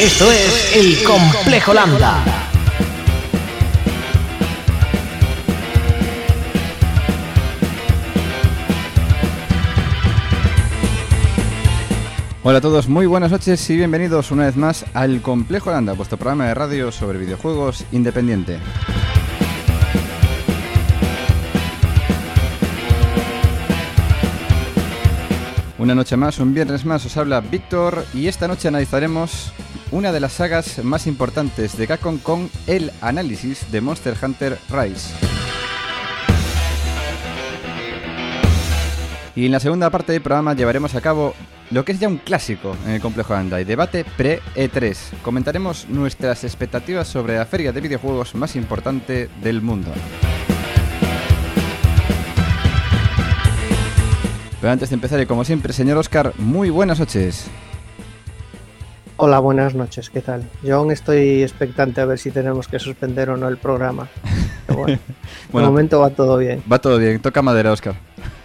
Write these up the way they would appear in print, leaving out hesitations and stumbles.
Esto es El Complejo Lambda. Hola a todos, muy buenas noches y bienvenidos una vez más al Complejo Lambda, vuestro programa de radio sobre videojuegos independiente. Una noche más, un viernes más, os habla Víctor y esta noche analizaremos una de las sagas más importantes de Capcom con el análisis de Monster Hunter Rise. Y en la segunda parte del programa llevaremos a cabo lo que es ya un clásico en el Complejo Lambda, y debate pre-E3. Comentaremos nuestras expectativas sobre la feria de videojuegos más importante del mundo. Pero antes de empezar, y como siempre, señor Óscar, muy buenas noches. Hola, buenas noches, ¿qué tal? Yo aún estoy expectante a ver si tenemos que suspender o no el programa. Pero bueno, Bueno, de momento va todo bien. Va todo bien, toca madera, Óscar.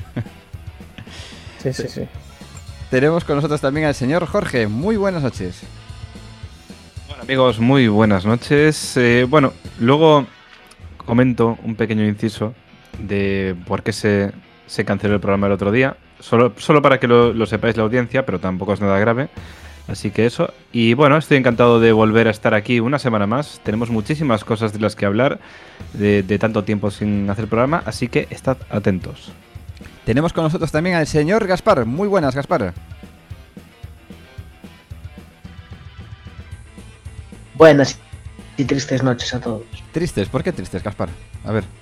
Sí. Tenemos con nosotros también al señor Jorge, muy buenas noches. Bueno, amigos, muy buenas noches. Bueno, luego comento un pequeño inciso de por qué se canceló el programa el otro día. Solo para que lo sepáis la audiencia, pero tampoco es nada grave. Así que eso. Y bueno, estoy encantado de volver a estar aquí una semana más. Tenemos muchísimas cosas de las que hablar de tanto tiempo sin hacer programa, así que estad atentos. Tenemos con nosotros también al señor Gaspar, muy buenas, Gaspar. Buenas y tristes noches a todos. Tristes, ¿por qué tristes, Gaspar? A ver.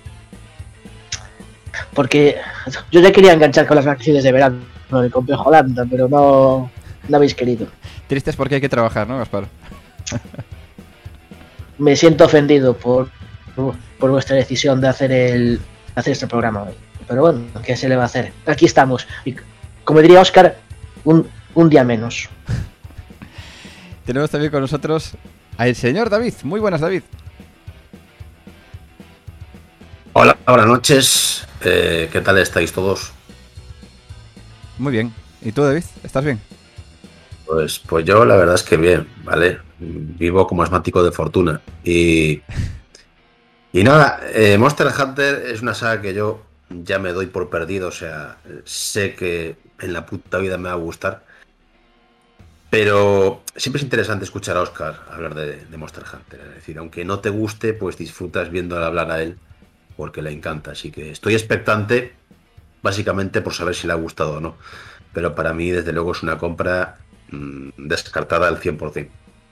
Porque yo ya quería enganchar con las vacaciones de verano del Complejo Lambda, pero no habéis querido. Tristes porque hay que trabajar, ¿no, Gaspar? Me siento ofendido por vuestra decisión de hacer este programa hoy. Pero bueno, ¿qué se le va a hacer? Aquí estamos. Y como diría Óscar, un día menos. Tenemos también con nosotros al señor David. Muy buenas, David. Hola, buenas noches. ¿Qué tal estáis todos? Muy bien. ¿Y tú, David? ¿Estás bien? Pues yo la verdad es que bien, ¿vale? Vivo como asmático de fortuna. Y nada, Monster Hunter es una saga que yo ya me doy por perdido. O sea, sé que en la puta vida me va a gustar. Pero siempre es interesante escuchar a Óscar hablar de Monster Hunter. Es decir, aunque no te guste, pues disfrutas viéndole hablar a él porque le encanta. Así que estoy expectante básicamente por saber si le ha gustado o no. Pero para mí, desde luego, es una compra descartada al 100%.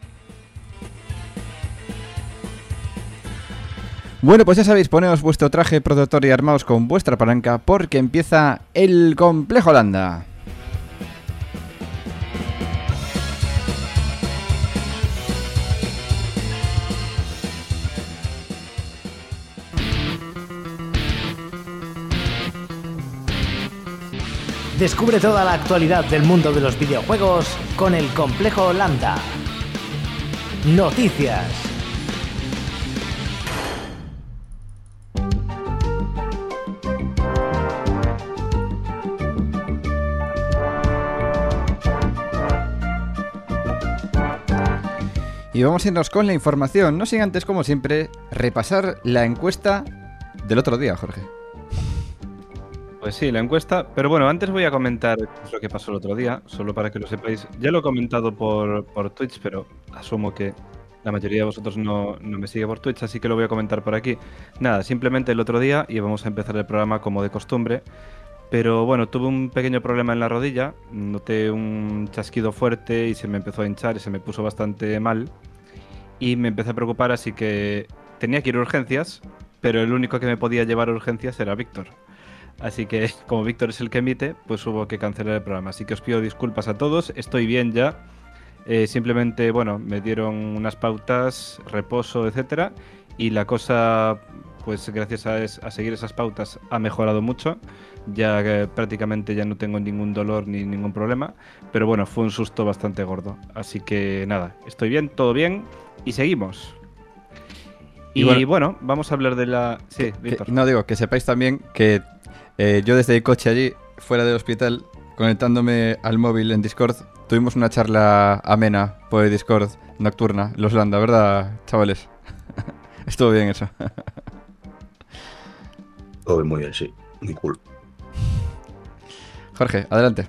Bueno, pues ya sabéis, poneos vuestro traje protector y armaos con vuestra palanca porque empieza el Complejo Lambda. Descubre toda la actualidad del mundo de los videojuegos con El Complejo Lambda. Noticias. Y vamos a irnos con la información, no sin antes, como siempre, repasar la encuesta del otro día, Jorge. Pues sí, la encuesta. Pero bueno, antes voy a comentar qué es lo que pasó el otro día, solo para que lo sepáis. Ya lo he comentado por Twitch, pero asumo que la mayoría de vosotros no me sigue por Twitch, así que lo voy a comentar por aquí. Nada, simplemente el otro día, y vamos a empezar el programa como de costumbre, pero bueno, tuve un pequeño problema en la rodilla, noté un chasquido fuerte y se me empezó a hinchar y se me puso bastante mal. Y me empecé a preocupar, así que tenía que ir a urgencias, pero el único que me podía llevar a urgencias era Víctor. Así que, como Víctor es el que emite, pues hubo que cancelar el programa. Así que os pido disculpas a todos, estoy bien ya. Simplemente, bueno, me dieron unas pautas, reposo, etcétera. Y la cosa, pues gracias a seguir esas pautas, ha mejorado mucho. Ya prácticamente ya no tengo ningún dolor ni ningún problema. Pero bueno, fue un susto bastante gordo. Así que nada, estoy bien, todo bien. Y seguimos. Y bueno, vamos a hablar de la... Sí, Víctor. No, digo, que sepáis también que yo desde el coche allí, fuera del hospital, conectándome al móvil en Discord, Tuvimos una charla amena por el Discord nocturna, los Landa, ¿verdad, chavales? Estuvo bien eso. Todo muy bien, sí. Muy cool. Jorge, adelante.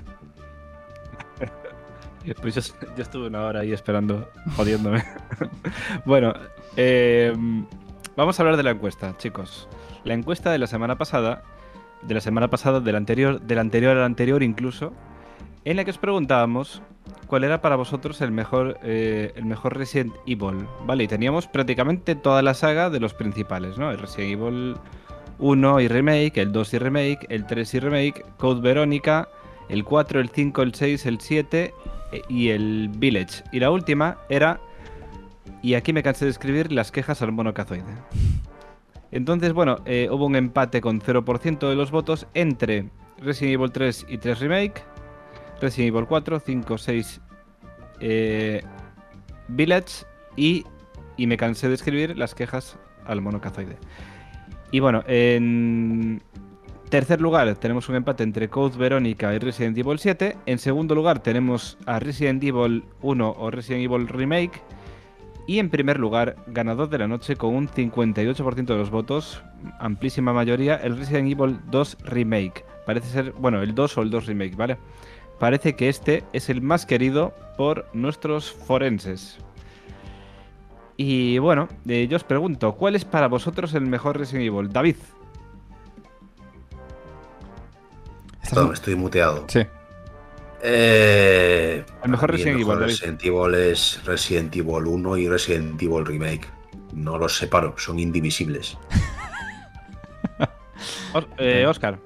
Pues yo estuve una hora ahí esperando, jodiéndome. Bueno, vamos a hablar de la encuesta, chicos. La encuesta de la semana pasada, del anterior al anterior incluso, en la que os preguntábamos cuál era para vosotros el mejor Resident Evil, ¿vale? Y teníamos prácticamente toda la saga de los principales, ¿no? El Resident Evil 1 y Remake, el 2 y Remake, el 3 y Remake, Code Verónica, el 4, el 5, el 6, el 7 y el Village. Y la última era, y aquí me cansé de escribir, las quejas al mono cazoide. Entonces, bueno, hubo un empate con 0% de los votos entre Resident Evil 3 y 3 Remake, Resident Evil 4, 5, 6 Village y me cansé de escribir las quejas al mono cazoide. Y bueno, en tercer lugar tenemos un empate entre Code Verónica y Resident Evil 7. En segundo lugar tenemos a Resident Evil 1 o Resident Evil Remake. Y en primer lugar, ganador de la noche con un 58% de los votos, amplísima mayoría, el Resident Evil 2 Remake. Parece ser, bueno, el 2 o el 2 Remake, ¿vale? Parece que este es el más querido por nuestros forenses. Y bueno, yo os pregunto, ¿cuál es para vosotros el mejor Resident Evil? David. Estoy muteado. Sí. El mejor Resident Evil, Resident Evil es Resident Evil 1 y Resident Evil Remake. No los separo, son indivisibles. Óscar.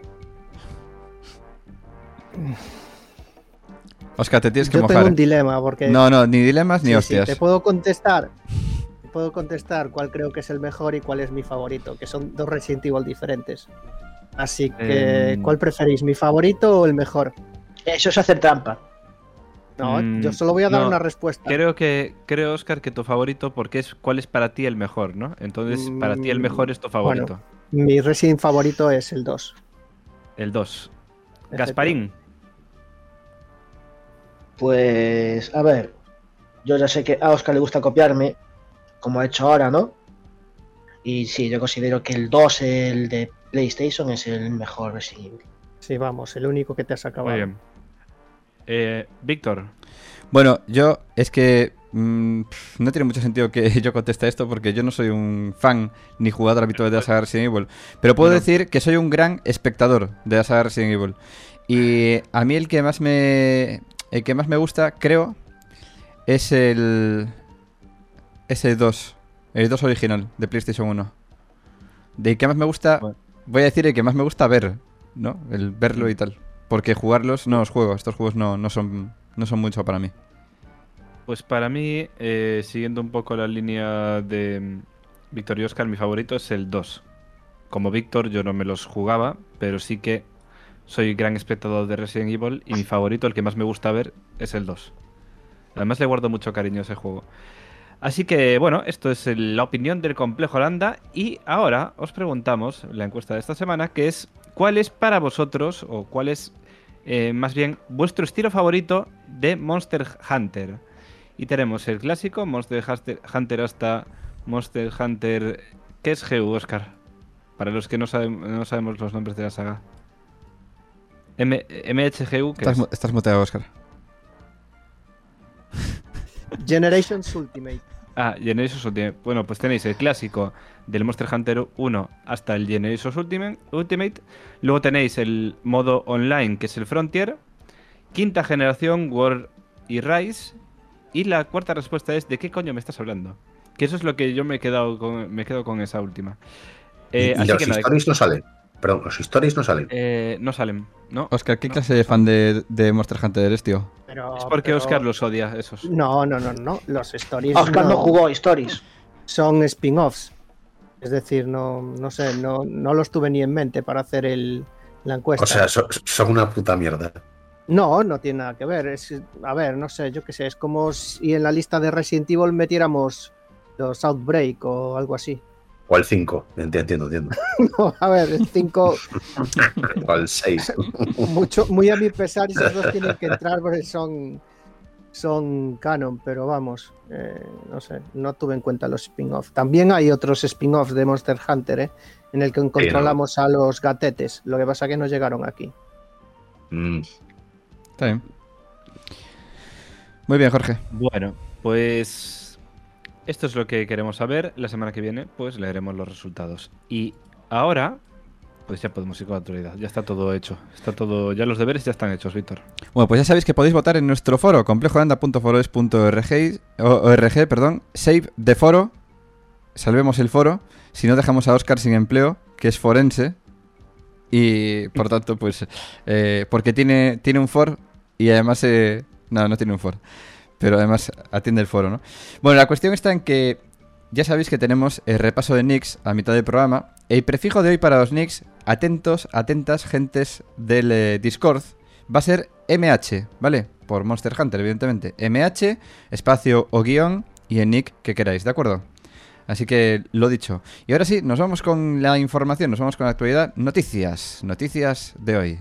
Óscar, te tienes que Yo mojar. tengo un dilema porque... No, ni dilemas ni Sí, hostias. te puedo contestar cuál creo que es el mejor y cuál es mi favorito, que son dos Resident Evil diferentes. Así que, ¿cuál preferís, mi favorito o el mejor? Eso es hacer trampa. No, yo solo voy a dar no, una respuesta. Creo, Óscar, que tu favorito, porque es cuál es para ti el mejor, ¿no? Entonces, para ti el mejor es tu favorito. Bueno, mi Resident favorito es el 2. El 2. Gasparín. Pues, a ver, yo ya sé que a Óscar le gusta copiarme, como ha hecho ahora, ¿no? Y sí, yo considero que el 2, el de PlayStation, es el mejor Resident Evil. Sí, vamos, el único que te has acabado. Muy bien. Víctor. Bueno, yo es que no tiene mucho sentido que yo conteste esto porque yo no soy un fan ni jugador habitual de la saga Resident Evil. Pero puedo decir que soy un gran espectador de la saga Resident Evil. Y a mí el que más me gusta, creo, es el 2. El 2 original de PlayStation 1. De que más me gusta, voy a decir el que más me gusta ver, ¿no? El verlo y tal. Porque jugarlos no los juego. Estos juegos no son mucho para mí. Pues para mí, siguiendo un poco la línea de Víctor y Óscar, mi favorito es el 2. Como Víctor, yo no me los jugaba, pero sí que soy gran espectador de Resident Evil y mi favorito, el que más me gusta ver, es el 2. Además le guardo mucho cariño a ese juego. Así que, bueno, esto es la opinión del Complejo Landa. Y ahora os preguntamos, la encuesta de esta semana, que es ¿cuál es para vosotros, o cuál es más bien vuestro estilo favorito de Monster Hunter? Y tenemos el clásico, Monster Hunter hasta Monster Hunter... ¿Qué es GU, Óscar? Para los que no sabemos los nombres de la saga. MHGU, ¿qué es? Estás muteado, Óscar. Generations Ultimate. Generations Ultimate. Bueno, pues tenéis el clásico del Monster Hunter 1 hasta el Generations Ultimate. Luego tenéis el modo online, que es el Frontier. Quinta generación, War y Rise. Y la cuarta respuesta es ¿de qué coño me estás hablando? Que eso es lo que yo me quedo con esa última. ¿Y así los que nada, stories no salen? Perdón, los stories no salen. no salen, ¿no? Óscar, ¿qué clase de fan de Monster Hunter eres, tío? Es porque Óscar los odia, esos. No. Los stories. Óscar no jugó Stories. Son spin-offs. Es decir, no sé, no los tuve ni en mente para hacer la encuesta. O sea, son una puta mierda. No tiene nada que ver. A ver, no sé, yo qué sé. Es como si en la lista de Resident Evil metiéramos los Outbreak o algo así. O el 5, entiendo. No, a ver, el 5. O el 6. Muy a mi pesar, esos dos tienen que entrar porque son son canon, pero vamos, no sé, no tuve en cuenta los spin-off. También hay otros spin-offs de Monster Hunter, en el que controlamos a los gatetes. Lo que pasa que no llegaron aquí. Está bien. Muy bien, Jorge. Bueno, pues esto es lo que queremos saber. La semana que viene, pues leeremos los resultados. Y ahora, pues ya podemos ir con la actualidad. Ya está todo hecho. Está todo, ya los deberes ya están hechos, Víctor. Bueno, pues ya sabéis que podéis votar en nuestro foro, complejolanda.foroes.org, perdón, save de foro, salvemos el foro, si no dejamos a Óscar sin empleo, que es forense, y por tanto, pues, porque tiene un for y además, no tiene un for, pero además atiende el foro, ¿no? Bueno, la cuestión está en que ya sabéis que tenemos el repaso de nicks a mitad del programa. El prefijo de hoy para los nicks, atentos, atentas, gentes del Discord, va a ser MH, ¿vale? Por Monster Hunter, evidentemente. MH, espacio o guión y el nick que queráis, ¿de acuerdo? Así que lo dicho. Y ahora sí, nos vamos con la información, nos vamos con la actualidad. Noticias de hoy.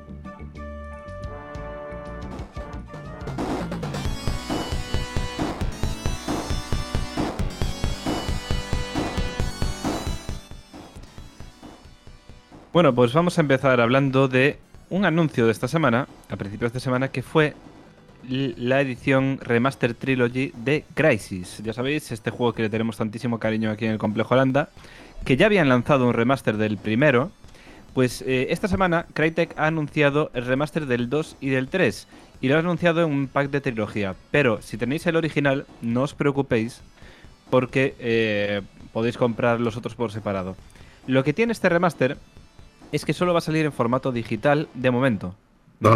Bueno, pues vamos a empezar hablando de un anuncio de esta semana, a principios de semana, que fue la edición Remaster Trilogy de Crysis. Ya sabéis, este juego que le tenemos tantísimo cariño aquí en el Complejo Holanda, que ya habían lanzado un remaster del primero, pues esta semana Crytek ha anunciado el remaster del 2 y del 3, y lo ha anunciado en un pack de trilogía. Pero si tenéis el original, no os preocupéis, porque podéis comprar los otros por separado. Lo que tiene este remaster es que solo va a salir en formato digital de momento. No.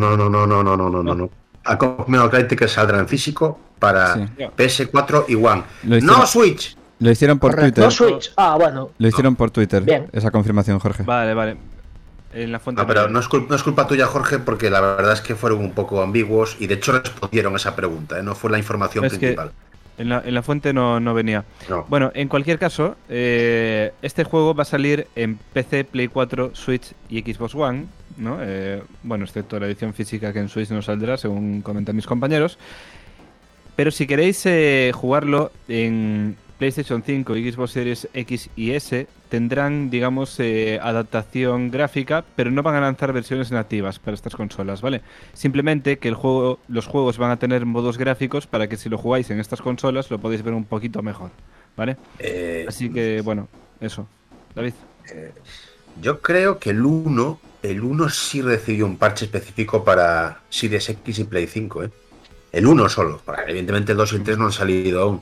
Ha confirmado Crytek que saldrá en físico para PS4 y One. ¡No Switch! Lo hicieron por Twitter. No Switch. Bueno. Lo hicieron por Twitter. Bien. Esa confirmación, Jorge. Vale. En la fuente. No, pero no es culpa tuya, Jorge, porque la verdad es que fueron un poco ambiguos y de hecho respondieron esa pregunta, no fue la información principal. En la fuente no venía. No. Bueno, en cualquier caso, este juego va a salir en PC, Play 4, Switch y Xbox One, ¿no? Bueno, excepto la edición física que en Switch no saldrá, según comentan mis compañeros. Pero si queréis jugarlo en PlayStation 5 y Xbox Series X y S, tendrán, digamos, adaptación gráfica, pero no van a lanzar versiones nativas para estas consolas, ¿vale? Simplemente que los juegos van a tener modos gráficos para que si lo jugáis en estas consolas lo podéis ver un poquito mejor, ¿vale? Así que, bueno, eso. David. Yo creo que el 1 sí recibió un parche específico para Series X y Play 5, ¿eh? El 1 solo, evidentemente el 2 y el 3 no han salido aún.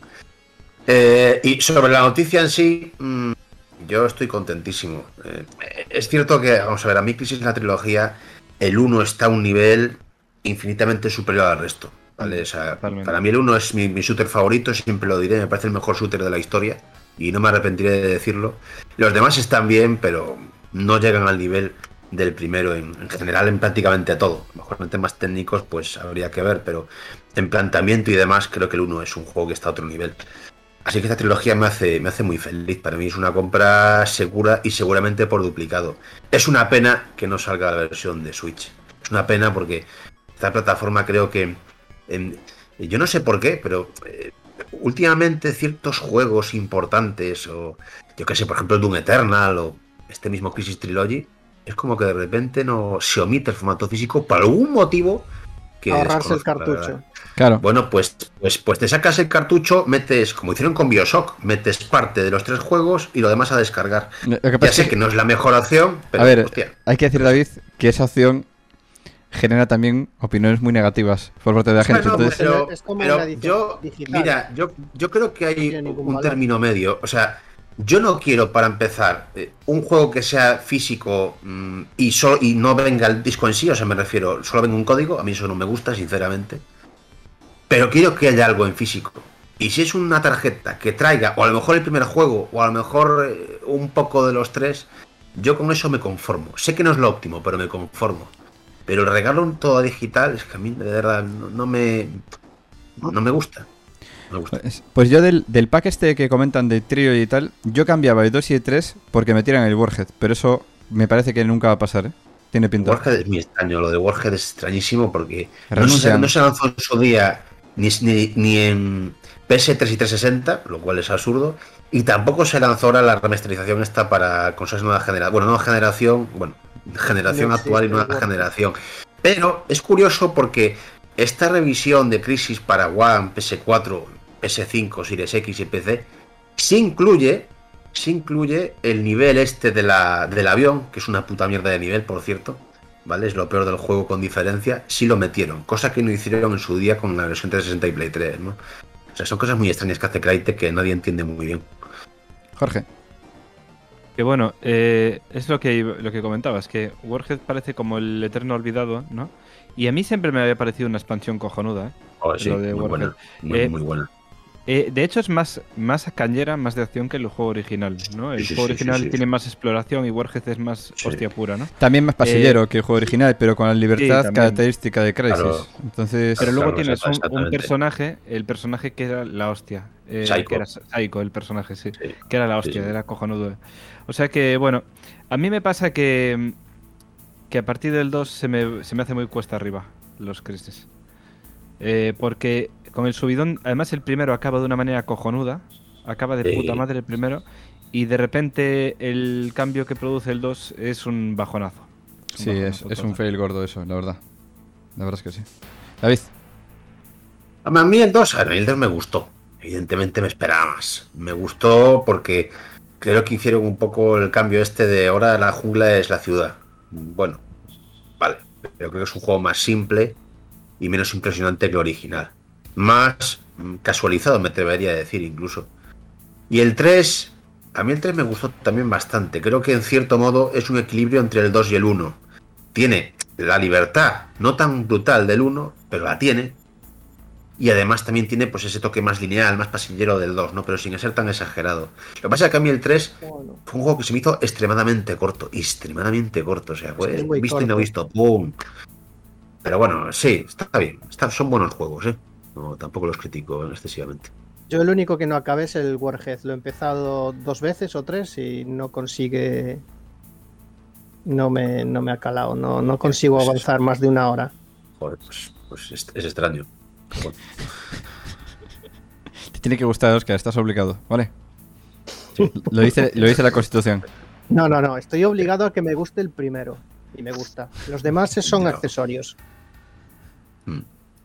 Y sobre la noticia en sí, yo estoy contentísimo. Es cierto que, vamos a ver, a mí Crisis en la trilogía, el 1 está a un nivel infinitamente superior al resto, ¿vale? O sea, para mí el 1 es mi shooter favorito, siempre lo diré, me parece el mejor shooter de la historia y no me arrepentiré de decirlo. Los demás están bien, pero no llegan al nivel del primero en general, en prácticamente todo. A lo mejor en temas técnicos pues habría que ver, pero en planteamiento y demás creo que el 1 es un juego que está a otro nivel. Así que esta trilogía me hace muy feliz. Para mí es una compra segura y seguramente por duplicado. Es una pena que no salga la versión de Switch. Es una pena porque esta plataforma creo que... yo no sé por qué, pero últimamente ciertos juegos importantes, o yo qué sé, por ejemplo el Doom Eternal o este mismo Crisis Trilogy, es como que de repente no se omite el formato físico por algún motivo que ahorrarse el cartucho. Claro. Bueno, pues te sacas el cartucho, metes, como hicieron con BioShock, metes parte de los 3 juegos y lo demás a descargar. Ya sé que no es la mejor opción, pero a ver, hostia. hay que decir, David, que esa opción genera también opiniones muy negativas por parte de la gente. Bueno, Entonces... pero yo, digital. Mira, yo creo que hay un término medio. O sea, yo no quiero, para empezar, un juego que sea físico y no venga el disco en sí, o sea, me refiero, solo venga un código, a mí eso no me gusta, sinceramente. Pero quiero que haya algo en físico. Y si es una tarjeta que traiga, o a lo mejor el primer juego, o a lo mejor un poco de los 3, yo con eso me conformo. Sé que no es lo óptimo, pero me conformo. Pero el regalo en todo digital es que a mí de verdad no me gusta. No me gusta. Pues yo del pack este que comentan de trío y tal, yo cambiaba el 2 y el 3 porque me tiran el Warhead. Pero eso me parece que nunca va a pasar, ¿eh? Tiene pinta. Warhead es muy extraño, lo de Warhead es extrañísimo porque Renuncian. no se lanzó en su día ni en PS3 y 360, lo cual es absurdo, y tampoco se lanzó ahora la remasterización esta para consolas de nueva generación. Bueno, nueva generación, generación No actual y existe nueva Warhead. generación. Pero es curioso porque esta revisión de Crisis para One, PS4, PS5, Series X y PC se incluye el nivel este del avión, que es una puta mierda de nivel, por cierto, ¿vale? Es lo peor del juego con diferencia. Sí lo metieron, cosa que no hicieron en su día con la versión 360 y Play 3, ¿no? O sea, son cosas muy extrañas que hace Crytek que nadie entiende muy bien. Jorge. Que bueno, es lo que comentabas, que Warhead parece como el eterno olvidado, ¿no? Y a mí siempre me había parecido una expansión cojonuda, Oh, sí, lo de muy Warhead. buena, muy buena. De hecho es más cañera, más de acción que el juego original, ¿no? El Sí, juego sí, original sí. tiene más exploración y Warhead es más Sí. hostia pura, ¿no? También más pasillero que el juego original, pero con la libertad también. característica de Crysis. Claro. Entonces, Pero luego Claro, tienes un exactamente. personaje, el personaje que era la hostia. Psycho. Que era Psycho, el personaje, sí. Sí. Que era la Sí, hostia, sí. era cojonudo. O sea que, bueno, a mí me pasa que a partir del 2 se me hace muy cuesta arriba los Crisis. Porque con el subidón, además el primero acaba de una manera cojonuda, acaba de Sí. puta madre el primero, y de repente el cambio que produce el 2 es un bajonazo. sí, es total. un fail gordo eso, la verdad. La verdad es que sí. David. A mí el 2 me gustó. Evidentemente me esperaba más. Me gustó porque creo que hicieron un poco el cambio este de ahora la jungla es la ciudad. Bueno, vale. Pero creo que es un juego más simple y menos impresionante que el original. Más casualizado, me atrevería a decir incluso. Y el 3, a mí el 3 me gustó también bastante. Creo que en cierto modo es un equilibrio entre el 2 y el 1. Tiene la libertad, no tan brutal del 1, pero la tiene. Y además también tiene pues ese toque más lineal, más pasillero del 2, ¿no? Pero sin ser tan exagerado. Lo que pasa es que a mí el 3 Bueno, fue un juego que se me hizo extremadamente corto. O sea, fue Es muy visto y no corto. visto. ¡Pum! Pero bueno, sí, está bien. Son buenos juegos, ¿eh? No, tampoco los critico excesivamente. yo el único que no acabé es el Warhead. Lo he empezado 2 veces o 3 y no consigue. No me ha calado. No consigo Pues avanzar más de 1 hora. Joder, pues es extraño. Joder. Te tiene que gustar, Oscar, estás obligado, ¿vale? Lo dice la Constitución. No. Estoy obligado a que me guste el primero. Y me gusta. Los demás son No. accesorios. Mm.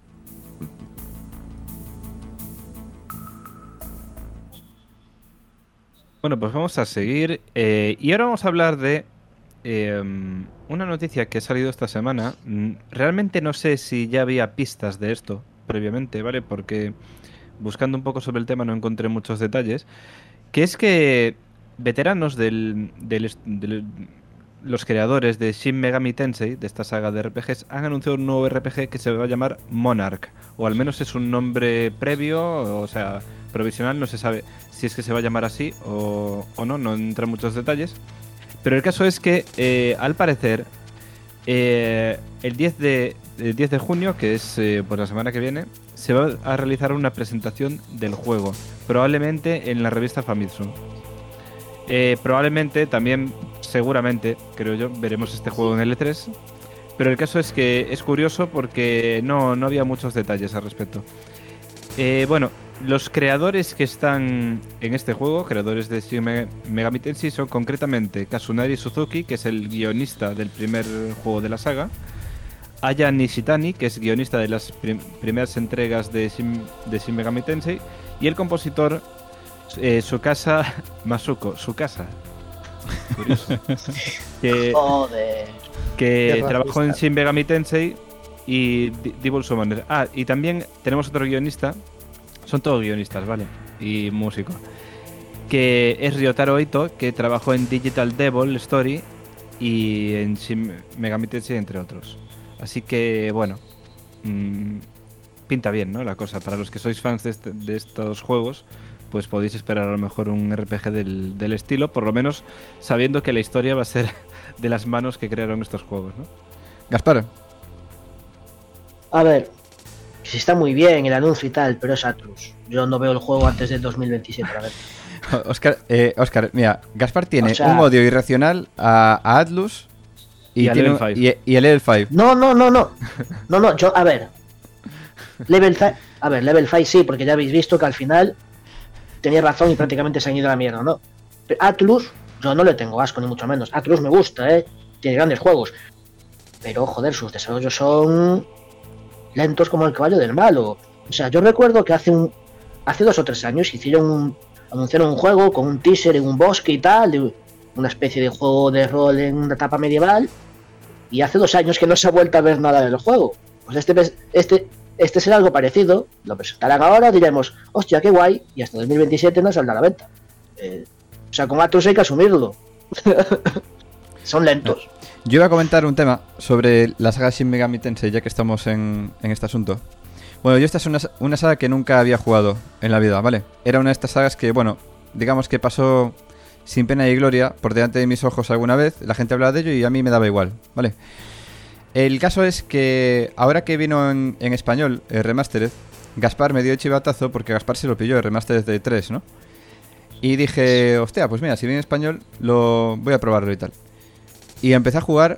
Bueno, pues vamos a seguir. Y ahora vamos a hablar de una noticia que ha salido esta semana. Realmente no sé si ya había pistas de esto previamente, ¿vale? Porque buscando un poco sobre el tema no encontré muchos detalles. Que es que veteranos de los creadores de Shin Megami Tensei, de esta saga de RPGs, han anunciado un nuevo RPG que se va a llamar Monarch. O al menos es un nombre previo, o sea, provisional, no se sabe si es que se va a llamar así o no entra en muchos detalles. Pero el caso es que, al parecer, el 10 de junio, que es pues la semana que viene, se va a realizar una presentación del juego, probablemente en la revista Famitsu. Probablemente también, seguramente, creo yo, veremos este juego en el E3. Pero el caso es que es curioso porque no había muchos detalles al respecto. Bueno, los creadores que están en este juego, creadores de Shin Megami Tensei, son concretamente Kazunari Suzuki, que es el guionista del primer juego de la saga, Aya Nishitani, que es guionista de las primeras entregas de Shin Megami Tensei, y el compositor Tsukasa Masuko. Tsukasa. Curioso. Joder. Qué que trabajó en racista. Shin Megami Tensei y Devil Summoner. Ah, y también tenemos otro guionista. Son todos guionistas, ¿vale? Y músico. Que es Ryotaro Ito, que trabajó en Digital Devil Story y en Shin Megami Tensei, entre otros. Así que, bueno, pinta bien, ¿no? La cosa. Para los que sois fans de estos juegos, pues podéis esperar a lo mejor un RPG del estilo, por lo menos sabiendo que la historia va a ser de las manos que crearon estos juegos, ¿no? Gaspar. A ver, que sí está muy bien el anuncio y tal, pero es Atlus. Yo no veo el juego antes del 2027, a ver. Oscar, mira, Gaspar tiene O sea- un odio irracional a Atlus Y a tiene Level 5. y el Level 5. No, yo, a ver. Level 5 sí, porque ya habéis visto que al final tenía razón y prácticamente se han ido a la mierda, ¿no? Pero Atlus, yo no le tengo asco, ni mucho menos. Atlus me gusta, tiene grandes juegos. Pero, joder, sus desarrollos son lentos como el caballo del malo. O sea, yo recuerdo que hace 2 o 3 años anunciaron un juego con un teaser en un bosque y tal, de una especie de juego de rol en una etapa medieval, y hace 2 años que no se ha vuelto a ver nada del juego. Pues este será algo parecido, lo presentarán ahora, diremos, hostia, qué guay, y hasta 2027 no saldrá a la venta. O sea, con Atlus hay que asumirlo. Son lentos. Yo iba a comentar un tema sobre la saga Shin Megami Tensei, ya que estamos en este asunto. Bueno, esta es una saga que nunca había jugado en la vida, ¿vale? Era una de estas sagas que, bueno, digamos que pasó sin pena y gloria por delante de mis ojos alguna vez. La gente hablaba de ello y a mí me daba igual, ¿vale? El caso es que ahora que vino en español Remastered, Gaspar me dio el chivatazo porque Gaspar se lo pilló el Remastered de 3, ¿no? Y dije, hostia, pues mira, si viene en español, lo voy a probarlo y tal. Y empecé a jugar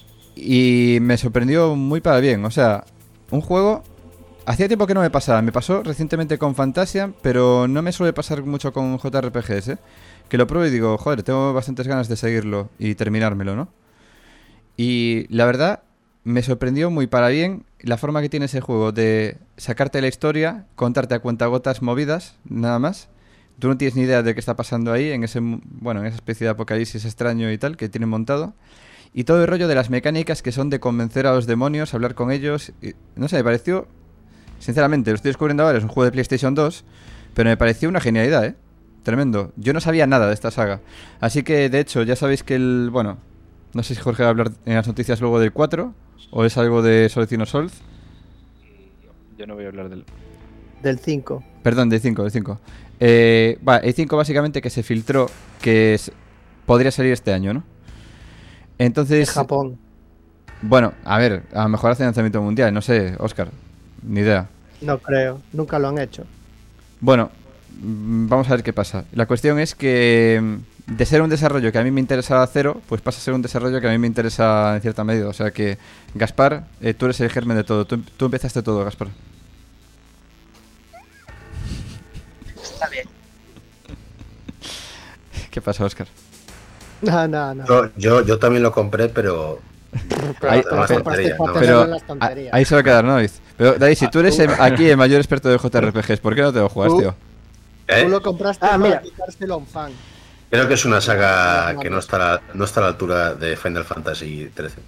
y me sorprendió muy para bien. O sea, un juego... Hacía tiempo que no me pasaba. Me pasó recientemente con Fantasia, pero no me suele pasar mucho con JRPGs, ¿eh? Que lo pruebo y digo, joder, tengo bastantes ganas de seguirlo y terminármelo, ¿no? Y la verdad, me sorprendió muy para bien la forma que tiene ese juego de sacarte la historia, contarte a cuentagotas movidas, nada más. Tú no tienes ni idea de qué está pasando ahí, en esa especie de apocalipsis extraño y tal que tienen montado. Y todo el rollo de las mecánicas que son de convencer a los demonios, hablar con ellos. Y, no sé, me pareció... Sinceramente, lo estoy descubriendo ahora, es un juego de PlayStation 2, pero me pareció una genialidad, ¿eh? Tremendo. Yo no sabía nada de esta saga. Así que, de hecho, ya sabéis que bueno, no sé si Jorge va a hablar en las noticias luego del 4, o es algo de Solacino Solz. Yo no voy a hablar Del 5. Perdón, del 5. El 5 básicamente que se filtró que podría salir este año, ¿no? Entonces... De Japón. Bueno, a ver, a lo mejor hace lanzamiento mundial, no sé, Óscar. Ni idea. No creo, nunca lo han hecho. Bueno, vamos a ver qué pasa. La cuestión es que de ser un desarrollo que a mí me interesa cero, pues pasa a ser un desarrollo que a mí me interesa en cierta medida. O sea que, Gaspar, tú eres el germen de todo. Tú empezaste todo, Gaspar. Está bien. ¿Qué pasa, Óscar? No. Yo también lo compré, pero... Ahí se va a quedar, ¿no, David? Pero, David, si tú eres aquí el mayor experto de JRPGs, ¿por qué no te lo jugas, tío? Tú lo compraste para quitárselo a un fan. Creo que es una saga que no está a la altura de Final Fantasy XIII.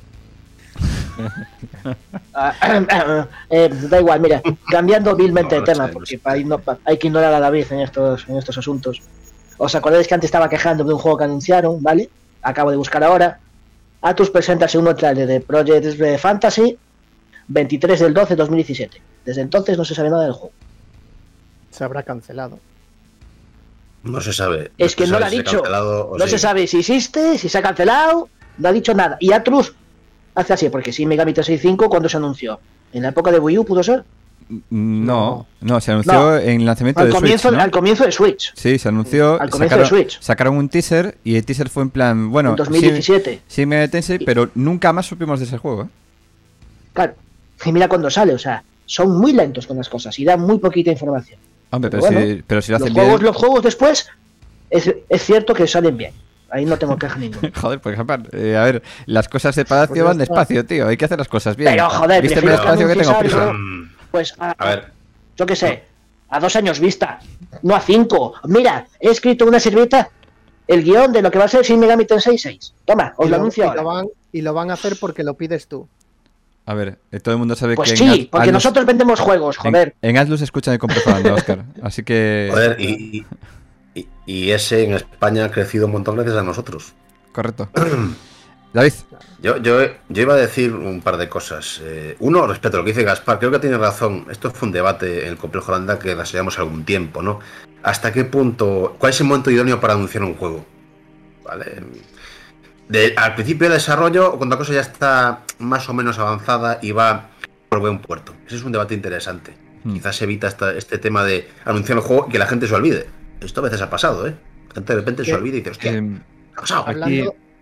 Da igual, mira, cambiando vilmente de tema, porque hay que ignorar a David en estos asuntos. ¿Os acordáis que antes estaba quejando de un juego que anunciaron, ¿vale? Acabo de buscar ahora. Atlus presenta el segundo trailer de Project Fantasy 23 del 12 de 2017. Desde entonces no se sabe nada del juego. Se habrá cancelado. No se sabe. Es que no lo ha dicho. No se sabe si existe, si se ha cancelado. No ha dicho nada. Y Atlus hace así, porque Shin Megami Tensei 5, ¿cuándo se anunció? ¿En la época de Wii U pudo ser? No, se anunció en el lanzamiento de Switch, ¿no? Al comienzo de Switch. Sí, se anunció. Al comienzo de Switch. Sacaron un teaser y el teaser fue en plan, bueno, en 2017. Sí, me Tensei, pero nunca más supimos de ese juego, ¿eh? Claro. Y mira cuando sale, o sea, son muy lentos con las cosas y dan muy poquita información. Hombre, pero si lo hacen bien. Los juegos después es cierto que salen bien. Ahí no tengo queja ninguna. Joder, por ejemplo, a ver, las cosas de palacio van despacio, tío. Hay que hacer las cosas bien. Pero joder, ¿viste el despacio que tengo prisa? Pues a ver, yo qué sé, a 2 años vista, no a 5. Mira, he escrito una servilleta el guión de lo que va a ser Shin Megami Tensei 6. Toma, os lo anuncio ahora. Y lo van a hacer porque lo pides tú. A ver, todo el mundo sabe pues que... Pues sí, porque nosotros vendemos juegos, joder. En Atlus escuchan el completamente, Óscar. Así que... Joder, y ese en España ha crecido un montón gracias a nosotros. Correcto. David. Yo iba a decir un par de cosas. Uno, respecto a lo que dice Gaspar, creo que tiene razón. Esto fue un debate en el Complejo Landa que desarrollamos algún tiempo, ¿no? ¿Hasta qué punto, cuál es el momento idóneo para anunciar un juego? ¿Vale? Al principio de desarrollo, cuando la cosa ya está más o menos avanzada y va por buen puerto. Ese es un debate interesante. Quizás evita este tema de anunciar el juego y que la gente se olvide. Esto a veces ha pasado, ¿eh? La gente de repente se olvida y dice, hostia, ¿qué ha pasado?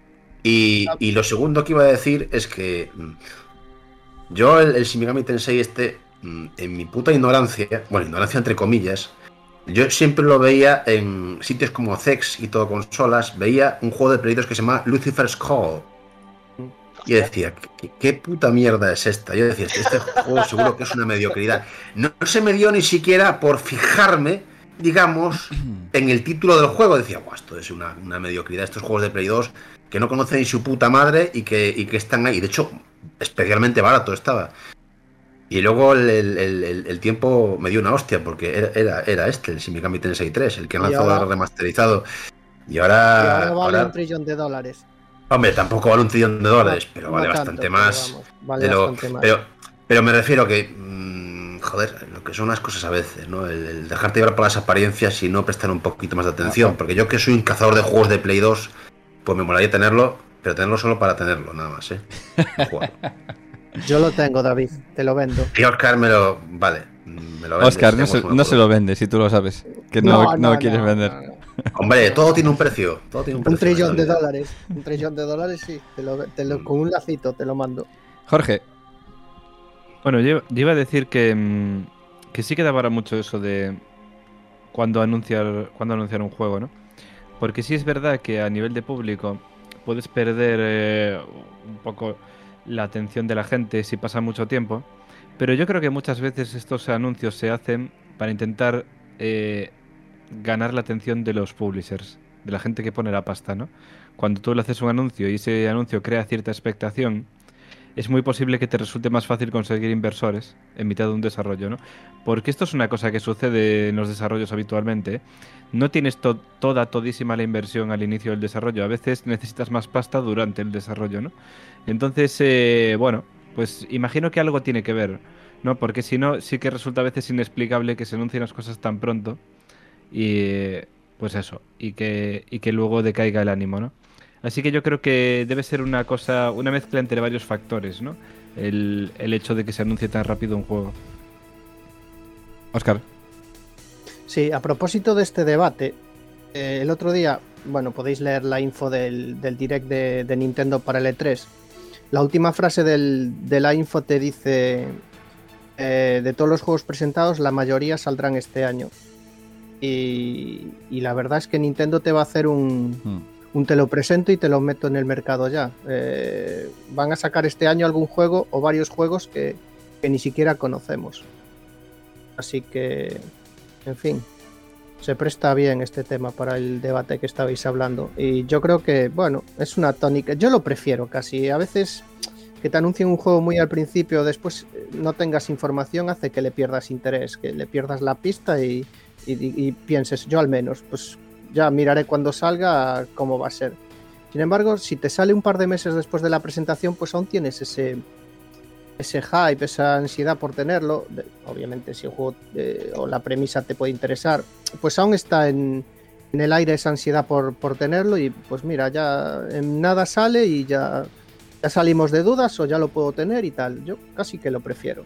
Y lo segundo que iba a decir es que yo el Shin Megami Tensei en mi puta ignorancia, bueno, ignorancia entre comillas, yo siempre lo veía en sitios como Zex y todo consolas, veía un juego de Play 2 que se llama Lucifer's Call. Y yo decía, ¿qué puta mierda es esta? Yo decía, este juego seguro que es una mediocridad. No se me dio ni siquiera por fijarme, digamos, en el título del juego. Decía, esto es una mediocridad, estos juegos de Play 2 que no conocen ni su puta madre y que están ahí. De hecho, especialmente barato estaba. Y luego el tiempo me dio una hostia, porque era el Shin Megami Tensei 3, el que han lanzado ahora remasterizado. Y ahora vale $1 trillón. Hombre, tampoco vale $1 trillón, pero vale bastante más. Pero me refiero que, joder, lo que son las cosas a veces, ¿no? El dejarte llevar por las apariencias y no prestar un poquito más de atención. Porque yo, que soy un cazador de juegos de Play 2, pues me molaría tenerlo, pero tenerlo solo para tenerlo, nada más, ¿eh? No jugarlo. Yo lo tengo, David, te lo vendo. Y Oscar me lo vende. Oscar, no se lo vende, si tú lo sabes, que no quieres vender. No. Hombre, todo tiene un precio. $1 trillón. $1 trillón, sí. Con un lacito te lo mando. Jorge. Bueno, yo iba a decir que sí que da para mucho eso de cuando anunciar un juego, ¿no? Porque sí es verdad que a nivel de público puedes perder un poco la atención de la gente si pasa mucho tiempo, pero yo creo que muchas veces estos anuncios se hacen para intentar ganar la atención de los publishers, de la gente que pone la pasta, ¿no? Cuando tú le haces un anuncio y ese anuncio crea cierta expectación, es muy posible que te resulte más fácil conseguir inversores en mitad de un desarrollo, ¿no? Porque esto es una cosa que sucede en los desarrollos habitualmente, ¿eh? No tienes todísima la inversión al inicio del desarrollo. A veces necesitas más pasta durante el desarrollo, ¿no? Entonces, bueno, pues imagino que algo tiene que ver, ¿no? Porque si no, sí que resulta a veces inexplicable que se anuncien las cosas tan pronto y pues eso, y que luego decaiga el ánimo, ¿no? Así que yo creo que debe ser una mezcla entre varios factores, ¿no? El hecho de que se anuncie tan rápido un juego. Oscar. Sí, a propósito de este debate, el otro día, bueno, podéis leer la info del direct de Nintendo para el E3. La última frase de la info te dice, de todos los juegos presentados, la mayoría saldrán este año. Y la verdad es que Nintendo te va a hacer un te lo presento y te lo meto en el mercado ya. Van a sacar este año algún juego o varios juegos que ni siquiera conocemos. Así que, en fin, se presta bien este tema para el debate que estabais hablando. Y yo creo que, bueno, es una tónica. Yo lo prefiero casi. A veces que te anuncien un juego muy al principio, después no tengas información, hace que le pierdas interés, que le pierdas la pista y pienses, yo al menos, pues ya miraré cuando salga cómo va a ser. Sin embargo, si te sale un par de meses después de la presentación, pues aún tienes ese hype, esa ansiedad por tenerlo. Obviamente, si el juego o la premisa te puede interesar, pues aún está en el aire esa ansiedad por tenerlo. Y pues mira, ya en nada sale y ya salimos de dudas, o ya lo puedo tener y tal. Yo casi que lo prefiero.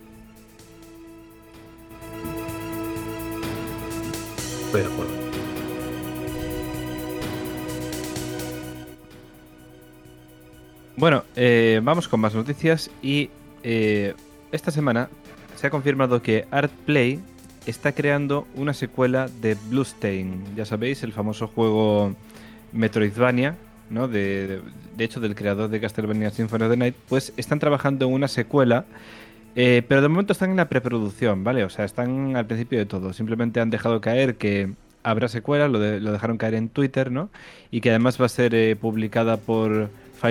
Estoy de acuerdo. Bueno, vamos con más noticias y esta semana se ha confirmado que Artplay está creando una secuela de Bluestain. Ya sabéis, el famoso juego Metroidvania, ¿no? De hecho, del creador de Castlevania Symphony of the Night. Pues están trabajando en una secuela, pero de momento están en la preproducción, ¿vale? O sea, están al principio de todo. Simplemente han dejado caer que habrá secuela, lo dejaron caer en Twitter, ¿no? Y que además va a ser publicada por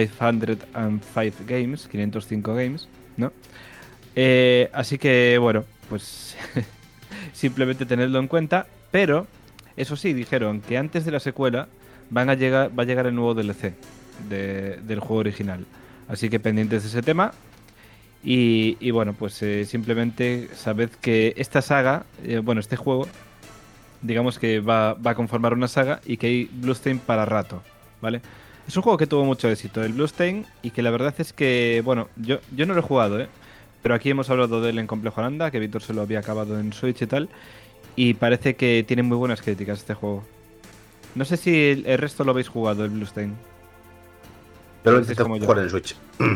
505 Games, ¿no? Así que, bueno, pues simplemente tenedlo en cuenta. Pero, eso sí, dijeron que antes de la secuela va a llegar el nuevo DLC del juego original. Así que pendientes de ese tema. Y bueno, pues simplemente sabed que esta saga, este juego, digamos que va a conformar una saga y que hay Bluestain para rato, ¿vale? Es un juego que tuvo mucho éxito, el Bluestain, y que la verdad es que, bueno, yo no lo he jugado, pero aquí hemos hablado de él en Complejo Landa, que Víctor se lo había acabado en Switch y tal, y parece que tiene muy buenas críticas este juego. No sé si el resto lo habéis jugado, el Bluestain. Yo lo Este es intenté como yo. jugar en Switch.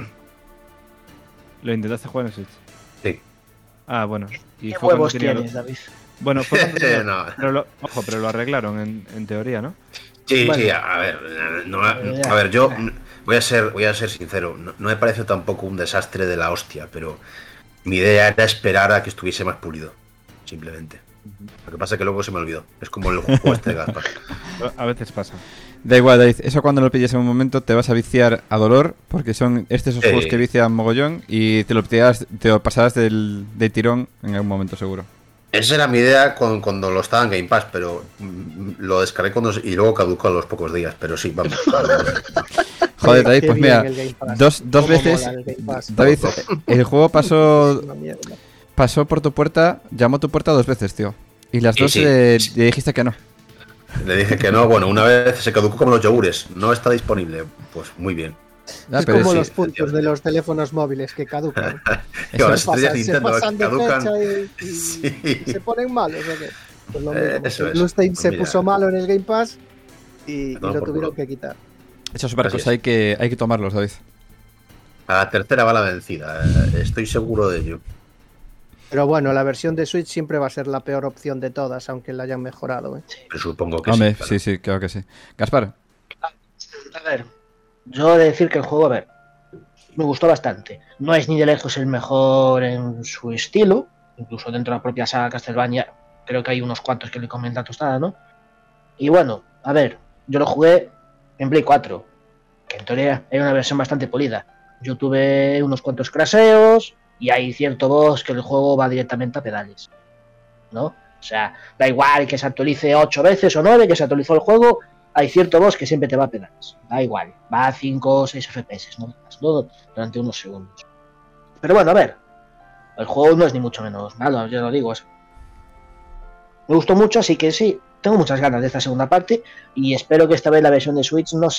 ¿Lo intentaste jugar en Switch? Sí. Ah, bueno. Y ¿Qué fue cuando huevos tenía tienes, David? Bueno, fue cuando tenía- No. Ojo, pero lo arreglaron en teoría, ¿no? Sí, Bueno. sí, a ver, a ver, yo voy a ser sincero, no me parece tampoco un desastre de la hostia, pero mi idea era esperar a que estuviese más pulido, simplemente. Lo que pasa es que luego se me olvidó. Es como el juego este de Gaspar. A veces pasa. Da igual, David, eso cuando lo pilles en un momento te vas a viciar a dolor, porque son esos juegos que vician mogollón y te lo pasarás del tirón en algún momento seguro. Esa era mi idea cuando lo estaba en Game Pass, pero lo descargué y luego caducó a los pocos días, pero sí, vamos. Joder, David, Qué pues bien mira, el Game Pass. dos Cómo veces, mola el Game Pass. David, el juego Es una mierda. pasó por tu puerta, llamó a tu puerta 2 veces, tío. Y las Sí, dos sí. le dijiste que no. Le dije que no, bueno, una vez se caducó como los yogures, no está disponible. Pues muy bien. Ah, Es pero como sí, los puntos efectivamente. de los teléfonos móviles que caducan. Eso Las Se pasan- estrellas se Nintendo pasan de caducan. fecha y Sí. se ponen malos, ¿o qué? Pues lo mismo. Eso El es. Bluestain Pues se mira. puso malo en el Game Pass y No, lo por tuvieron culo. que quitar. esos barcos Así es. hay que tomarlos, David. A la tercera va la vencida, estoy seguro de ello. Pero bueno, la versión de Switch siempre va a ser la peor opción de todas, aunque la hayan mejorado. Pero supongo que Hombre, sí. sí, claro que sí. Gaspar, A ver, yo he de decir que el juego, a ver, me gustó bastante. No es ni de lejos el mejor en su estilo, incluso dentro de la propia saga Castlevania, creo que hay unos cuantos que le comentan tostada, ¿no? Y bueno, a ver, yo lo jugué en Play 4, que en teoría era una versión bastante polida. Yo tuve unos cuantos craseos y hay cierto boss que el juego va directamente a pedales, ¿no? O sea, da igual que se actualice 8 veces o 9, que se actualizó el juego, hay cierto boss que siempre te va a pedales. Da igual, va a 5 o 6 FPS, no todo durante unos segundos. Pero bueno, a ver, el juego no es ni mucho menos malo, yo lo digo. Me gustó mucho, así que sí, tengo muchas ganas de esta segunda parte y espero que esta vez la versión de Switch no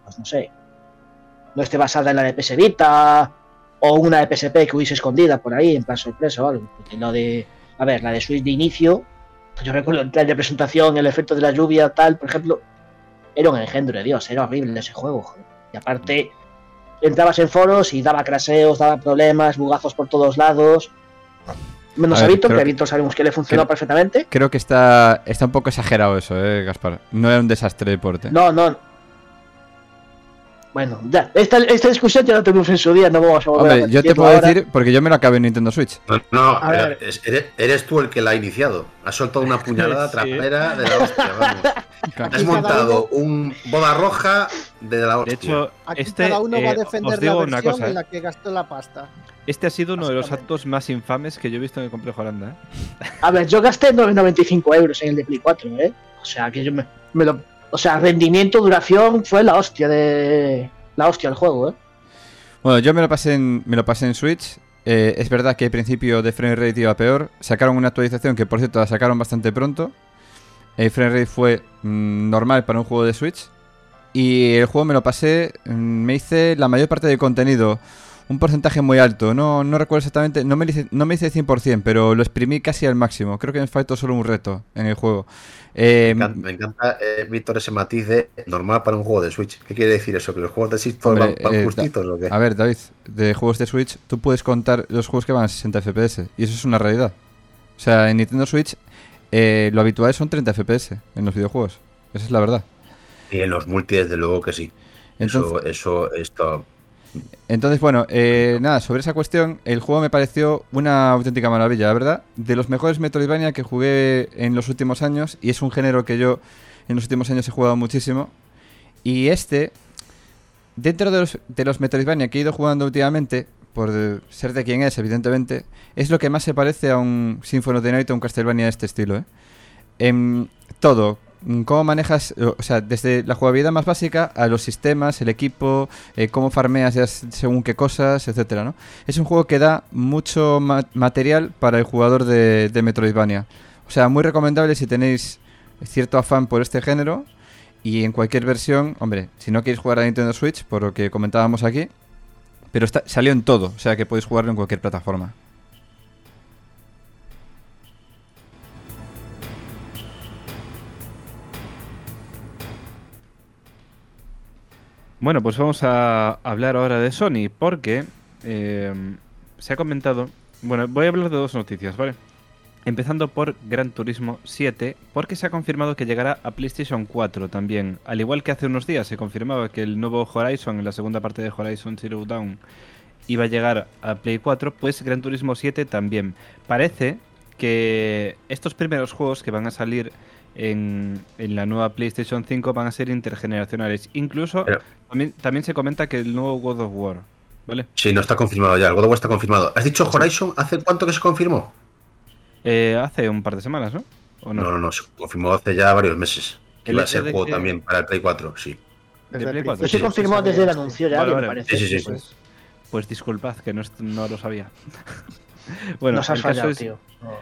esté basada en la de PS Vita o una de PSP que hubiese escondida por ahí en plan sorpresa o algo. Porque la de Switch de inicio, yo recuerdo el plan de presentación, el efecto de la lluvia, tal, por ejemplo, era un engendro de Dios, era horrible ese juego, joder. Y aparte, entrabas en foros y daba craseos, daba problemas, bugazos por todos lados. Menos A a ver, Víctor, creo que a que- Víctor sabemos que le funcionó creo- perfectamente. creo que está un poco exagerado eso, Gaspar. No era un desastre de porte. No. Bueno, ya, esta discusión ya la tuvimos en su día, no vamos a volver a Hombre, yo te repetirlo puedo ahora. decir, porque yo me lo acabé en Nintendo Switch. No, A pero ver. eres tú el que la ha iniciado. Has soltado una puñalada Sí. trapera de la hostia, vamos. Claro. Has Aquí cada montado un boda roja de la De hostia. hecho, Aquí cada uno va a defender os digo la una versión cosa, en la que gastó la pasta. Este ha sido uno de los Básicamente. actos más infames que yo he visto en el complejo Aranda. A ver, yo gasté 95 euros en el de Play 4, ¿eh? O sea, que yo me lo... O sea, rendimiento, duración, fue la hostia del juego, ¿eh? Bueno, yo me lo pasé en Switch. Es verdad que al principio de frame rate iba peor. Sacaron una actualización que, por cierto, la sacaron bastante pronto. El frame rate fue normal para un juego de Switch. Y el juego me lo pasé, me hice la mayor parte del contenido, un porcentaje muy alto. No recuerdo exactamente, no me hice 100%, pero lo exprimí casi al máximo. Creo que me faltó solo un reto en el juego. Me encanta, Víctor, ese matiz de normal para un juego de Switch. ¿Qué quiere decir eso? ¿Que los juegos de Switch Hombre, van justitos o qué? A ver, David, de juegos de Switch, tú puedes contar los juegos que van a 60 FPS. Y eso es una realidad. O sea, en Nintendo Switch lo habitual son 30 FPS en los videojuegos. Esa es la verdad. Y en los multi, desde luego que sí. Entonces, bueno, nada, sobre esa cuestión, el juego me pareció una auténtica maravilla, la verdad. De los mejores Metroidvania que jugué en los últimos años, y es un género que yo en los últimos años he jugado muchísimo. Y dentro de los Metroidvania que he ido jugando últimamente, por ser de quien es, evidentemente, es lo que más se parece a un Symphony of the Night o un Castlevania de este estilo, ¿eh? Todo. Cómo manejas, o sea, desde la jugabilidad más básica a los sistemas, el equipo, cómo farmeas ya según qué cosas, etcétera, ¿no? Es un juego que da mucho material para el jugador de Metroidvania. O sea, muy recomendable si tenéis cierto afán por este género. Y en cualquier versión, hombre, si no queréis jugar a Nintendo Switch, por lo que comentábamos aquí, pero salió en todo, o sea que podéis jugarlo en cualquier plataforma. Bueno, pues vamos a hablar ahora de Sony, porque se ha comentado... Bueno, voy a hablar de dos noticias, ¿vale? Empezando por Gran Turismo 7, porque se ha confirmado que llegará a PlayStation 4 también. Al igual que hace unos días se confirmaba que el nuevo Horizon, la segunda parte de Horizon Zero Dawn, iba a llegar a Play 4, pues Gran Turismo 7 también. Parece que estos primeros juegos que van a salir en la nueva PlayStation 5 van a ser intergeneracionales. Incluso Pero- también se comenta que el nuevo God of War, ¿vale? Sí, no está confirmado ya. El God of War está confirmado. ¿Has dicho Horizon? ¿Hace cuánto que se confirmó? Hace un par de semanas, ¿no? ¿O no? No, se confirmó hace ya varios meses. Que El iba a hecho ser de juego que- también para el Play 4, sí. De Desde Play el 4. Pues se principio confirmó sabía desde el esto. anuncio ya, Vale, me vale. parece. Sí. Pues disculpad que no lo sabía. Bueno, Nos has el caso fallado, es... tío.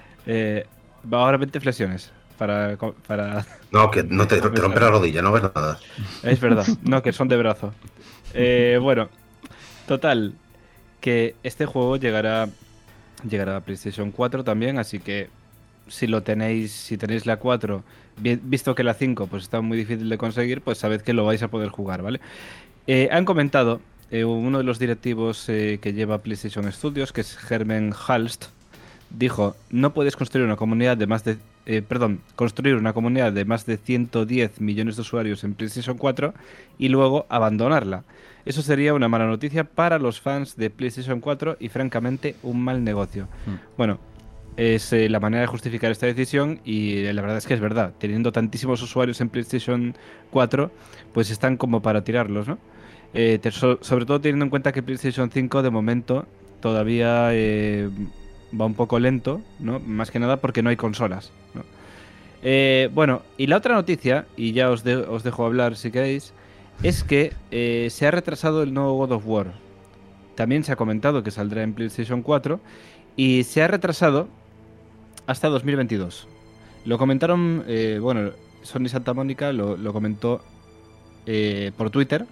ahora 20 flexiones para... No, que no te rompe la rodilla, no ves nada. Es verdad, no, que son de brazo. Bueno, total, que este juego llegará a PlayStation 4 también, así que si tenéis la 4, visto que la 5 pues está muy difícil de conseguir, pues sabed que lo vais a poder jugar, ¿vale? Han comentado uno de los directivos que lleva PlayStation Studios, que es Hermen Halst, dijo: no puedes construir una comunidad de más de construir una comunidad de más de 110 millones de usuarios en PlayStation 4 y luego abandonarla. Eso sería una mala noticia para los fans de PlayStation 4 y francamente un mal negocio. Bueno, es la manera de justificar esta decisión y la verdad es que es verdad. Teniendo tantísimos usuarios en PlayStation 4, pues están como para tirarlos, ¿no? Sobre todo teniendo en cuenta que PlayStation 5 de momento todavía va un poco lento, ¿no? Más que nada porque no hay consolas, ¿no? Bueno, y la otra noticia, y ya os dejo hablar si queréis, es que se ha retrasado el nuevo God of War. También se ha comentado que saldrá en PlayStation 4 y se ha retrasado hasta 2022. Lo comentaron, bueno, Sony Santa Mónica lo comentó por Twitter.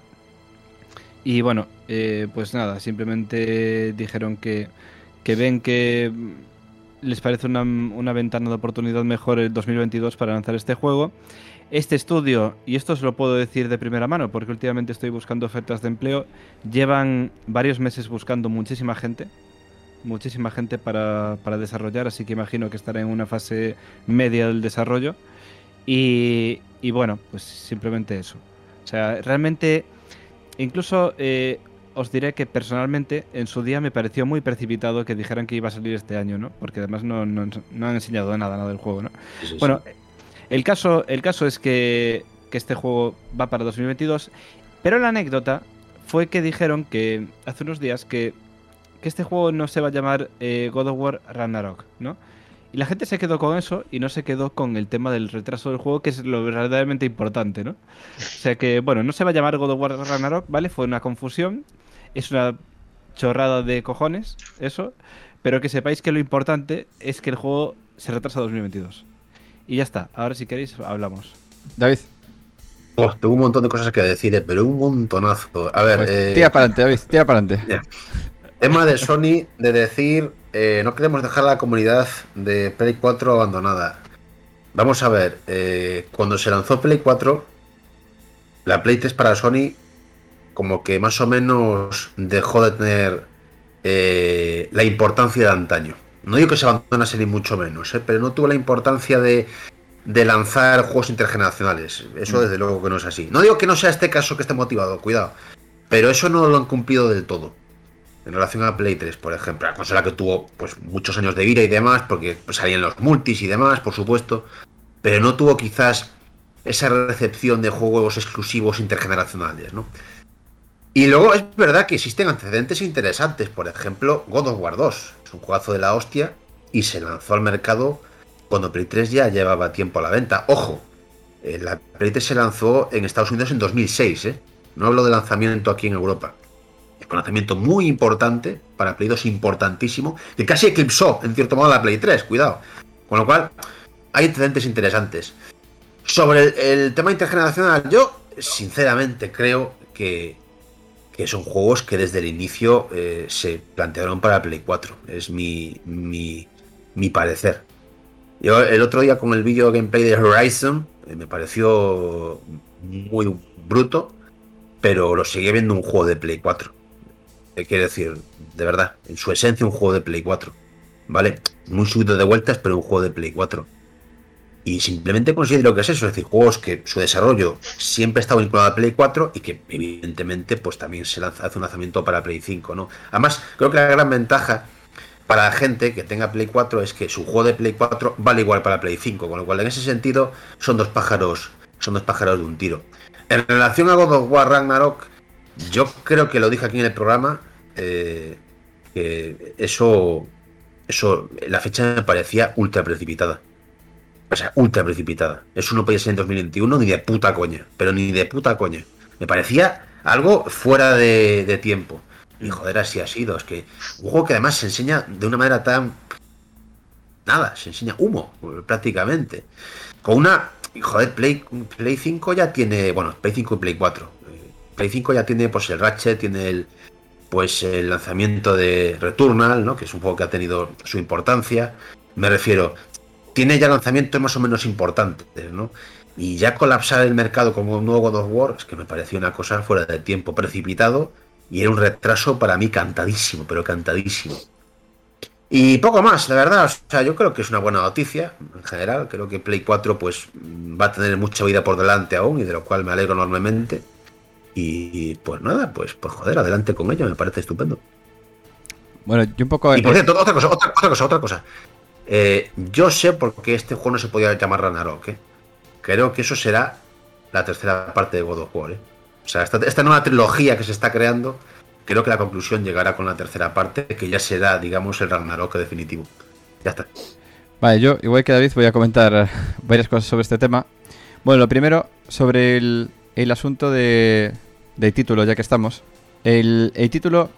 Y bueno, pues nada, simplemente dijeron que ven que les parece una ventana de oportunidad mejor el 2022 para lanzar este juego. Este estudio, y esto os lo puedo decir de primera mano porque últimamente estoy buscando ofertas de empleo, llevan varios meses buscando muchísima gente para desarrollar, así que imagino que estará en una fase media del desarrollo. Y bueno, pues simplemente eso. O sea, realmente, incluso os diré que personalmente en su día me pareció muy precipitado que dijeran que iba a salir este año, ¿no? Porque además no han enseñado nada del juego, ¿no? Sí. Bueno, el caso es que este juego va para 2022, pero la anécdota fue que dijeron que hace unos días que este juego no se va a llamar God of War Ragnarok, ¿no? Y la gente se quedó con eso y no se quedó con el tema del retraso del juego, que es lo verdaderamente importante, ¿no? O sea que, bueno, no se va a llamar God of War Ragnarok, ¿vale? Fue una confusión, es una chorrada de cojones, eso, pero que sepáis que lo importante es que el juego se retrasa a 2022. Y ya está, ahora si queréis hablamos. David. Tengo un montón de cosas que decir, pero un montonazo. A ver, Pues tira para adelante, David, tira para adelante. ya. Tema de Sony de decir, no queremos dejar a la comunidad de Play 4 abandonada. Vamos a ver, cuando se lanzó Play 4, la Play 3 para Sony como que más o menos dejó de tener la importancia de antaño. No digo que se abandonase ni mucho menos, pero no tuvo la importancia de lanzar juegos intergeneracionales. Eso desde luego que no es así. No digo que no sea este caso que esté motivado, cuidado. Pero eso no lo han cumplido del todo. En relación a Play 3, por ejemplo, la consola que tuvo pues muchos años de vida y demás, porque pues, salían los multis y demás, por supuesto, pero no tuvo quizás esa recepción de juegos exclusivos intergeneracionales, ¿no? Y luego es verdad que existen antecedentes interesantes, por ejemplo, God of War 2, es un juegazo de la hostia y se lanzó al mercado cuando Play 3 ya llevaba tiempo a la venta. Ojo, la Play 3 se lanzó en Estados Unidos en 2006, no hablo de lanzamiento aquí en Europa. Un lanzamiento muy importante para Play 2, importantísimo, que casi eclipsó en cierto modo la Play 3, cuidado. Con lo cual, hay antecedentes interesantes. Sobre el tema intergeneracional, yo sinceramente creo que son juegos que desde el inicio se plantearon para Play 4. Es mi parecer. Yo el otro día con el vídeo gameplay de Horizon me pareció muy bruto. pero lo sigue viendo un juego de Play 4. Quiero decir, de verdad, en su esencia un juego de Play 4. ¿Vale? Muy subido de vueltas, pero un juego de Play 4. Y simplemente considero que es eso, es decir, juegos que su desarrollo siempre ha estado vinculado a Play 4 y que evidentemente pues también hace un lanzamiento para Play 5, ¿no? Además, creo que la gran ventaja para la gente que tenga Play 4 es que su juego de Play 4 vale igual para Play 5, con lo cual en ese sentido son dos pájaros de un tiro. En relación a God of War Ragnarok, yo creo que lo dije aquí en el programa, que eso la fecha me parecía ultra precipitada. O sea, ultra precipitada. Eso no podía ser en 2021 ni de puta coña. Pero ni de puta coña. Me parecía algo fuera de tiempo. Y joder, así ha sido. Es que un juego que además se enseña de una manera tan... Nada, se enseña humo, prácticamente. Con una... Joder, Play 5 ya tiene... Bueno, Play 5 y Play 4. Play 5 ya tiene pues el Ratchet, tiene el lanzamiento de Returnal, ¿no? Que es un juego que ha tenido su importancia. Me refiero... Tiene ya lanzamientos más o menos importantes, ¿no? Y ya colapsar el mercado como un nuevo God of War es que me pareció una cosa fuera de tiempo, precipitado, y era un retraso para mí cantadísimo, pero cantadísimo. Y poco más, la verdad. O sea, yo creo que es una buena noticia en general. Creo que Play 4 pues va a tener mucha vida por delante aún, y de lo cual me alegro enormemente. Y pues nada, pues joder, adelante con ello, me parece estupendo. Bueno, yo un poco... Y por cierto, otra cosa. Yo sé por qué este juego no se podía llamar Ragnarok, ¿eh? Creo que eso será la tercera parte de God of War, ¿eh? O sea, esta nueva trilogía que se está creando, creo que la conclusión llegará con la tercera parte, que ya será, digamos, el Ragnarok definitivo. Ya está. Vale, yo, igual que David, voy a comentar varias cosas sobre este tema. Bueno, lo primero, sobre el asunto del título, ya que estamos. El título,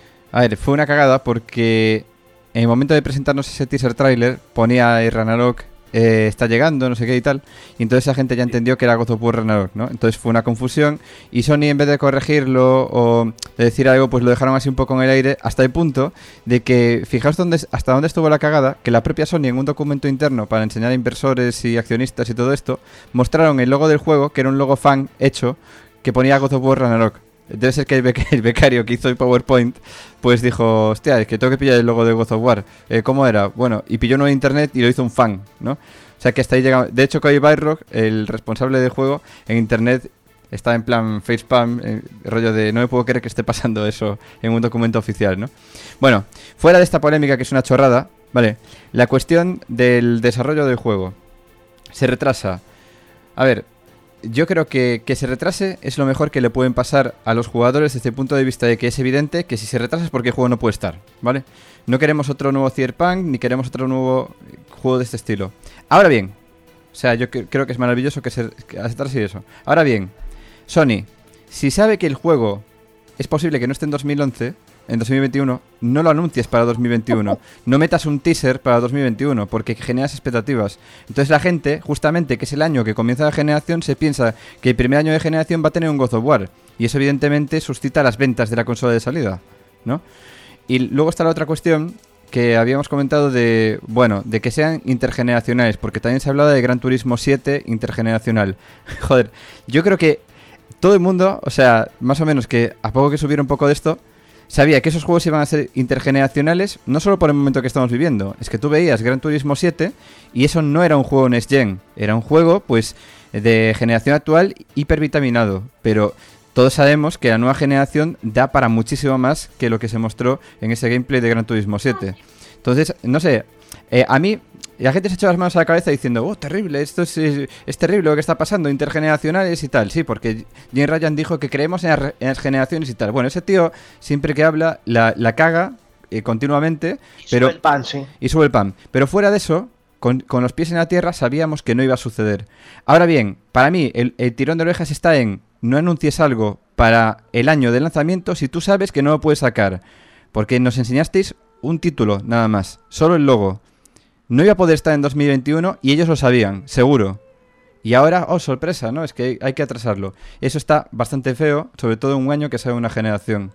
a ver, fue una cagada porque... En el momento de presentarnos ese teaser trailer ponía Ragnarok está llegando, no sé qué y tal, y entonces la gente ya entendió que era God of War Ragnarok, ¿no? Entonces fue una confusión y Sony, en vez de corregirlo o de decir algo, pues lo dejaron así un poco en el aire, hasta el punto de que, fijaos hasta dónde estuvo la cagada, que la propia Sony en un documento interno para enseñar a inversores y accionistas y todo esto, mostraron el logo del juego, que era un logo fan hecho, que ponía God of War Ragnarok. Debe ser que el becario que hizo el PowerPoint pues dijo, hostia, es que tengo que pillar el logo de God of War. ¿Cómo era? Bueno, y pilló uno en internet y lo hizo un fan, ¿no? O sea que hasta ahí llegamos. De hecho, Cody Byrock, el responsable del juego, en internet está en plan facepalm, rollo de no me puedo creer que esté pasando eso en un documento oficial, ¿no? Bueno, fuera de esta polémica que es una chorrada, vale, la cuestión del desarrollo del juego. Se retrasa. A ver... Yo creo que se retrase es lo mejor que le pueden pasar a los jugadores desde el punto de vista de que es evidente que si se retrasa es porque el juego no puede estar, ¿vale? No queremos otro nuevo Cyberpunk ni queremos otro nuevo juego de este estilo. Ahora bien, o sea, yo creo que es maravilloso que se retrase eso. Ahora bien, Sony, si sabe que el juego es posible que no esté en 2011... En 2021, no lo anuncies para 2021. No metas un teaser para 2021 porque generas expectativas. Entonces la gente, justamente, que es el año que comienza la generación, se piensa que el primer año de generación va a tener un God of War. Y eso evidentemente suscita las ventas de la consola de salida, ¿no? Y luego está la otra cuestión que habíamos comentado de que sean intergeneracionales, porque también se ha hablado de Gran Turismo 7 intergeneracional. Joder, yo creo que todo el mundo, o sea, más o menos que a poco que subiera un poco de esto, sabía que esos juegos iban a ser intergeneracionales, no solo por el momento que estamos viviendo. Es que tú veías Gran Turismo 7 y eso no era un juego Next Gen. Era un juego, pues, de generación actual hipervitaminado. Pero todos sabemos que la nueva generación da para muchísimo más que lo que se mostró en ese gameplay de Gran Turismo 7. Entonces, no sé, a mí... la gente se echó las manos a la cabeza diciendo, oh, terrible, esto es terrible lo que está pasando, intergeneracionales y tal. Sí, porque Jim Ryan dijo que creemos en las generaciones y tal. Bueno, ese tío, siempre que habla, la caga continuamente. Pero sube el pan, sí. Y sube el pan. Pero fuera de eso, con los pies en la tierra, sabíamos que no iba a suceder. Ahora bien, para mí, el tirón de orejas está en no anuncies algo para el año de lanzamiento si tú sabes que no lo puedes sacar. Porque nos enseñasteis un título, nada más. Solo el logo. No iba a poder estar en 2021 y ellos lo sabían, seguro. Y ahora, oh, sorpresa, ¿no? Es que hay que atrasarlo. Eso está bastante feo, sobre todo en un año que sea una generación.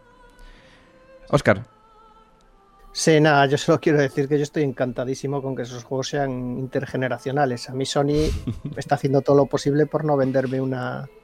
Óscar. Sí, nada, yo solo quiero decir que yo estoy encantadísimo con que esos juegos sean intergeneracionales. A mí Sony está haciendo todo lo posible por no venderme una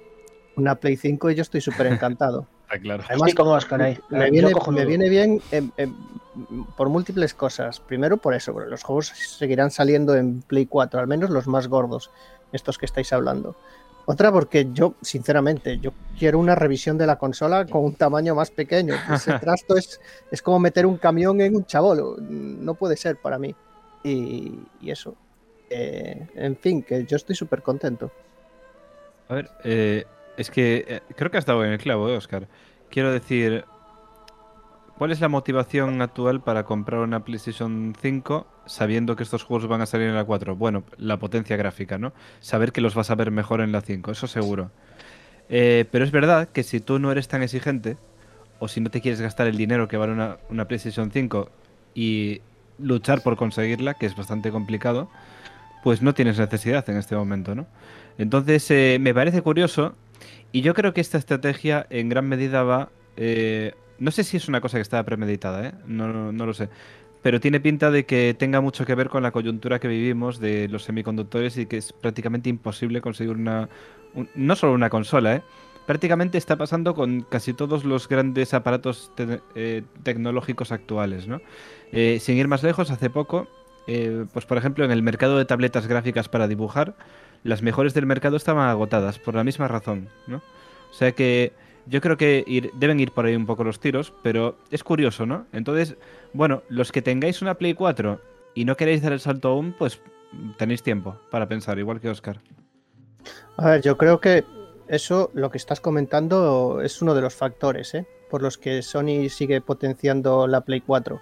una Play 5 y yo estoy súper encantado. Claro. Además, Estoy con Oscar ahí. me Yo viene, cojo me nudo. viene bien por múltiples cosas. Primero por eso, porque los juegos seguirán saliendo en Play 4, al menos los más gordos, estos que estáis hablando. Otra porque yo, sinceramente, yo quiero una revisión de la consola con un tamaño más pequeño. Ese trasto es como meter un camión en un chabolo. No puede ser para mí. Y eso. En fin, que yo estoy súper contento. A ver, es que creo que has dado en el clavo, Oscar. Quiero decir, ¿cuál es la motivación actual para comprar una PlayStation 5 sabiendo que estos juegos van a salir en la 4? Bueno, la potencia gráfica, ¿no? Saber que los vas a ver mejor en la 5, eso seguro. Pero es verdad que si tú no eres tan exigente, o si no te quieres gastar el dinero que vale una PlayStation 5 y luchar por conseguirla, que es bastante complicado, pues no tienes necesidad en este momento, ¿no? Entonces, me parece curioso, y yo creo que esta estrategia en gran medida va... no sé si es una cosa que estaba premeditada, ¿eh? No lo sé. Pero tiene pinta de que tenga mucho que ver con la coyuntura que vivimos de los semiconductores y que es prácticamente imposible conseguir no solo una consola, ¿eh? Prácticamente está pasando con casi todos los grandes aparatos tecnológicos actuales, ¿no? Sin ir más lejos, hace poco, pues por ejemplo, en el mercado de tabletas gráficas para dibujar, las mejores del mercado estaban agotadas por la misma razón, ¿no? O sea que yo creo que deben ir por ahí un poco los tiros, pero es curioso, ¿no? Entonces, bueno, los que tengáis una Play 4 y no queréis dar el salto aún, pues tenéis tiempo para pensar, igual que Oscar. A ver, yo creo que eso, lo que estás comentando, es uno de los factores, por los que Sony sigue potenciando la Play 4.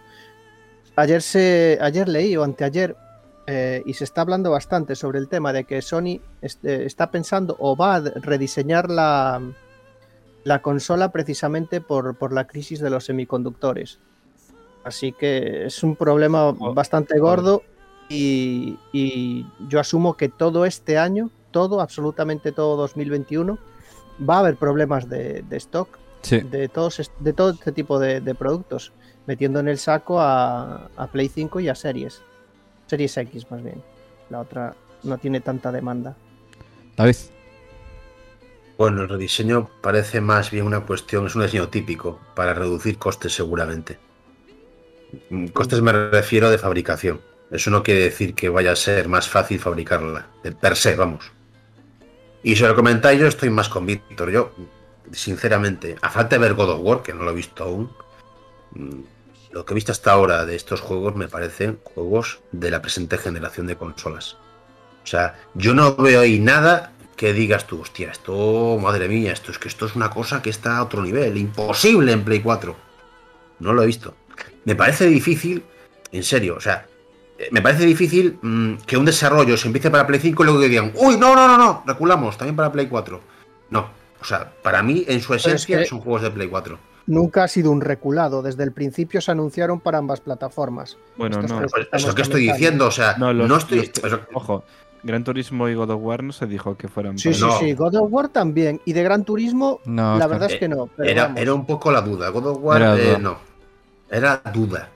Ayer leí o anteayer, y se está hablando bastante sobre el tema de que Sony está pensando o va a rediseñar la consola precisamente por la crisis de los semiconductores. Así que es un problema bastante gordo y yo asumo que todo este año, absolutamente todo 2021, va a haber problemas de stock, Sí. de todo este tipo de productos, metiendo en el saco a Play 5 y a Series X más bien. La otra no tiene tanta demanda. David. Bueno, el rediseño parece más bien una cuestión, es un diseño típico para reducir costes seguramente. Costes me refiero de fabricación. Eso no quiere decir que vaya a ser más fácil fabricarla, de per se, vamos. Y si lo comentáis, yo estoy más con Víctor. Yo, sinceramente, a falta de ver God of War, que no lo he visto aún, lo que he visto hasta ahora de estos juegos me parecen juegos de la presente generación de consolas. O sea, yo no veo ahí nada que digas tú, hostia, esto, madre mía, esto es una cosa que está a otro nivel, imposible en Play 4. No lo he visto. Me parece difícil, en serio, o sea, me parece difícil que un desarrollo se empiece para Play 5 y luego que digan, uy, no, reculamos, también para Play 4. No, o sea, para mí, en su esencia, son juegos de Play 4. Nunca ha sido un reculado. Desde el principio se anunciaron para ambas plataformas. Bueno, no. Es lo que estoy diciendo, o sea, no estoy... Ojo, Gran Turismo y God of War no se dijo que fueran... Sí, sí, God of War también. Y de Gran Turismo, la verdad es que no. Pero era un poco la duda. God of War, no. Era duda.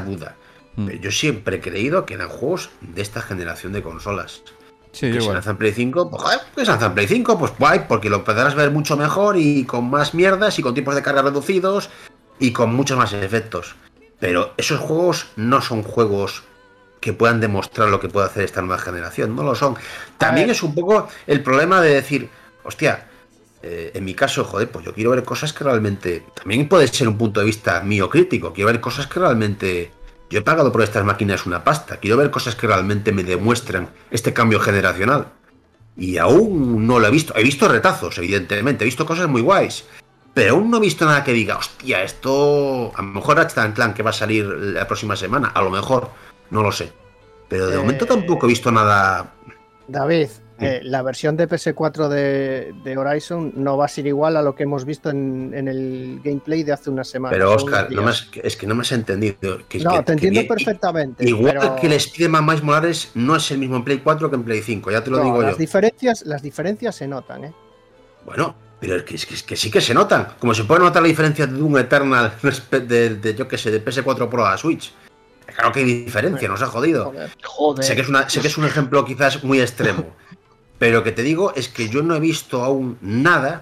Yo siempre he creído que eran juegos de esta generación de consolas. Sí, que se lanzan Play 5, pues joder, que se lanzan Play 5, pues guay, porque lo podrás ver mucho mejor y con más mierdas y con tiempos de carga reducidos y con muchos más efectos. Pero esos juegos no son juegos que puedan demostrar lo que puede hacer esta nueva generación, no lo son. También es un poco el problema de decir, hostia, en mi caso, joder, pues yo quiero ver cosas que realmente... También puede ser un punto de vista mío crítico, quiero ver cosas que realmente... Yo he pagado por estas máquinas una pasta. Quiero ver cosas que realmente me demuestran este cambio generacional. Y aún no lo he visto. He visto retazos, evidentemente. He visto cosas muy guays. Pero aún no he visto nada que diga, hostia, esto... A lo mejor Ratchet & Clank que va a salir la próxima semana. A lo mejor. No lo sé. Pero de momento tampoco he visto nada... David, la versión de PS4 de Horizon no va a ser igual a lo que hemos visto en el gameplay de hace una semana. Pero Oscar, es que no me has entendido. Te entiendo perfectamente. Igual pero... que el Spider-Man Miles Morales no es el mismo en Play 4 que en Play 5, ya te lo digo las diferencias se notan, Bueno, pero es que sí que se notan. Como se puede notar la diferencia de un Eternal de yo que sé, de PS4 Pro a Switch. Claro que hay diferencia, nos ha jodido. Joder. Sé que es un ejemplo quizás muy extremo. Pero lo que te digo es que yo no he visto aún nada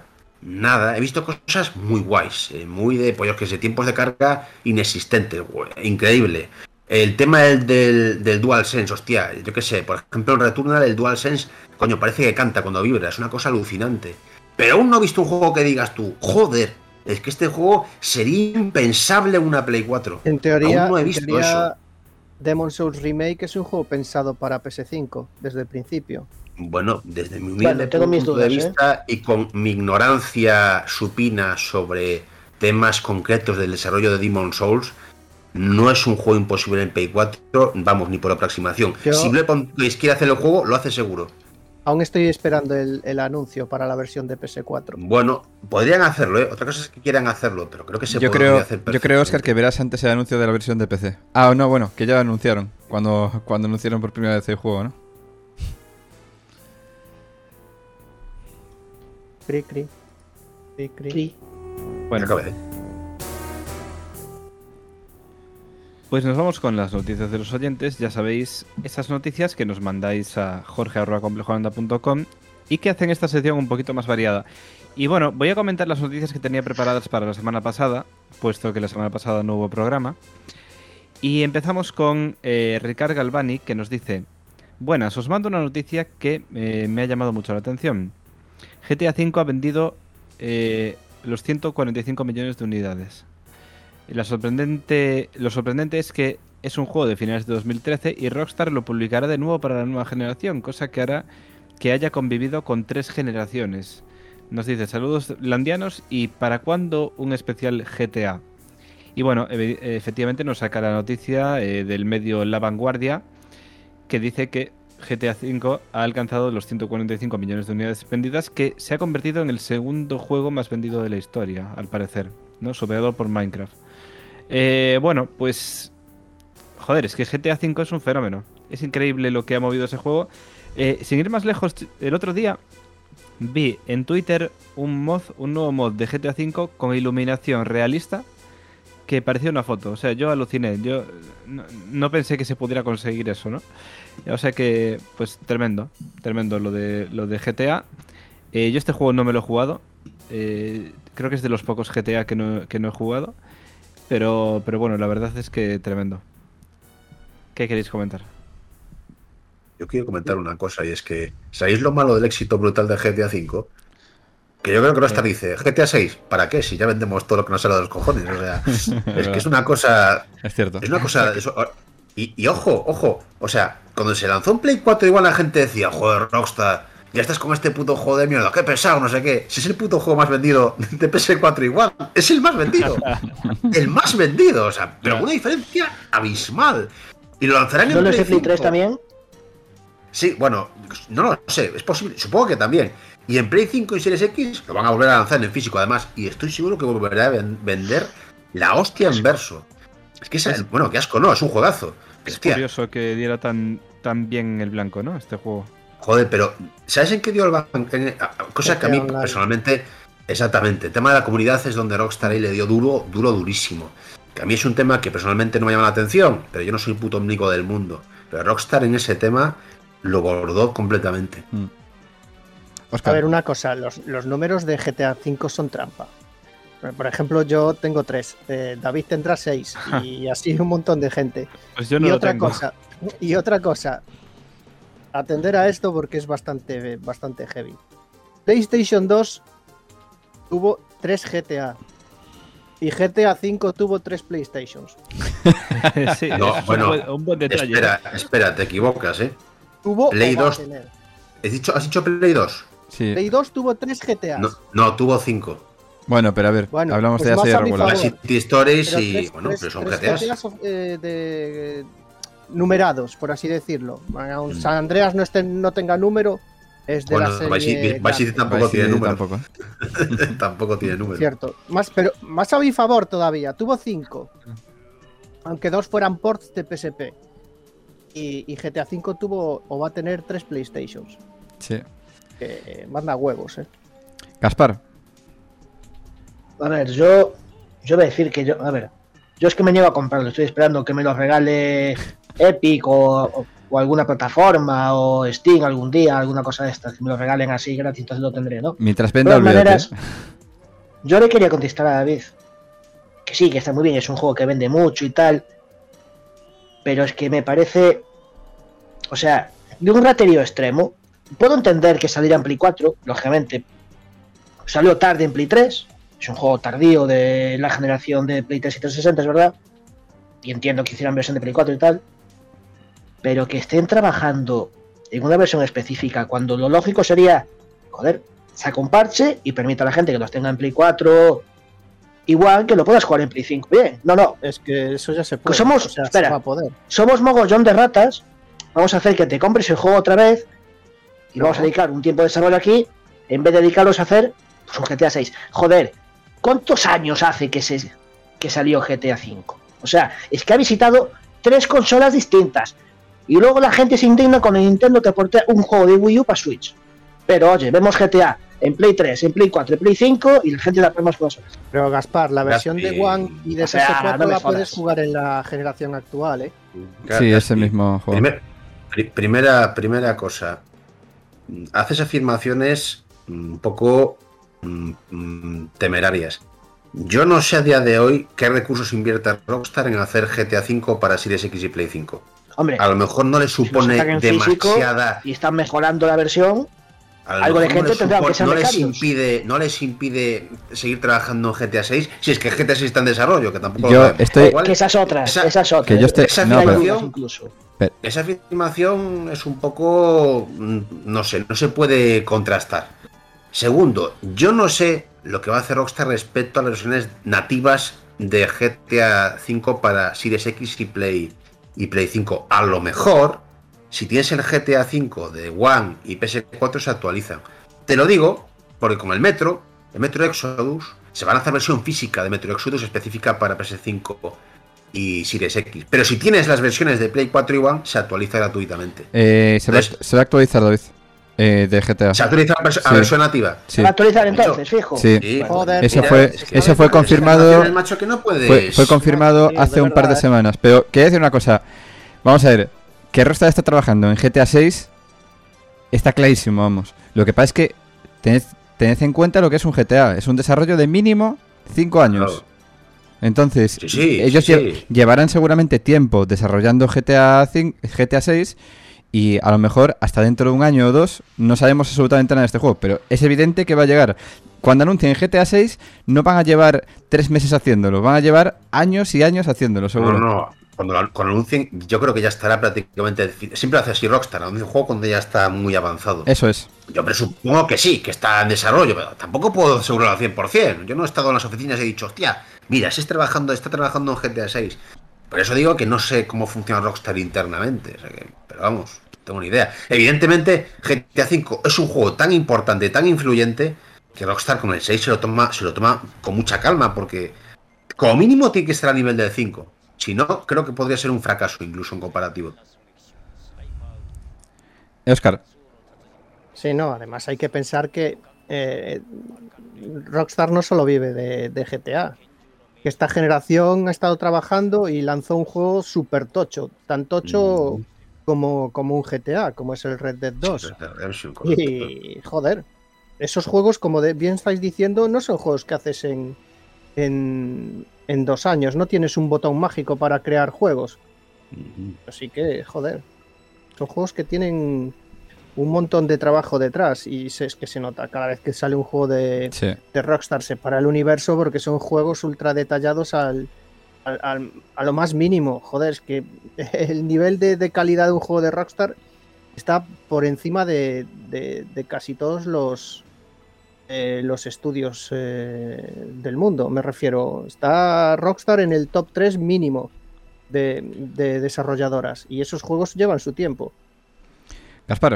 nada. He visto cosas muy guays, muy de, pues yo que sé, tiempos de carga inexistentes, increíble. El tema del DualSense, hostia, yo qué sé, por ejemplo, en Returnal el DualSense, coño, parece que canta cuando vibra, es una cosa alucinante. Pero aún no he visto un juego que digas tú, joder, es que este juego sería impensable en una Play 4. En teoría, aún no he visto eso. Demon's Souls Remake es un juego pensado para PS5 desde el principio. Bueno, desde mi humilde tengo mis punto dudas, de vista y con mi ignorancia supina sobre temas concretos del desarrollo de Demon's Souls, no es un juego imposible en Play 4, vamos, ni por aproximación. Si Bluepoint quiere hacer el juego, lo hace seguro. Aún estoy esperando el anuncio para la versión de PS4. Bueno, podrían hacerlo, ¿eh? Otra cosa es que quieran hacerlo, pero creo que se podría hacer perfectamente. Yo creo, Oscar, que verás antes el anuncio de la versión de PC. Ah, no, bueno, que ya lo anunciaron cuando anunciaron por primera vez el juego, ¿no? Cri, cri. Cri, cri. Bueno, pues nos vamos con las noticias de los oyentes. Ya sabéis, esas noticias que nos mandáis a jorge@complejolanda.com y que hacen esta sección un poquito más variada. Y bueno, voy a comentar las noticias que tenía preparadas para la semana pasada, puesto que la semana pasada no hubo programa. Y empezamos con Ricard Galvani, que nos dice: buenas, os mando una noticia que me ha llamado mucho la atención. GTA V ha vendido los 145 millones de unidades. Lo sorprendente es que es un juego de finales de 2013 y Rockstar lo publicará de nuevo para la nueva generación, cosa que hará que haya convivido con 3 generaciones. Nos dice: saludos landianos, ¿y para cuándo un especial GTA? Y bueno, efectivamente nos saca la noticia del medio La Vanguardia, que dice que GTA V ha alcanzado los 145 millones de unidades vendidas, que se ha convertido en el segundo juego más vendido de la historia, al parecer, ¿no? Superado por Minecraft. Bueno, pues joder, es que GTA V es un fenómeno. Es increíble lo que ha movido ese juego. Sin ir más lejos, el otro día vi en Twitter un nuevo mod de GTA V con iluminación realista que parecía una foto. O sea, yo aluciné. Yo no pensé que se pudiera conseguir eso, ¿no? O sea que, pues tremendo lo de GTA. Yo este juego no me lo he jugado. Creo que es de los pocos GTA que no he jugado. Pero bueno, la verdad es que tremendo. ¿Qué queréis comentar? Yo quiero comentar una cosa, y es que ¿sabéis lo malo del éxito brutal de GTA V? Que yo creo que Rockstar dice, GTA 6, ¿para qué? Si ya vendemos todo lo que nos sale de los cojones. O sea, es que es una cosa... Es cierto. Es una cosa... Y ojo, o sea, cuando se lanzó en Play 4 igual la gente decía, joder, Rockstar, ya estás con este puto juego de mierda, qué pesado, no sé qué. Si es el puto juego más vendido de PS4 igual, es el más vendido. El más vendido, o sea, pero con una diferencia abismal. Y lo lanzarán en Play 3 también. Sí, bueno, no lo sé, es posible, supongo que también. Y en Play 5 y Series X lo van a volver a lanzar en físico además, y estoy seguro que volverá a vender la hostia en verso. Es que bueno, qué asco, no, es un juegazo. Es curioso que diera tan bien el blanco, ¿no? Este juego. Joder, pero ¿sabes en qué dio el blanco? Cosa que a mí personalmente, exactamente, el tema de la comunidad es donde Rockstar ahí le dio durísimo. Que a mí es un tema que personalmente no me llama la atención, pero yo no soy puto omnigo del mundo. Pero Rockstar en ese tema lo bordó completamente. A ver, una cosa, los números de GTA V son trampa. Por ejemplo, yo tengo 3, David tendrá 6 y así un montón de gente. Pues yo no lo tengo. Y otra cosa, atender a esto porque es bastante heavy. PlayStation 2 tuvo 3 GTA y GTA V tuvo 3 PlayStations. Sí, no, bueno, un buen detalle. Espera, te equivocas, ¿eh? Tuvo Play 2. ¿Has dicho Play 2? Sí. Play 2 tuvo 3 GTAs. No, tuvo 5. Bueno, pero a ver, hablamos pues de hace regular. City Stories y bueno, pero son GTAs. Numerados, por así decirlo. Aunque San Andreas no tenga número, es de la serie. Vice City tampoco tiene número. Tampoco tiene número. Cierto. Pero más a mi favor todavía. Tuvo 5. Aunque 2 fueran ports de PSP. Y GTA V tuvo o va a tener 3 PlayStations. Sí. Manda huevos, Gaspar. A ver, yo voy a decir que yo es que me niego a comprarlo, estoy esperando que me lo regale Epic o o alguna plataforma o Steam algún día, alguna cosa de estas, que me lo regalen así gratis, entonces lo tendré, ¿no? Mientras De venda, todas olvídate. maneras, yo le quería contestar a David que sí, que está muy bien, es un juego que vende mucho y tal, pero es que me parece, o sea, de un raterío extremo. Puedo entender que saliera en Play 4, lógicamente salió tarde en Play 3, es un juego tardío de la generación de Play 3 y 360, es verdad, y entiendo que hicieran versión de Play 4 y tal, pero que estén trabajando en una versión específica cuando lo lógico sería, joder, saca un parche y permita a la gente que los tenga en Play 4 igual, que lo puedas jugar en Play 5 bien. No, Es que eso ya se puede. Pues somos- o sea, espera. se va a poder. somos mogollón de ratas, vamos a hacer que te compres el juego otra vez y No. vamos a dedicar un tiempo de desarrollo aquí en vez de dedicarlos a hacer pues, un GTA 6. Joder, ¿cuántos años hace que salió GTA 5? O sea, es que ha visitado 3 consolas distintas y luego la gente se indigna con el Nintendo que aporta un juego de Wii U para Switch. Pero oye, vemos GTA en Play 3, en Play 4, en Play 5 y la gente la pone más cosas. Pero Gaspar, la versión de Gaspi, One y de o sea, PS4 no me la puedes jodas. jugar en la generación actual, ¿eh? Sí, ese mismo juego. Primera cosa. Haces afirmaciones un poco temerarias. Yo no sé a día de hoy qué recursos invierte Rockstar en hacer GTA V para Series X y Play 5. Hombre, A lo mejor no le si lo supone sacan en físico demasiada. y están mejorando la versión, A lo algo de mejor gente tendrá que ser no les becarios. impide seguir trabajando en GTA 6 si es que GTA 6 está en desarrollo, que tampoco Yo lo sabemos. estoy- Igual, que esas otras, esa- esas otras. que yo estoy- esa no, pero- afirmación- incluso. esa afirmación es un poco, no sé, no se puede contrastar. Segundo, yo no sé lo que va a hacer Rockstar respecto a las versiones nativas de GTA 5 para Series X y Play 5. A lo mejor, si tienes el GTA 5 de One y PS4 se actualizan. Te lo digo porque con el Metro Exodus, se va a lanzar versión física de Metro Exodus específica para PS5 y Series X. Pero si tienes las versiones de Play 4 y One, se actualiza gratuitamente. Se va a actualizar, David, de GTA. Se actualiza a Sí. versión nativa. Sí, ¿Va a actualizar entonces, fijo? sí. Sí, Joder, Eso mira, fue- es que eso fue a veces- confirmado. El macho que no puedes. Fue confirmado Sí, hace de un par de verdad, semanas. Pero quería decir una cosa. Vamos a ver. Que Rockstar está trabajando en GTA 6 está clarísimo, vamos. Lo que pasa es que tened en cuenta lo que es un GTA. Es un desarrollo de mínimo 5 años. Claro. Entonces, Sí, ellos sí. llevarán seguramente tiempo desarrollando GTA 6 y a lo mejor hasta dentro de un año o dos no sabemos absolutamente nada de este juego, pero es evidente que va a llegar. Cuando anuncien GTA 6 no van a llevar 3 meses haciéndolo, van a llevar años y años haciéndolo, seguro. No. Cuando lo anuncien, yo creo que ya estará prácticamente. Siempre hace así Rockstar, anuncia un juego cuando ya está muy avanzado. Eso es. Yo presupongo que sí, que está en desarrollo, pero tampoco puedo asegurarlo al 100%. Yo no he estado en las oficinas y he dicho, hostia, mira, está trabajando en GTA 6. Por eso digo que no sé cómo funciona Rockstar internamente. O sea que, pero vamos, no tengo ni idea. Evidentemente, GTA 5 es un juego tan importante, tan influyente, que Rockstar con el 6 se lo toma con mucha calma, porque como mínimo tiene que estar a nivel del 5. Si no, creo que podría ser un fracaso incluso en comparativo. Oscar. Sí, no, además hay que pensar que Rockstar no solo vive de GTA. Que esta generación ha estado trabajando y lanzó un juego súper tocho. Tan tocho como un GTA, como es el Red Dead 2. Y joder, esos juegos, como bien estáis diciendo, no son juegos que haces en 2 años. No tienes un botón mágico para crear juegos. Así que, joder, son juegos que tienen un montón de trabajo detrás y es que se nota cada vez que sale un juego de Rockstar, se para el universo porque son juegos ultra detallados a lo más mínimo. Joder, es que el nivel de calidad de un juego de Rockstar está por encima de casi todos los estudios del mundo. Me refiero, está Rockstar en el top 3 mínimo de desarrolladoras y esos juegos llevan su tiempo. Gaspar.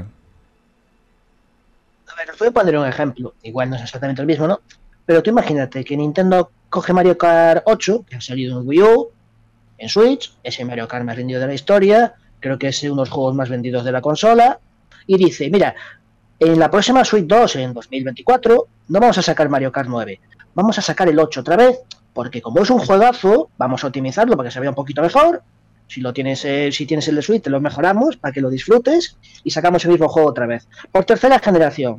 A ver, os voy a poner un ejemplo. Igual no es exactamente el mismo, ¿no? Pero tú imagínate que Nintendo coge Mario Kart 8, que ha salido en Wii U, en Switch, ese Mario Kart más vendido de la historia, creo que es uno de los juegos más vendidos de la consola, y dice, mira, en la próxima Switch 2, en 2024, no vamos a sacar Mario Kart 9, vamos a sacar el 8 otra vez, porque como es un juegazo, vamos a optimizarlo para que se vea un poquito mejor, Si tienes el de Switch, te lo mejoramos para que lo disfrutes y sacamos el mismo juego otra vez. Por tercera generación.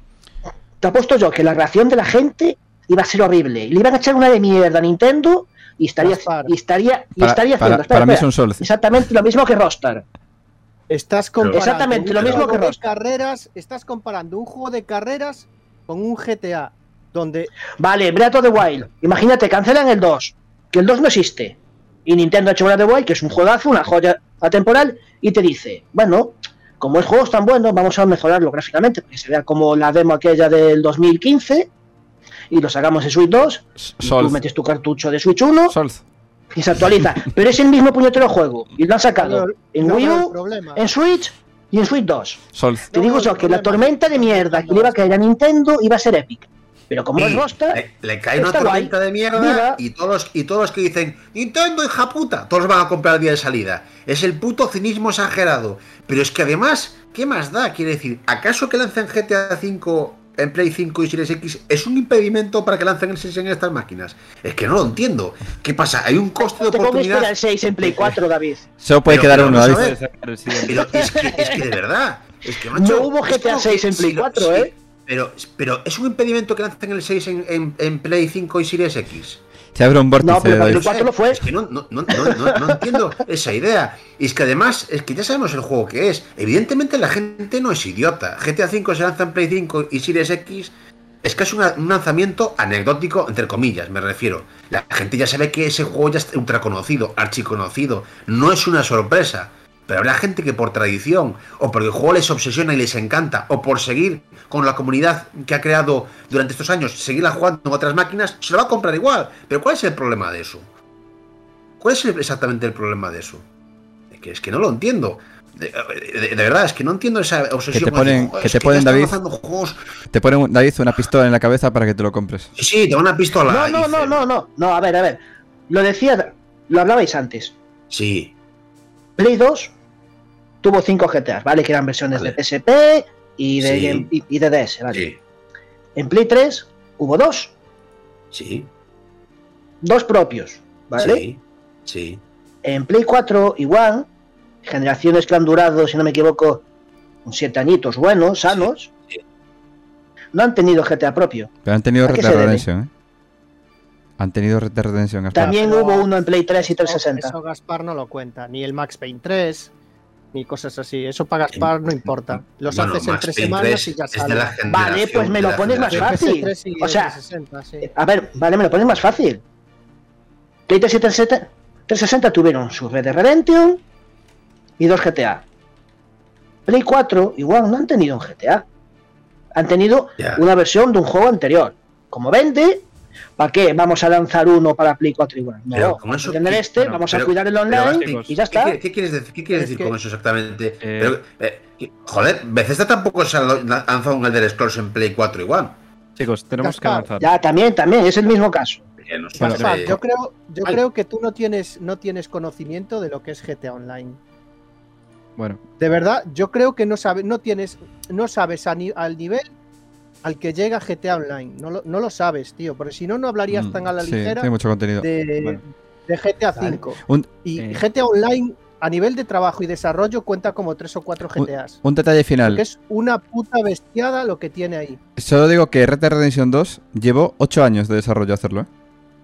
Te apuesto yo que la reacción de la gente iba a ser horrible. Y le iban a echar una de mierda a Nintendo y estaría haciendo. Para mí es un Sol. Exactamente lo mismo que Rockstar. Estás comparando Exactamente lo mismo que Rockstar. Estás comparando un juego de carreras con un GTA donde Vale, Breath of the Wild. Imagínate, cancelan el 2, que el 2 no existe. Y Nintendo ha hecho Breath of the Wild, que es un juegazo, una joya atemporal, y te dice, bueno, como el juego es tan bueno, vamos a mejorarlo gráficamente, para que se vea como la demo aquella del 2015, y lo sacamos en Switch 2, y tú metes tu cartucho de Switch 1, y se actualiza. Pero es el mismo puñetero juego, y lo han sacado en Wii U, en Switch y en Switch 2. Te digo yo que la tormenta de mierda que le iba a caer a Nintendo iba a ser épica. Pero como es Rockstar, le cae una tormenta de mierda y todos los que dicen Nintendo, hija puta, todos van a comprar el día de salida. Es el puto cinismo exagerado. Pero es que además, ¿qué más da? Quiere decir, ¿acaso que lancen GTA V en Play 5 y Series X es un impedimento para que lancen el 6 en estas máquinas? Es que no lo entiendo. ¿Qué pasa? ¿Hay un coste de oportunidad? Tengo el 6 en Play 4, David. Solo puede quedar uno, David. Pero es que de verdad, es que macho, no hubo GTA 6 en Play 4, ¿eh? Pero es un impedimento que lancen el 6 en Play 5 y Series X. Se abre un vórtice. No, pero el 4 lo fue. Es que no entiendo esa idea. Y es que además, es que ya sabemos el juego que es. Evidentemente la gente no es idiota. GTA V se lanza en Play 5 y Series X. Es que es un lanzamiento anecdótico, entre comillas, me refiero. La gente ya sabe que ese juego ya está ultra conocido, archiconocido. No es una sorpresa. Pero habrá gente que por tradición, o porque el juego les obsesiona y les encanta, o por seguir con la comunidad que ha creado durante estos años, seguirla jugando en otras máquinas, se lo va a comprar igual. Pero ¿cuál es el problema de eso? ¿Cuál es exactamente el problema de eso? Es que no lo entiendo. De verdad, es que no entiendo esa obsesión. Te ponen, David, David, una pistola en la cabeza para que te lo compres. Sí, te van una pistola. No, a ver. Lo hablabais antes. Sí. Play 2 tuvo 5 GTAs, ¿vale? Que eran versiones de PSP y de DS, ¿vale? Sí. En Play 3 hubo 2. Sí. 2 propios, ¿vale? Sí. En Play 4 igual, generaciones que han durado, si no me equivoco, 7 añitos buenos, sanos, no han tenido GTA propio. Pero han tenido Red Dead Redemption, ¿eh? Han tenido Red Dead Redemption. Gaspar. También hubo uno en Play 3 y 360. Eso Gaspar no lo cuenta, ni el Max Payne 3, ni cosas así. Eso para Gaspar no importa. Los haces en 3 semanas y ya sale. Vale, pues me lo pones más fácil. O sea, 360, sí. A ver, vale, me lo pones más fácil. Play 3 y 360 tuvieron su Red Dead Redemption y 2 GTA. Play 4 igual no han tenido un GTA. Han tenido una versión de un juego anterior. Como vende, ¿para qué vamos a lanzar uno para Play 4 igual? No, vamos a tener vamos a cuidar el online y ya está. ¿Qué quieres decir con eso exactamente? Joder, Bethesda tampoco se ha lanzado un Elder Scrolls en Play 4 igual. Chicos, tenemos que avanzar. Ya, también, es el mismo caso. Yo creo que tú no tienes conocimiento de lo que es GTA Online. Bueno. De verdad, yo creo que no sabes al nivel al que llega GTA Online. No lo sabes, tío, porque si no hablarías tan a la ligera tiene mucho contenido. de GTA V. GTA Online, a nivel de trabajo y desarrollo, cuenta como 3 o 4 GTAs. Un detalle final. Porque es una puta bestiada lo que tiene ahí. Solo digo que Red Dead Redemption 2 llevó 8 años de desarrollo hacerlo, ¿eh?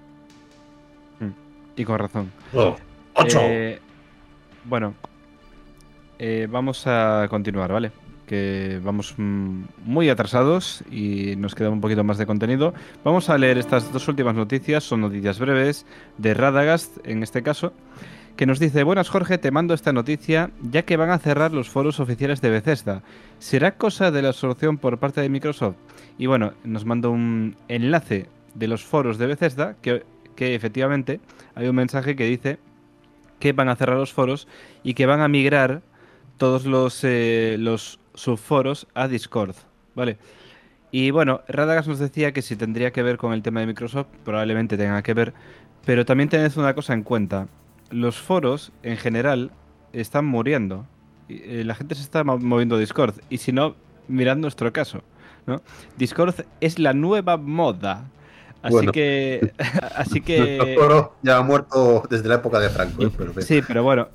Y con razón. 8. Bueno, vamos a continuar, ¿vale? Que vamos muy atrasados y nos queda un poquito más de contenido. Vamos a leer estas 2 últimas noticias, son noticias breves, de Radagast en este caso, que nos dice: buenas Jorge, te mando esta noticia ya que van a cerrar los foros oficiales de Bethesda. ¿Será cosa de la solución por parte de Microsoft? Y bueno, nos manda un enlace de los foros de Bethesda que efectivamente hay un mensaje que dice que van a cerrar los foros y que van a migrar todos los subforos a Discord, ¿vale? Y bueno, Radagast nos decía que si tendría que ver con el tema de Microsoft, probablemente tenga que ver, pero también tened una cosa en cuenta: los foros en general están muriendo, la gente se está moviendo a Discord, y si no, mirad nuestro caso, ¿no? Discord es la nueva moda. Así Bueno. que... Así El que... foro ya ha muerto desde la época de Franco. Pero bien. Sí, pero bueno,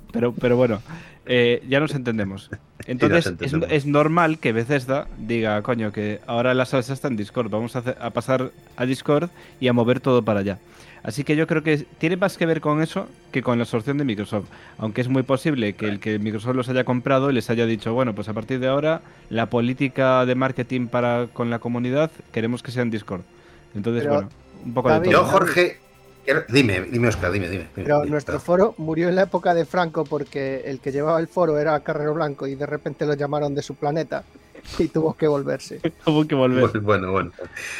ya nos entendemos. Entonces, Sí, nos entendemos. es normal que Bethesda diga, coño, que ahora la salsa está en Discord, vamos a pasar a Discord y a mover todo para allá. Así que yo creo que tiene más que ver con eso que con la absorción de Microsoft. Aunque es muy posible que el que Microsoft los haya comprado les haya dicho, bueno, pues a partir de ahora la política de marketing con la comunidad queremos que sea en Discord. Entonces, Pero, bueno, un poco David, de Yo, todo. Jorge. Dime, Oscar, dime. Pero dime, nuestro perdón. foro murió en la época de Franco porque el que llevaba el foro era Carrero Blanco y de repente lo llamaron de su planeta y tuvo que volverse. Tuvo que volver. Bueno.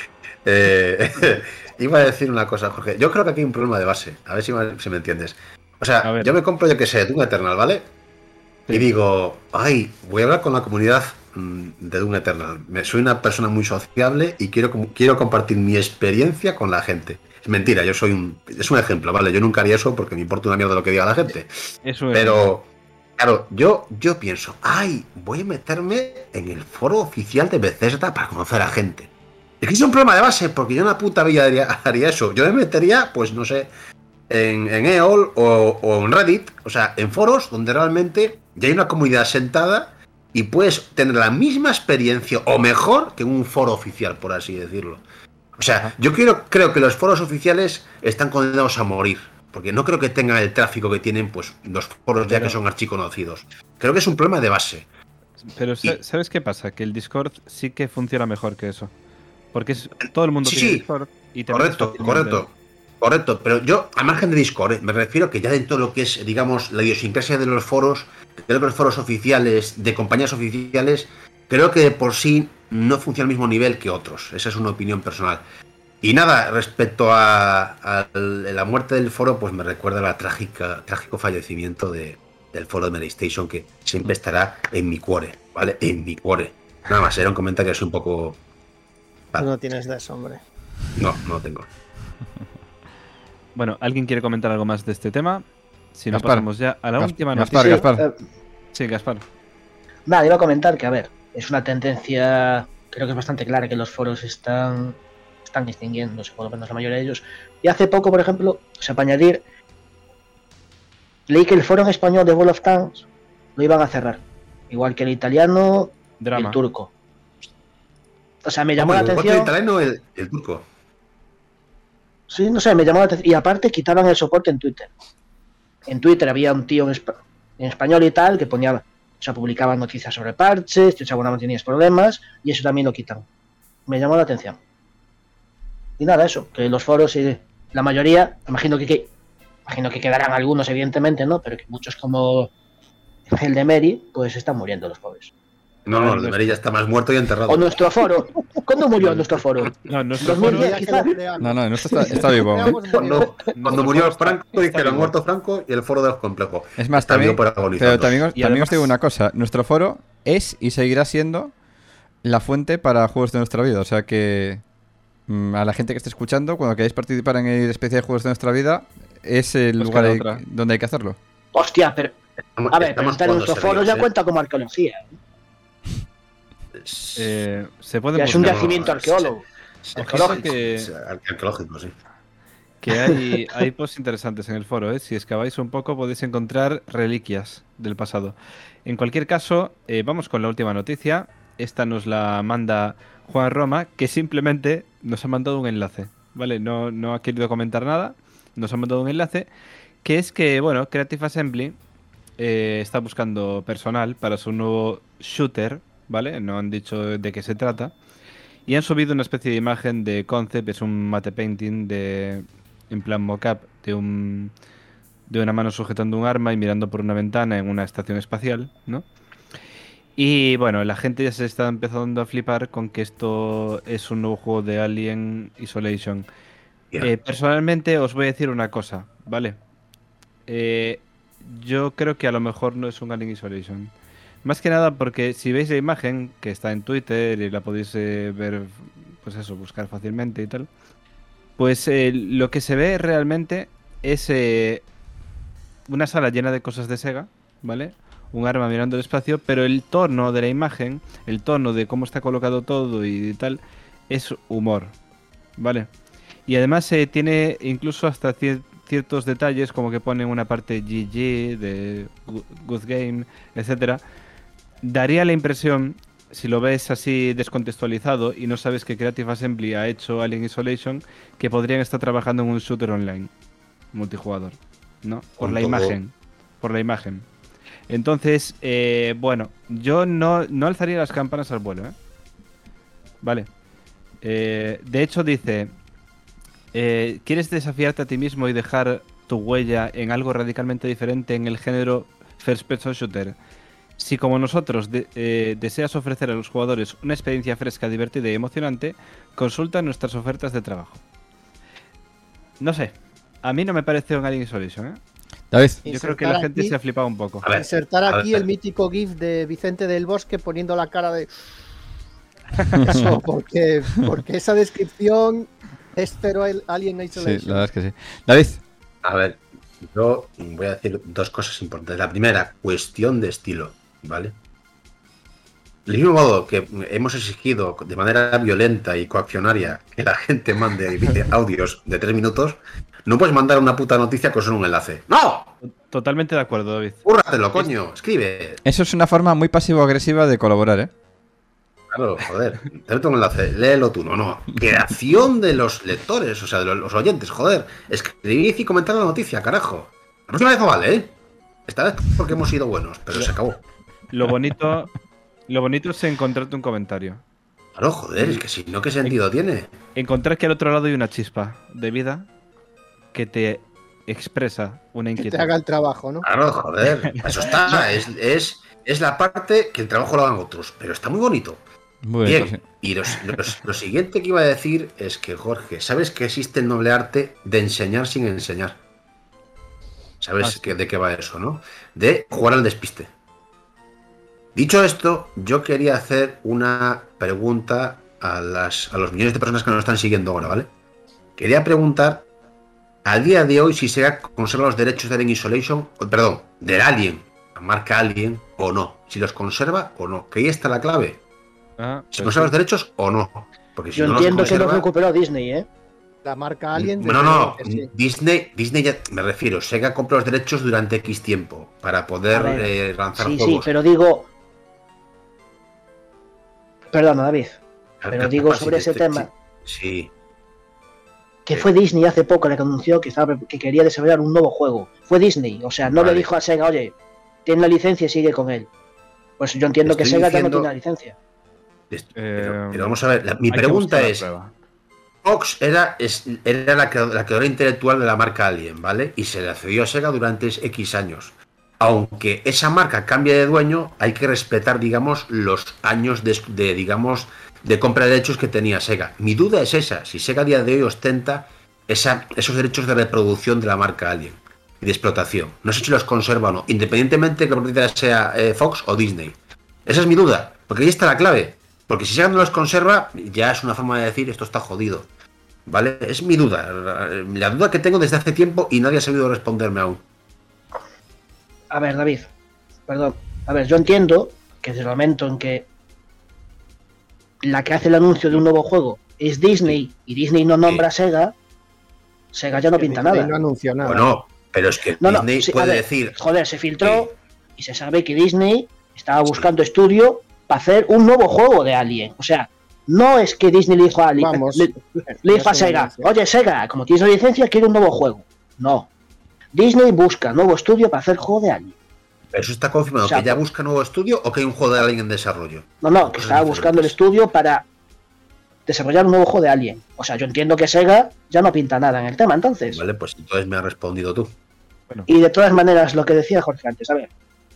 Eh, iba a decir una cosa, Jorge. Yo creo que aquí hay un problema de base. A ver si me entiendes. O A sea, ver. yo me compro, yo que sé, Doom Eternal, ¿vale? Sí. Y digo, ay, voy a hablar con la comunidad de Doom Eternal. Soy una persona muy sociable y quiero compartir mi experiencia con la gente. Es mentira, es un ejemplo, ¿vale? Yo nunca haría eso porque me importa una mierda lo que diga la gente. Eso es. Pero, claro, yo pienso, ay, voy a meterme en el foro oficial de Bethesda para conocer a gente. Es que es un problema de base, porque yo en la puta vida haría eso. Yo me metería, pues no sé, en EOL o en Reddit, o sea, en foros donde realmente ya hay una comunidad sentada y puedes tener la misma experiencia o mejor que en un foro oficial, por así decirlo. O sea, yo creo que los foros oficiales están condenados a morir, porque no creo que tengan el tráfico que tienen pues los foros ya que son archiconocidos. Creo que es un problema de base. Pero ¿sabes qué pasa? Que el Discord sí que funciona mejor que eso. Porque todo el mundo tiene Discord y te metes fácilmente. Correcto, pero yo, a margen de Discord, me refiero que ya dentro de lo que es, digamos, la idiosincrasia de los foros, creo que los foros oficiales, de compañías oficiales, creo que de por sí no funciona al mismo nivel que otros. Esa es una opinión personal. Y nada, respecto a la muerte del foro, pues me recuerda al trágico fallecimiento del foro de PlayStation, que siempre estará en mi cuore, ¿vale? En mi cuore. Nada más, era un comentario así un poco... Tú no tienes de eso, hombre. No tengo. Bueno, ¿alguien quiere comentar algo más de este tema? Si no, Gaspar. pasamos ya a la última Gaspar, noticia. Gaspar. Sí, Gaspar. Nada, iba a comentar que, a ver, es una tendencia, creo que es bastante clara que los foros están extinguiéndose, por lo menos la mayoría de ellos. Y hace poco, por ejemplo, para añadir, leí que el foro en español de World of Tanks lo iban a cerrar, igual que el italiano y Drama. el turco. O sea, me llamó la El atención. italiano, el turco. Sí, no sé, me llamó la atención. Y aparte quitaban el soporte en Twitter. En Twitter había un tío en español y tal que ponía, o sea, publicaba noticias sobre parches, que no tenías problemas, y eso también lo quitan. Me llamó la atención. Y nada, eso, que los foros, la mayoría, imagino que quedarán algunos, evidentemente, ¿no? Pero que muchos como el de Mary, pues están muriendo los pobres. No, el de Mary ya está más muerto y enterrado. O nuestro foro. ¿Cuándo murió nuestro foro? No, nuestro 2010 foro, quizá. No, esto está vivo. Cuando murió Franco, dijeron vivo. muerto Franco y el foro del complejo. Es más, Está también, vivo por agonizando. pero también, Y también además- os digo una cosa. Nuestro foro es y seguirá siendo la fuente para juegos de nuestra vida. O sea que a la gente que esté escuchando, cuando queráis participar en el especial de juegos de nuestra vida, es el Pues lugar queda otra. donde hay que hacerlo. Hostia, pero a ver, Estamos pero nuestro jugando foro ya serios, cuenta como arqueología. se puede Ya es un buscar- yacimiento arqueólogo. Arqueológico. Arqueológico, sí. Que hay posts interesantes en el foro, ¿eh? Si excaváis un poco podéis encontrar reliquias del pasado. En cualquier caso, vamos con la última noticia. Esta nos la manda Juan Roma, que simplemente nos ha mandado un enlace, ¿vale? No ha querido comentar nada, nos ha mandado un enlace, que es que, bueno, Creative Assembly está buscando personal para su nuevo shooter, ¿vale? No han dicho de qué se trata. Y han subido una especie de imagen de concept, es un matte painting en plan mocap de una mano sujetando un arma y mirando por una ventana en una estación espacial, ¿no? Y bueno, la gente ya se está empezando a flipar con que esto es un nuevo juego de Alien Isolation. Ya. Personalmente os voy a decir una cosa, ¿vale? Yo creo que a lo mejor no es un Alien Isolation. Más que nada porque si veis la imagen, que está en Twitter y la podéis ver, pues eso, buscar fácilmente y tal, pues lo que se ve realmente es una sala llena de cosas de Sega, ¿vale? Un arma mirando el espacio, pero el tono de la imagen, el tono de cómo está colocado todo y tal, es humor, ¿vale? Y además tiene incluso hasta ciertos detalles, como que pone una parte GG de Good Game, etcétera. Daría la impresión, si lo ves así descontextualizado y no sabes que Creative Assembly ha hecho Alien Isolation, que podrían estar trabajando en un shooter online multijugador, ¿no? Por la imagen. Por la imagen. Entonces, bueno, yo no alzaría las campanas al vuelo, ¿eh? Vale. De hecho, dice: ¿quieres desafiarte a ti mismo y dejar tu huella en algo radicalmente diferente en el género First Person Shooter? Si como nosotros deseas ofrecer a los jugadores una experiencia fresca, divertida y emocionante, consulta nuestras ofertas de trabajo. No sé, a mí no me parece un Alien Isolation, ¿eh? David. Yo creo que la gente se ha flipado un poco. Insertar aquí el mítico GIF de Vicente del Bosque poniendo la cara de... Eso, porque esa descripción es cero Alien Isolation. Sí, la verdad es que sí. David. A ver, yo voy a decir dos cosas importantes. La primera, cuestión de estilo, ¿vale? Del mismo modo que hemos exigido de manera violenta y coaccionaria que la gente mande audios de 3 minutos, no puedes mandar una puta noticia con solo un enlace. ¡No! Totalmente de acuerdo, David. ¡Cúrratelo, coño! Escribe. Eso es una forma muy pasivo-agresiva de colaborar, ¿eh? Claro, joder. Te un enlace, léelo tú. No. Creación de los lectores, o sea, de los oyentes, joder. Escribid y comentad la noticia, carajo. La próxima vez no vale, ¿eh? Esta vez porque hemos sido buenos, pero se acabó. Lo bonito es encontrarte un comentario. Claro, joder, es que si no, ¿qué sentido tiene? Encontrar que al otro lado hay una chispa de vida que te expresa una inquietud. Que te haga el trabajo, ¿no? Claro, joder. Eso está. Es la parte que el trabajo lo hagan otros, pero está muy bonito. Muy bien. bien. Y lo siguiente que iba a decir es que, Jorge, ¿sabes que existe el noble arte de enseñar sin enseñar? ¿Sabes de qué va eso, no? De jugar al despiste. Dicho esto, yo quería hacer una pregunta a los millones de personas que nos están siguiendo ahora, ¿vale? Quería preguntar, a día de hoy, si Sega conserva los derechos de Alien Isolation, perdón, del Alien, la marca Alien, o no. Si los conserva o no. Que ahí está la clave. Si conserva los derechos o no. Porque si yo no entiendo los conserva, que los recuperó Disney, ¿eh? La marca Alien... No. Sí. Disney ya, me refiero, Sega compró los derechos durante X tiempo para poder lanzar juegos. Sí, pero digo... Perdona, David. Pero digo sobre ese tema... Sí. Que fue Disney hace poco la que anunció que quería desarrollar un nuevo juego. Fue Disney, o sea, no le dijo a Sega, oye, tiene la licencia y sigue con él. Pues yo entiendo que Sega ya no tiene la licencia. Pero vamos a ver, mi pregunta es... Fox era la creadora intelectual de la marca Alien, ¿vale? Y se le cedió a Sega durante X años. Aunque esa marca cambie de dueño, hay que respetar, digamos, los años de compra de derechos que tenía Sega. Mi duda es esa, si Sega a día de hoy ostenta esos derechos de reproducción de la marca Alien y de explotación. No sé si los conserva o no, independientemente de que la propietaria sea Fox o Disney. Esa es mi duda, porque ahí está la clave. Porque si Sega no los conserva, ya es una forma de decir esto está jodido. ¿Vale? Es mi duda, la duda que tengo desde hace tiempo y nadie ha sabido responderme aún. A ver, David, perdón. A ver, yo entiendo que desde el momento en que la que hace el anuncio de un nuevo juego es Disney y Disney no nombra a Sega, Sega ya no pinta Disney nada. No anunció nada. Bueno, pero es que Disney puede decir... Joder, se filtró y se sabe que Disney estaba buscando estudio para hacer un nuevo juego de Alien. O sea, no es que Disney le dijo a Alien, le dijo a Sega, oye Sega, como tienes la licencia, quiero un nuevo juego. No. Disney busca nuevo estudio para hacer juego de Alien. ¿Pero eso está confirmado? O sea, ¿que ya busca nuevo estudio o que hay un juego de Alien en desarrollo? No, que estaba buscando el estudio para desarrollar un nuevo juego de Alien. O sea, yo entiendo que Sega ya no pinta nada en el tema, entonces. Vale, pues entonces me has respondido tú. Bueno. Y de todas maneras, lo que decía Jorge antes, a ver,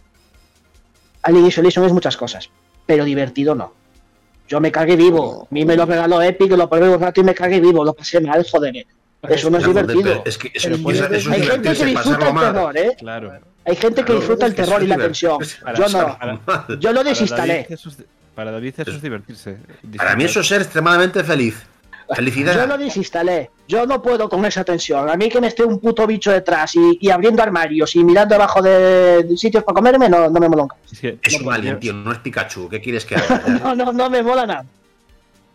Alien Isolation es muchas cosas, pero divertido no. Yo me cagué vivo. A mí me lo regaló Epic, lo probé un rato y me cagué vivo. Lo pasé mal, joder. Eso no es divertido. Es que hay gente que disfruta el terror, ¿eh? Claro. Hay gente que disfruta el terror y la tensión. Yo no. Yo lo desinstalé. Para David eso es divertirse. Para mí eso es ser extremadamente feliz. Felicidad. Yo lo desinstalé. Yo no puedo con esa tensión. A mí que me esté un puto bicho detrás y abriendo armarios y mirando abajo de sitios para comerme, no me mola. Es un alien, tío, no es Pikachu. ¿Qué quieres que haga? No me mola nada.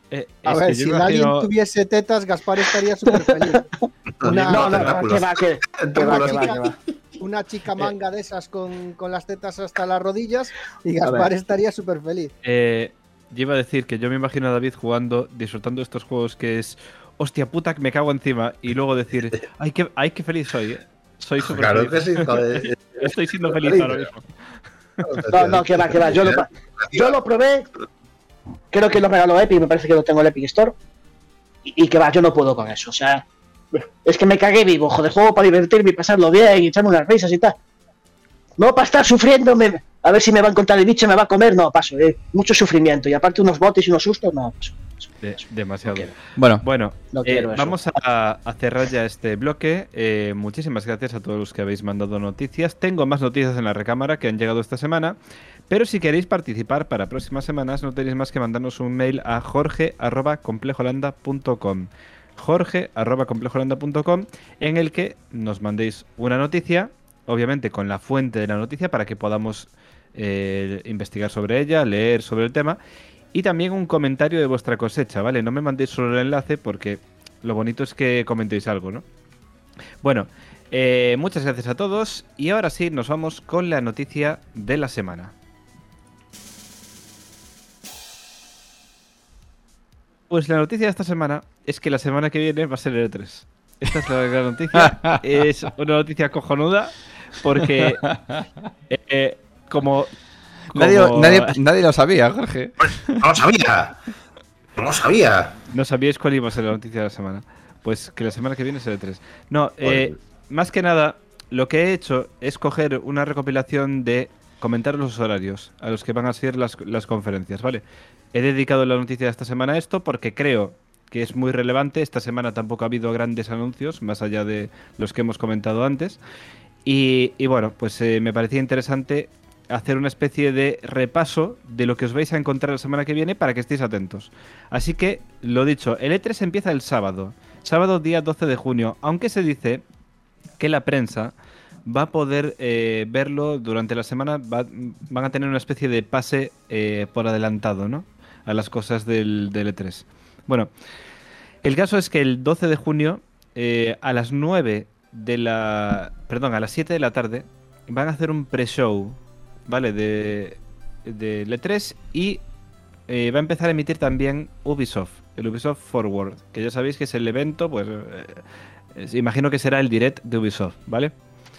A es ver, que si yo me alguien imagino- tuviese tetas, Gaspar estaría súper feliz. No, Tentáculos. que va, que va. Una chica manga de esas con las tetas hasta las rodillas y A ver. Gaspar estaría súper feliz. Yo iba a decir que yo me imagino a David jugando, disfrutando de estos juegos que es hostia puta, que me cago encima. Y luego decir, ay, qué feliz soy. Soy súper Claro feliz. que sí, joder. Estoy siendo feliz ahora mismo. No, que va. Yo lo probé. Creo que lo regaló Epic, me parece que lo tengo en el Epic Store. Y que va, yo no puedo con eso. O sea, es que me cagué vivo. Joder, juego para divertirme y pasarlo bien y echarme unas risas y tal. No para estar sufriéndome. A ver si me va a encontrar el bicho, me va a comer. No, paso. Mucho sufrimiento. Y aparte unos botes y unos sustos, no, paso. Demasiado. Bueno, Bueno, No quiero eso. vamos a cerrar ya este bloque. Muchísimas gracias a todos los que habéis mandado noticias. Tengo más noticias en la recámara que han llegado esta semana. Pero si queréis participar para próximas semanas, no tenéis más que mandarnos un mail a jorge@complejolanda.com. jorge@complejolanda.com, en el que nos mandéis una noticia, obviamente con la fuente de la noticia para que podamos investigar sobre ella, leer sobre el tema, y también un comentario de vuestra cosecha, ¿vale? No me mandéis solo el enlace porque lo bonito es que comentéis algo, ¿no? Bueno, muchas gracias a todos y ahora sí nos vamos con la noticia de la semana. Pues la noticia de esta semana es que la semana que viene va a ser el E3. Esta es la gran noticia. Es una noticia cojonuda porque como nadie lo sabía, Jorge. No lo sabía. No lo sabía. no sabíais cuál iba a ser la noticia de la semana. Pues que la semana que viene es el E3. No, más que nada, lo que he hecho es coger una recopilación de comentar los horarios a los que van a ser las conferencias, ¿vale? He dedicado la noticia de esta semana a esto porque creo que es muy relevante. Esta semana tampoco ha habido grandes anuncios, más allá de los que hemos comentado antes. Y bueno, pues me parecía interesante hacer una especie de repaso de lo que os vais a encontrar la semana que viene para que estéis atentos. Así que, lo dicho, el E3 empieza el sábado día 12 de junio, aunque se dice que la prensa va a poder verlo durante la semana, van a tener una especie de pase por adelantado, ¿no? A las cosas del E3. Bueno, el caso es que el 12 de junio, a las 7 de la tarde, van a hacer un pre-show, ¿vale? De E3 y va a empezar a emitir también Ubisoft, el Ubisoft Forward, que ya sabéis que es el evento, pues imagino que será el direct de Ubisoft, ¿vale?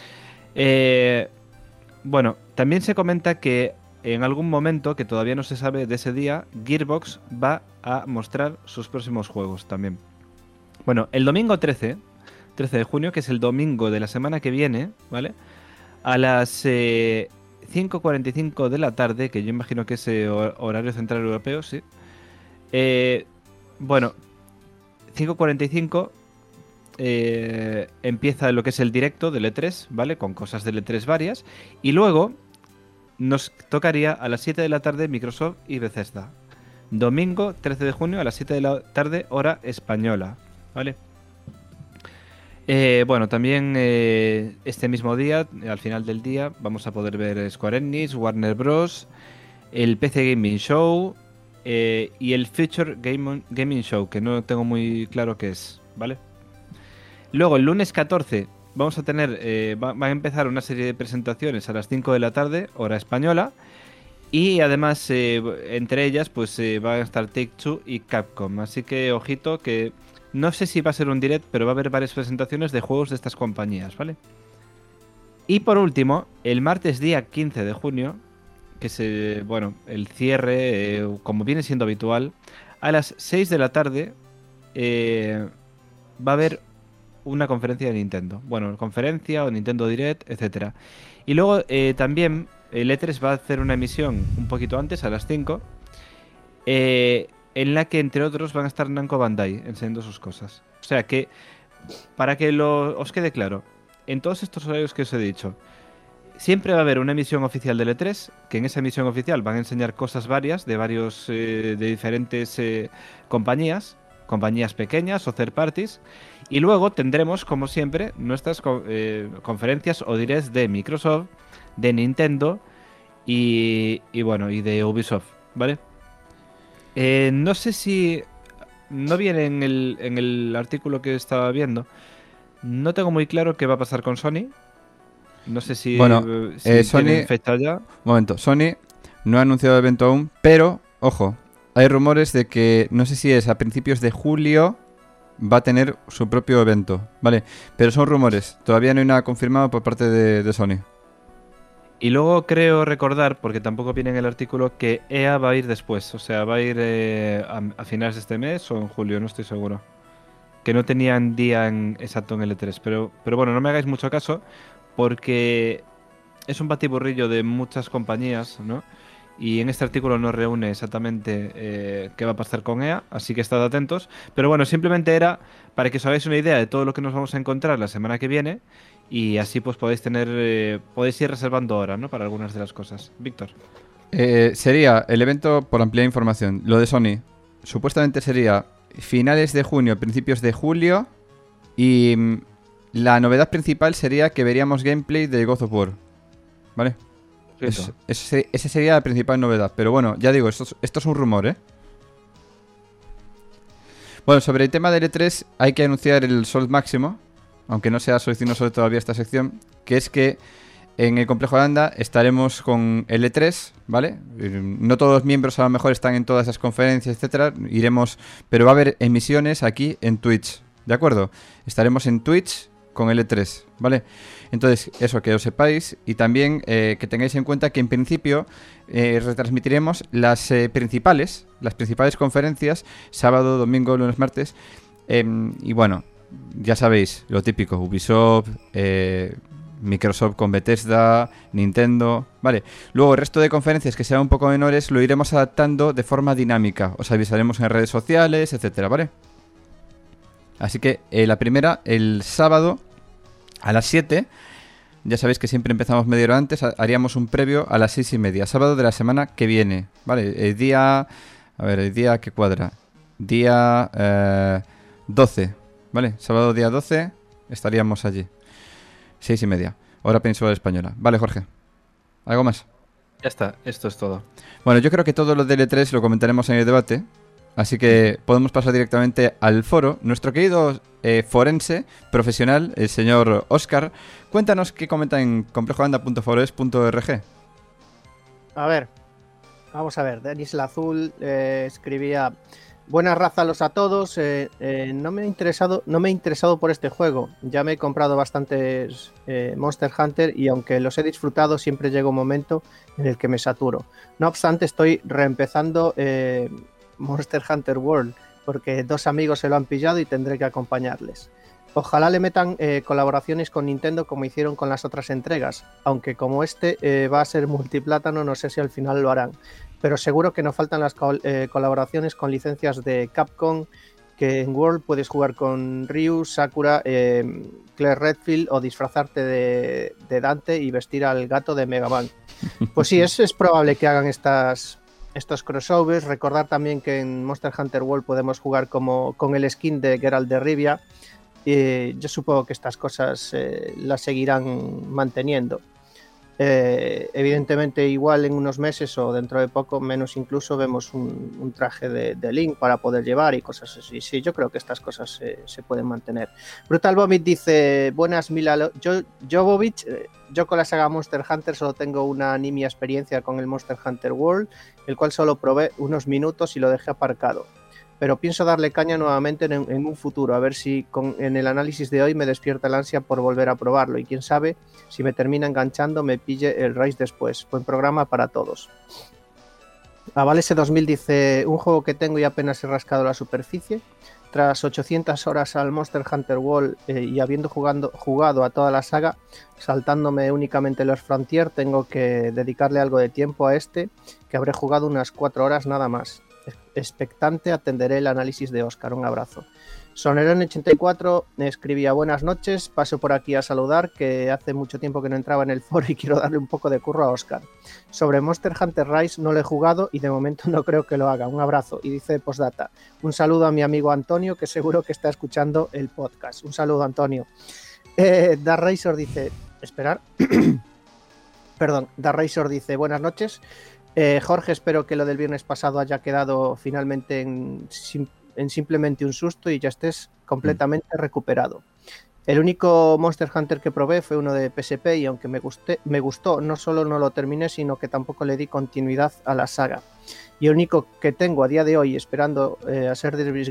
Bueno, también se comenta que en algún momento, que todavía no se sabe de ese día, Gearbox va a mostrar sus próximos juegos también. Bueno, el domingo 13 de junio, que es el domingo de la semana que viene, ¿vale? A las 5:45 de la tarde, que yo imagino que es horario central europeo, sí. Bueno, 5:45 empieza lo que es el directo del E3, ¿vale? Con cosas del E3 varias. Y luego nos tocaría a las 7 de la tarde Microsoft y Bethesda. Domingo 13 de junio a las 7 de la tarde, hora española, ¿vale? Bueno, también este mismo día, al final del día, vamos a poder ver Square Enix, Warner Bros., el PC Gaming Show y el Future Gaming Show, que no tengo muy claro qué es, ¿vale? Luego, el lunes 14, vamos a tener, va a empezar una serie de presentaciones a las 5 de la tarde, hora española, y además, entre ellas, pues van a estar Take-Two y Capcom, así que ojito que... No sé si va a ser un direct, pero va a haber varias presentaciones de juegos de estas compañías, ¿vale? Y por último, el martes día 15 de junio, que es bueno, el cierre, como viene siendo habitual, a las 6 de la tarde va a haber una conferencia de Nintendo. Bueno, conferencia o Nintendo Direct, etcétera. Y luego también el E3 va a hacer una emisión un poquito antes, a las 5, en la que, entre otros, van a estar Namco Bandai enseñando sus cosas. O sea que, para que os quede claro, en todos estos horarios que os he dicho, siempre va a haber una emisión oficial del E3, que en esa emisión oficial van a enseñar cosas varias de diferentes compañías pequeñas o third parties, y luego tendremos, como siempre, nuestras conferencias o directs de Microsoft, de Nintendo y bueno, y de Ubisoft, ¿vale? No sé si no viene en el artículo que estaba viendo. No tengo muy claro qué va a pasar con Sony. No sé si, Bueno, si Sony- tienen fecha ya. Un momento, Sony no ha anunciado el evento aún, pero, ojo, hay rumores de que, no sé si es a principios de julio, va a tener su propio evento, ¿vale? Pero son rumores, todavía no hay nada confirmado por parte de Sony. Y luego creo recordar, porque tampoco viene en el artículo, que EA va a ir después. O sea, va a ir a finales de este mes o en julio, no estoy seguro. Que no tenían día exacto en L3. Pero bueno, no me hagáis mucho caso, porque es un batiburrillo de muchas compañías, ¿no? Y en este artículo no reúne exactamente qué va a pasar con EA, así que estad atentos. Pero bueno, simplemente era para que os hagáis una idea de todo lo que nos vamos a encontrar la semana que viene y así pues podéis tener, podéis ir reservando ahora, ¿no? Para algunas de las cosas. Víctor. Sería el evento, por ampliar información, lo de Sony. Supuestamente sería finales de junio, principios de julio. Y la novedad principal sería que veríamos gameplay de God of War. ¿Vale? Esa sería la principal novedad. Pero bueno, ya digo, esto es un rumor, ¿eh? Bueno, sobre el tema de L3 hay que anunciar el sol máximo, aunque no sea solucionado todavía esta sección, que es que en el Complejo Holanda estaremos con L3, ¿vale? No todos los miembros a lo mejor están en todas esas conferencias, etcétera. Iremos, pero va a haber emisiones aquí en Twitch, ¿de acuerdo? Estaremos en Twitch con L3, ¿vale? Entonces, eso, que os sepáis y también que tengáis en cuenta que en principio retransmitiremos las principales conferencias, sábado, domingo, lunes, martes, y bueno, ya sabéis, lo típico, Ubisoft, Microsoft con Bethesda, Nintendo, ¿vale? Luego el resto de conferencias que sean un poco menores lo iremos adaptando de forma dinámica, os avisaremos en redes sociales, etcétera, ¿vale? Así que la primera, el sábado a las 7, ya sabéis que siempre empezamos media hora antes, haríamos un previo a las 6:30, sábado de la semana que viene, ¿vale? El día que cuadra, día 12, ¿vale? Sábado día 12 estaríamos allí, 6:30, hora peninsular española. Vale, Jorge, ¿algo más? Ya está, esto es todo. Bueno, yo creo que todo lo de L3 lo comentaremos en el debate. Así que podemos pasar directamente al foro. Nuestro querido forense profesional, el señor Óscar, cuéntanos qué comenta en complejoanda.forest.org. A ver, vamos a ver. Denis el Azul escribía: buenas razalos a todos. No me he interesado por este juego. Ya me he comprado bastantes Monster Hunter y aunque los he disfrutado, siempre llega un momento en el que me saturo. No obstante, estoy reempezando Monster Hunter World, porque 2 amigos se lo han pillado y tendré que acompañarles. Ojalá le metan colaboraciones con Nintendo como hicieron con las otras entregas, aunque como va a ser multiplátano, no sé si al final lo harán. Pero seguro que no faltan las colaboraciones con licencias de Capcom, que en World puedes jugar con Ryu, Sakura, Claire Redfield o disfrazarte de Dante y vestir al gato de Mega Man. Pues sí, es probable que hagan estos crossovers. Recordar también que en Monster Hunter World podemos jugar con el skin de Geralt de Rivia. Yo supongo que estas cosas las seguirán manteniendo. Evidentemente, igual en unos meses o dentro de poco, menos incluso, vemos un traje de Link para poder llevar y cosas así. Sí, yo creo que estas cosas se pueden mantener. Brutal Vomit dice: buenas Mila Jovovich. Yo con la saga Monster Hunter solo tengo una nimia experiencia con el Monster Hunter World, el cual solo probé unos minutos y lo dejé aparcado. Pero pienso darle caña nuevamente en un futuro, a ver si en el análisis de hoy me despierta la ansia por volver a probarlo y quién sabe si me termina enganchando me pille el Rise después. Buen programa para todos. Avalese 2000 dice: un juego que tengo y apenas he rascado la superficie. Tras 800 horas al Monster Hunter World y habiendo jugado a toda la saga, saltándome únicamente los Frontier, tengo que dedicarle algo de tiempo a este, que habré jugado unas 4 horas nada más. Expectante atenderé el análisis de Óscar. Un abrazo. Sonerón84 escribía: buenas noches, paso por aquí a saludar, que hace mucho tiempo que no entraba en el foro y quiero darle un poco de curro a Óscar. Sobre Monster Hunter Rise no lo he jugado y de momento no creo que lo haga. Un abrazo. Y dice postdata: un saludo a mi amigo Antonio, que seguro que está escuchando el podcast. Un saludo, Antonio. Dark Razor dice: esperar. Perdón, Dark Razor dice: buenas noches. Jorge, espero que lo del viernes pasado haya quedado finalmente en simplemente un susto y ya estés completamente recuperado. El único Monster Hunter que probé fue uno de PSP y aunque me gustó, no solo no lo terminé, sino que tampoco le di continuidad a la saga. Y el único que tengo a día de hoy esperando a ser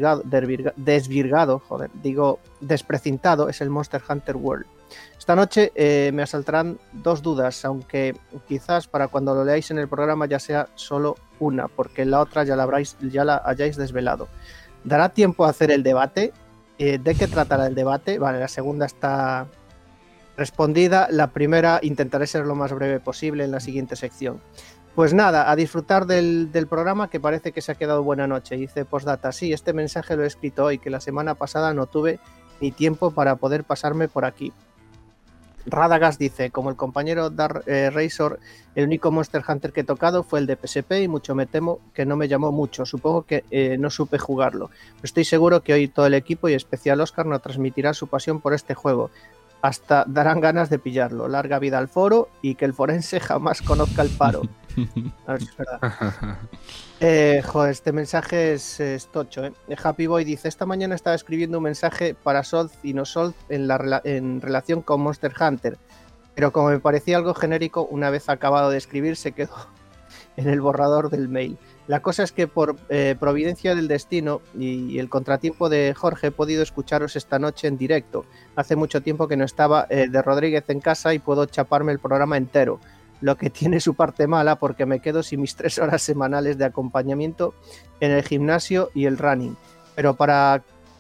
desprecintado es el Monster Hunter World. Esta noche me asaltarán dos dudas, aunque quizás para cuando lo leáis en el programa ya sea solo una, porque la otra ya la hayáis desvelado. ¿Dará tiempo a hacer el debate? ¿De qué tratará el debate? Vale, la segunda está respondida. La primera intentaré ser lo más breve posible en la siguiente sección. Pues nada, a disfrutar del programa, que parece que se ha quedado buena noche. Dice postdata, sí, este mensaje lo he escrito hoy, que la semana pasada no tuve ni tiempo para poder pasarme por aquí. Radagast dice, como el compañero Dark Razor, el único Monster Hunter que he tocado fue el de PSP y mucho me temo que no me llamó mucho. Supongo que no supe jugarlo. Pero estoy seguro que hoy todo el equipo y especial Oscar nos transmitirá su pasión por este juego. Hasta darán ganas de pillarlo. Larga vida al foro y que el forense jamás conozca el paro. A ver si es verdad. Joder, este mensaje es tocho, ¿eh? Happy Boy dice, esta mañana estaba escribiendo un mensaje para Solz y no Solz en relación con Monster Hunter, pero como me parecía algo genérico, una vez acabado de escribir se quedó en el borrador del mail. La cosa es que por providencia del destino y el contratiempo de Jorge he podido escucharos esta noche en directo. Hace mucho tiempo que no estaba de Rodríguez en casa y puedo chaparme el programa entero. Lo que tiene su parte mala porque me quedo sin mis 3 horas semanales de acompañamiento en el gimnasio y el running. Pero para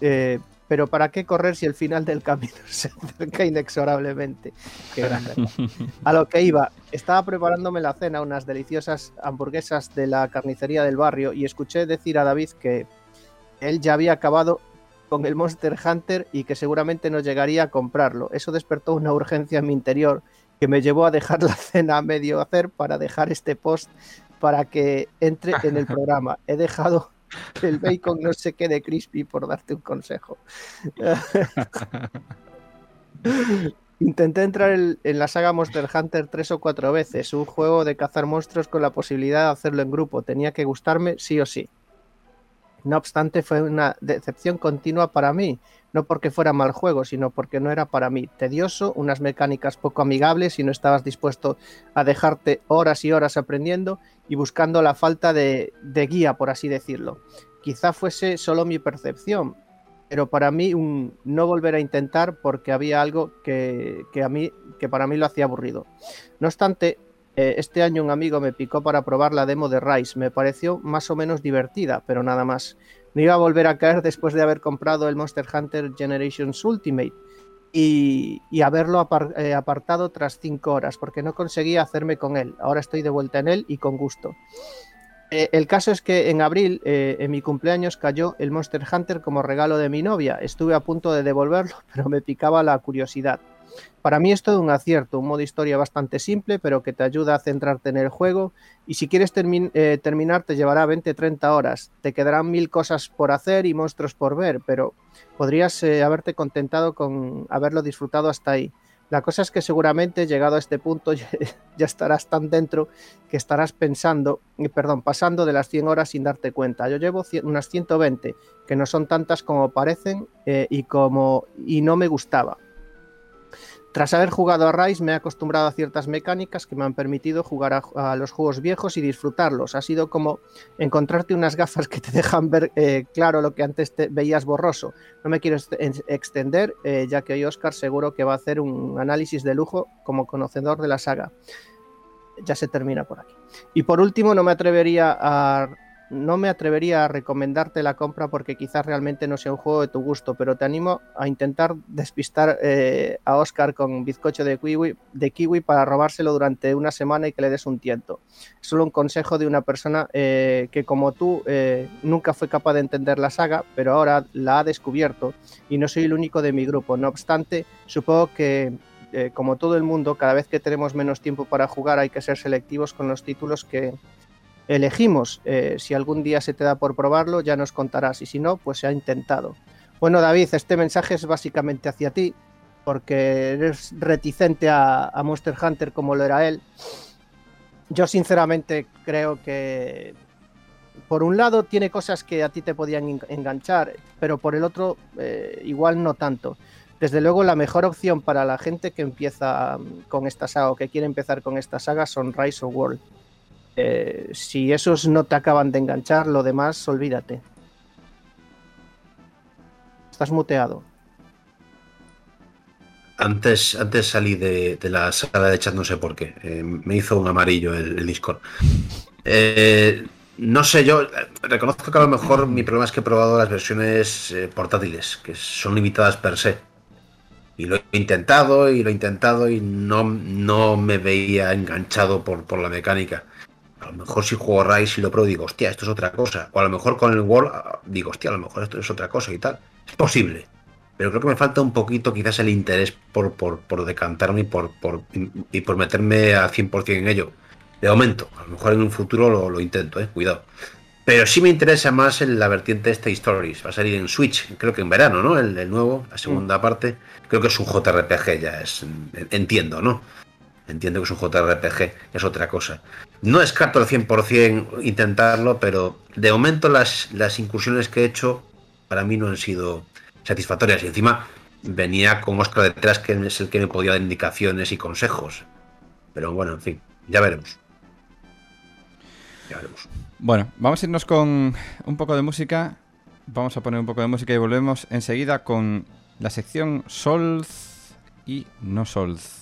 qué correr si el final del camino se acerca inexorablemente. Qué grande. A lo que iba, estaba preparándome la cena, unas deliciosas hamburguesas de la carnicería del barrio, y escuché decir a David que él ya había acabado con el Monster Hunter y que seguramente no llegaría a comprarlo. Eso despertó una urgencia en mi interior que me llevó a dejar la cena a medio hacer para dejar este post para que entre en el programa. He dejado que el bacon no se quede crispy por darte un consejo. Intenté entrar en la saga Monster Hunter 3 o 4 veces, un juego de cazar monstruos con la posibilidad de hacerlo en grupo. Tenía que gustarme sí o sí. No obstante, fue una decepción continua para mí, no porque fuera mal juego, sino porque no era para mí. Tedioso, unas mecánicas poco amigables y no estabas dispuesto a dejarte horas y horas aprendiendo y buscando la falta de guía, por así decirlo. Quizá fuese solo mi percepción, pero para mí no volver a intentar porque había algo que para mí lo hacía aburrido. No obstante, este año un amigo me picó para probar la demo de Rise. Me pareció más o menos divertida, pero nada más. No iba a volver a caer después de haber comprado el Monster Hunter Generations Ultimate y haberlo apartado tras 5 horas, porque no conseguía hacerme con él. Ahora estoy de vuelta en él y con gusto. El caso es que en abril, en mi cumpleaños, cayó el Monster Hunter como regalo de mi novia. Estuve a punto de devolverlo, pero me picaba la curiosidad. Para mí es todo un acierto, un modo historia bastante simple, pero que te ayuda a centrarte en el juego, y si quieres terminar te llevará 20-30 horas. Te quedarán 1000 cosas por hacer y monstruos por ver, pero podrías haberte contentado con haberlo disfrutado hasta ahí. La cosa es que seguramente, llegado a este punto, ya estarás tan dentro que estarás pasando de las 100 horas sin darte cuenta. Yo llevo unas 120, que no son tantas como parecen, y no me gustaba. Tras haber jugado a Rise me he acostumbrado a ciertas mecánicas que me han permitido jugar a los juegos viejos y disfrutarlos. Ha sido como encontrarte unas gafas que te dejan ver claro lo que antes veías borroso. No me quiero extender, ya que hoy Oscar seguro que va a hacer un análisis de lujo como conocedor de la saga. Ya se termina por aquí. Y por último, no me atrevería a recomendarte la compra porque quizás realmente no sea un juego de tu gusto, pero te animo a intentar despistar a Oscar con bizcocho de kiwi para robárselo durante una semana y que le des un tiento. Es solo un consejo de una persona que como tú nunca fue capaz de entender la saga, pero ahora la ha descubierto y no soy el único de mi grupo. No obstante, supongo que como todo el mundo, cada vez que tenemos menos tiempo para jugar hay que ser selectivos con los títulos que elegimos. Si algún día se te da por probarlo, ya nos contarás, y si no, pues se ha intentado. Bueno, David, este mensaje es básicamente hacia ti, porque eres reticente a Monster Hunter como lo era él. Yo sinceramente creo que por un lado tiene cosas que a ti te podían enganchar, pero por el otro igual no tanto. Desde luego la mejor opción para la gente que empieza con esta saga o que quiere empezar con esta saga son Rise of World. Si esos no te acaban de enganchar, lo demás, olvídate. Estás muteado. Antes salí de la sala de chat, no sé por qué. Me hizo un amarillo el Discord. No sé, yo reconozco que a lo mejor mi problema es que he probado las versiones portátiles, que son limitadas per se. Y lo he intentado y no me veía enganchado por la mecánica. A lo mejor si juego Rise y lo pruebo digo, hostia, esto es otra cosa. O a lo mejor con el World digo, hostia, a lo mejor esto es otra cosa y tal. Es posible. Pero creo que me falta un poquito quizás el interés por decantarme y por meterme al 100% en ello. De momento, a lo mejor en un futuro lo intento, cuidado. Pero sí me interesa más en la vertiente esta Stories. Va a salir en Switch, creo que en verano, ¿no? El nuevo, la segunda parte. Creo que es un JRPG, ya es. Entiendo, ¿no? Entiendo que es un JRPG, es otra cosa. No descarto al 100% intentarlo, pero de momento las incursiones que he hecho para mí no han sido satisfactorias. Y encima venía con Oscar detrás, que es el que me podía dar indicaciones y consejos. Pero bueno, en fin, ya veremos. Ya veremos. Bueno, vamos a irnos con un poco de música. Vamos a poner un poco de música y volvemos enseguida con la sección Souls y no Souls.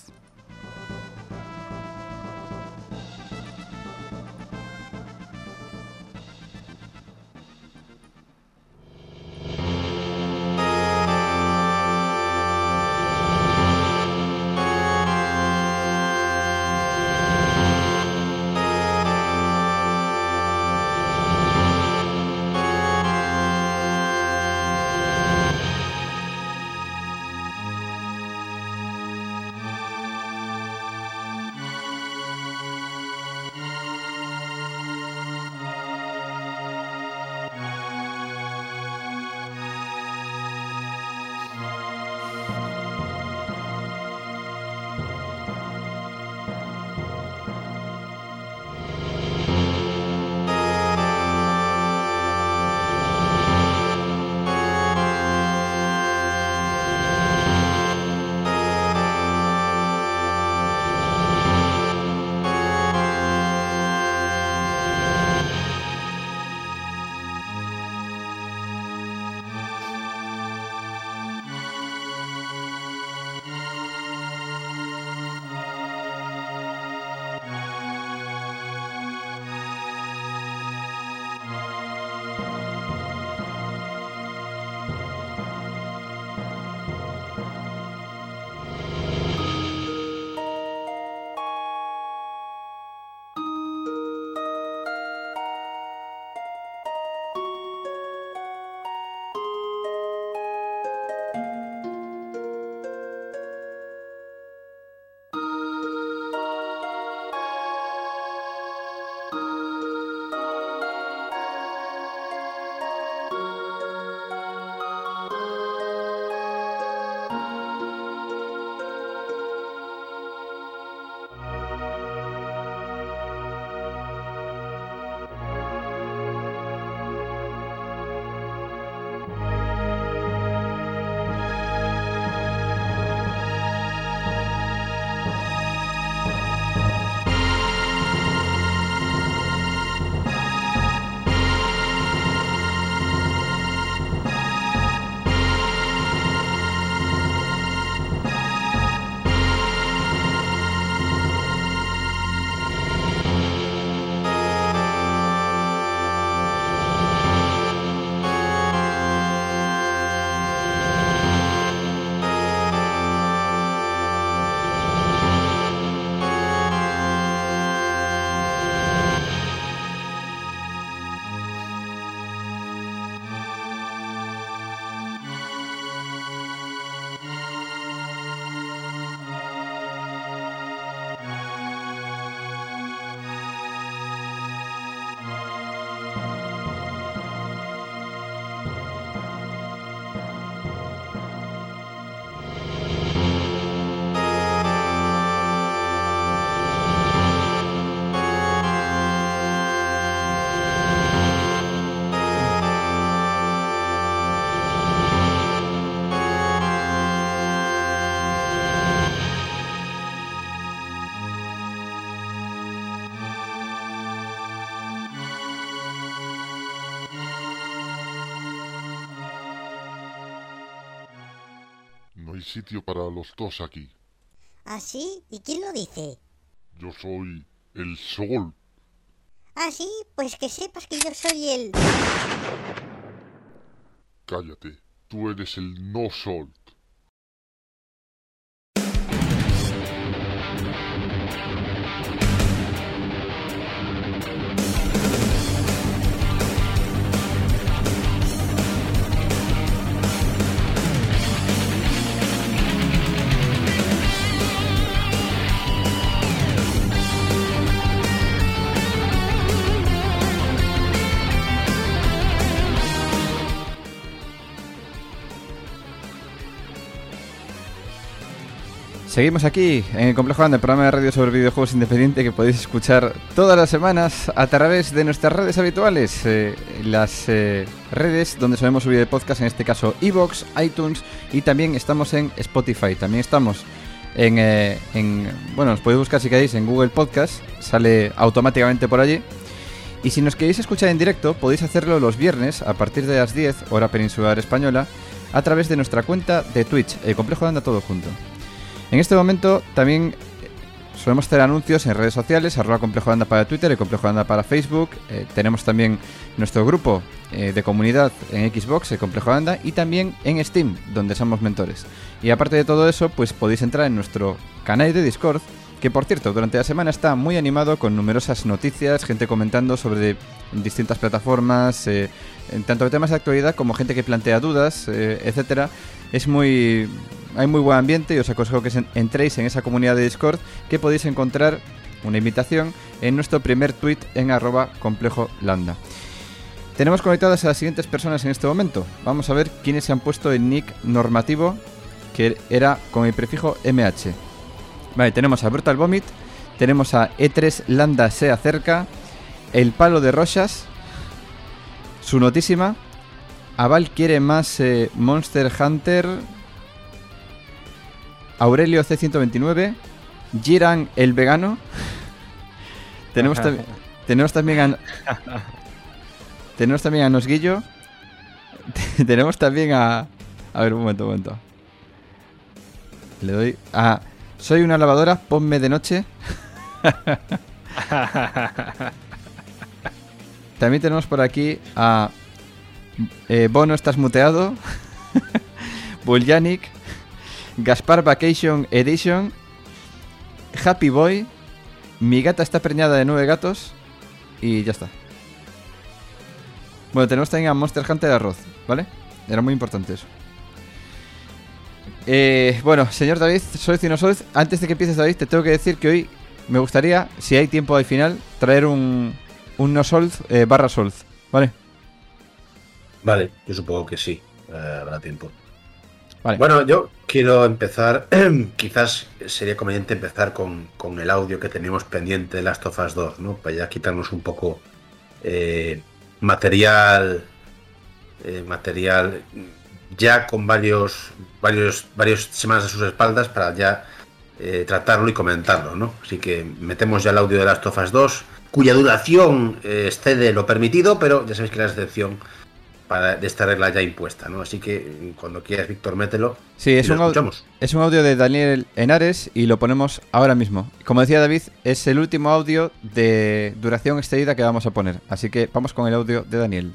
sitio para los dos aquí. ¿Ah, sí? ¿Y quién lo dice? Yo soy el sol. ¿Ah, sí? Pues que sepas que yo soy el... Cállate, tú eres el no sol. Seguimos aquí en el Complejo Landa, el programa de radio sobre videojuegos independiente que podéis escuchar todas las semanas a través de nuestras redes habituales, las redes donde solemos subir el podcast, en este caso iVoox, iTunes, y también estamos en Spotify. También estamos bueno, os podéis buscar si queréis en Google Podcast, sale automáticamente por allí. Y si nos queréis escuchar en directo, podéis hacerlo los viernes a partir de las 10, hora peninsular española, a través de nuestra cuenta de Twitch, el Complejo Landa todo junto. En este momento también solemos hacer anuncios en redes sociales, @ComplejoLanda para Twitter, el Complejo Landa para Facebook. Tenemos también nuestro grupo de comunidad en Xbox, el Complejo Landa, y también en Steam, donde somos mentores. Y aparte de todo eso, pues podéis entrar en nuestro canal de Discord, que por cierto, durante la semana está muy animado con numerosas noticias, gente comentando sobre distintas plataformas, tanto de temas de actualidad como gente que plantea dudas, etcétera. Hay muy buen ambiente y os aconsejo que entréis en esa comunidad de Discord, que podéis encontrar una invitación en nuestro primer tweet en @ComplejoLanda. Tenemos conectadas a las siguientes personas en este momento. Vamos a ver quiénes se han puesto el nick normativo, que era con el prefijo MH. Vale, tenemos a Brutal Vomit, tenemos a E3 Landa se acerca, El Palo de Rochas, Su Notísima, Aval quiere más Monster Hunter, Aurelio C129, Giran el vegano. Tenemos también a Nosguillo. Tenemos también a ver, un momento. Le doy a Soy una lavadora, ponme de noche. También tenemos por aquí a Bono, estás muteado. Buljanic, Gaspar Vacation Edition, Happy Boy, Mi gata está preñada de 9 gatos. Y ya está. Bueno, tenemos también a Monster Hunter Arroz, ¿vale? Era muy importante eso. Bueno, señor David, Solz y no Solz, antes de que empieces, David, te tengo que decir que hoy me gustaría, si hay tiempo al final, traer un no Solz barra Solz, ¿vale? Vale, yo supongo que sí, habrá tiempo. Vale. Bueno, yo quiero empezar, quizás sería conveniente empezar con el audio que teníamos pendiente de Last of Us 2, ¿no? Para ya quitarnos un poco material ya con varios semanas a sus espaldas para ya tratarlo y comentarlo, ¿no? Así que metemos ya el audio de Last of Us 2, cuya duración excede lo permitido, pero ya sabéis que la excepción de esta regla ya impuesta, ¿no? Así que cuando quieras, Víctor, mételo. Sí, es un audio de Daniel Henares y lo ponemos ahora mismo. Como decía David, es el último audio de duración excedida que vamos a poner. Así que vamos con el audio de Daniel.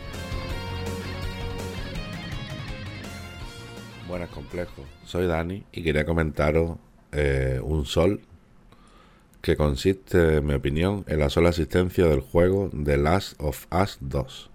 Buenas, Complejo. Soy Dani y quería comentaros un sol que consiste, en mi opinión, en la sola existencia del juego The Last of Us 2.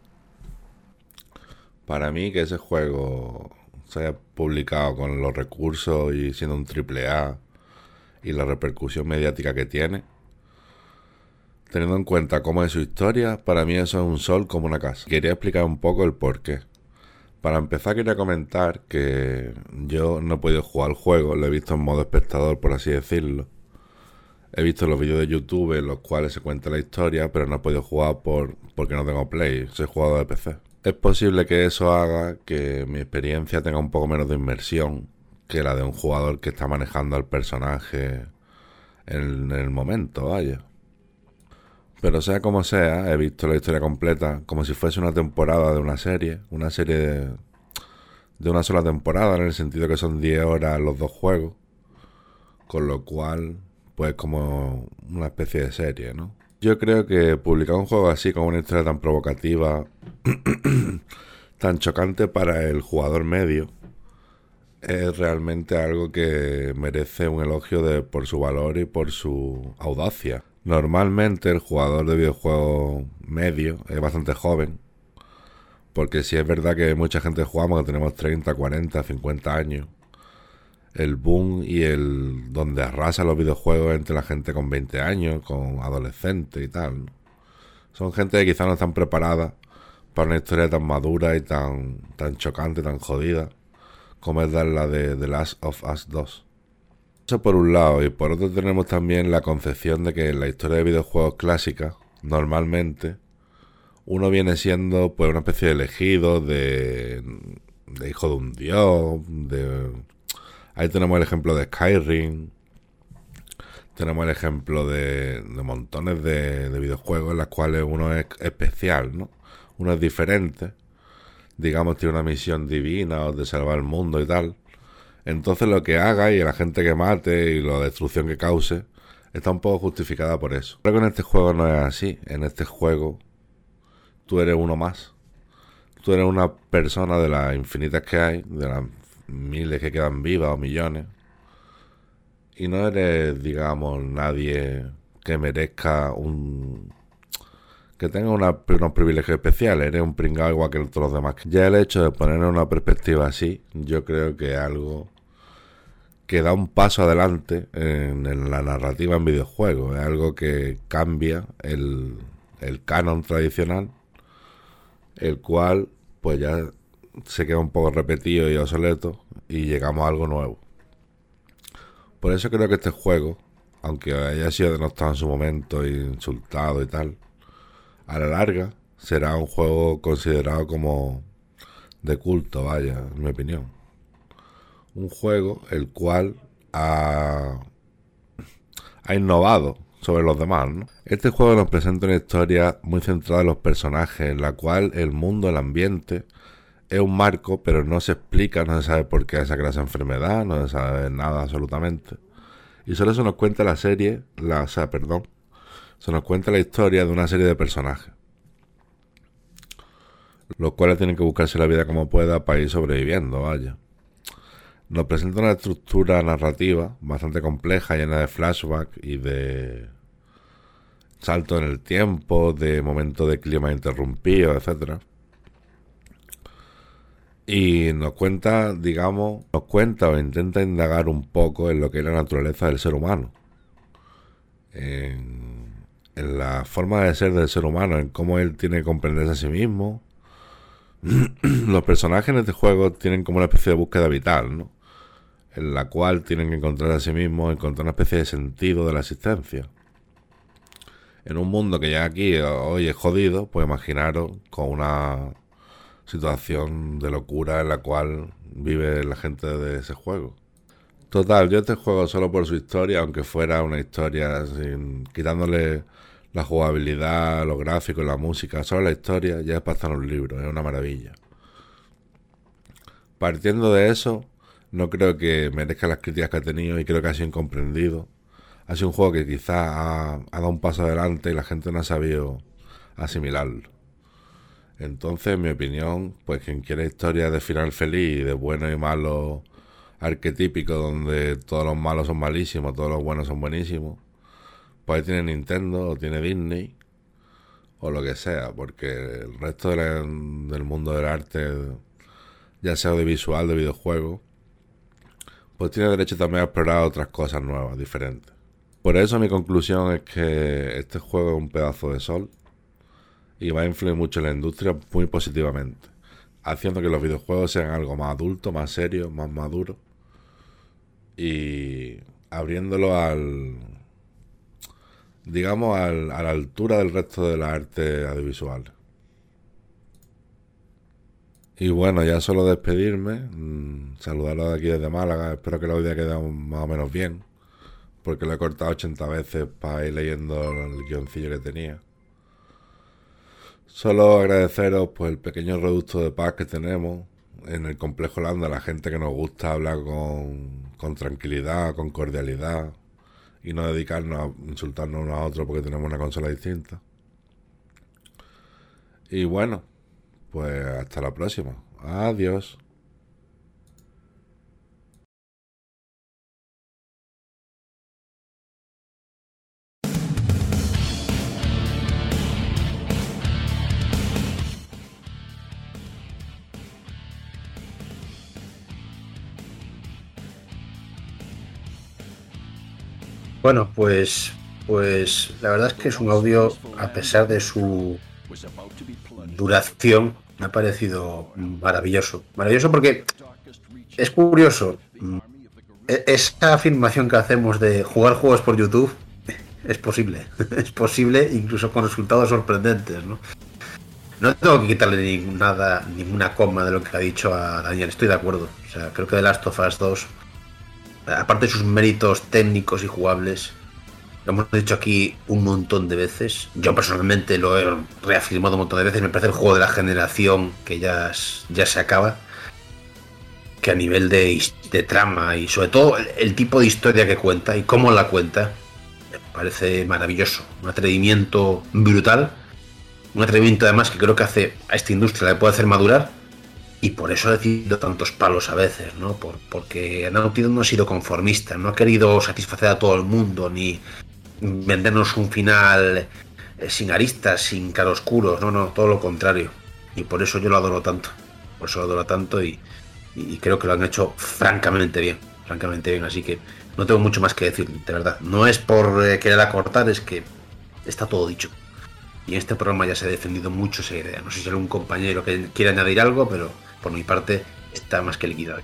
Para mí, que ese juego se haya publicado con los recursos y siendo un AAA y la repercusión mediática que tiene, teniendo en cuenta cómo es su historia, para mí eso es un sol como una casa. Quería explicar un poco el porqué. Para empezar, quería comentar que yo no he podido jugar al juego, lo he visto en modo espectador, por así decirlo. He visto los vídeos de YouTube en los cuales se cuenta la historia, pero no he podido jugar porque no tengo Play, soy jugador de PC. Es posible que eso haga que mi experiencia tenga un poco menos de inmersión que la de un jugador que está manejando al personaje en el momento, vaya. Pero sea como sea, he visto la historia completa como si fuese una temporada de una serie de una sola temporada, en el sentido que son 10 horas los dos juegos, con lo cual pues como una especie de serie, ¿no? Yo creo que publicar un juego así con una historia tan provocativa, tan chocante para el jugador medio, es realmente algo que merece un elogio por su valor y por su audacia. Normalmente el jugador de videojuegos medio es bastante joven, porque si es verdad que mucha gente jugamos que tenemos 30, 40, 50 años, el boom y el donde arrasa los videojuegos entre la gente con 20 años, con adolescentes y tal, ¿no? Son gente que quizás no están preparadas para una historia tan madura y tan chocante, tan jodida, como es la de The Last of Us 2. Eso por un lado, y por otro tenemos también la concepción de que en la historia de videojuegos clásicas, normalmente, uno viene siendo pues una especie de elegido, de hijo de un dios, ahí tenemos el ejemplo de Skyrim, tenemos el ejemplo de montones de videojuegos en los cuales uno es especial, ¿no? Uno es diferente, digamos, tiene una misión divina o de salvar el mundo y tal. Entonces lo que haga y la gente que mate y la destrucción que cause está un poco justificada por eso. Creo que en este juego no es así. En este juego tú eres uno más. Tú eres una persona de las infinitas que hay, de las miles que quedan vivas o millones. Y no eres, digamos, nadie que merezca que tenga unos privilegios especiales. Eres un pringado igual que todos los demás. Ya el hecho de poner en una perspectiva así, yo creo que es algo que da un paso adelante en la narrativa en videojuegos. Es algo que cambia el canon tradicional, el cual pues ya se queda un poco repetido y obsoleto, y llegamos a algo nuevo. Por eso creo que este juego, aunque haya sido denostado en su momento y insultado y tal, a la larga será un juego considerado como de culto, vaya, en mi opinión. Un juego el cual ha innovado sobre los demás, ¿no? Este juego nos presenta una historia muy centrada en los personajes, en la cual el mundo, el ambiente, es un marco, pero no se explica, no se sabe por qué esa clase de enfermedad, no se sabe nada absolutamente. Y solo se nos cuenta se nos cuenta la historia de una serie de personajes, los cuales tienen que buscarse la vida como pueda para ir sobreviviendo, vaya. Nos presenta una estructura narrativa bastante compleja, llena de flashback y de saltos en el tiempo, de momentos de clima interrumpidos, etcétera. Y nos cuenta o intenta indagar un poco en lo que es la naturaleza del ser humano, en la forma de ser del ser humano, en cómo él tiene que comprenderse a sí mismo. Los personajes en este juego tienen como una especie de búsqueda vital, ¿no? En la cual tienen que encontrar a sí mismos, encontrar una especie de sentido de la existencia. En un mundo que ya aquí hoy es jodido, pues imaginaros con una situación de locura en la cual vive la gente de ese juego. Total, yo este juego solo por su historia, aunque fuera una historia quitándole la jugabilidad, los gráficos, la música, solo la historia ya es para estar en un libro, es una maravilla. Partiendo de eso, no creo que merezca las críticas que ha tenido y creo que ha sido incomprendido. Ha sido un juego que quizás ha dado un paso adelante y la gente no ha sabido asimilarlo. Entonces, en mi opinión, pues quien quiere historias de final feliz y de bueno y malo arquetípico, donde todos los malos son malísimos, todos los buenos son buenísimos, pues ahí tiene Nintendo o tiene Disney o lo que sea, porque el resto del mundo del arte, ya sea audiovisual, de videojuegos, pues tiene derecho también a explorar otras cosas nuevas, diferentes. Por eso mi conclusión es que este juego es un pedazo de sol y va a influir mucho en la industria muy positivamente, haciendo que los videojuegos sean algo más adulto, más serio, más maduro, y abriéndolo a la altura del resto de las artes audiovisuales. Y bueno, ya solo despedirme, saludarlos de aquí desde Málaga. Espero que el audio haya quedado más o menos bien, porque lo he cortado 80 veces para ir leyendo el guioncillo que tenía. Solo agradeceros pues el pequeño reducto de paz que tenemos, en el complejo Landa, la gente que nos gusta hablar con tranquilidad, con cordialidad y no dedicarnos a insultarnos unos a otros porque tenemos una consola distinta. Y bueno, pues hasta la próxima. Adiós. Bueno, pues la verdad es que es un audio, a pesar de su duración, me ha parecido maravilloso. Maravilloso porque es curioso. Esa afirmación que hacemos de jugar juegos por YouTube es posible. Es posible incluso con resultados sorprendentes, ¿no? No tengo que quitarle ninguna coma de lo que ha dicho a Daniel, estoy de acuerdo. O sea, creo que The Last of Us 2, aparte de sus méritos técnicos y jugables, lo hemos dicho aquí un montón de veces. Yo personalmente lo he reafirmado un montón de veces. Me parece el juego de la generación que ya se acaba. Que a nivel de trama y sobre todo el tipo de historia que cuenta y cómo la cuenta, me parece maravilloso. Un atrevimiento brutal. Un atrevimiento además que creo que hace a esta industria la puede hacer madurar. Y por eso ha recibido tantos palos a veces, ¿no? Porque Naughty Dog no ha sido conformista, no ha querido satisfacer a todo el mundo, ni vendernos un final sin aristas, sin claroscuros, no, todo lo contrario. Y por eso yo lo adoro tanto. Por eso lo adoro tanto y creo que lo han hecho francamente bien. Así que no tengo mucho más que decir, de verdad. No es por querer acortar, es que está todo dicho. Y en este programa ya se ha defendido mucho esa idea. No sé si hay algún compañero que quiera añadir algo, pero por mi parte está más que liquidado.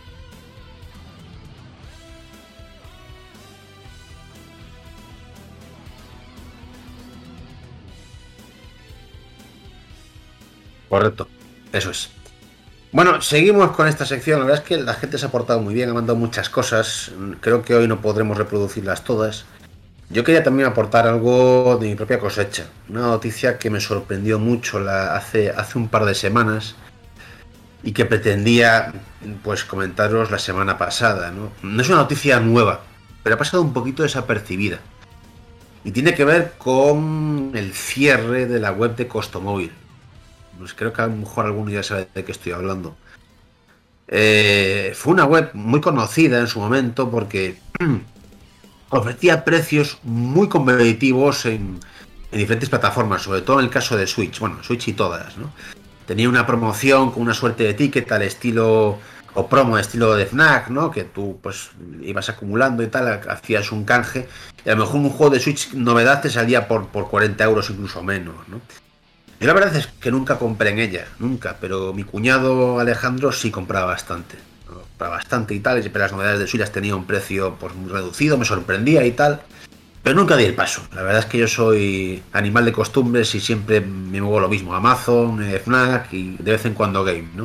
Correcto, eso es. Bueno, seguimos con esta sección. La verdad es que la gente se ha portado muy bien, ha mandado muchas cosas. Creo que hoy no podremos reproducirlas todas. Yo quería también aportar algo de mi propia cosecha. Una noticia que me sorprendió mucho hace un par de semanas y que pretendía pues comentaros la semana pasada, ¿no? No es una noticia nueva, pero ha pasado un poquito desapercibida. Y tiene que ver con el cierre de la web de Costomóvil. Pues creo que a lo mejor alguno ya sabe de qué estoy hablando. Fue una web muy conocida en su momento porque ofrecía precios muy competitivos en diferentes plataformas, sobre todo en el caso de Switch. Bueno, Switch y todas, ¿no? Tenía una promoción con una suerte de ticket al estilo, o promo estilo de Fnac, ¿no? Que tú pues ibas acumulando y tal, hacías un canje. Y a lo mejor un juego de Switch novedad te salía por 40 euros, incluso menos, ¿no? Yo la verdad es que nunca compré en ella, nunca, pero mi cuñado Alejandro sí compraba bastante. Compraba bastante y tal, y siempre las novedades de Switch tenía un precio pues muy reducido, me sorprendía y tal, pero nunca di el paso. La verdad es que yo soy animal de costumbres y siempre me muevo lo mismo, Amazon, Fnac y de vez en cuando Game, ¿no?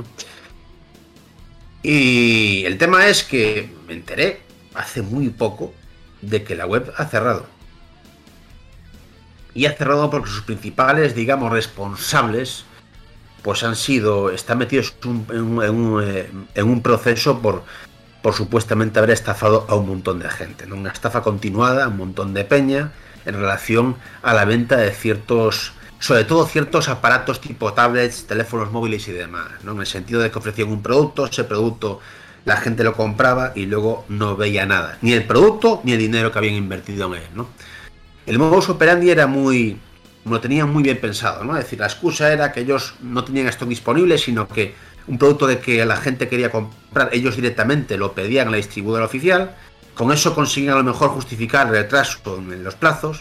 Y el tema es que me enteré hace muy poco de que la web ha cerrado. Y ha cerrado porque sus principales, digamos, responsables, pues están metidos en un proceso por supuestamente haber estafado a un montón de gente, ¿no? Una estafa continuada a un montón de peña en relación a la venta de sobre todo ciertos aparatos tipo tablets, teléfonos móviles y demás, ¿no? En el sentido de que ofrecían un producto, ese producto la gente lo compraba y luego no veía nada, ni el producto ni el dinero que habían invertido en él, ¿no? El modus operandi lo tenían muy bien pensado, ¿no? Es decir, la excusa era que ellos no tenían esto disponible, sino que un producto de que la gente quería comprar, ellos directamente lo pedían a la distribuidora oficial, con eso conseguían a lo mejor justificar el retraso en los plazos.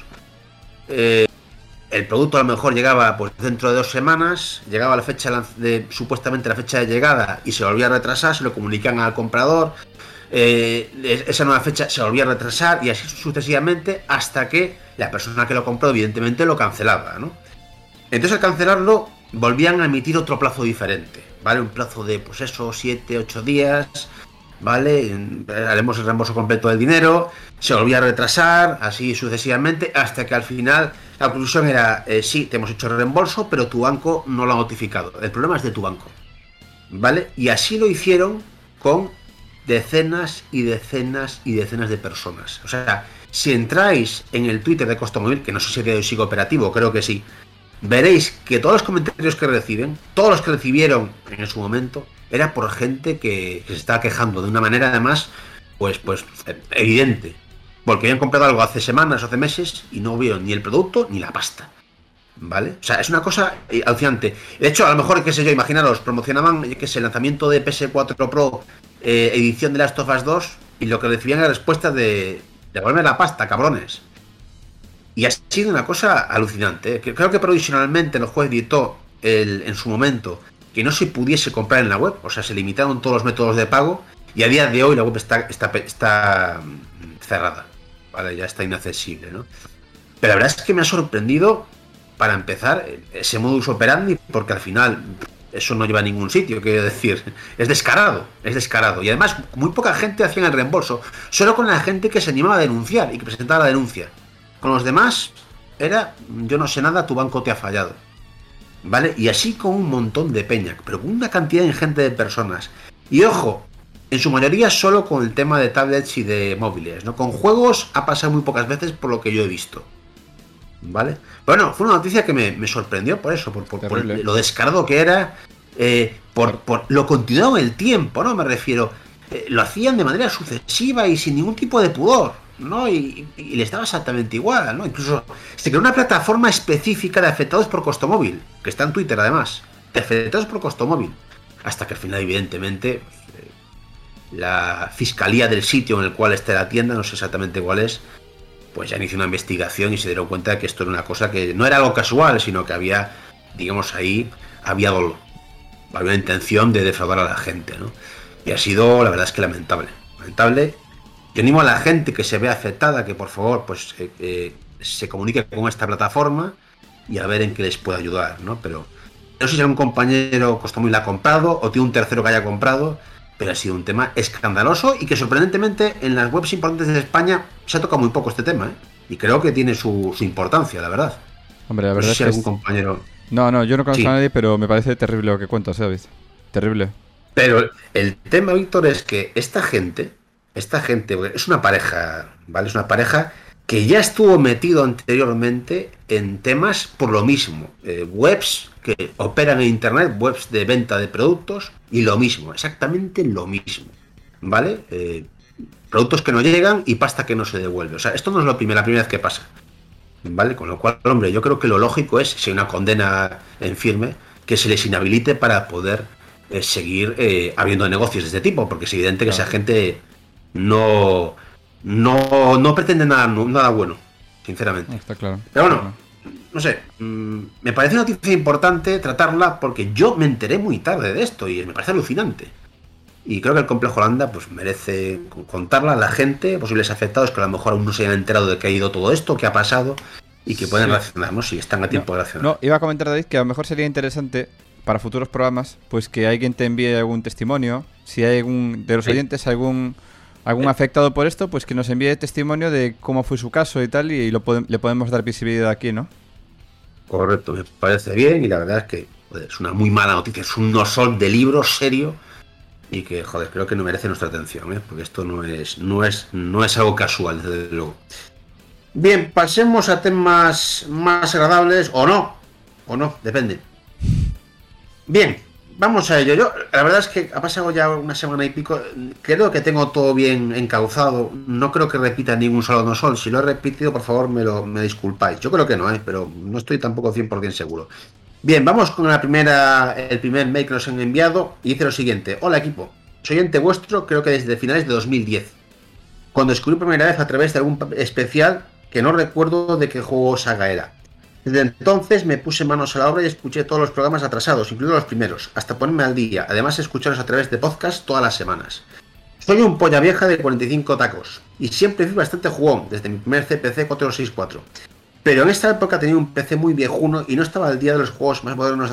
El producto a lo mejor llegaba pues dentro de 2 semanas, llegaba la fecha supuestamente la fecha de llegada y se volvía a retrasar, se lo comunican al comprador. Esa nueva fecha se volvía a retrasar y así sucesivamente hasta que la persona que lo compró evidentemente lo cancelaba, ¿no? Entonces al cancelarlo volvían a emitir otro plazo diferente, ¿vale? Un plazo de pues eso, 7, 8 días, ¿vale? Haremos el reembolso completo del dinero, se volvía a retrasar, así sucesivamente, hasta que al final la conclusión era sí, te hemos hecho el reembolso, pero tu banco no lo ha notificado. El problema es de tu banco. ¿vale? Y así lo hicieron con decenas y decenas y decenas de personas. O sea, si entráis en el Twitter de Costomóvil, que no sé si a día de hoy sigue operativo, creo que sí, veréis que todos los comentarios que reciben, todos los que recibieron en su momento, era por gente que se estaba quejando de una manera además, pues evidente. Porque habían comprado algo hace semanas o hace meses y no vieron ni el producto ni la pasta. ¿Vale? O sea, es una cosa alucinante. De hecho, a lo mejor, qué sé yo, imaginaros, promocionaban, que es el lanzamiento de PS4 Pro, edición de Last of Us 2, y lo que recibían era respuesta de devolverme la pasta, cabrones. Y ha sido una cosa alucinante, ¿eh? Creo que provisionalmente el juez dictó en su momento que no se pudiese comprar en la web, o sea, se limitaron todos los métodos de pago, y a día de hoy la web está cerrada, ¿vale? Ya está inaccesible, ¿no? Pero la verdad es que me ha sorprendido, para empezar, ese modus operandi, porque al final eso no lleva a ningún sitio, quiero decir, es descarado, y además muy poca gente hacía el reembolso, solo con la gente que se animaba a denunciar y que presentaba la denuncia. Con los demás era, yo no sé nada, tu banco te ha fallado, ¿vale? Y así con un montón de peña, pero con una cantidad ingente de personas. Y ojo, en su mayoría solo con el tema de tablets y de móviles, ¿no? Con juegos ha pasado muy pocas veces por lo que yo he visto, ¿vale? Bueno, fue una noticia que me sorprendió por eso, por lo descarado que era, por lo continuado en el tiempo, ¿no? Me refiero, lo hacían de manera sucesiva y sin ningún tipo de pudor, ¿no? Y le estaba exactamente igual, ¿no? Incluso se creó una plataforma específica de afectados por Costomóvil, que está en Twitter además, de afectados por Costomóvil, hasta que al final, evidentemente, la fiscalía del sitio en el cual está la tienda, no sé exactamente cuál es, pues ya inició una investigación y se dieron cuenta de que esto era una cosa que no era algo casual, sino que había, digamos, ahí había dolo, había una intención de defraudar a la gente, ¿no? Y ha sido, la verdad es que lamentable. Yo animo a la gente que se vea afectada que por favor pues se comunique con esta plataforma y a ver en qué les puede ayudar, ¿no? Pero no sé si algún compañero Costomóvil la ha comprado o tiene un tercero que haya comprado, pero ha sido un tema escandaloso y que sorprendentemente en las webs importantes de España se ha tocado muy poco este tema, ¿eh? Y creo que tiene su importancia, la verdad. Hombre, la verdad es que algún compañero... No, yo no conozco a nadie, pero me parece terrible lo que cuentas, ¿sabes? Terrible. Pero el tema, Víctor, es que esta gente es una pareja, ¿vale? Es una pareja que ya estuvo metido anteriormente en temas por lo mismo. Webs que operan en internet, webs de venta de productos, y lo mismo, exactamente lo mismo, ¿vale? Productos que no llegan y pasta que no se devuelve. O sea, esto no es la primera vez que pasa, ¿vale? Con lo cual, hombre, yo creo que lo lógico es, si hay una condena en firme, que se les inhabilite para poder seguir habiendo negocios de este tipo, porque es evidente que esa gente no pretende nada bueno, sinceramente. Está claro. Pero bueno, no sé, me parece una noticia importante tratarla porque yo me enteré muy tarde de esto y me parece alucinante. Y creo que el Complejo Landa pues merece contarla a la gente, posibles afectados que a lo mejor aún no se hayan enterado de que ha ido todo esto, que ha pasado y que pueden reaccionar, ¿no? Si están a tiempo de reaccionar. No, iba a comentar, David, que a lo mejor sería interesante para futuros programas, pues que alguien te envíe algún testimonio, si hay algún de los oyentes, algún afectado por esto, pues que nos envíe testimonio de cómo fue su caso y tal, y le podemos dar visibilidad aquí, ¿no? Correcto, me parece bien, y la verdad es que es una muy mala noticia, es un nosol de libro serio y que, joder, creo que no merece nuestra atención, ¿eh? Porque esto no es algo casual, desde luego. Bien, pasemos a temas más agradables, o no, depende. Bien, vamos a ello. Yo, la verdad es que ha pasado ya una semana y pico, creo que tengo todo bien encauzado, no creo que repita ningún solo no sol. Si lo he repetido, por favor me disculpáis. Yo creo que no, pero no estoy tampoco 100% seguro. Bien, vamos con el primer mail que nos han enviado y dice lo siguiente. Hola equipo, soy oyente vuestro creo que desde finales de 2010, cuando descubrí por primera vez a través de algún especial que no recuerdo de qué juego o saga era. Desde entonces me puse manos a la obra y escuché todos los programas atrasados, incluidos los primeros, hasta ponerme al día, además escucharlos a través de podcast todas las semanas. Soy un polla vieja de 45 tacos, y siempre fui bastante jugón, desde mi primer CPC 464. Pero en esta época tenía un PC muy viejuno y no estaba al día de los juegos más modernos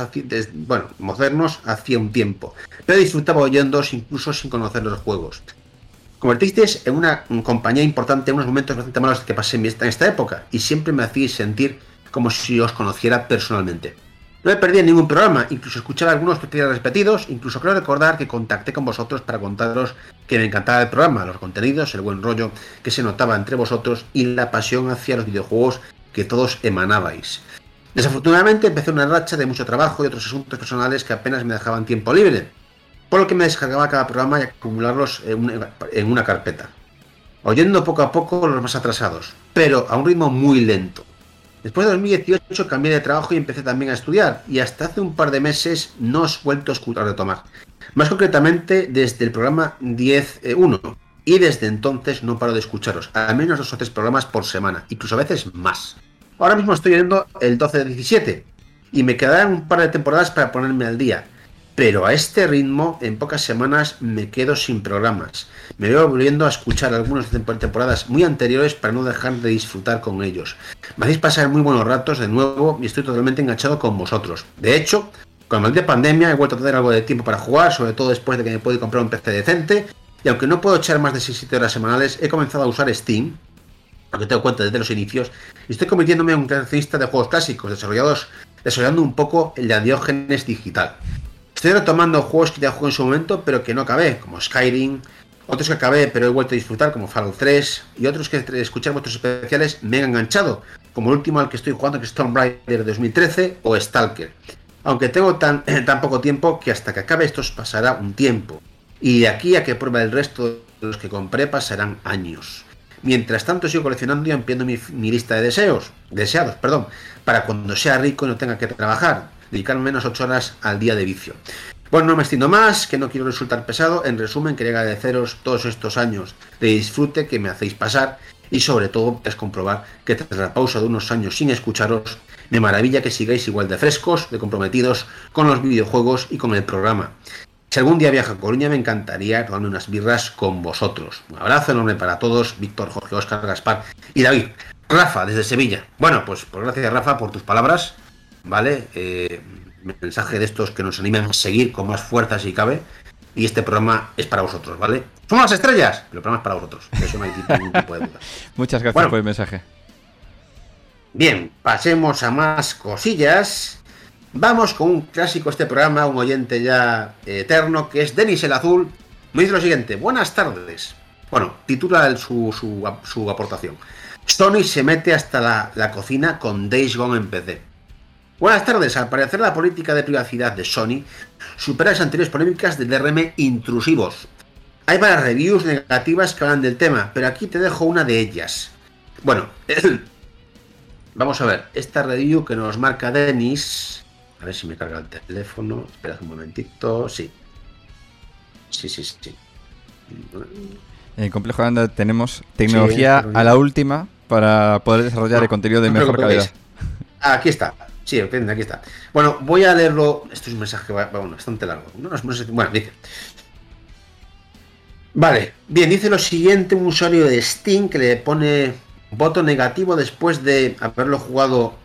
hacía un tiempo, pero disfrutaba oyéndoos incluso sin conocer los juegos. Convertisteis en una compañía importante en unos momentos bastante malos que pasé en esta época, y siempre me hacíais sentir como si os conociera personalmente. No me perdí en ningún programa, incluso escuchaba algunos tutoriales repetidos, incluso creo recordar que contacté con vosotros para contaros que me encantaba el programa, los contenidos, el buen rollo que se notaba entre vosotros y la pasión hacia los videojuegos que todos emanabais. Desafortunadamente empecé una racha de mucho trabajo y otros asuntos personales que apenas me dejaban tiempo libre, por lo que me descargaba cada programa y acumularlos en una carpeta, oyendo poco a poco los más atrasados, pero a un ritmo muy lento. Después de 2018 cambié de trabajo y empecé también a estudiar, y hasta hace un par de meses no os he vuelto a retomar. Más concretamente desde el programa 10.1, y desde entonces no paro de escucharos, al menos 2 o 3 programas por semana, incluso a veces más. Ahora mismo estoy viendo el 12-17, y me quedarán un par de temporadas para ponerme al día, pero a este ritmo en pocas semanas me quedo sin programas. Me veo volviendo a escuchar algunas temporadas muy anteriores para no dejar de disfrutar con ellos. Me hacéis pasar muy buenos ratos de nuevo y estoy totalmente enganchado con vosotros. De hecho, con la maldita pandemia he vuelto a tener algo de tiempo para jugar, sobre todo después de que me pude comprar un PC decente, y aunque no puedo echar más de 6-7 horas semanales, he comenzado a usar Steam, porque tengo cuenta desde los inicios, y estoy convirtiéndome en un coleccionista de juegos clásicos, desarrollando un poco el de Diógenes digital. Estoy retomando juegos que ya jugué en su momento, pero que no acabé, como Skyrim, otros que acabé pero he vuelto a disfrutar, como Fallout 3, y otros que escuchar vuestros especiales me han enganchado, como el último al que estoy jugando, que es Tomb Raider 2013 o Stalker. Aunque tengo tan poco tiempo que hasta que acabe estos pasará un tiempo, y de aquí a que pruebe el resto de los que compré pasarán años. Mientras tanto sigo coleccionando y ampliando mi lista de deseados, para cuando sea rico y no tenga que trabajar, dedicar menos 8 horas al día de vicio. Bueno, no me extiendo más, que no quiero resultar pesado. En resumen, quería agradeceros todos estos años de disfrute que me hacéis pasar, y sobre todo es comprobar que tras la pausa de unos años sin escucharos, me maravilla que sigáis igual de frescos, de comprometidos con los videojuegos y con el programa. Si algún día viajo a Coruña, me encantaría tomarme unas birras con vosotros. Un abrazo enorme para todos, Víctor, Jorge, Óscar, Gaspar y David. Rafa, desde Sevilla. Bueno, pues gracias, Rafa, por tus palabras, ¿vale? Mensaje de estos que nos animan a seguir con más fuerza si cabe, y este programa es para vosotros, ¿vale? ¡Somos las estrellas! Pero el programa es para vosotros, eso no hay ningún tipo de duda. Muchas gracias por el mensaje. Bien, pasemos a más cosillas. Vamos con un clásico de este programa, un oyente ya eterno, que es Denis el Azul. Me dice lo siguiente: buenas tardes. Bueno, titula su aportación: Sony se mete hasta la cocina con Days Gone en PC. Buenas tardes. Al parecer la política de privacidad de Sony supera las anteriores polémicas de DRM intrusivos. Hay varias reviews negativas que hablan del tema, pero aquí te dejo una de ellas. Bueno, vamos a ver, esta review que nos marca Denis, a ver si me carga el teléfono, esperad un momentito, sí. En Complejo Landa tenemos tecnología a la última para poder desarrollar el contenido de mejor calidad. Aquí está. Sí, aquí está. Bueno, voy a leerlo. Esto es un mensaje bastante largo. Bueno, dice. Vale, bien, dice lo siguiente un usuario de Steam que le pone voto negativo después de haberlo jugado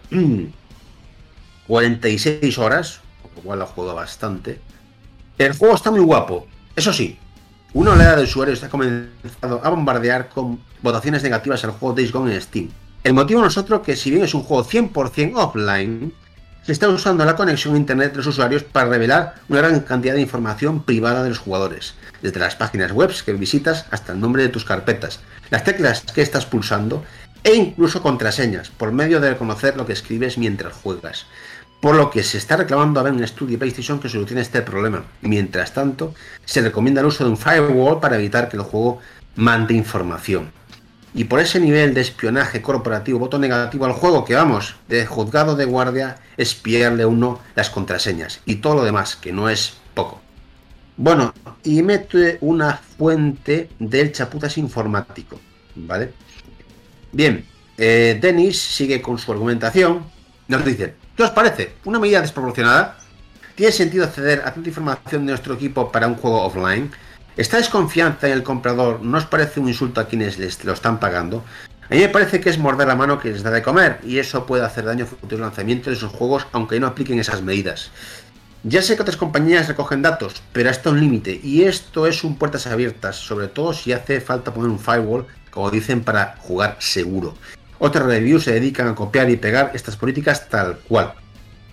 46 horas, por lo cual lo ha jugado bastante. El juego está muy guapo, eso sí. Una oleada de usuarios ha comenzado a bombardear con votaciones negativas al juego Days Gone en Steam. El motivo no es otro que, si bien es un juego 100% offline, se está usando la conexión a internet de los usuarios para revelar una gran cantidad de información privada de los jugadores, desde las páginas web que visitas hasta el nombre de tus carpetas, las teclas que estás pulsando e incluso contraseñas, por medio de reconocer lo que escribes mientras juegas. Por lo que se está reclamando a ver un estudio de PlayStation que solucione este problema. Mientras tanto, se recomienda el uso de un firewall para evitar que el juego mande información. Y por ese nivel de espionaje corporativo, voto negativo al juego, que vamos, de juzgado de guardia, espiarle a uno las contraseñas y todo lo demás, que no es poco. Bueno, y mete una fuente del chaputas informático, ¿vale? Bien, Denis sigue con su argumentación. Nos dice: ¿qué os parece? ¿Una medida desproporcionada? ¿Tiene sentido acceder a tanta información de nuestro equipo para un juego offline? ¿Esta desconfianza en el comprador no os parece un insulto a quienes les lo están pagando? A mí me parece que es morder la mano que les da de comer, y eso puede hacer daño a futuros lanzamientos de sus juegos, aunque no apliquen esas medidas. Ya sé que otras compañías recogen datos, pero hasta un límite, y esto es un puertas abiertas, sobre todo si hace falta poner un firewall, como dicen, para jugar seguro. Otras reviews se dedican a copiar y pegar estas políticas tal cual.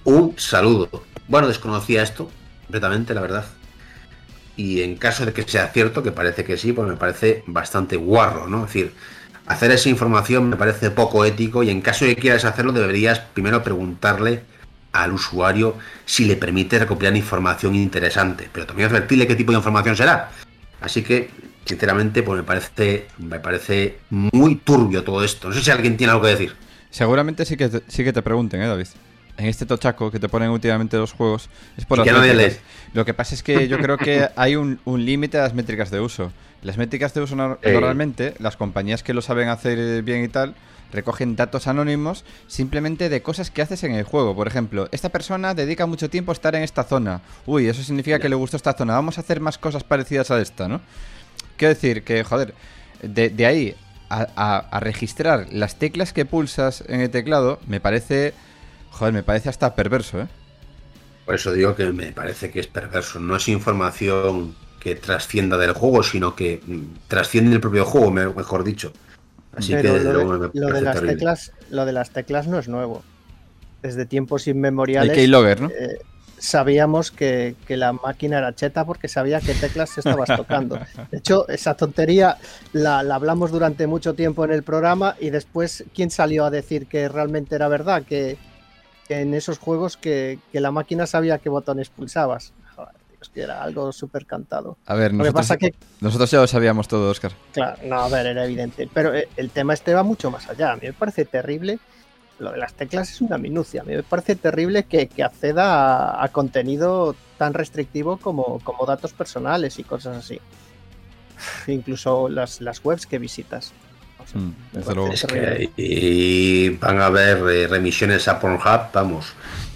un saludo. Bueno, desconocía esto completamente, la verdad. Y en caso de que sea cierto, que parece que sí, pues me parece bastante guarro, ¿no? Es decir, hacer esa información me parece poco ético y en caso de que quieras hacerlo deberías primero preguntarle al usuario si le permite recopilar información interesante, pero también advertirle qué tipo de información será. Así que, sinceramente, pues me parece muy turbio todo esto. No sé si alguien tiene algo que decir. Seguramente sí que te pregunten, David. En este tochaco que te ponen últimamente los juegos es por las que nadie métricas. lee. Lo que pasa es que yo creo que hay un límite a las métricas de uso. Las métricas de uso normalmente, las compañías que lo saben hacer bien y tal, recogen datos anónimos simplemente de cosas que haces en el juego. Por ejemplo, esta persona dedica mucho tiempo a estar en esta zona. Uy, eso significa que le gustó esta zona. Vamos a hacer más cosas parecidas a esta, ¿no? Quiero decir que, joder, de ahí a registrar las teclas que pulsas en el teclado, me parece hasta perverso, ¿eh? Por eso digo que me parece que es perverso. No es información que trascienda del juego, sino que trasciende el propio juego, mejor dicho. Así pero que desde lo luego de las teclas no es nuevo. Desde tiempos inmemoriales. El keylogger, ¿no? Sabíamos que la máquina era cheta porque sabía qué teclas estabas tocando. De hecho, esa tontería la hablamos durante mucho tiempo en el programa y después, ¿quién salió a decir que realmente era verdad? Que en esos juegos que la máquina sabía qué botones pulsabas. Joder, tío, es que era algo súper cantado. A ver, nosotros ya lo sabíamos todo, Óscar. Claro, no, a ver, era evidente. Pero el tema este va mucho más allá. A mí me parece terrible. Lo de las teclas es una minucia. A mí me parece terrible que acceda a contenido tan restrictivo como datos personales y cosas así. Incluso las webs que visitas. Es que y van a haber remisiones a Pornhub, vamos,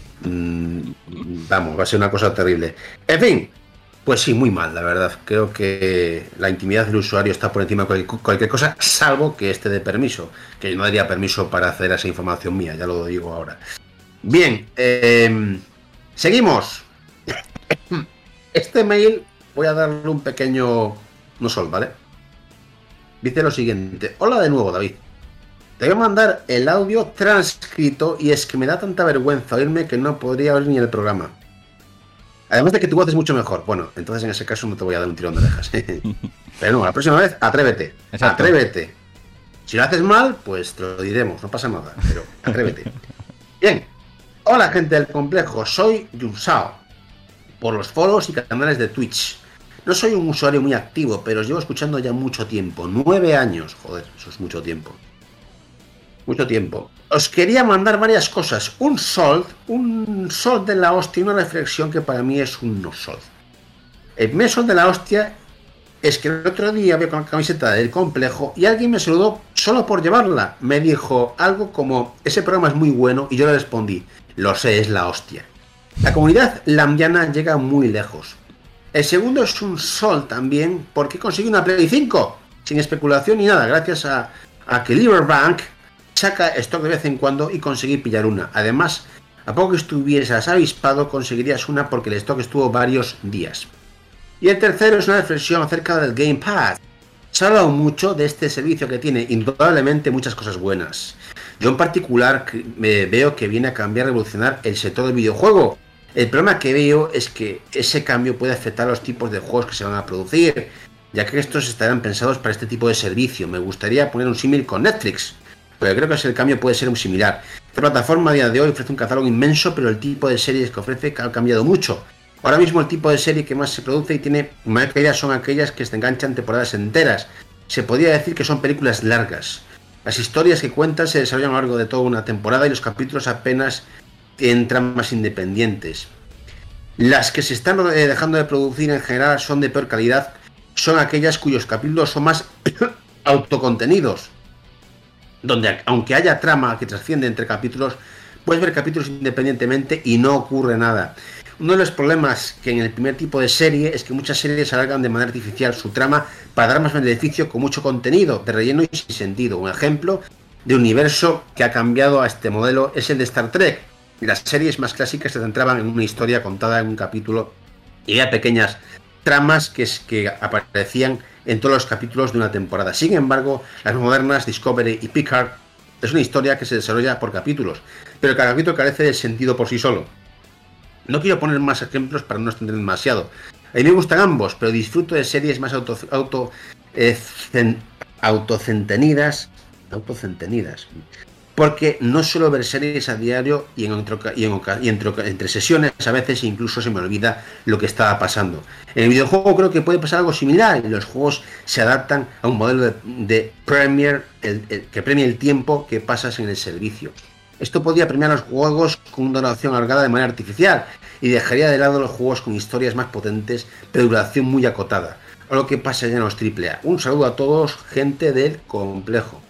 va a ser una cosa terrible. En fin, pues sí, muy mal, la verdad. Creo que la intimidad del usuario está por encima de cualquier cosa, salvo que esté de permiso, que yo no daría permiso para acceder a esa información mía, ya lo digo ahora. Bien, seguimos. Este mail voy a darle un pequeño no sol, ¿vale? Dice lo siguiente: hola de nuevo, David. Te voy a mandar el audio transcrito y es que me da tanta vergüenza oírme que no podría oír ni el programa. Además de que tu voz es mucho mejor. Bueno, entonces en ese caso no te voy a dar un tirón de orejas. Pero no, la próxima vez atrévete. Exacto. Atrévete. Si lo haces mal, pues te lo diremos, no pasa nada. Pero atrévete. Bien. Hola, gente del complejo. Soy Yunsao. Por los foros y canales de Twitch. No soy un usuario muy activo, pero os llevo escuchando ya mucho tiempo. 9 años. Joder, eso es mucho tiempo. Mucho tiempo. Os quería mandar varias cosas. Un sol de la hostia y una reflexión que para mí es un no sol. El primer sol de la hostia es que el otro día vi con la camiseta del complejo y alguien me saludó solo por llevarla. Me dijo algo como: ese programa es muy bueno, y yo le respondí: lo sé, es la hostia. La comunidad lambiana llega muy lejos. El segundo es un sol también porque conseguí una Play 5 sin especulación ni nada, gracias a que Liberbank saca stock de vez en cuando y conseguí pillar una. Además, a poco que estuvieras avispado conseguirías una porque el stock estuvo varios días. Y el tercero es una reflexión acerca del Game Pass. Se ha hablado mucho de este servicio que tiene indudablemente muchas cosas buenas. Yo en particular veo que viene a cambiar, revolucionar el sector del videojuego. El problema que veo es que ese cambio puede afectar a los tipos de juegos que se van a producir, ya que estos estarán pensados para este tipo de servicio. Me gustaría poner un símil con Netflix, pero creo que el cambio puede ser muy similar. Esta plataforma a día de hoy ofrece un catálogo inmenso, pero el tipo de series que ofrece ha cambiado mucho. Ahora mismo el tipo de serie que más se produce y tiene mayor calidad son aquellas que se enganchan temporadas enteras. Se podría decir que son películas largas. Las historias que cuentan se desarrollan a lo largo de toda una temporada y los capítulos apenas entran más independientes. Las que se están dejando de producir en general son de peor calidad, son aquellas cuyos capítulos son más autocontenidos, donde aunque haya trama que trasciende entre capítulos, puedes ver capítulos independientemente y no ocurre nada. Uno de los problemas que en el primer tipo de serie es que muchas series alargan de manera artificial su trama para dar más beneficio con mucho contenido de relleno y sin sentido. Un ejemplo de universo que ha cambiado a este modelo es el de Star Trek. Las series más clásicas se centraban en una historia contada en un capítulo y había pequeñas tramas que aparecían en todos los capítulos de una temporada. Sin embargo, las modernas Discovery y Picard es una historia que se desarrolla por capítulos, pero cada capítulo carece de sentido por sí solo. No quiero poner más ejemplos para no extender demasiado. A mí me gustan ambos, pero disfruto de series más autocentenidas. Porque no suelo ver series a diario y entre sesiones a veces incluso se me olvida lo que estaba pasando. En el videojuego creo que puede pasar algo similar y los juegos se adaptan a un modelo de Premier que premia el tiempo que pasas en el servicio. Esto podría premiar los juegos con una duración alargada de manera artificial y dejaría de lado los juegos con historias más potentes pero duración muy acotada. O lo que pasa ya en los AAA. Un saludo a todos, gente del complejo.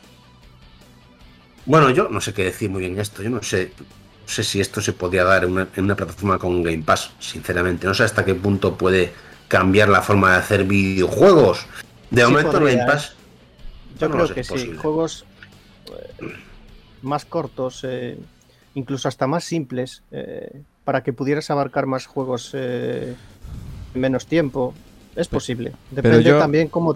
Bueno, yo no sé qué decir muy bien esto. Yo no sé si esto se podría dar en una plataforma con Game Pass, sinceramente. No sé hasta qué punto puede cambiar la forma de hacer videojuegos. De momento en Game Pass. Yo creo que sí. Juegos más cortos, incluso hasta más simples, para que pudieras abarcar más juegos en menos tiempo. Es posible. Depende también como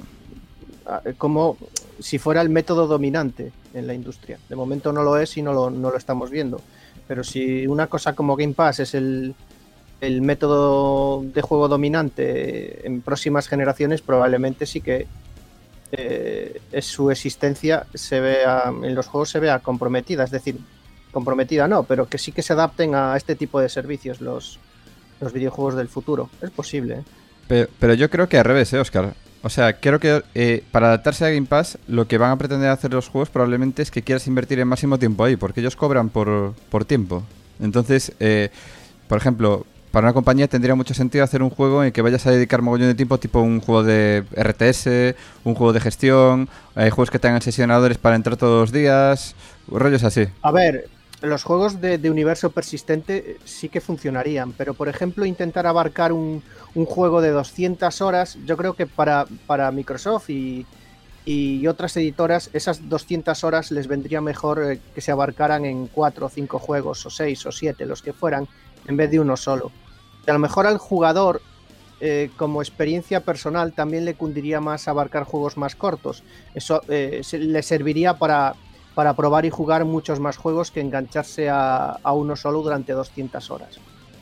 si fuera el método dominante en la industria. De momento no lo es y no lo estamos viendo. Pero si una cosa como Game Pass es el método de juego dominante en próximas generaciones, probablemente sí que su existencia en los juegos se vea comprometida. Es decir, comprometida no, pero que sí que se adapten a este tipo de servicios los videojuegos del futuro. Es posible, Pero yo creo que al revés, Óscar. O sea, creo que para adaptarse a Game Pass, lo que van a pretender hacer los juegos probablemente es que quieras invertir el máximo tiempo ahí, porque ellos cobran por tiempo. Entonces, por ejemplo, para una compañía tendría mucho sentido hacer un juego en el que vayas a dedicar mogollón de tiempo, tipo un juego de RTS, un juego de gestión, juegos que tengan sesionadores para entrar todos los días, rollos así. A ver, los juegos de universo persistente sí que funcionarían, pero por ejemplo intentar abarcar un juego de 200 horas, yo creo que para Microsoft y otras editoras, esas 200 horas les vendría mejor que se abarcaran en 4 o 5 juegos, o 6 o 7, los que fueran, en vez de uno solo. Y a lo mejor al jugador, como experiencia personal, también le cundiría más abarcar juegos más cortos. Eso le serviría para probar y jugar muchos más juegos que engancharse a uno solo durante 200 horas.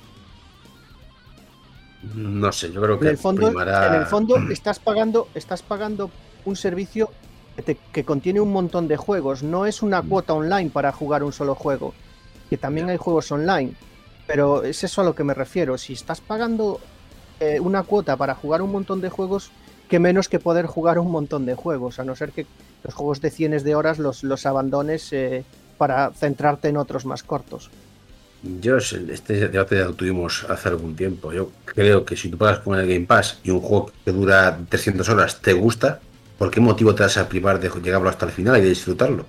No sé, yo creo que en el fondo estás pagando un servicio que contiene un montón de juegos. No es una cuota online para jugar un solo juego, que también hay juegos online, pero es eso a lo que me refiero. Si estás pagando una cuota para jugar un montón de juegos, que menos que poder jugar un montón de juegos, a no ser que los juegos de cientos de horas los abandones para centrarte en otros más cortos. Este debate ya lo tuvimos hace algún tiempo. Yo creo que si tú pagas con el Game Pass y un juego que dura 300 horas te gusta, ¿por qué motivo te vas a privar de llegarlo hasta el final y de disfrutarlo?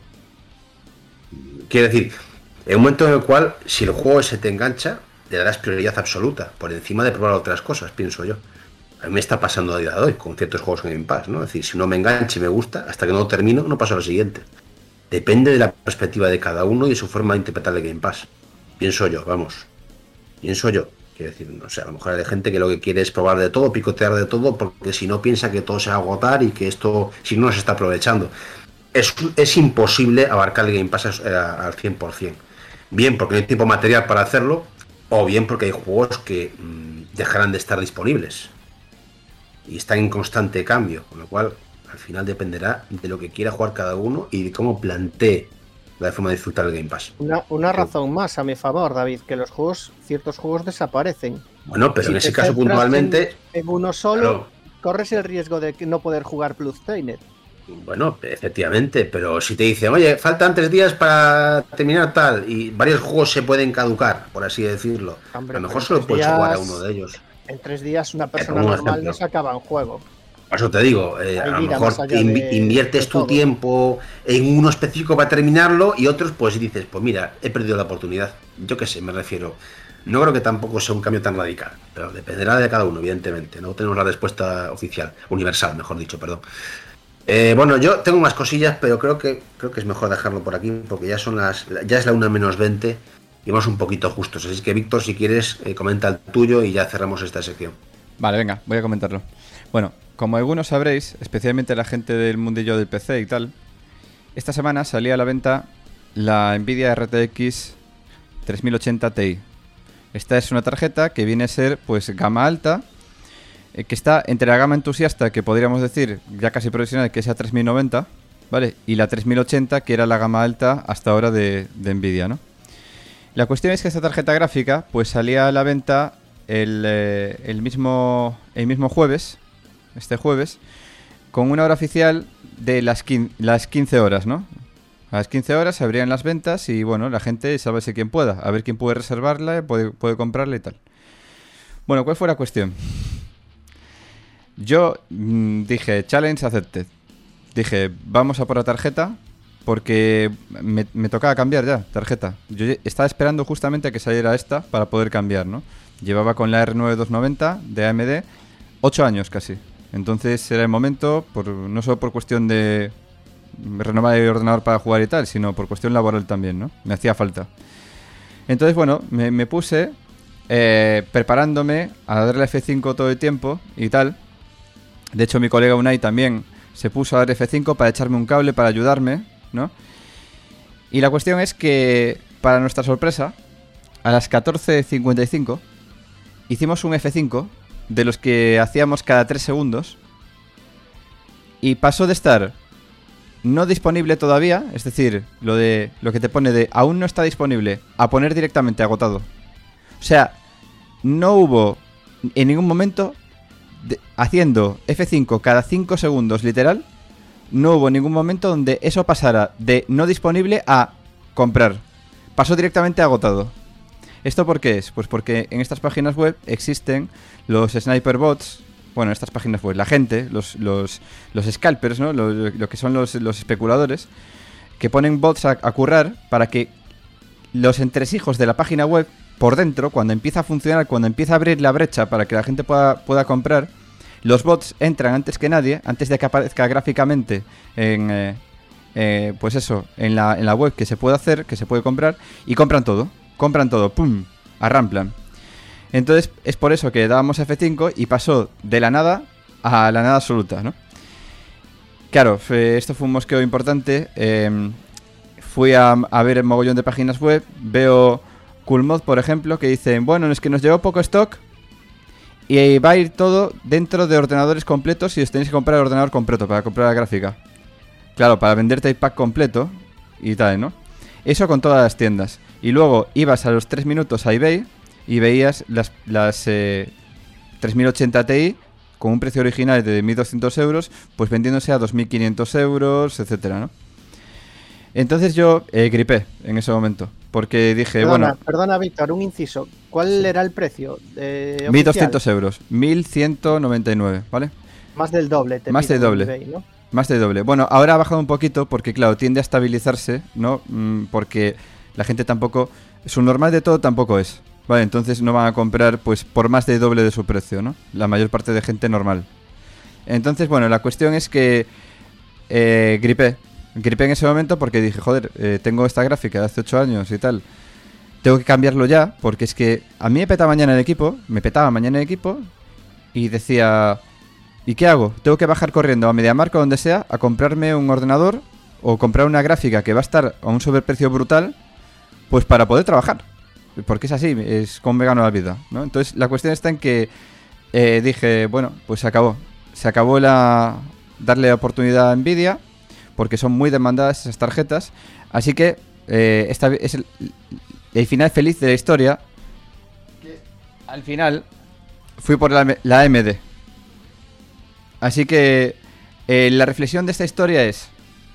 Quiero decir, en un momento en el cual, si el juego ese te engancha, le darás prioridad absoluta por encima de probar otras cosas, pienso yo. A mí me está pasando a día de hoy con ciertos juegos en Game Pass, ¿no? Es decir, si no me engancha y me gusta, hasta que no lo termino, no paso a lo siguiente. Depende de la perspectiva de cada uno y de su forma de interpretar el Game Pass. Pienso yo. Quiero decir, no sé, a lo mejor hay gente que lo que quiere es probar de todo, picotear de todo, porque si no piensa que todo se va a agotar y que esto, si no, se está aprovechando. Es imposible abarcar el Game Pass al 100%. Bien porque no hay tiempo material para hacerlo, o bien porque hay juegos que dejarán de estar disponibles y están en constante cambio, con lo cual al final dependerá de lo que quiera jugar cada uno y de cómo plantee la forma de disfrutar el Game Pass. Una razón más a mi favor, David, que ciertos juegos desaparecen. Bueno, pero si en ese caso puntualmente en uno solo, claro, corres el riesgo de no poder jugar Bloodstained. Bueno, efectivamente, pero si te dicen, oye, faltan 3 días para terminar tal, y varios juegos se pueden caducar, por así decirlo, hombre, a lo mejor solo puedes jugar a uno de ellos. En 3 días una persona normal no se acaba un juego. Por eso te digo, a lo mejor inviertes tu tiempo en uno específico para terminarlo y otros pues dices, pues mira, he perdido la oportunidad. Yo qué sé, me refiero. No creo que tampoco sea un cambio tan radical, pero dependerá de cada uno, evidentemente. No tenemos la respuesta oficial, universal, mejor dicho, perdón. Bueno, yo tengo más cosillas, pero creo que es mejor dejarlo por aquí, porque ya es la 1:20 y vamos un poquito justos. Así que, Víctor, si quieres, comenta el tuyo y ya cerramos esta sección. Vale, venga, voy a comentarlo. Bueno, como algunos sabréis, especialmente la gente del mundillo del PC y tal, esta semana salía a la venta la Nvidia RTX 3080 Ti. Esta es una tarjeta que viene a ser pues gama alta, que está entre la gama entusiasta, que podríamos decir ya casi profesional, que es la 3090, ¿vale? Y la 3080, que era la gama alta hasta ahora de Nvidia, ¿no? La cuestión es que esta tarjeta gráfica pues salía a la venta el mismo jueves, este jueves, con una hora oficial de las 15 horas, ¿no? A las 15 horas se abrían las ventas y, bueno, la gente sabe si quien pueda, a ver quién puede reservarla, puede comprarla y tal. Bueno, ¿cuál fue la cuestión? Yo dije, challenge accepted. Dije, vamos a por la tarjeta, porque me tocaba cambiar ya tarjeta. Yo estaba esperando justamente a que saliera esta para poder cambiar, ¿no? Llevaba con la R9290 de AMD 8 años casi. Entonces era el momento, no solo por cuestión de renovar el ordenador para jugar y tal, sino por cuestión laboral también, ¿no? Me hacía falta. Entonces, bueno, me puse preparándome a darle F5 todo el tiempo y tal. De hecho, mi colega Unai también se puso a dar F5 para echarme un cable, para ayudarme, ¿no? Y la cuestión es que, para nuestra sorpresa, a las 14:55 hicimos un F5 de los que hacíamos cada 3 segundos y pasó de estar no disponible todavía, es decir, lo que te pone de aún no está disponible, a poner directamente agotado. O sea, no hubo en ningún momento haciendo F5 cada 5 segundos literal, no hubo ningún momento donde eso pasara de no disponible a comprar. Pasó directamente a agotado. ¿Esto por qué es? Pues porque en estas páginas web existen los sniper bots. Bueno, en estas páginas web, la gente, los scalpers, ¿no? Lo que son los especuladores, que ponen bots a currar para que los entresijos de la página web, por dentro, cuando empieza a funcionar, cuando empieza a abrir la brecha para que la gente pueda comprar, los bots entran antes que nadie, antes de que aparezca gráficamente pues eso, en la web que se puede hacer, que se puede comprar, y compran todo, ¡pum!, arramplan. Entonces es por eso que dábamos F5 y pasó de la nada a la nada absoluta, ¿no? Claro, esto fue un mosqueo importante. Fui a ver el mogollón de páginas web, veo Coolmod, por ejemplo, que dicen, bueno, es que nos llegó poco stock y va a ir todo dentro de ordenadores completos y os tenéis que comprar el ordenador completo para comprar la gráfica. Claro, para venderte el pack completo y tal, ¿no? Eso con todas las tiendas. Y luego ibas a los 3 minutos a eBay y veías las 3080 Ti con un precio original de 1.200 euros, pues vendiéndose a 2.500 euros, etcétera, ¿no? Entonces yo gripé en ese momento, porque dije, Perdona, Víctor, un inciso. ¿Cuál era el precio? 1.200 euros, 1.199, ¿vale? Más del doble. Más del doble. eBay, ¿no? Más de doble. Bueno, ahora ha bajado un poquito porque, claro, tiende a estabilizarse, ¿no? Porque la gente tampoco... Su normal de todo tampoco es, ¿vale? Entonces no van a comprar, pues, por más de doble de su precio, ¿no? La mayor parte de gente normal. Entonces, bueno, la cuestión es que gripé en ese momento porque dije, joder, tengo esta gráfica de hace 8 años y tal. Tengo que cambiarlo ya porque es que a mí me petaba mañana el equipo y decía... ¿Y qué hago? Tengo que bajar corriendo a MediaMarkt o donde sea a comprarme un ordenador o comprar una gráfica que va a estar a un sobreprecio brutal, pues para poder trabajar. Porque es así, es como me gano la vida, ¿no? Entonces la cuestión está en que dije, bueno, pues se acabó. Se acabó darle oportunidad a Nvidia porque son muy demandadas esas tarjetas. Así que esta es el final feliz de la historia. Que al final fui por la AMD. Así que la reflexión de esta historia es...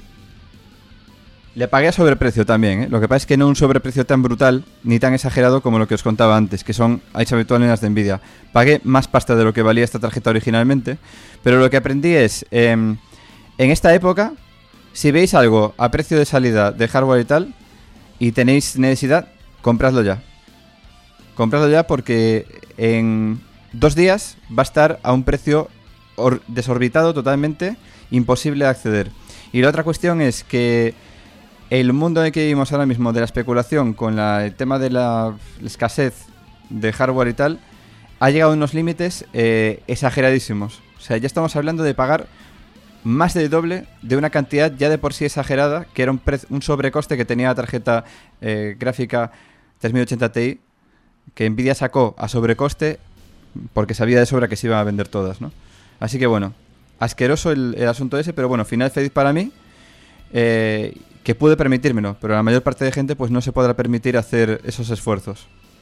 Le pagué a sobreprecio también, ¿eh? Lo que pasa es que no un sobreprecio tan brutal ni tan exagerado como lo que os contaba antes, que son habituales en las de Nvidia. Pagué más pasta de lo que valía esta tarjeta originalmente, pero lo que aprendí es... en esta época, si veis algo a precio de salida de hardware y tal, y tenéis necesidad, compradlo ya. Compradlo ya porque en 2 días va a estar a un precio... desorbitado totalmente, imposible de acceder. Y la otra cuestión es que el mundo en el que vivimos ahora mismo de la especulación con el tema de la escasez de hardware y tal ha llegado a unos límites exageradísimos. O sea, ya estamos hablando de pagar más del doble de una cantidad ya de por sí exagerada, que era un sobrecoste que tenía la tarjeta gráfica 3080 Ti que Nvidia sacó a sobrecoste porque sabía de sobra que se iban a vender todas, ¿no? Así que bueno, asqueroso el asunto ese, pero bueno, final feliz para mí, que pude permitírmelo, pero la mayor parte de gente pues no se podrá permitir hacer esos esfuerzos.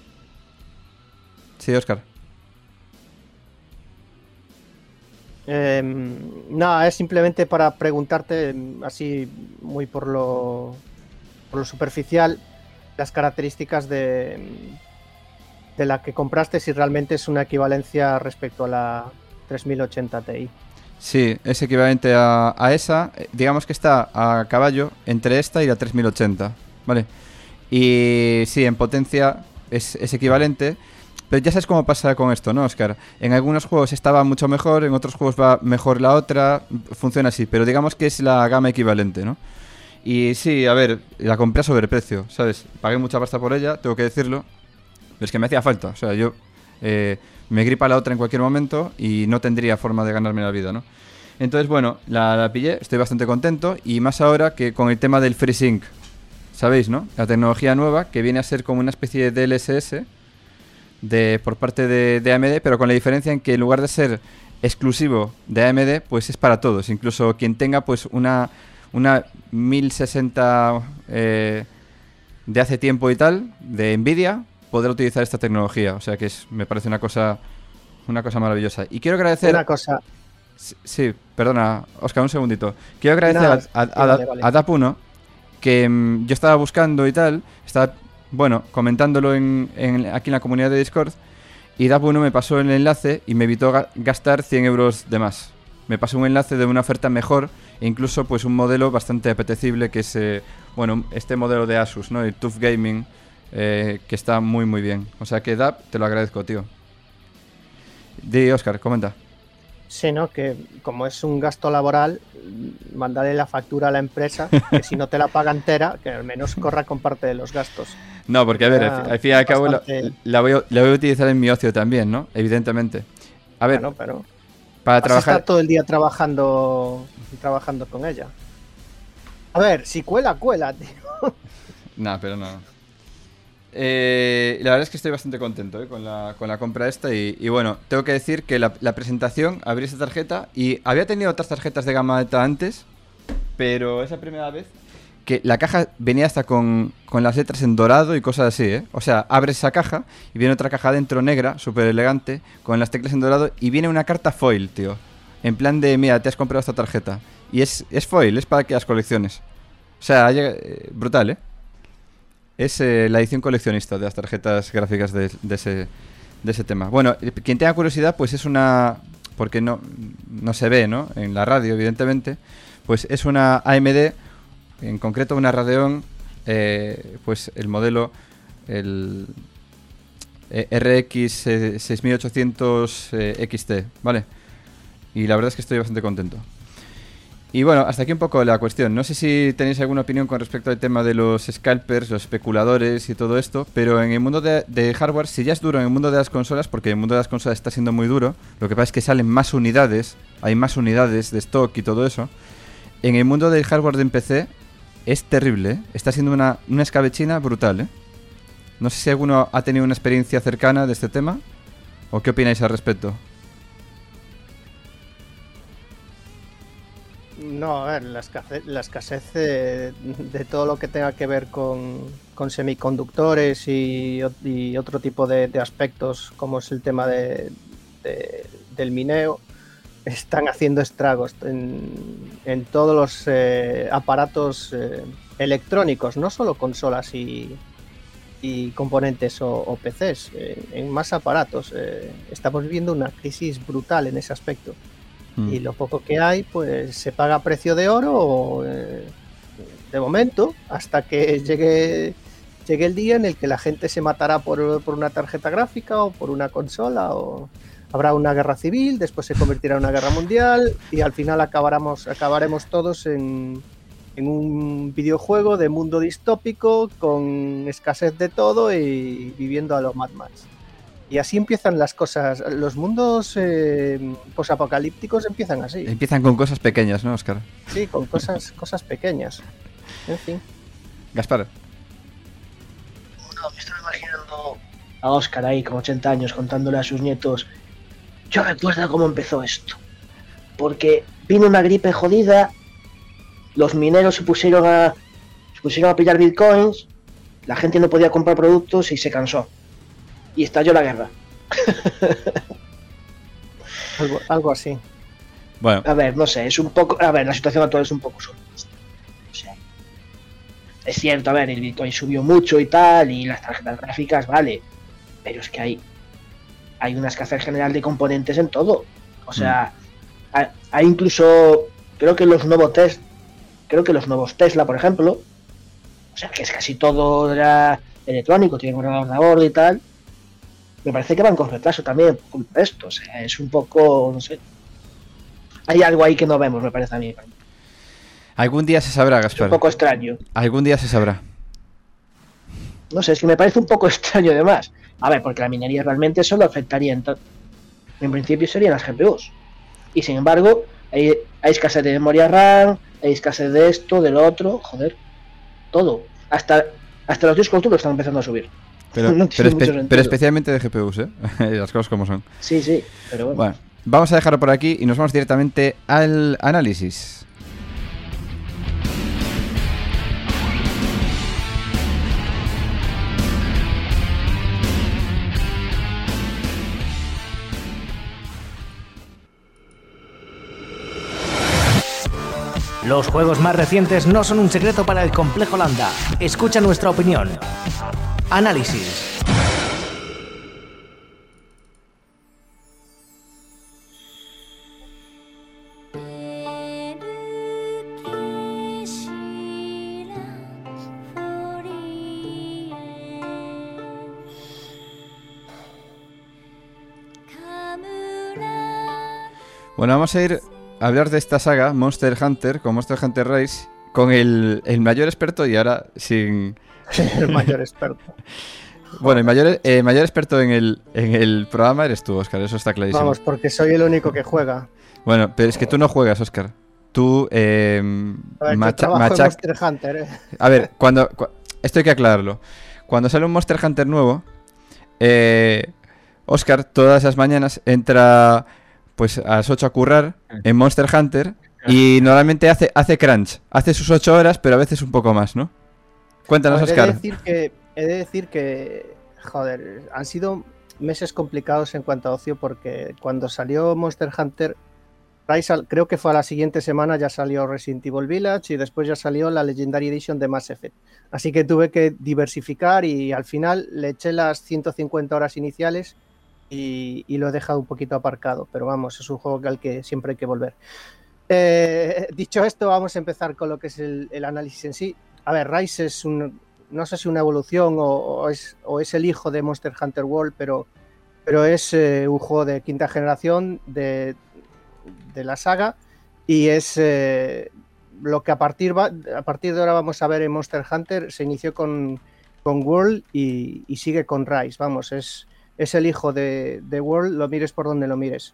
Sí, Óscar. Nada, es simplemente para preguntarte, así muy por lo superficial, las características de la que compraste, si realmente es una equivalencia respecto a la 3080 Ti. Sí, es equivalente a esa. Digamos que está a caballo entre esta y la 3080, ¿vale? Y sí, en potencia es equivalente. Pero ya sabes cómo pasa con esto, ¿no, Óscar? En algunos juegos estaba mucho mejor, en otros juegos va mejor la otra. Funciona así, pero digamos que es la gama equivalente, ¿no? Y sí, a ver, la compré a sobreprecio, ¿sabes? Pagué mucha pasta por ella, tengo que decirlo. Pero es que me hacía falta, o sea, yo... me gripa la otra en cualquier momento y no tendría forma de ganarme la vida, ¿no? Entonces, bueno, la pillé, estoy bastante contento, y más ahora que con el tema del FreeSync, ¿sabéis, no? La tecnología nueva que viene a ser como una especie de DLSS por parte de AMD, pero con la diferencia en que en lugar de ser exclusivo de AMD, pues es para todos, incluso quien tenga pues una 1060 de hace tiempo y tal, de Nvidia, podrá utilizar esta tecnología. O sea que me parece una cosa maravillosa. Y quiero agradecer... Una cosa... Sí, perdona, Óscar, un segundito. Quiero agradecer vale. A Dap1, que yo estaba buscando y tal, estaba, bueno, comentándolo aquí en la comunidad de Discord, y Dap1 me pasó el enlace y me evitó gastar 100 euros de más. Me pasó un enlace de una oferta mejor e incluso pues un modelo bastante apetecible, que es, bueno, este modelo de Asus, ¿no? El TUF Gaming, que está muy muy bien. O sea que Dap, te lo agradezco, tío. Di, Óscar, comenta. Sí, ¿no? Que como es un gasto laboral, mandarle la factura a la empresa, que si no te la paga entera, que al menos corra con parte de los gastos. No, porque a ver, al fin y al cabo la voy a utilizar en mi ocio también, ¿no? Evidentemente. A ver, bueno, pero para trabajar... estar todo el día trabajando con ella. A ver, si cuela, tío. No, pero no. La verdad es que estoy bastante contento con la compra esta y bueno, tengo que decir que la presentación, abrí esta tarjeta y había tenido otras tarjetas de gama alta antes, pero es la primera vez que la caja venía hasta con las letras en dorado y cosas así, ¿eh? O sea, abres esa caja y viene otra caja dentro negra, súper elegante, con las teclas en dorado, y viene una carta foil, tío. En plan de, mira, te has comprado esta tarjeta. Y es foil, es para que las colecciones. O sea, brutal, ¿eh? Es la edición coleccionista de las tarjetas gráficas de ese tema. Bueno, quien tenga curiosidad, pues es una... Porque no se ve, ¿no? En la radio, evidentemente. Pues es una AMD, en concreto una Radeon, pues el modelo, el RX 6800 XT, ¿vale? Y la verdad es que estoy bastante contento. Y bueno, hasta aquí un poco la cuestión. No sé si tenéis alguna opinión con respecto al tema de los scalpers, los especuladores y todo esto, pero en el mundo de hardware, si ya es duro en el mundo de las consolas, porque el mundo de las consolas está siendo muy duro, lo que pasa es que salen más unidades, hay más unidades de stock y todo eso. En el mundo del hardware de PC es terrible, ¿eh? Está siendo una escabechina brutal, ¿eh? No sé si alguno ha tenido una experiencia cercana de este tema, o qué opináis al respecto. No, a ver, la escasez de todo lo que tenga que ver con semiconductores y otro tipo de aspectos, como es el tema del mineo, están haciendo estragos en todos los aparatos electrónicos, no solo consolas y componentes o PCs, en más aparatos. Estamos viviendo una crisis brutal en ese aspecto. Y lo poco que hay, pues se paga a precio de oro de momento, hasta que llegue el día en el que la gente se matará por una tarjeta gráfica o por una consola, o habrá una guerra civil, después se convertirá en una guerra mundial y al final acabaremos todos en un videojuego de mundo distópico con escasez de todo y viviendo a lo Mad Max. Y así empiezan las cosas. Los mundos posapocalípticos empiezan así. Empiezan con cosas pequeñas, ¿no, Óscar? Sí, con cosas pequeñas. En fin. Gaspar. No, me estoy imaginando a Oscar ahí con 80 años contándole a sus nietos, yo recuerdo cómo empezó esto, porque vino una gripe jodida, los mineros se pusieron a pillar bitcoins, la gente no podía comprar productos y se cansó, y estalló la guerra. Algo así. Bueno, A ver, no sé, es un poco... A ver, la situación actual es un poco surrealista. O sea, es cierto, a ver, el Bitcoin subió mucho y tal, y las tarjetas gráficas, vale, pero es que hay una escasez general de componentes en todo. O sea, hay incluso... Creo que los nuevos Tesla, por ejemplo, o sea, que es casi todo ya electrónico, tienen un ordenador de bordo y tal, me parece que van con retraso también por culpa de esto. O sea, es un poco, no sé... Hay algo ahí que no vemos, me parece a mí. algún día se sabrá, Es Gaspar. un poco extraño. Algún día se sabrá. No sé, es que me parece un poco extraño además. A ver, porque la minería realmente solo afectaría en principio serían las GPUs. Y sin embargo, hay escasez de memoria RAM, hay escasez de esto, del otro, joder, todo. Hasta los discos duros están empezando a subir. Pero, No tiene mucho pero sentido. especialmente de GPUs, ¿eh? Las cosas como son. Sí, pero bueno. Bueno, vamos a dejarlo por aquí y nos vamos directamente al análisis. Los juegos más recientes no son un secreto para el complejo Lambda. Escucha nuestra opinión. Análisis. Bueno, vamos a ir a hablar de esta saga, Monster Hunter, con Monster Hunter Rise, con el mayor experto y ahora sin... El mayor experto. Bueno, el mayor experto en el programa eres tú, Óscar, eso está clarísimo. Vamos, porque soy el único que juega. Bueno, pero es que tú no juegas, Óscar. Tú, A ver, yo trabajo en Monster Hunter, ¿eh? A ver, esto hay que aclararlo. Cuando sale un Monster Hunter nuevo, Óscar todas las mañanas entra pues a las 8 a currar en Monster Hunter y normalmente hace crunch. Hace sus 8 horas, pero a veces un poco más, ¿no? Cuéntanos, Óscar. He de decir que, joder, han sido meses complicados en cuanto a ocio porque cuando salió Monster Hunter Rise, creo que fue a la siguiente semana ya salió Resident Evil Village y después ya salió la Legendary Edition de Mass Effect. Así que tuve que diversificar y al final le eché las 150 horas iniciales y lo he dejado un poquito aparcado. Pero vamos, es un juego al que siempre hay que volver. Dicho esto, vamos a empezar con lo que es el análisis en sí. A ver, Rise es no sé si una evolución o es el hijo de Monster Hunter World, pero es un juego de quinta generación de la saga y es lo que a partir de ahora vamos a ver en Monster Hunter. Se inició con World y sigue con Rise. Vamos, es el hijo de World, lo mires por donde lo mires.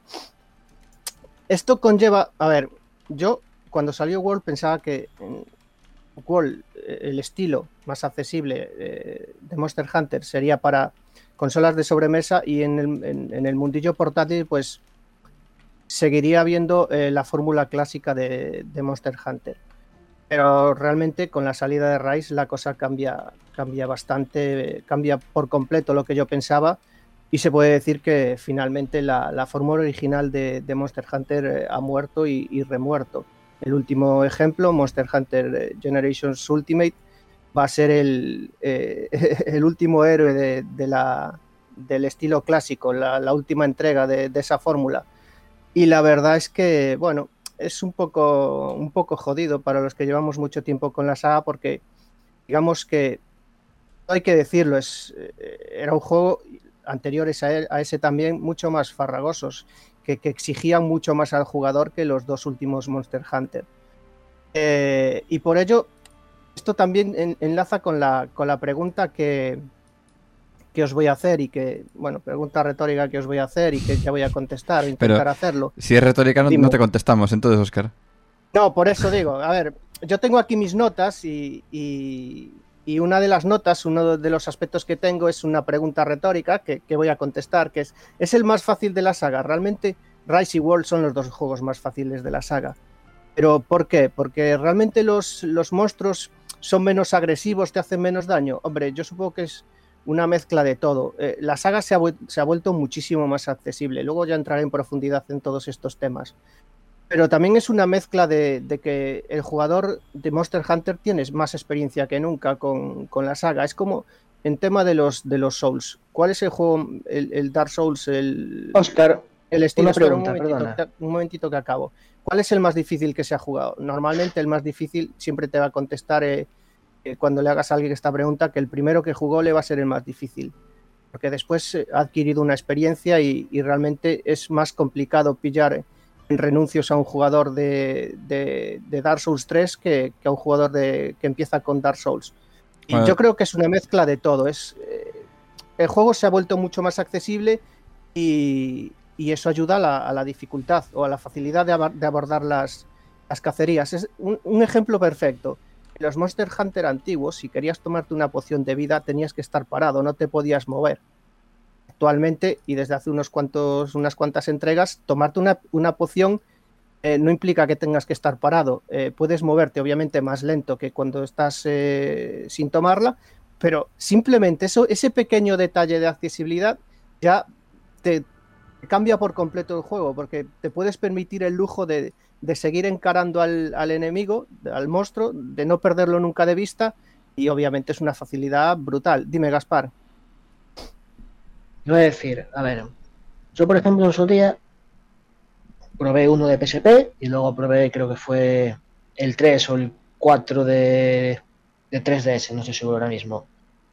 Esto conlleva, a ver, yo cuando salió World pensaba que World, el estilo más accesible de Monster Hunter sería para consolas de sobremesa y en el mundillo portátil pues seguiría viendo la fórmula clásica de Monster Hunter. Pero realmente con la salida de Rise la cosa cambia bastante, cambia por completo lo que yo pensaba y se puede decir que finalmente la fórmula original de Monster Hunter ha muerto y remuerto. El último ejemplo, Monster Hunter Generations Ultimate, va a ser el último héroe del estilo clásico, la última entrega de esa fórmula. Y la verdad es que, bueno, es un poco jodido para los que llevamos mucho tiempo con la saga porque, digamos que, hay que decirlo, era un juego anteriores a ese también mucho más farragosos, que exigían mucho más al jugador que los dos últimos Monster Hunter. Y por ello, esto también enlaza con la pregunta que os voy a hacer y que, bueno, pregunta retórica que os voy a hacer y que ya voy a contestar o intentar hacerlo. Si es retórica no te contestamos, entonces, Óscar. No, por eso digo, a ver, yo tengo aquí mis notas y Y una de las notas, uno de los aspectos que tengo es una pregunta retórica que voy a contestar, que ¿es el más fácil de la saga? Realmente Rise y World son los dos juegos más fáciles de la saga. ¿Pero por qué? Porque realmente los monstruos son menos agresivos, te hacen menos daño. Hombre, yo supongo que es una mezcla de todo. La saga se ha vuelto muchísimo más accesible. Luego ya entraré en profundidad en todos estos temas. Pero también es una mezcla de que el jugador de Monster Hunter tiene más experiencia que nunca con la saga. Es como en tema de los Souls. ¿Cuál es el juego, el Dark Souls, Oscar, el estilo? una pregunta, un momentito que acabo. ¿Cuál es el más difícil que se ha jugado? Normalmente el más difícil siempre te va a contestar cuando le hagas a alguien esta pregunta, que el primero que jugó le va a ser el más difícil. Porque después ha adquirido una experiencia y realmente es más complicado pillar en renuncios a un jugador de Dark Souls 3 que a un jugador que empieza con Dark Souls. Y yo creo que es una mezcla de todo. El juego se ha vuelto mucho más accesible y eso ayuda a la dificultad o a la facilidad de abordar las cacerías. Es un ejemplo perfecto. En los Monster Hunter antiguos, si querías tomarte una poción de vida, tenías que estar parado, no te podías mover. Actualmente, y desde hace unas cuantas entregas, tomarte una poción no implica que tengas que estar parado. Puedes moverte, obviamente, más lento que cuando estás sin tomarla, pero simplemente ese pequeño detalle de accesibilidad ya te cambia por completo el juego, porque te puedes permitir el lujo de seguir encarando al enemigo, al monstruo, de no perderlo nunca de vista, y obviamente es una facilidad brutal. Dime, Gaspar. Yo voy a decir, a ver, yo por ejemplo en su día probé uno de PSP y luego probé, creo que fue el 3 o el 4 de 3DS, no estoy seguro ahora mismo.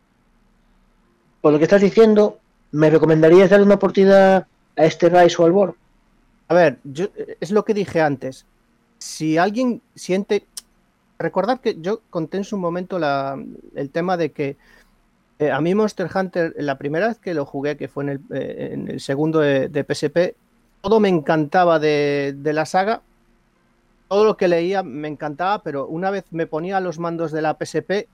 Por lo que estás diciendo, ¿me recomendarías darle una oportunidad a este Rise o al World? A ver, es lo que dije antes. Si alguien siente... Recordad que yo conté en su momento el tema de que a mí Monster Hunter, la primera vez que lo jugué, que fue en el segundo de PSP, todo me encantaba de la saga. Todo lo que leía me encantaba, pero una vez me ponía a los mandos de la PSP,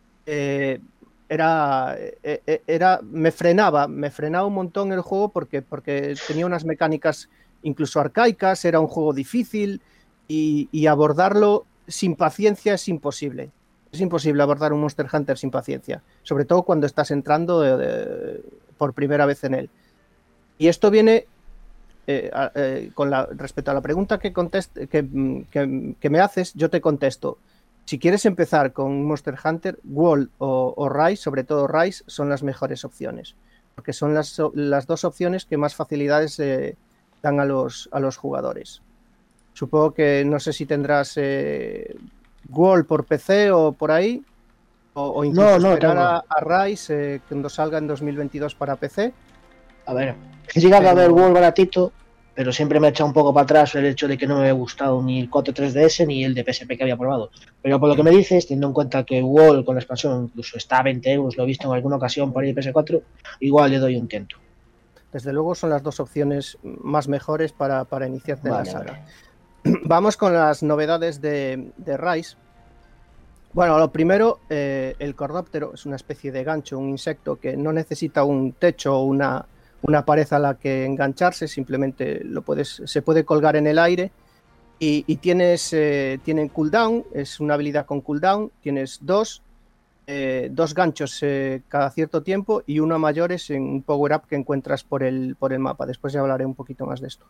me frenaba un montón el juego porque tenía unas mecánicas incluso arcaicas, era un juego difícil y abordarlo sin paciencia es imposible. Es imposible abordar un Monster Hunter sin paciencia, sobre todo cuando estás entrando por primera vez en él. Y esto viene respecto a la pregunta que me haces, yo te contesto. Si quieres empezar con Monster Hunter, World o Rise, sobre todo Rise, son las mejores opciones, porque son las dos opciones que más facilidades dan a los jugadores. Supongo que no sé si tendrás World por PC o por ahí, o incluso esperar a Rise cuando salga en 2022 para PC. A ver, he llegado a ver World baratito, pero siempre me ha echado un poco para atrás el hecho de que no me había gustado ni el 4 3DS ni el de PSP que había probado. Pero por lo que me dices, teniendo en cuenta que World con la expansión incluso está a 20 euros, lo he visto en alguna ocasión por ahí de PS4, igual le doy un intento. Desde luego son las dos opciones más mejores para iniciarte en la saga. Vale. Vamos con las novedades de Rise. Bueno, lo primero, el Cordóptero es una especie de gancho, un insecto que no necesita un techo o una pared a la que engancharse, simplemente se puede colgar en el aire y tienen cooldown, es una habilidad con cooldown, tienes dos ganchos cada cierto tiempo y uno mayor es en un power-up que encuentras por el mapa. Después ya hablaré un poquito más de esto.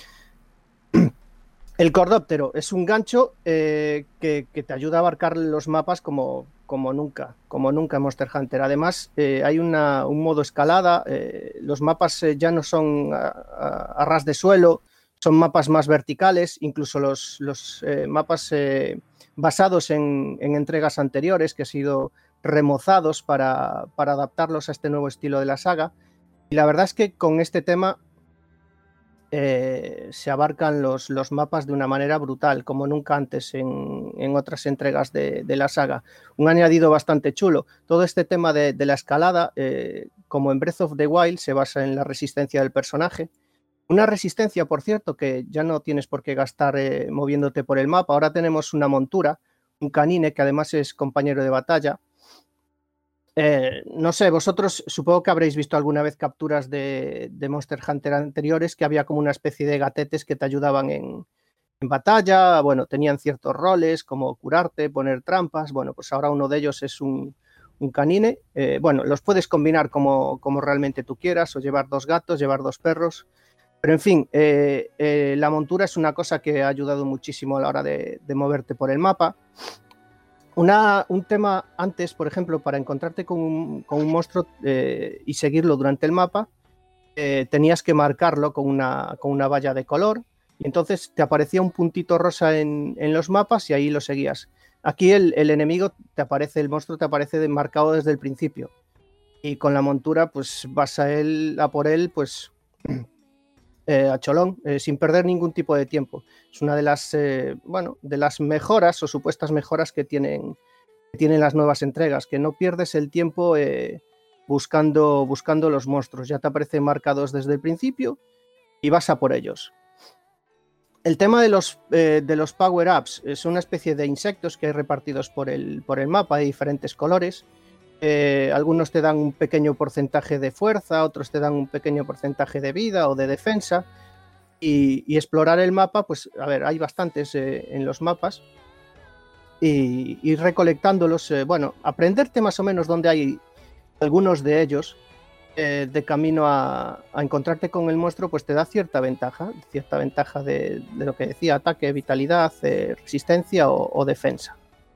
El Cordóptero es un gancho que te ayuda a abarcar los mapas como nunca en Monster Hunter. Además, hay un modo escalada. Los mapas ya no son a ras de suelo, son mapas más verticales. Incluso los mapas basados en entregas anteriores que han sido remozados para adaptarlos a este nuevo estilo de la saga. Y la verdad es que con este tema se abarcan los mapas de una manera brutal, como nunca antes en otras entregas de la saga. Un añadido bastante chulo. Todo este tema de la escalada, como en Breath of the Wild, se basa en la resistencia del personaje. Una resistencia, por cierto, que ya no tienes por qué gastar moviéndote por el mapa. Ahora tenemos una montura, un canine, que además es compañero de batalla, No sé, vosotros supongo que habréis visto alguna vez capturas de Monster Hunter anteriores, que había como una especie de gatetes que te ayudaban en batalla. Bueno, tenían ciertos roles como curarte, poner trampas. Bueno, pues ahora uno de ellos es un canine. Bueno, los puedes combinar como realmente tú quieras, o llevar 2 gatos, llevar 2 perros. Pero en fin, la montura es una cosa que ha ayudado muchísimo a la hora de moverte por el mapa. Un tema antes, por ejemplo, para encontrarte con un monstruo y seguirlo durante el mapa, tenías que marcarlo con una valla de color, y entonces te aparecía un puntito rosa en los mapas y ahí lo seguías. Aquí el enemigo el monstruo te aparece marcado desde el principio, y con la montura pues vas a por él pues a cholón, sin perder ningún tipo de tiempo. Es una de las de las mejoras o supuestas mejoras que tienen las nuevas entregas, que no pierdes el tiempo buscando los monstruos, ya te aparecen marcados desde el principio y vas a por ellos. El tema de los power-ups es una especie de insectos que hay repartidos por el mapa de diferentes colores. Algunos te dan un pequeño porcentaje de fuerza, otros te dan un pequeño porcentaje de vida o de defensa, y explorar el mapa, pues a ver, hay bastantes en los mapas, y ir recolectándolos, aprenderte más o menos dónde hay algunos de ellos, de camino a encontrarte con el monstruo, pues te da cierta ventaja de lo que decía, ataque, vitalidad, resistencia o defensa.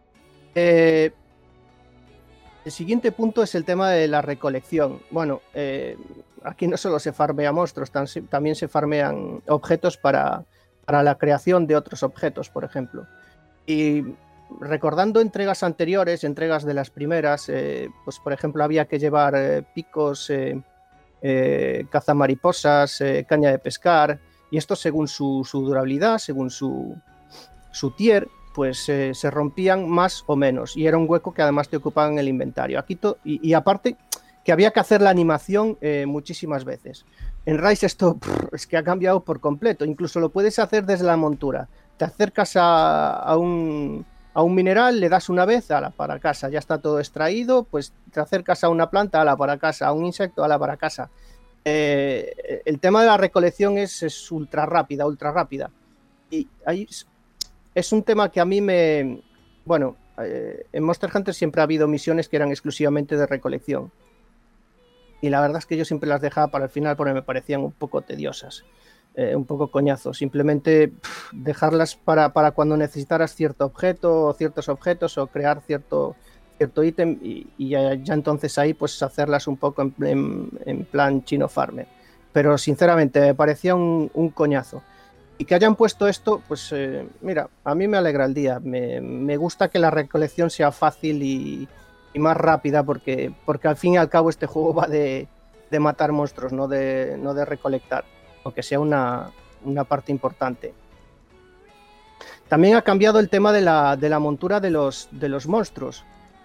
El siguiente punto es el tema de la recolección. Bueno, aquí no solo se farmea monstruos, también se farmean objetos para la creación de otros objetos, por ejemplo. Y recordando entregas anteriores, entregas de las primeras, pues por ejemplo había que llevar picos, cazamariposas, caña de pescar, y esto según su durabilidad, según su tier, pues se rompían más o menos, y era un hueco que además te ocupaba en el inventario. Aquí y aparte que había que hacer la animación muchísimas veces. En Rise esto es que ha cambiado por completo, incluso lo puedes hacer desde la montura. Te acercas a un mineral, le das una vez, ala, para casa, ya está todo extraído, pues te acercas a una planta, ala, para casa, a un insecto, ala, para casa. El tema de la recolección es ultra rápida, y ahí es un tema que a mí en Monster Hunter siempre ha habido misiones que eran exclusivamente de recolección, y la verdad es que yo siempre las dejaba para el final porque me parecían un poco tediosas, un poco coñazo. Simplemente dejarlas para cuando necesitaras cierto objeto o ciertos objetos, o crear cierto ítem, y ya entonces ahí pues hacerlas un poco en plan chino farmer. Pero sinceramente me parecía un coñazo. Y que hayan puesto esto, pues mira, a mí me alegra el día. Me gusta que la recolección sea fácil y más rápida, porque al fin y al cabo este juego va de matar monstruos, no de recolectar, aunque sea una parte importante. También ha cambiado el tema de la montura de los monstruos.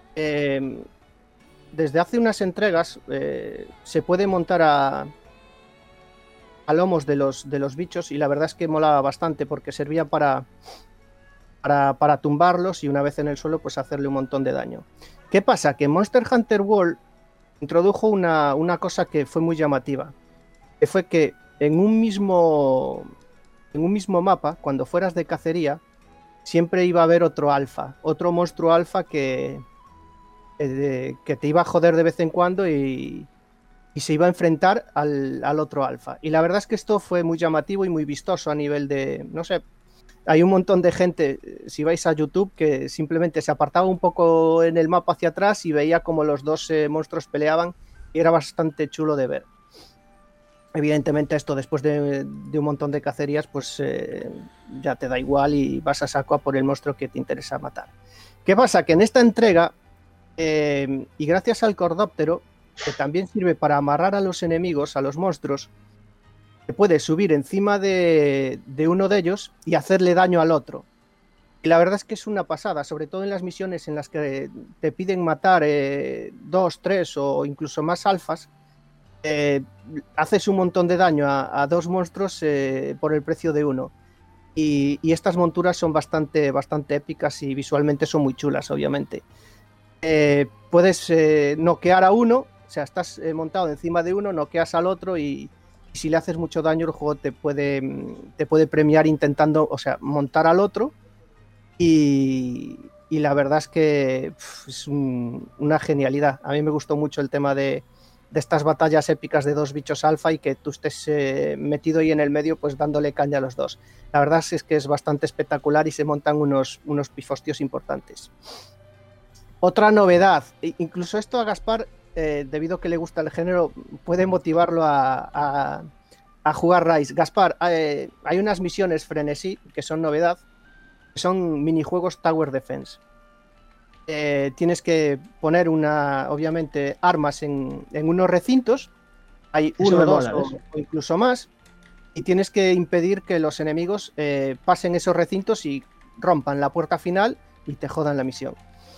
Desde hace unas entregas se puede montar a lomos de los bichos, y la verdad es que molaba bastante porque servía para tumbarlos, y una vez en el suelo pues hacerle un montón de daño. ¿Qué pasa? Que Monster Hunter World introdujo una cosa que fue muy llamativa, que fue que en un mismo mapa, cuando fueras de cacería, siempre iba a haber otro monstruo alfa que te iba a joder de vez en cuando, y se iba a enfrentar al otro alfa. Y la verdad es que esto fue muy llamativo y muy vistoso a nivel de, no sé, hay un montón de gente, si vais a YouTube, que simplemente se apartaba un poco en el mapa hacia atrás y veía como los dos monstruos peleaban, y era bastante chulo de ver. Evidentemente esto después de un montón de cacerías pues ya te da igual y vas a saco a por el monstruo que te interesa matar. ¿Qué pasa? Que en esta entrega, y gracias al cordóptero, que también sirve para amarrar a los enemigos, a los monstruos, te puedes subir encima de uno de ellos y hacerle daño al otro. Y la verdad es que es una pasada, sobre todo en las misiones en las que te piden matar 2, 3 o incluso más alfas. Haces un montón de daño a 2 monstruos por el precio de uno. Y estas monturas son bastante épicas, y visualmente son muy chulas, obviamente. puedes noquear a uno, o sea, estás montado encima de uno, noqueas al otro y si le haces mucho daño el juego te puede premiar intentando, o sea, montar al otro y la verdad es que es una genialidad. A mí me gustó mucho el tema de estas batallas épicas de dos bichos alfa y que tú estés metido ahí en el medio pues dándole caña a los dos. La verdad es que es bastante espectacular y se montan unos pifostios importantes. Otra novedad, incluso esto a Gaspar, debido a que le gusta el género, puede motivarlo a jugar Rise. Gaspar, hay unas misiones frenesí que son novedad, que son minijuegos Tower Defense. Tienes que poner obviamente armas en unos recintos, hay uno, dos o incluso más, y tienes que impedir que los enemigos pasen esos recintos y rompan la puerta final y te jodan la misión.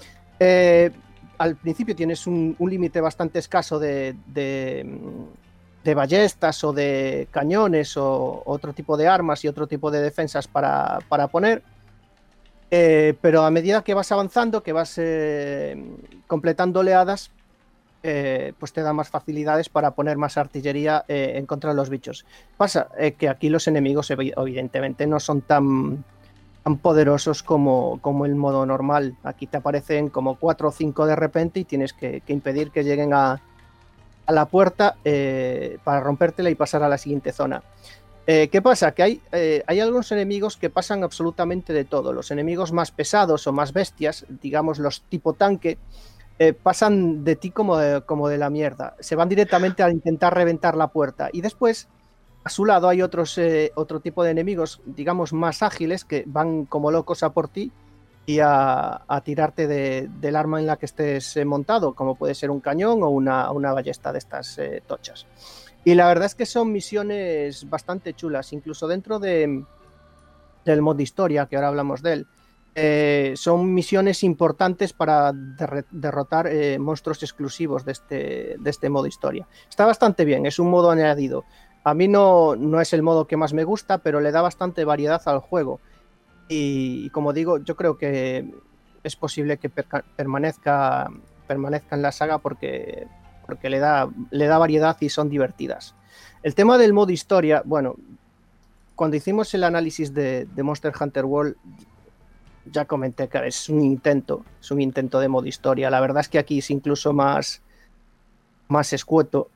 Al principio tienes un límite bastante escaso de ballestas o de cañones o otro tipo de armas y otro tipo de defensas para poner. Pero a medida que vas avanzando, que vas completando oleadas, pues te da más facilidades para poner más artillería en contra de los bichos. Pasa que aquí los enemigos evidentemente no son tan poderosos como el modo normal. Aquí te aparecen como 4 o 5 de repente y tienes que impedir que lleguen a la puerta para rompértela y pasar a la siguiente zona. ¿Qué pasa? Que hay algunos enemigos que pasan absolutamente de todo. Los enemigos más pesados o más bestias, digamos los tipo tanque, pasan de ti como de la mierda. Se van directamente a intentar reventar la puerta. Y después, a su lado, hay otro tipo de enemigos, digamos más ágiles, que van como locos a por ti y a tirarte del arma en la que estés montado, como puede ser un cañón o una ballesta de estas tochas. Y la verdad es que son misiones bastante chulas, incluso dentro del modo historia, que ahora hablamos de él. Son misiones importantes para derrotar monstruos exclusivos de este modo historia. Está bastante bien, es un modo añadido. A mí no es el modo que más me gusta, pero le da bastante variedad al juego. Y como digo, yo creo que es posible que permanezca en la saga porque le da variedad y son divertidas. El tema del modo historia, bueno, cuando hicimos el análisis de Monster Hunter World, ya comenté que es un intento de modo historia. La verdad es que aquí es incluso más escueto.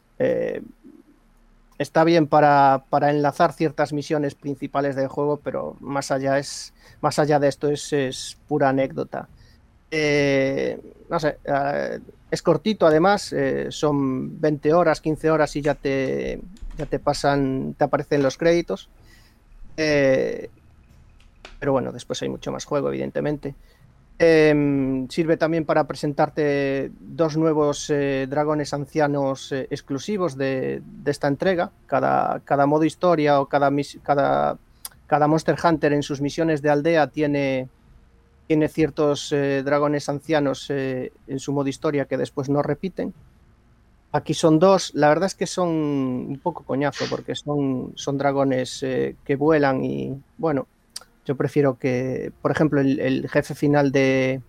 Está bien para enlazar ciertas misiones principales del juego, pero más allá de esto es pura anécdota. No sé, es cortito además, son 20 horas, 15 horas y ya te aparecen los créditos. Pero bueno, después hay mucho más juego, evidentemente. Sirve también para presentarte 2 nuevos dragones ancianos exclusivos de esta entrega. Cada modo historia o cada Monster Hunter en sus misiones de aldea tiene ciertos dragones ancianos en su modo historia que después no repiten. Aquí son 2. La verdad es que son un poco coñazo porque son dragones que vuelan y bueno, yo prefiero que, por ejemplo, el jefe final del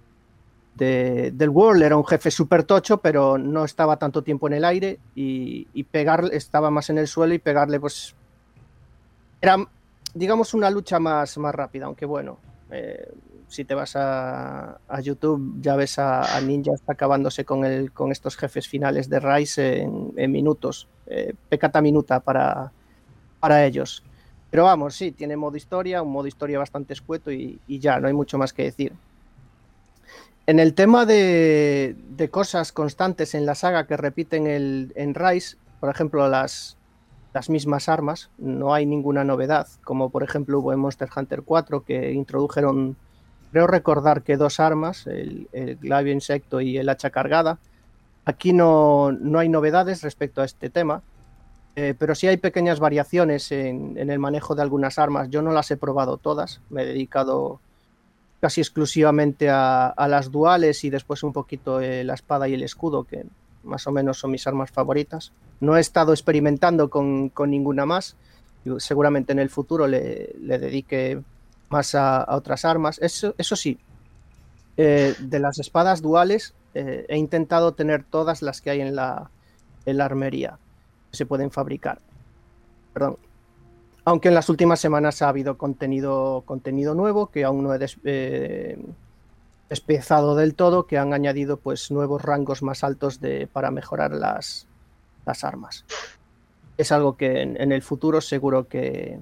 World era un jefe súper tocho, pero no estaba tanto tiempo en el aire y pegarle estaba más en el suelo y pegarle pues era, digamos, una lucha más rápida, aunque bueno, si te vas a YouTube ya ves a ninjas acabándose con estos jefes finales de Rise en minutos, peccata minuta para ellos. Pero vamos, sí, tiene modo historia, un modo historia bastante escueto y ya, no hay mucho más que decir. En el tema de cosas constantes en la saga que repiten en Rise, por ejemplo, las mismas armas, no hay ninguna novedad, como por ejemplo hubo en Monster Hunter 4 que introdujeron, creo recordar que 2 armas, el glaive insecto y el hacha cargada. Aquí no hay novedades respecto a este tema. Pero sí hay pequeñas variaciones en el manejo de algunas armas. Yo no las he probado todas, me he dedicado casi exclusivamente a las duales y después un poquito la espada y el escudo, que más o menos son mis armas favoritas. No he estado experimentando con ninguna más. Seguramente en el futuro le dedique más a otras armas. Eso sí, de las espadas duales, he intentado tener todas las que hay en la armería que se pueden fabricar. Perdón. Aunque en las últimas semanas ha habido contenido nuevo que aún no he despiezado del todo, que han añadido pues nuevos rangos más altos para mejorar las armas. Es algo que en el futuro seguro que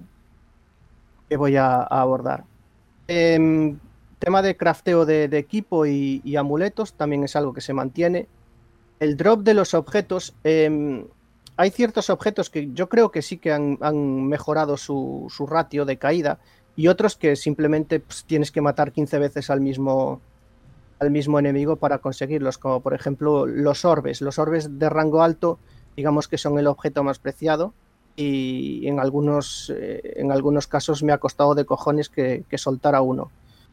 voy a abordar. Tema de crafteo de equipo y amuletos también es algo que se mantiene. El drop de los objetos, hay ciertos objetos que yo creo que sí que han mejorado su ratio de caída, y otros que simplemente pues, tienes que matar 15 veces al mismo enemigo para conseguirlos, como por ejemplo los orbes. Los orbes de rango alto, digamos que son el objeto más preciado, y en algunos casos me ha costado de cojones que soltara uno.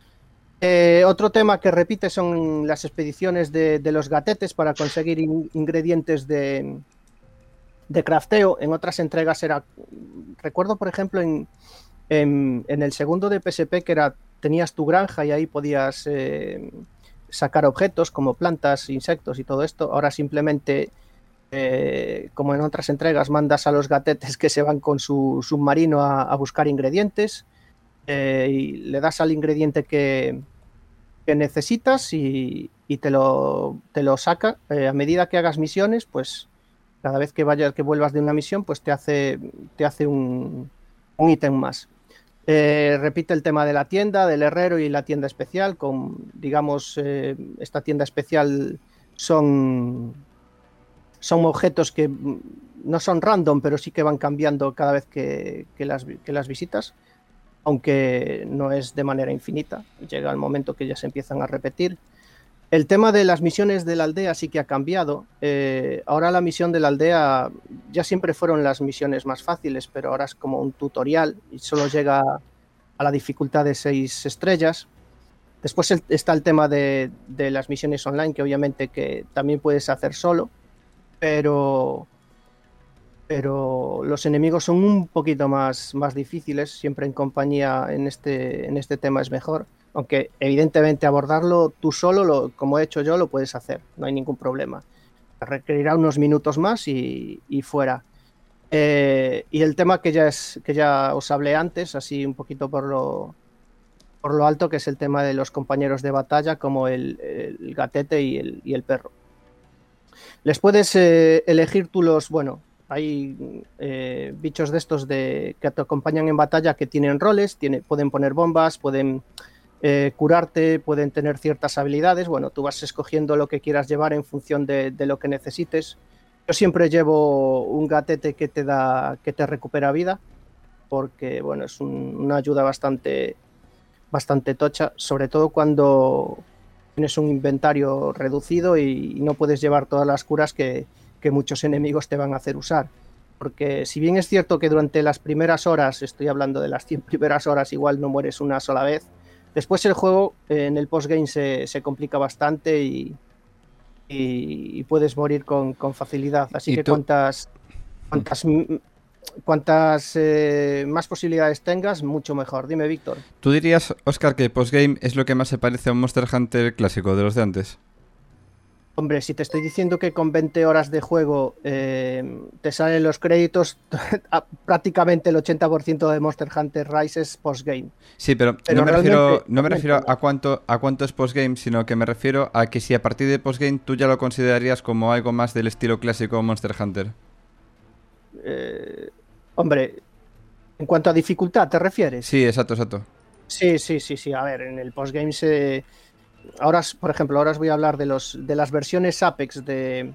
Otro tema que repite son las expediciones de los gatetes para conseguir ingredientes de crafteo. En otras entregas recuerdo por ejemplo en el segundo de PSP que tenías tu granja y ahí podías sacar objetos como plantas, insectos y todo esto. Ahora simplemente, como en otras entregas, mandas a los gatetes que se van con su submarino a buscar ingredientes, y le das al ingrediente que necesitas y te lo saca. A medida que hagas misiones, pues cada vez que vuelvas de una misión, pues te hace un ítem más. Repite el tema de la tienda, del herrero y la tienda especial, con, digamos, esta tienda especial son objetos que no son random, pero sí que van cambiando cada vez que las visitas, aunque no es de manera infinita. Llega el momento que ya se empiezan a repetir. El tema de las misiones de la aldea sí que ha cambiado. Ahora la misión de la aldea ya siempre fueron las misiones más fáciles, pero ahora es como un tutorial y solo llega a la dificultad de 6 estrellas. Después está el tema de las misiones online, que obviamente que también puedes hacer solo, pero los enemigos son un poquito más difíciles. Siempre en compañía en este tema es mejor. Aunque evidentemente abordarlo tú solo, como he hecho yo, lo puedes hacer, no hay ningún problema. Requerirá unos minutos más y fuera. Y el tema que ya os hablé antes, así un poquito por lo alto, que es el tema de los compañeros de batalla, como el gatete y el perro. Les puedes elegir tú hay bichos de estos que te acompañan en batalla que tienen roles, pueden poner bombas, pueden curarte, pueden tener ciertas habilidades. Bueno, tú vas escogiendo lo que quieras llevar en función de lo que necesites. Yo siempre llevo un gatete que te recupera vida, porque bueno, es una ayuda bastante tocha, sobre todo cuando tienes un inventario reducido y no puedes llevar todas las curas que muchos enemigos te van a hacer usar. Porque si bien es cierto que durante las primeras horas, estoy hablando de las 100 primeras horas, igual no mueres una sola vez, después el juego en el postgame se complica bastante y puedes morir con facilidad. Así que cuantas más posibilidades tengas, mucho mejor. Dime, Víctor. ¿Tú dirías, Óscar, que postgame es lo que más se parece a un Monster Hunter clásico de los de antes? Hombre, si te estoy diciendo que con 20 horas de juego te salen los créditos, prácticamente el 80% de Monster Hunter Rise es postgame. Sí, pero no me refiero a cuánto es postgame, sino que me refiero a que si a partir de postgame tú ya lo considerarías como algo más del estilo clásico Monster Hunter. Hombre, en cuanto a dificultad, ¿te refieres? Sí, exacto. Sí. A ver, en el postgame ahora, por ejemplo, os voy a hablar de las versiones Apex de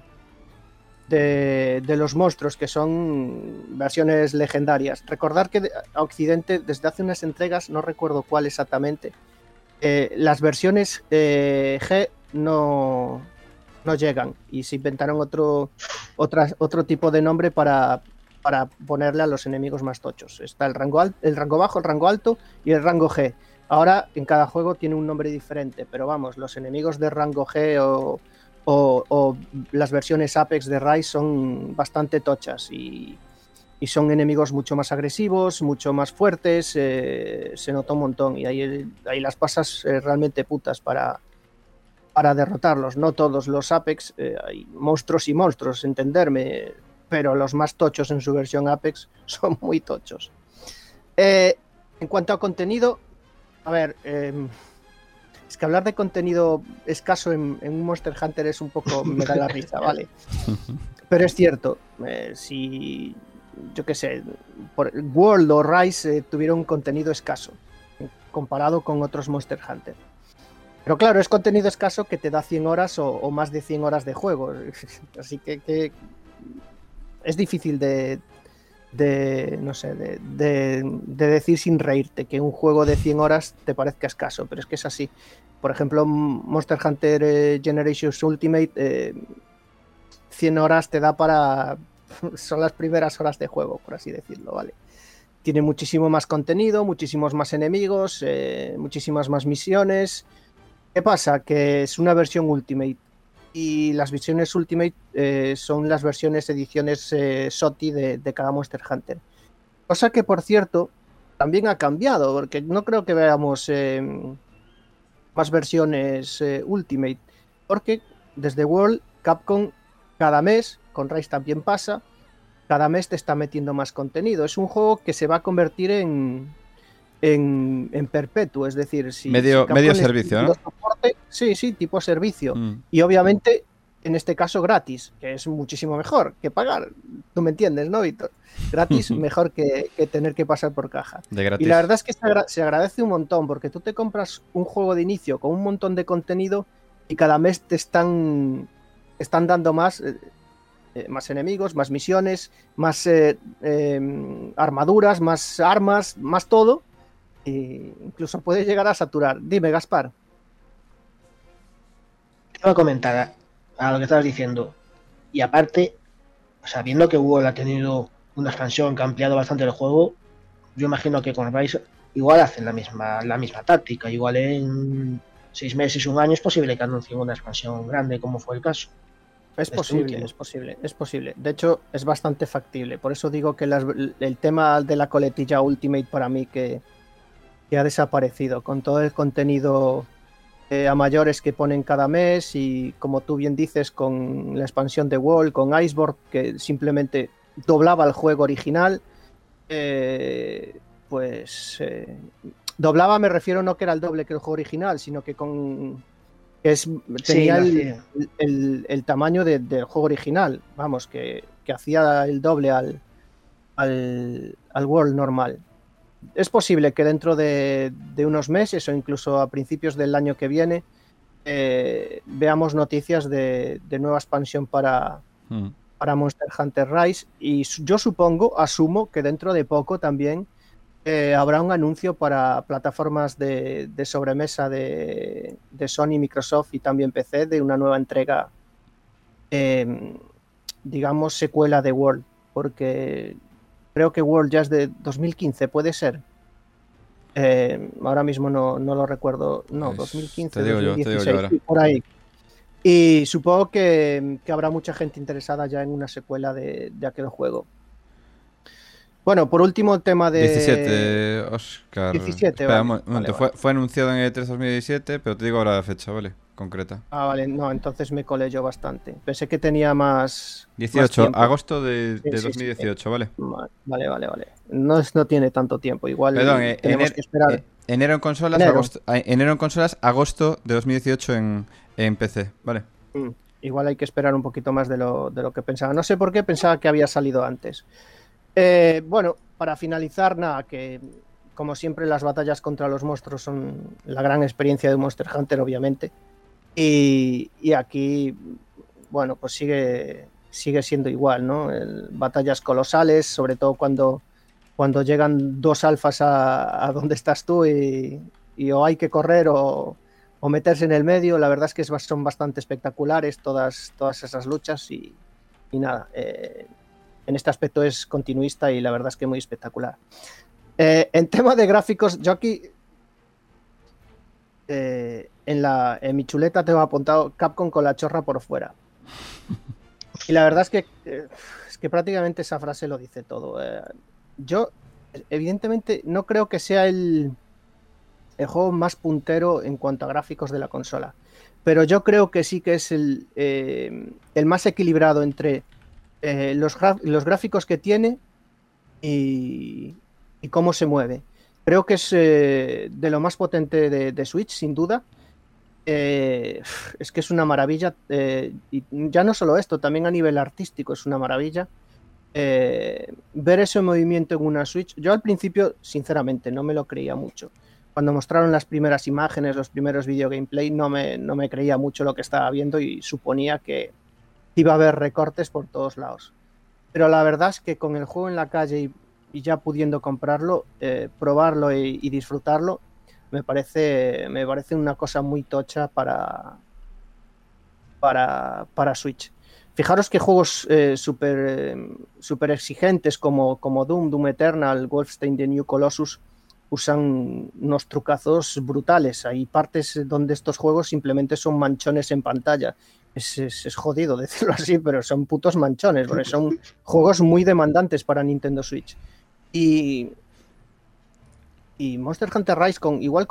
los monstruos, que son versiones legendarias. Recordar que a Occidente, desde hace unas entregas, no recuerdo cuál exactamente, las versiones G no llegan, y se inventaron otro tipo de nombre para ponerle a los enemigos más tochos. Está el rango bajo, el rango alto y el rango G. Ahora en cada juego tiene un nombre diferente, pero vamos, los enemigos de rango G o las versiones Apex de Rise son bastante tochas y son enemigos mucho más agresivos, mucho más fuertes. Se nota un montón y ahí las pasas realmente putas para para derrotarlos. No todos los Apex, hay monstruos y monstruos, entenderme, pero los más tochos en su versión Apex son muy tochos. En cuanto a contenido, a ver, es que hablar de contenido escaso en un Monster Hunter es un poco, me da la risa, ¿vale? Pero es cierto, si, yo qué sé, por World o Rise tuvieron un contenido escaso comparado con otros Monster Hunter. Pero claro, es contenido escaso que te da 100 horas o más de 100 horas de juego. Así que es difícil de decir sin reírte que un juego de 100 horas te parezca escaso, pero es que es así. Por ejemplo, Monster Hunter Generations Ultimate, 100 horas te da para... son las primeras horas de juego, por así decirlo, ¿vale? Tiene muchísimo más contenido, muchísimos más enemigos, muchísimas más misiones. ¿Qué pasa? Que es una versión Ultimate y las versiones Ultimate son las versiones ediciones SOTI de cada Monster Hunter. Cosa que, por cierto, también ha cambiado, porque no creo que veamos más versiones Ultimate, porque desde World, Capcom, cada mes, con Rise también pasa, cada mes te está metiendo más contenido. Es un juego que se va a convertir en perpetuo, es decir, si medio servicio, ¿no? Soporte, sí, tipo servicio. Y obviamente, en este caso, gratis, que es muchísimo mejor que pagar. Tú me entiendes, ¿no, Víctor? Gratis, mejor que tener que pasar por caja. Y la verdad es que se agradece un montón, porque tú te compras un juego de inicio con un montón de contenido y cada mes te están dando más enemigos, más misiones, más armaduras, más armas, más todo. Incluso puede llegar a saturar. Dime, Gaspar. Te voy a comentar a lo que estabas diciendo. Y aparte, sabiendo que World ha tenido una expansión que ha ampliado bastante el juego, yo imagino que con Rise igual hacen la misma táctica. Igual en 6 meses, un año es posible que anuncien una expansión grande, como fue el caso. Es posible. De hecho, es bastante factible. Por eso digo que el tema de la coletilla Ultimate para mí que ha desaparecido, con todo el contenido a mayores que ponen cada mes y, como tú bien dices, con la expansión de World, con Iceborne, que simplemente doblaba el juego original, doblaba, me refiero, no que era el doble que el juego original, sino que tenía el tamaño del juego original, vamos, que hacía el doble al World normal. Es posible que dentro de unos meses o incluso a principios del año que viene veamos noticias de nueva expansión para Monster Hunter Rise, y yo asumo que dentro de poco también habrá un anuncio para plataformas de sobremesa de Sony, Microsoft y también PC de una nueva entrega, digamos, secuela de World, porque creo que World ya es de 2015, puede ser. Ahora mismo no lo recuerdo. No, 2015, 2016, sí, por ahí. Y supongo que habrá mucha gente interesada ya en una secuela de aquel juego. Bueno, por último, el tema de... 17, Oscar. 17, Espera, vale. un momento. Fue anunciado en E3 2017, pero te digo ahora la fecha, ¿vale? Concreta. Ah, vale, no, entonces me colé yo bastante. Pensé que tenía más... 18, más agosto de 2018, sí. ¿vale? Vale. No tiene tanto tiempo, igual. Perdón, tenemos que esperar. Enero en consolas, agosto de 2018 en PC, ¿vale? Igual hay que esperar un poquito más de lo que pensaba. No sé por qué pensaba que había salido antes. Bueno, para finalizar, nada, que como siempre las batallas contra los monstruos son la gran experiencia de Monster Hunter, obviamente. Y aquí, bueno, pues sigue siendo igual, ¿no? Batallas colosales, sobre todo cuando llegan 2 alfas a donde estás tú y o hay que correr o meterse en el medio. La verdad es que son bastante espectaculares todas esas luchas y nada, en este aspecto es continuista y la verdad es que muy espectacular. En tema de gráficos, yo aquí en mi chuleta tengo apuntado Capcom con la chorra por fuera. Y la verdad es que prácticamente esa frase lo dice todo. Yo, evidentemente, no creo que sea el juego más puntero en cuanto a gráficos de la consola. pero yo creo que sí que es el más equilibrado entre los gráficos que tiene y cómo se mueve. Creo que es de lo más potente de Switch, sin duda. Es que es una maravilla. Y ya no solo esto, también a nivel artístico es una maravilla. Ver ese movimiento en una Switch, yo al principio, sinceramente, no me lo creía mucho. Cuando mostraron las primeras imágenes, los primeros video gameplay, no me creía mucho lo que estaba viendo y suponía que iba a haber recortes por todos lados. Pero la verdad es que con el juego en la calle y ya pudiendo comprarlo, probarlo y disfrutarlo, me parece una cosa muy tocha para Switch. Fijaros que juegos súper exigentes como Doom Eternal, Wolfenstein The New Colossus usan unos trucazos brutales. Hay partes donde estos juegos simplemente son manchones en pantalla. Es jodido decirlo así, pero son putos manchones, porque son juegos muy demandantes para Nintendo Switch. Y Monster Hunter Rise,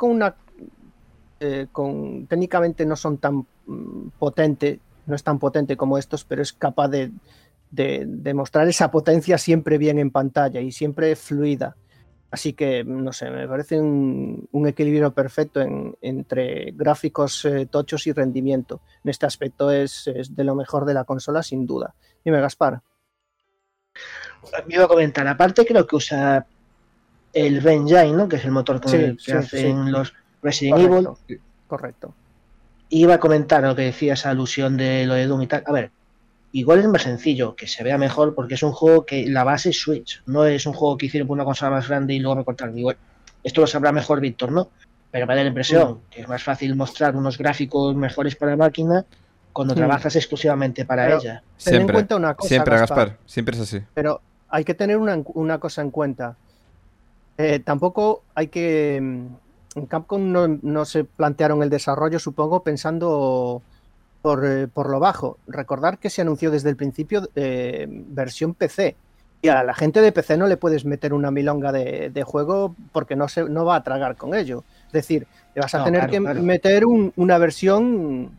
técnicamente no son tan potente, no es tan potente como estos, pero es capaz de mostrar esa potencia siempre bien en pantalla y siempre fluida. Así que, no sé, me parece un equilibrio perfecto entre gráficos tochos y rendimiento. En este aspecto es de lo mejor de la consola, sin duda. Dime, Gaspar. Me iba a comentar, aparte creo que usa el Engine, ¿no? Que es el motor con el que hacen los Resident Evil. Correcto. Iba a comentar lo que decía, esa alusión de lo de Doom y tal. A ver, igual es más sencillo, que se vea mejor, porque es un juego que la base es Switch. No es un juego que hicieron por una consola más grande y luego me cortaron. Igual, esto lo sabrá mejor Víctor, ¿no? Pero me da la impresión que es más fácil mostrar unos gráficos mejores para la máquina cuando trabajas exclusivamente para ella. Ten en cuenta una cosa, siempre, Gaspar, siempre es así. Pero hay que tener una cosa en cuenta. Tampoco hay que... En Capcom no se plantearon el desarrollo, supongo, pensando por lo bajo. Recordar que se anunció desde el principio versión PC. Y a la gente de PC no le puedes meter una milonga de juego porque no va a tragar con ello. Es decir, te vas a tener que meter una versión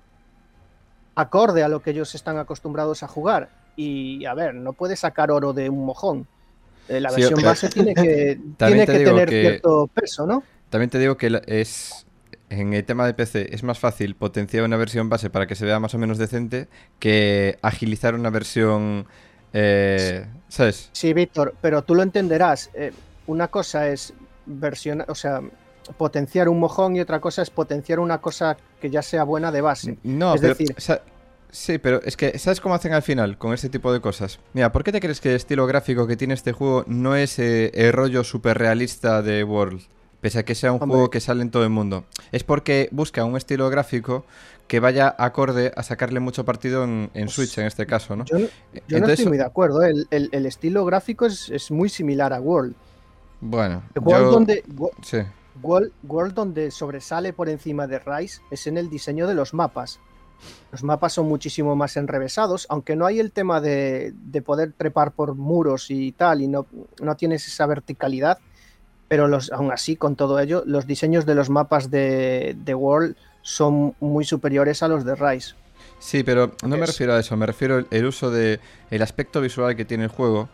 acorde a lo que ellos están acostumbrados a jugar. Y a ver, no puedes sacar oro de un mojón. La versión base tiene que tener cierto peso, ¿no? También te digo que en el tema de PC es más fácil potenciar una versión base para que se vea más o menos decente que agilizar una versión, ¿sabes? Sí, Víctor, pero tú lo entenderás. Una cosa es potenciar un mojón y otra cosa es potenciar una cosa que ya sea buena de base. No, sí, pero es que ¿sabes cómo hacen al final con este tipo de cosas? Mira, ¿por qué te crees que el estilo gráfico que tiene este juego no es el rollo súper realista de World? Pese a que sea un juego que sale en todo el mundo. Es porque busca un estilo gráfico que vaya acorde a sacarle mucho partido en Switch, en este caso, ¿no? Yo no estoy muy de acuerdo. El estilo gráfico es muy similar a World. Bueno, World donde sobresale por encima de Rise es en el diseño de los mapas. Los mapas son muchísimo más enrevesados, aunque no hay el tema de poder trepar por muros y tal, y no tienes esa verticalidad. Pero aún así, con todo ello, los diseños de los mapas de World son muy superiores a los de Rise. Sí, pero no me refiero a eso, me refiero al uso del aspecto visual que tiene el juego.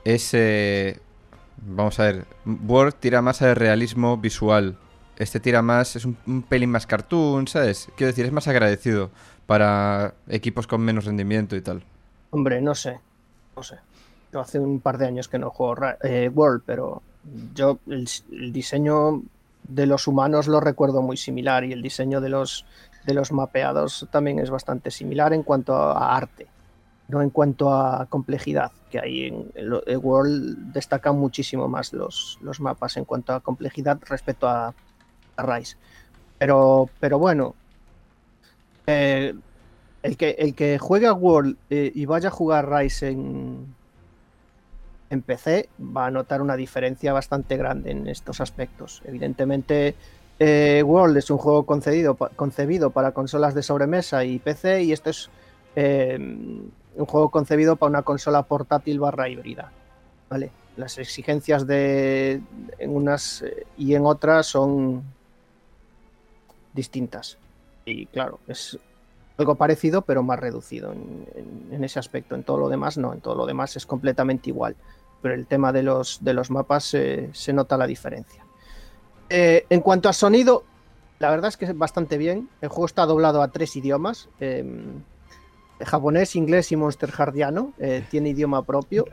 Vamos a ver, World tira más al realismo visual. Este tira más, es un pelín más cartoon, ¿sabes? Quiero decir, es más agradecido para equipos con menos rendimiento y tal. Hombre, no sé. Yo hace un par de años que no juego World, pero... Yo el diseño de los humanos lo recuerdo muy similar y el diseño de los mapeados también es bastante similar en cuanto a arte, no en cuanto a complejidad, que ahí en el World destacan muchísimo más los mapas en cuanto a complejidad respecto a Rise. Pero bueno, el que juegue a World y vaya a jugar Rise en PC va a notar una diferencia bastante grande en estos aspectos. Evidentemente, World es un juego concebido para consolas de sobremesa y PC, y esto es un juego concebido para una consola portátil / híbrida. ¿Vale? Las exigencias en unas y en otras son distintas. Y claro, es algo parecido, pero más reducido en ese aspecto. En todo lo demás, no. En todo lo demás es completamente igual. Pero el tema de los mapas se nota la diferencia. En cuanto a sonido, la verdad es que es bastante bien. El juego está doblado a 3 idiomas. Japonés, inglés y monsterhardiano. Tiene idioma propio.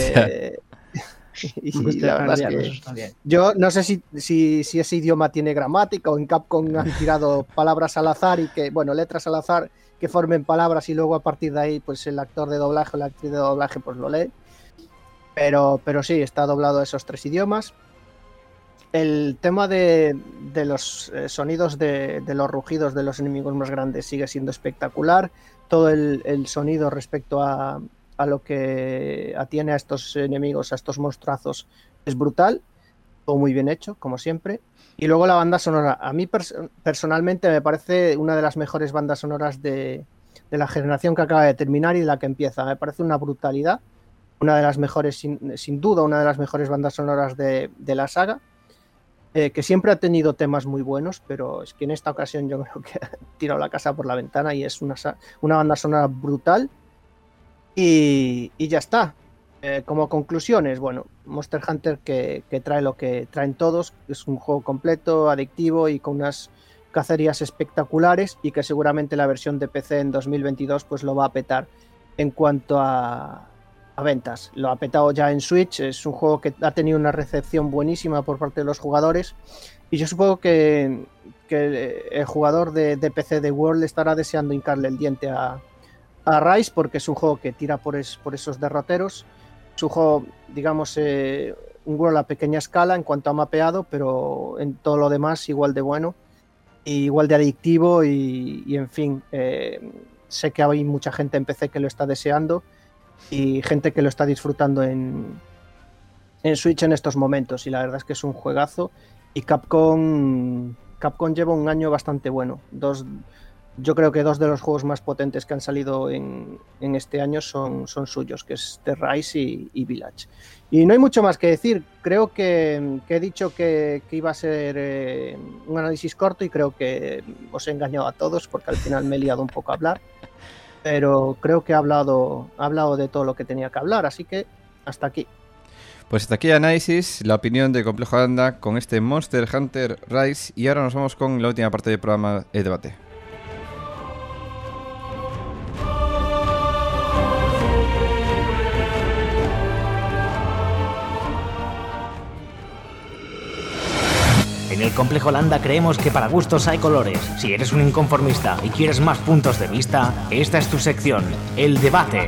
Y la verdad es que está bien. yo no sé si ese idioma tiene gramática o en Capcom han tirado palabras al azar y que, bueno, letras al azar que formen palabras y luego a partir de ahí pues el actor de doblaje o la actriz de doblaje pues lo lee. Pero sí, está doblado a esos 3 idiomas. El tema de los sonidos de los rugidos de los enemigos más grandes sigue siendo espectacular. Todo el sonido respecto a lo que atiene a estos enemigos, a estos monstruazos, es brutal. Todo muy bien hecho, como siempre. Y luego la banda sonora. A mí personalmente me parece una de las mejores bandas sonoras de la generación que acaba de terminar y de la que empieza. Me parece una brutalidad. Una de las mejores, sin duda, una de las mejores bandas sonoras de la saga. Que siempre ha tenido temas muy buenos, pero es que en esta ocasión yo creo que ha tirado la casa por la ventana y es una banda sonora brutal. Y ya está. Como conclusiones, bueno, Monster Hunter que trae lo que traen todos, es un juego completo, adictivo y con unas cacerías espectaculares y que seguramente la versión de PC en 2022 pues lo va a petar en cuanto a ventas. Lo ha petado ya en Switch, es un juego que ha tenido una recepción buenísima por parte de los jugadores y yo supongo que el jugador de PC de World estará deseando hincarle el diente a Rise porque es un juego que tira por esos derroteros. Es un juego, digamos, un World a pequeña escala en cuanto a mapeado, pero en todo lo demás igual de bueno, igual de adictivo y en fin, sé que hay mucha gente en PC que lo está deseando y gente que lo está disfrutando en Switch en estos momentos y la verdad es que es un juegazo y Capcom lleva un año bastante bueno. Yo creo que 2 de los juegos más potentes que han salido en este año son suyos, que es The Rise y Village. Y no hay mucho más que decir. Creo que he dicho que iba a ser un análisis corto y creo que os he engañado a todos porque al final me he liado un poco a hablar. Pero creo que he hablado de todo lo que tenía que hablar, así que hasta aquí. Pues hasta aquí análisis, la opinión de Complejo Landa con este Monster Hunter Rise y ahora nos vamos con la última parte del programa, el debate. En el Complejo Landa creemos que para gustos hay colores. Si eres un inconformista y quieres más puntos de vista, esta es tu sección, el debate.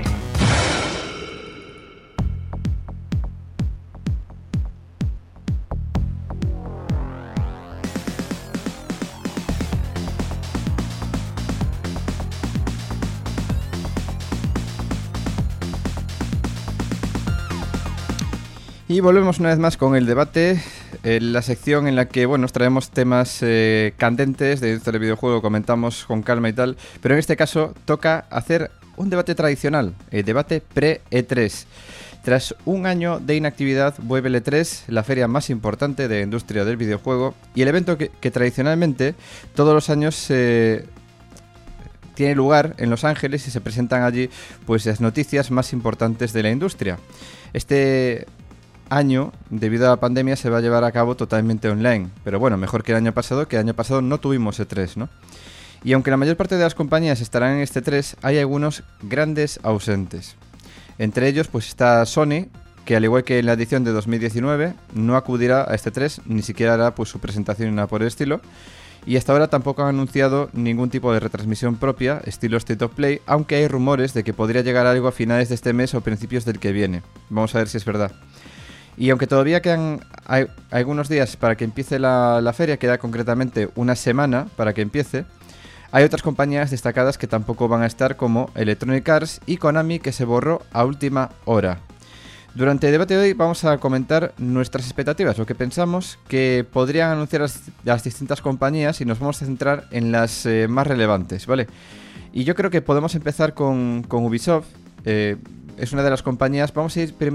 Y volvemos una vez más con el debate, la sección en la que bueno, nos traemos temas candentes de dentro del videojuego, comentamos con calma y tal, pero en este caso toca hacer un debate tradicional, el debate pre-E3. Tras un año de inactividad, vuelve el E3, la feria más importante de la industria del videojuego, y el evento que tradicionalmente todos los años tiene lugar en Los Ángeles y se presentan allí pues las noticias más importantes de la industria. Este año, debido a la pandemia, se va a llevar a cabo totalmente online. Pero bueno, mejor que el año pasado, que el año pasado no tuvimos E3, ¿no? Y aunque la mayor parte de las compañías estarán en este E3, hay algunos grandes ausentes. Entre ellos, pues está Sony, que al igual que en la edición de 2019, no acudirá a este E3, ni siquiera hará pues su presentación ni nada por el estilo. Y hasta ahora tampoco han anunciado ningún tipo de retransmisión propia, estilo State of Play, aunque hay rumores de que podría llegar algo a finales de este mes o principios del que viene. Vamos a ver si es verdad. Y aunque todavía quedan algunos días para que empiece la feria, queda concretamente una semana para que empiece, hay otras compañías destacadas que tampoco van a estar, como Electronic Arts y Konami, que se borró a última hora. Durante el debate de hoy vamos a comentar nuestras expectativas, lo que pensamos que podrían anunciar las distintas compañías y nos vamos a centrar en las más relevantes, ¿vale? Y yo creo que podemos empezar con Ubisoft. Es una de las compañías. Vamos a ir primero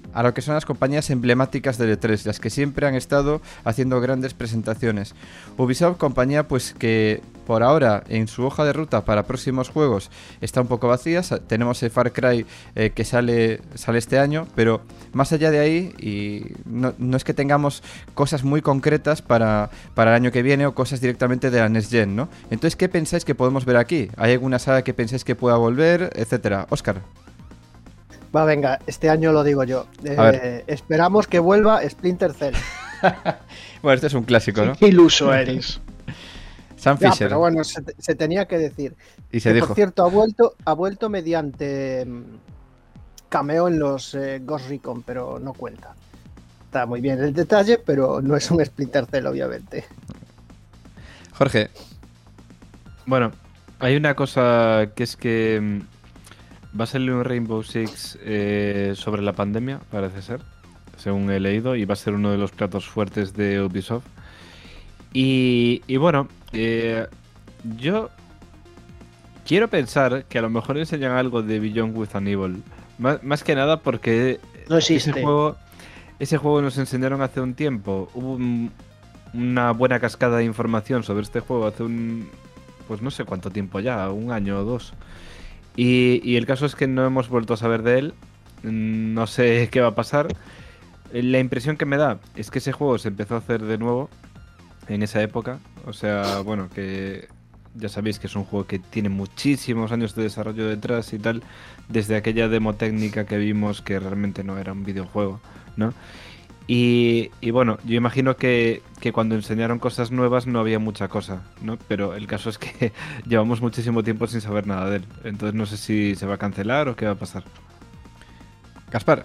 a lo que son las compañías emblemáticas del E3, las que siempre han estado haciendo grandes presentaciones. Ubisoft, compañía pues que por ahora en su hoja de ruta para próximos juegos está un poco vacía. Tenemos el Far Cry que sale este año, pero más allá de ahí, y no es que tengamos cosas muy concretas para el año que viene o cosas directamente de la Next Gen, ¿no? Entonces, ¿qué pensáis que podemos ver aquí? ¿Hay alguna saga que pensáis que pueda volver, etcétera? Óscar. Va, venga, este año lo digo yo. Esperamos que vuelva Splinter Cell. Bueno, este es un clásico, ¿no? Qué iluso eres. Sam Ya, Fisher. pero bueno, se tenía que decir. Y se Que, dijo. por cierto, ha vuelto mediante cameo en los Ghost Recon, pero no cuenta. Está muy bien el detalle, pero no es un Splinter Cell, obviamente. Jorge. Bueno, hay una cosa que es que va a salir un Rainbow Six sobre la pandemia, parece ser, según he leído, y va a ser uno de los platos fuertes de Ubisoft. Y bueno, yo quiero pensar que a lo mejor enseñan algo de Beyond Good and Evil. Más que nada porque No existe. ese juego nos enseñaron hace un tiempo. Hubo una buena cascada de información sobre este juego hace pues no sé cuánto tiempo ya, 1 año o 2. Y el caso es que no hemos vuelto a saber de él. No sé qué va a pasar. La impresión que me da es que ese juego se empezó a hacer de nuevo en esa época. O sea, bueno, que ya sabéis que es un juego que tiene muchísimos años de desarrollo detrás y tal, desde aquella demo técnica que vimos que realmente no era un videojuego, ¿no? Y bueno, yo imagino que cuando enseñaron cosas nuevas no había mucha cosa, ¿no? Pero el caso es que llevamos muchísimo tiempo sin saber nada de él. Entonces no sé si se va a cancelar o qué va a pasar. Gaspar.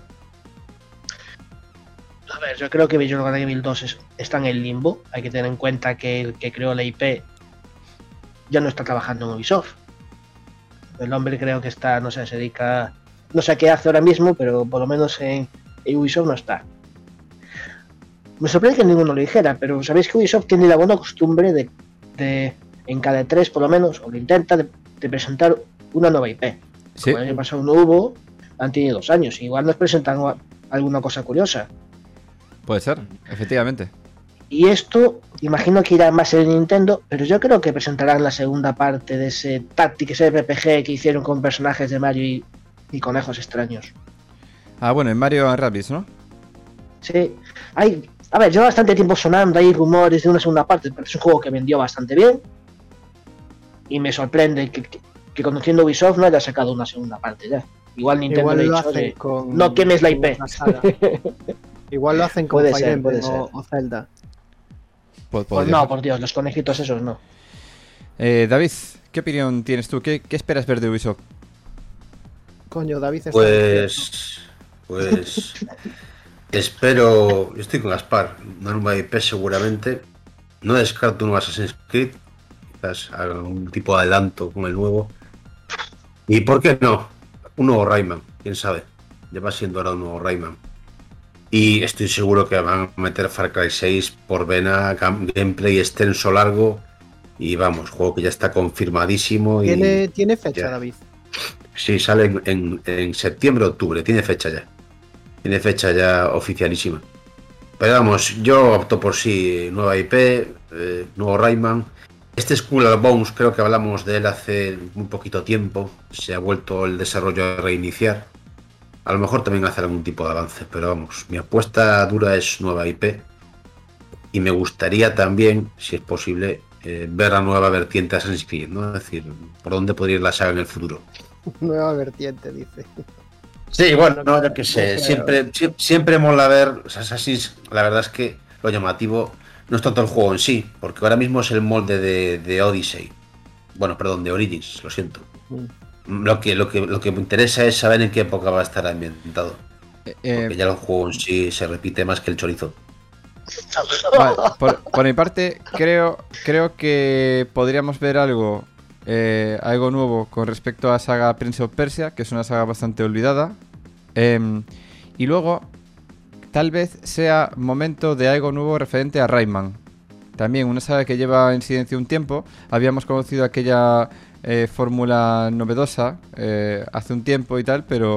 A ver, yo creo que Beyond Good and Evil 2 está en el limbo. Hay que tener en cuenta que el que creó la IP ya no está trabajando en Ubisoft. El hombre creo que está, no sé, se dedica... No sé qué hace ahora mismo, pero por lo menos en Ubisoft no está. Me sorprende que ninguno lo dijera, pero sabéis que Ubisoft tiene la buena costumbre de en cada E3 por lo menos, o lo intenta, de presentar una nueva IP. Sí. Como el año pasado no hubo, han tenido 2 años. Igual nos presentan alguna cosa curiosa. Puede ser, efectivamente. Y esto, imagino que irá más en Nintendo, pero yo creo que presentarán la segunda parte de ese Tactics RPG que hicieron con personajes de Mario y conejos extraños. Ah, bueno, en Mario & Rabbids, ¿no? Sí, a ver, lleva bastante tiempo sonando, hay rumores de una segunda parte, pero es un juego que vendió bastante bien. Y me sorprende que conociendo Ubisoft no haya sacado una segunda parte ya. Igual Nintendo Igual le ha lo dicho, hacen "Oye, con no quemes la IP". una saga. Igual lo hacen con Puede Fire ser, Emblem puede ser. o Zelda. Pues Podría no, ser. por Dios, los conejitos esos no. David, ¿qué opinión tienes tú? ¿Qué esperas ver de Ubisoft? Coño, David está Pues espero, yo estoy con Gaspar, una nueva IP seguramente. No descarto un nuevo Assassin's Creed, quizás algún tipo de adelanto con el nuevo. ¿Y por qué no? Un nuevo Rayman, quién sabe. Lleva siendo ahora un nuevo Rayman. Y estoy seguro que van a meter Far Cry 6 por vena, gameplay extenso largo. Y vamos, juego que ya está confirmadísimo. ¿Tiene fecha, ya. David? Sí, sale en septiembre, octubre, tiene fecha ya. Tiene fecha ya oficialísima. Pero vamos, yo opto por sí, nueva IP, nuevo Rayman. Este Skull and Bones, creo que hablamos de él hace muy poquito tiempo. Se ha vuelto el desarrollo a reiniciar. A lo mejor también hace algún tipo de avance, pero vamos, mi apuesta dura es nueva IP. Y me gustaría también, si es posible, ver la nueva vertiente de Assassin's Creed, ¿no? Es decir, por dónde podría ir la saga en el futuro. Nueva vertiente, dice. Sí, bueno, no, yo qué sé, siempre mola ver Assassin's. La verdad es que lo llamativo no es tanto el juego en sí, porque ahora mismo es el molde de Odyssey. Bueno, perdón, de Origins, lo siento. Lo que me interesa es saber en qué época va a estar ambientado. Porque ya el juego en sí se repite más que el chorizo. Vale, por mi parte, creo que podríamos ver algo nuevo con respecto a la saga Prince of Persia, que es una saga bastante olvidada. Y luego, tal vez sea momento de algo nuevo referente a Rayman. También una saga que lleva en silencio un tiempo. Habíamos conocido aquella fórmula novedosa hace un tiempo y tal, pero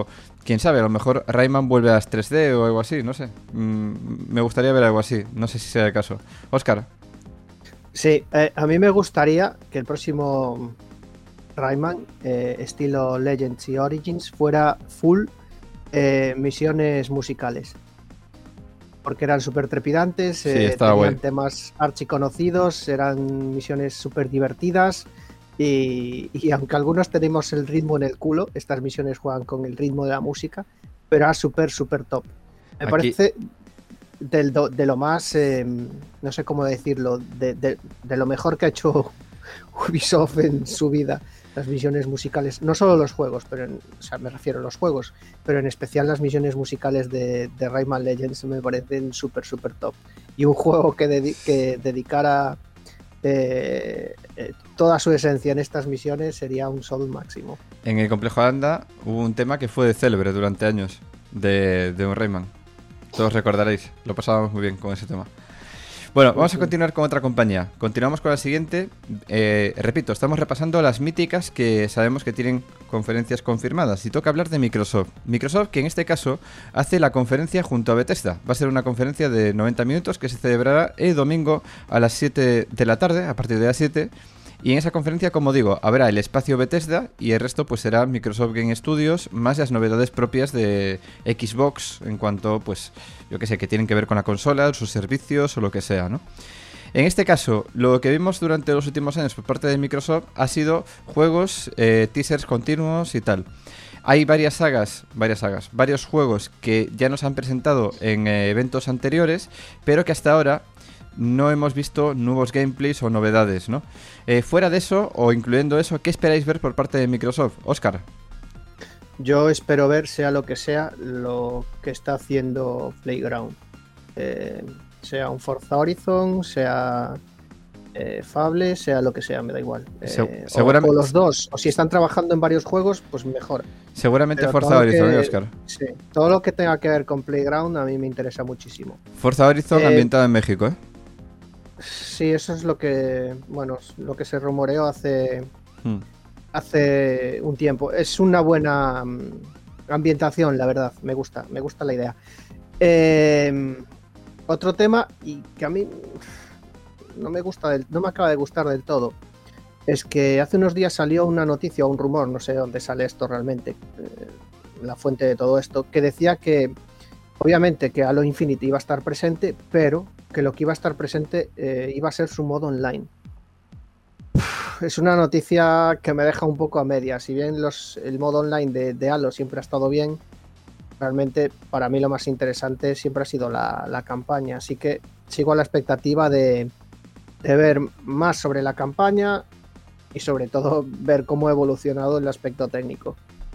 quién sabe, a lo mejor Rayman vuelve a las 3D o algo así, no sé. Me gustaría ver algo así, no sé si sea el caso. Óscar. Sí, a mí me gustaría que el próximo Rayman, estilo Legends y Origins, fuera full misiones musicales. Porque eran súper trepidantes, estaba tenían guay. temas archiconocidos, eran misiones súper divertidas. Y aunque algunos tenemos el ritmo en el culo, estas misiones juegan con el ritmo de la música, pero era súper, súper top. Me Aquí- parece de lo más, no sé cómo decirlo, de lo mejor que ha hecho Ubisoft en su vida, las misiones musicales, no solo los juegos, pero o sea, me refiero a los juegos, pero en especial las misiones musicales de Rayman Legends me parecen súper, súper top. Y un juego que dedicara toda su esencia en estas misiones sería un Soul máximo. En el complejo Anda hubo un tema que fue célebre durante años de un Rayman. Todos recordaréis, lo pasábamos muy bien con ese tema. Bueno, vamos a continuar con otra compañía. Continuamos con la siguiente. Repito, estamos repasando las míticas que sabemos que tienen conferencias confirmadas. Y toca hablar de Microsoft. Microsoft, que en este caso hace la conferencia junto a Bethesda. Va a ser una conferencia de 90 minutos que se celebrará el domingo a las 7 de la tarde, a partir de las 7. Y en esa conferencia, como digo, habrá el espacio Bethesda y el resto pues será Microsoft Game Studios, más las novedades propias de Xbox en cuanto, pues, yo que sé, que tienen que ver con la consola, sus servicios o lo que sea, ¿no? En este caso, lo que vimos durante los últimos años por parte de Microsoft ha sido juegos, teasers continuos y tal. Hay varias sagas, varios juegos que ya nos han presentado en eventos anteriores, pero que hasta ahora no hemos visto nuevos gameplays o novedades, ¿no? Fuera de eso, o incluyendo eso, ¿qué esperáis ver por parte de Microsoft? Óscar. Yo espero ver, sea lo que sea, lo que está haciendo Playground. Sea un Forza Horizon, sea Fable, sea lo que sea, me da igual. Seguramente, o los dos, o si están trabajando en varios juegos, pues mejor. seguramente Pero Forza todo lo Horizon, que- Óscar. Sí, todo lo que tenga que ver con Playground a mí me interesa muchísimo. Forza Horizon ambientado en México, ¿eh? Sí, eso es lo que, bueno, lo que se rumoreó hace un tiempo. Es una buena ambientación, la verdad. Me gusta la idea. Otro tema, y que a mí no me acaba de gustar del todo, es que hace unos días salió una noticia o un rumor, no sé dónde sale esto realmente, la fuente de todo esto, que decía que obviamente que Halo Infinite iba a estar presente, pero que lo que iba a estar presente iba a ser su modo online. Es una noticia que me deja un poco a medias. Si bien el modo online de Halo siempre ha estado bien, realmente para mí lo más interesante siempre ha sido la campaña. Así que sigo a la expectativa de ver más sobre la campaña y sobre todo ver cómo ha evolucionado el aspecto técnico.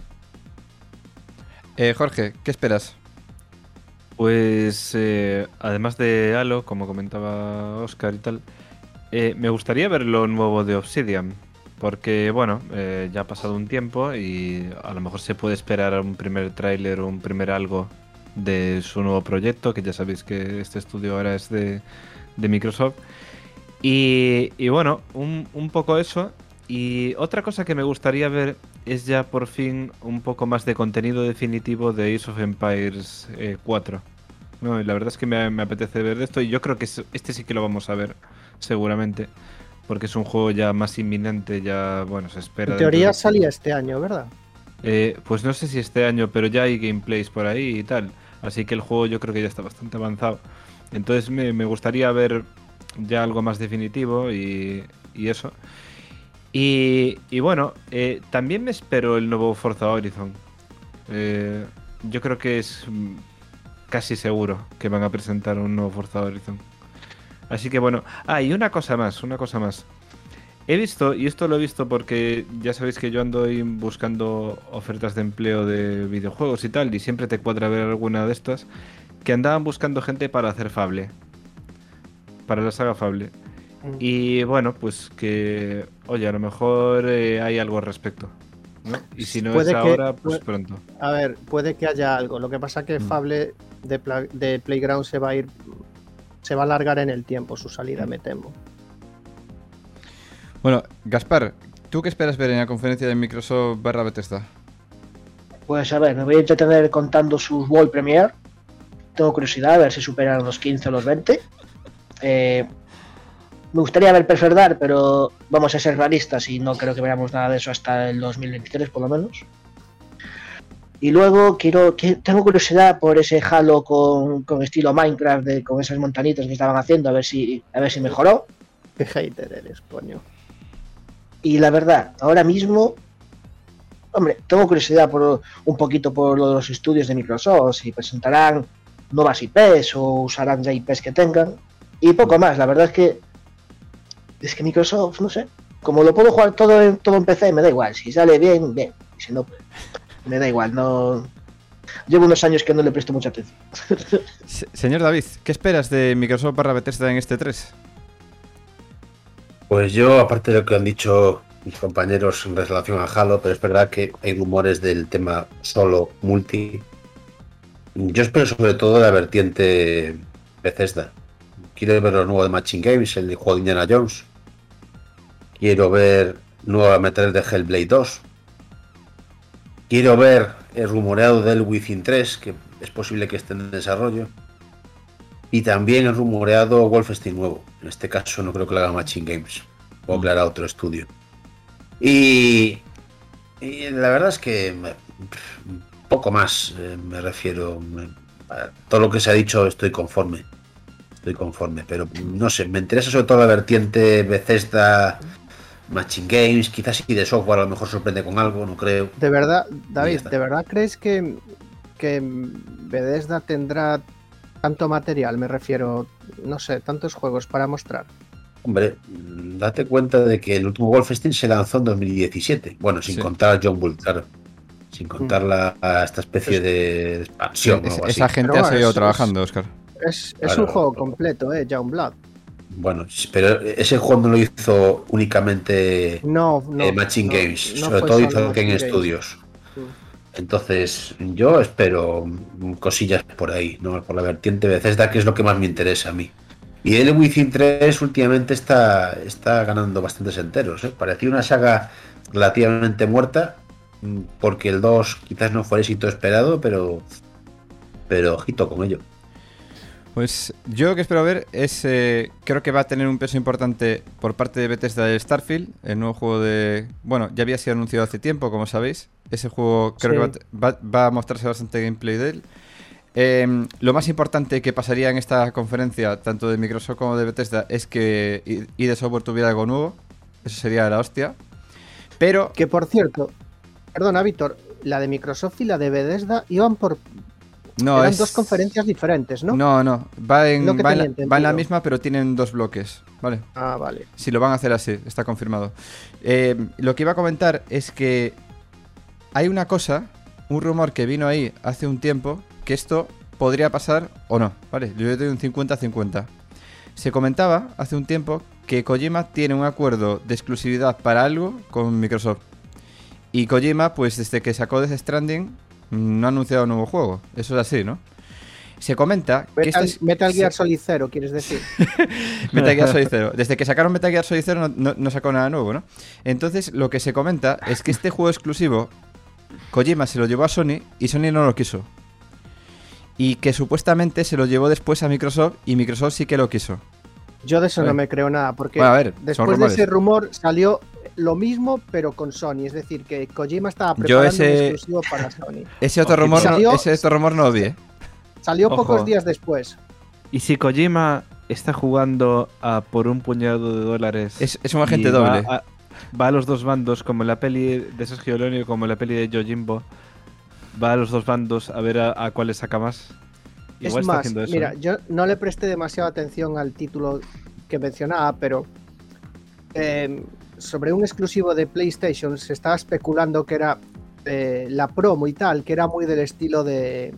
Jorge, ¿qué esperas? Pues además de Halo, como comentaba Oscar y tal, me gustaría ver lo nuevo de Obsidian, porque bueno, ya ha pasado un tiempo y a lo mejor se puede esperar un primer tráiler o un primer algo de su nuevo proyecto, que ya sabéis que este estudio ahora es de Microsoft. Y bueno, un poco eso. Y otra cosa que me gustaría ver es ya por fin un poco más de contenido definitivo de Age of Empires 4. No, y la verdad es que me apetece ver esto y yo creo que este sí que lo vamos a ver, seguramente. Porque es un juego ya más inminente, ya, bueno, se espera. En teoría dentro de- salía este año, ¿verdad? Pues no sé si este año, pero ya hay gameplays por ahí y tal. Así que el juego yo creo que ya está bastante avanzado. Entonces me gustaría ver ya algo más definitivo y eso. Y bueno, también me espero el nuevo Forza Horizon. Yo creo que es casi seguro que van a presentar un nuevo Forza Horizon. Así que bueno. Y una cosa más. He visto, y esto lo he visto porque ya sabéis que yo ando ahí buscando ofertas de empleo de videojuegos y tal, y siempre te cuadra ver alguna de estas, que andaban buscando gente para hacer Fable. Para la saga Fable. Y bueno, pues que, oye, a lo mejor hay algo al respecto, ¿no? Y si no Puede es que- ahora, pues puede- pronto. A ver, puede que haya algo. Lo que pasa que Fable de Playground se va a alargar en el tiempo su salida, me temo. Bueno, Gaspar, ¿tú qué esperas ver en la conferencia de Microsoft / Bethesda? Pues a ver, me voy a entretener contando sus World Premiere. Tengo curiosidad a ver si superan los 15 o los 20. Me gustaría ver Perfect Dark, pero vamos a ser realistas y no creo que veamos nada de eso hasta el 2023 por lo menos. Y luego tengo curiosidad por ese Halo con estilo Minecraft, con esas montanitas que estaban haciendo, a ver si mejoró. Qué hater eres, coño. Y la verdad, ahora mismo, hombre, tengo curiosidad un poquito por lo de los estudios de Microsoft, si presentarán nuevas IPs o usarán ya IPs que tengan. Y poco más, la verdad es que Microsoft, no sé, como lo puedo jugar todo en PC, me da igual. Si sale bien, bien. Y si no, me da igual, no. Llevo unos años que no le presto mucha atención. Señor David, ¿qué esperas de Microsoft barra Bethesda en este 3? Pues yo, aparte de lo que han dicho mis compañeros en relación a Halo, pero es verdad que hay rumores del tema solo multi. Yo espero sobre todo la vertiente Bethesda. Quiero ver lo nuevo de Machine Games, el juego de Indiana Jones. Quiero ver nueva metal de Hellblade 2. Quiero ver el rumoreado del Within 3, que es posible que esté en desarrollo. Y también el rumoreado Wolfenstein nuevo. En este caso no creo que lo haga Machine Games. O que lo haga otro estudio. Y la verdad es que poco más me refiero. A todo lo que se ha dicho estoy conforme. Pero no sé, me interesa sobre todo la vertiente Bethesda, Machine Games, quizás sí de software a lo mejor sorprende con algo, no creo. De verdad, David, ¿de verdad crees que Bethesda tendrá tanto material? Me refiero, no sé, tantos juegos para mostrar. Hombre, date cuenta de que el último Wolfenstein se lanzó en 2017. Bueno, sin contar a John Bull, claro. Sin contar a esta especie de expansión. Sí, esa gente ha seguido trabajando, Óscar. Es un juego completo, Young Blood. Bueno, pero ese juego no lo hizo únicamente Machine Games, sobre todo hizo Ken Studios. Entonces, yo espero cosillas por ahí, ¿no? Por la vertiente Bethesda, que es lo que más me interesa a mí. Y el Within 3 últimamente está ganando bastantes enteros, ¿eh? Parecía una saga relativamente muerta, porque el 2 quizás no fue el éxito esperado, pero ojito con ello. Pues yo lo que espero ver es, creo que va a tener un peso importante por parte de Bethesda de Starfield, el nuevo juego de... Bueno, ya había sido anunciado hace tiempo, como sabéis. Ese juego creo que va a mostrarse bastante gameplay de él. Lo más importante que pasaría en esta conferencia, tanto de Microsoft como de Bethesda, es que ID Software tuviera algo nuevo. Eso sería la hostia. Pero... Que por cierto, perdona Víctor, la de Microsoft y la de Bethesda iban por... No, eran dos conferencias diferentes, ¿no? No. Va en la misma, pero tienen dos bloques, ¿vale? Ah, vale. Si lo van a hacer así, está confirmado. Lo que iba a comentar es que hay una cosa, un rumor que vino ahí hace un tiempo, que esto podría pasar o no, ¿vale? Yo doy un 50-50. Se comentaba hace un tiempo que Kojima tiene un acuerdo de exclusividad para algo con Microsoft. Y Kojima, pues desde que sacó Death Stranding, no ha anunciado un nuevo juego. Eso es así, ¿no? Se comenta que Metal Gear Solid 0, ¿quieres decir? Metal Gear Solid 0. Desde que sacaron Metal Gear Solid 0 no sacó nada nuevo, ¿no? Entonces, lo que se comenta es que este juego exclusivo Kojima se lo llevó a Sony y Sony no lo quiso. Y que supuestamente se lo llevó después a Microsoft y Microsoft sí que lo quiso. Yo de eso no me creo nada, porque después de ese rumor salió lo mismo, pero con Sony. Es decir, que Kojima estaba preparando un exclusivo para Sony. Ese otro rumor no lo vi, ¿eh? Salió pocos días después. ¿Y si Kojima está jugando a por un puñado de dólares? Es un agente doble. Va a los dos bandos, como en la peli de Sergio Leone, como en la peli de Yojimbo. Va a los dos bandos a ver a cuál le saca más. Igual es más, eso, mira, yo no le presté demasiada atención al título que mencionaba, pero sobre un exclusivo de PlayStation se estaba especulando que era la promo y tal, que era muy del estilo de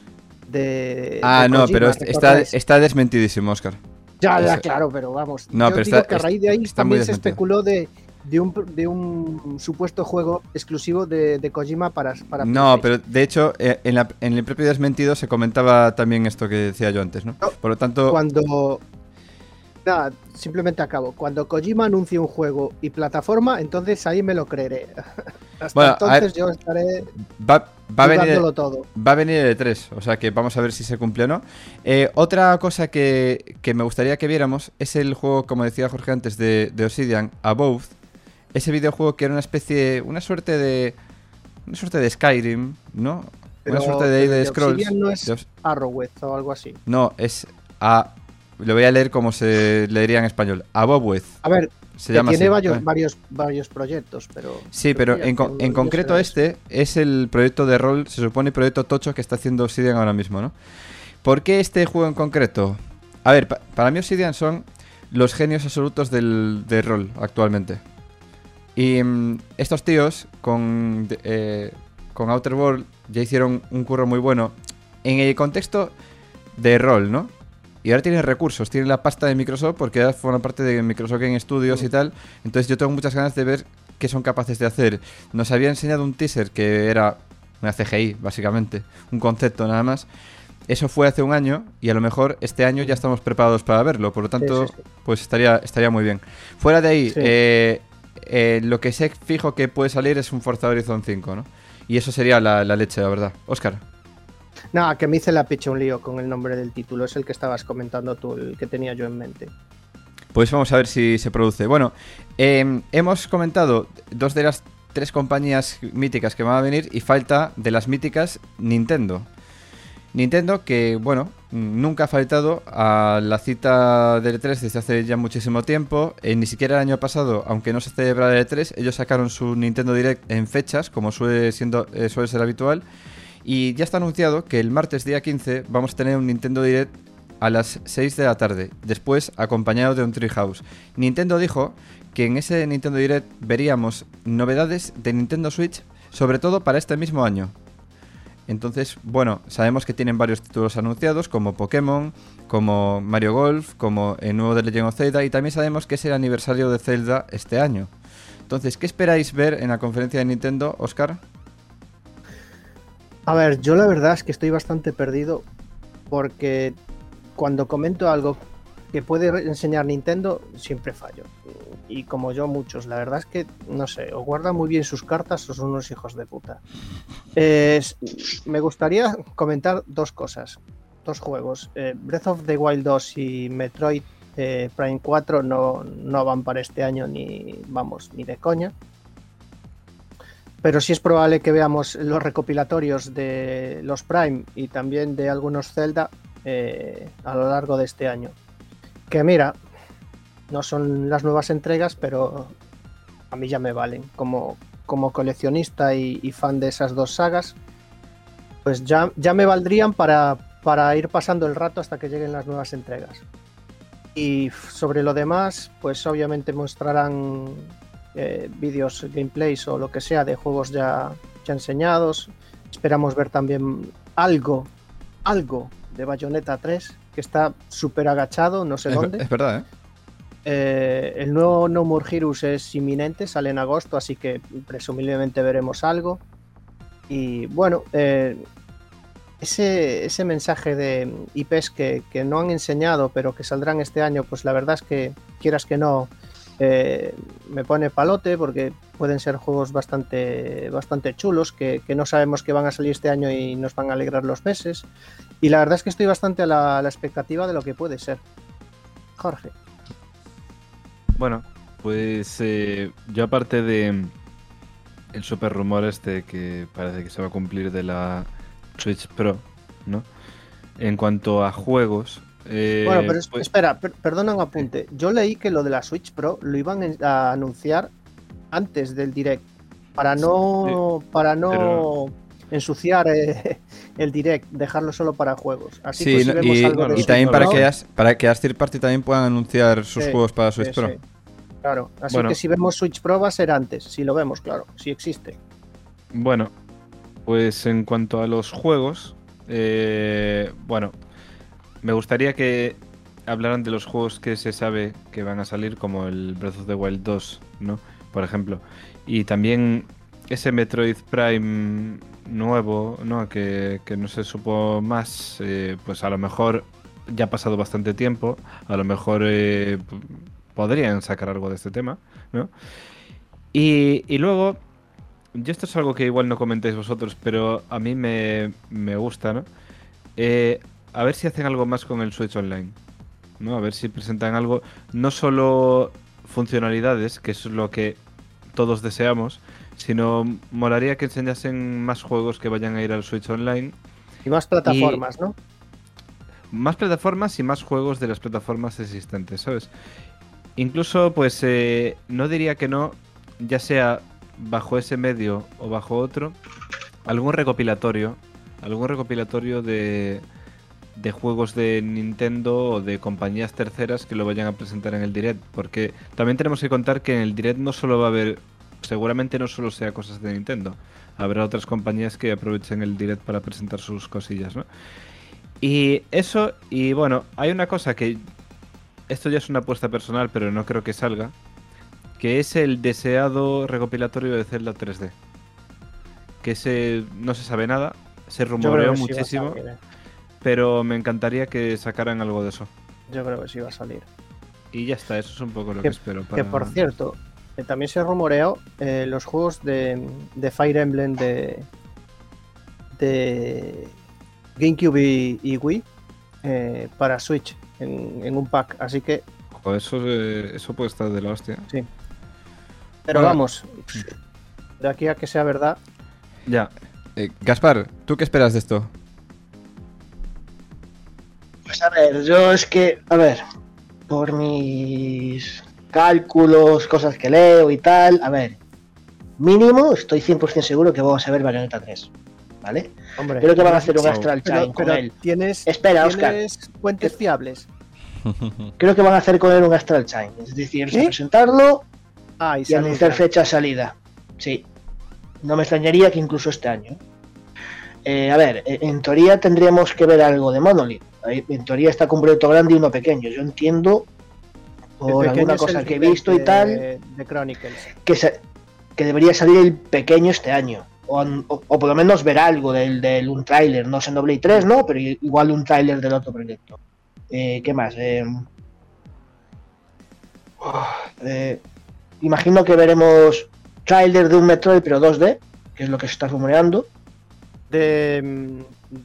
no, Kojima, pero está desmentidísimo, Óscar. Ya, claro, pero vamos. No, yo pero digo que a raíz de ahí también se especuló de un supuesto juego exclusivo de Kojima para no, pero de hecho en el propio desmentido se comentaba también esto que decía yo antes, ¿no? Por lo tanto... Nada, simplemente acabo. Cuando Kojima anuncie un juego y plataforma, entonces ahí me lo creeré. Hasta entonces yo estaré va a venir todo. Va a venir el E3, o sea que vamos a ver si se cumple o no. Otra cosa que me gustaría que viéramos es el juego, como decía Jorge antes, de Obsidian, Above. Ese videojuego que era una suerte de Skyrim, ¿no? Una suerte de Elder Scrolls. Obsidian no es Arrowhead o algo así. No, lo voy a leer como se leería en español. Above. A ver, se llama tiene así. varios proyectos, pero... Sí, pero en concreto este es el proyecto de rol, se supone, proyecto tocho que está haciendo Obsidian ahora mismo, ¿no? ¿Por qué este juego en concreto? A ver, para mí Obsidian son los genios absolutos del rol actualmente. Y estos tíos con Outer World ya hicieron un curro muy bueno en el contexto de rol, ¿no? Y ahora tienen recursos, tienen la pasta de Microsoft porque ya forman parte de Microsoft Game Studios y tal. Entonces yo tengo muchas ganas de ver qué son capaces de hacer. Nos había enseñado un teaser que era una CGI, básicamente, un concepto nada más. Eso fue hace un año y a lo mejor este año ya estamos preparados para verlo. Por lo tanto, sí. Pues estaría muy bien. Fuera de ahí, lo que sé fijo que puede salir es un Forza Horizon 5, ¿no? Y eso sería la leche, la verdad. Óscar. Nada, que me hice la picha un lío con el nombre del título. Es el que estabas comentando tú, el que tenía yo en mente. Pues vamos a ver si se produce. Bueno, hemos comentado 2 de las 3 compañías míticas que van a venir y falta de las míticas Nintendo. Nintendo que, bueno, nunca ha faltado a la cita del E3 desde hace ya muchísimo tiempo. Ni siquiera el año pasado, aunque no se celebrara el E3, ellos sacaron su Nintendo Direct en fechas, como suele ser habitual. Y ya está anunciado que el martes día 15 vamos a tener un Nintendo Direct a las 6 de la tarde, después acompañado de un Treehouse. Nintendo dijo que en ese Nintendo Direct veríamos novedades de Nintendo Switch, sobre todo para este mismo año. Entonces, bueno, sabemos que tienen varios títulos anunciados, como Pokémon, como Mario Golf, como el nuevo de Legend of Zelda, y también sabemos que es el aniversario de Zelda este año. Entonces, ¿qué esperáis ver en la conferencia de Nintendo, Óscar? A ver, yo la verdad es que estoy bastante perdido porque cuando comento algo que puede enseñar Nintendo, siempre fallo. Y como yo, muchos. La verdad es que, no sé, o guardan muy bien sus cartas o son unos hijos de puta. Me gustaría comentar 2 cosas, 2 juegos. Breath of the Wild 2 y Metroid Prime 4 no van para este año ni de coña. Pero sí es probable que veamos los recopilatorios de los Prime y también de algunos Zelda a lo largo de este año. Que mira, no son las nuevas entregas, pero a mí ya me valen. Como coleccionista y fan de esas 2 sagas, pues ya me valdrían para ir pasando el rato hasta que lleguen las nuevas entregas. Y sobre lo demás, pues obviamente mostrarán vídeos, gameplays o lo que sea de juegos ya enseñados. Esperamos ver también algo de Bayonetta 3, que está súper agachado, no sé dónde. Es verdad, El nuevo No More Heroes es inminente, sale en agosto, así que presumiblemente veremos algo. Y bueno, ese mensaje de IPs que no han enseñado, pero que saldrán este año, pues la verdad es que, quieras que no, me pone palote porque pueden ser juegos bastante chulos que no sabemos que van a salir este año y nos van a alegrar los meses, y la verdad es que estoy bastante a la expectativa de lo que puede ser. Jorge. Bueno, pues yo aparte de el super rumor este que parece que se va a cumplir de la Switch Pro, ¿no? En cuanto a juegos... bueno, pero espera, perdona un apunte. Yo leí que lo de la Switch Pro lo iban a anunciar antes del Direct para no ensuciar el Direct, dejarlo solo para juegos. Así sí, pues, si vemos algo y también para que Third Party también puedan anunciar sus juegos para Switch Pro. Sí. Claro, así que si vemos Switch Pro va a ser antes, si lo vemos, claro, si existe. Bueno, pues en cuanto a los juegos, bueno, me gustaría que hablaran de los juegos que se sabe que van a salir, como el Breath of the Wild 2, ¿no? Por ejemplo. Y también ese Metroid Prime nuevo, ¿no? Que no se supo más, pues a lo mejor ya ha pasado bastante tiempo, a lo mejor podrían sacar algo de este tema, ¿no? Y luego yo esto es algo que igual no comentáis vosotros, pero a mí me gusta, ¿no? A ver si hacen algo más con el Switch Online, ¿no? A ver si presentan algo, no solo funcionalidades, que es lo que todos deseamos, sino molaría que enseñasen más juegos que vayan a ir al Switch Online. Y más plataformas, ¿no? Más plataformas y más juegos de las plataformas existentes, ¿sabes? Incluso, pues, no diría que no, ya sea bajo ese medio o bajo otro, algún recopilatorio de juegos de Nintendo o de compañías terceras que lo vayan a presentar en el Direct, porque también tenemos que contar que en el Direct no solo va a haber, seguramente no solo sea cosas de Nintendo, habrá otras compañías que aprovechen el Direct para presentar sus cosillas, ¿no? Y eso, y bueno, hay una cosa que esto ya es una apuesta personal, pero no creo que salga, que es el deseado recopilatorio de Zelda 3D. Que no se sabe nada, se rumoreó muchísimo, pero me encantaría que sacaran algo de eso. Yo creo que sí va a salir. Y ya está, eso es un poco lo que espero. Que por cierto, también se rumoreó los juegos de Fire Emblem de GameCube y Wii para Switch en un pack, así que... Joder, eso puede estar de la hostia. Sí. Pero bueno, vamos, de aquí a que sea verdad... Ya. Gaspar, ¿tú qué esperas de esto? Pues a ver, yo es que, a ver, por mis cálculos, cosas que leo y tal, a ver, mínimo estoy 100% seguro que vamos a ver Bayonetta 3, ¿vale? Hombre, creo que van a hacer un Astral Chain con él. Espera, Oscar. ¿Tienes fuentes fiables? Creo que van a hacer con él un Astral Chain, es decir, presentarlo y anunciar fecha de salida. Sí, no me extrañaría que incluso este año. A ver, en teoría tendríamos que ver algo de Monolith. En teoría está con un proyecto grande y uno pequeño. Yo entiendo, por alguna cosa que he visto y tal, de Chronicles, que debería salir el pequeño este año. O por lo menos ver algo del un tráiler, no Xenoblade 3, ¿no? Pero igual un tráiler del otro proyecto. ¿Qué más? Imagino que veremos tráiler de un Metroid, pero 2D, que es lo que se está rumoreando. De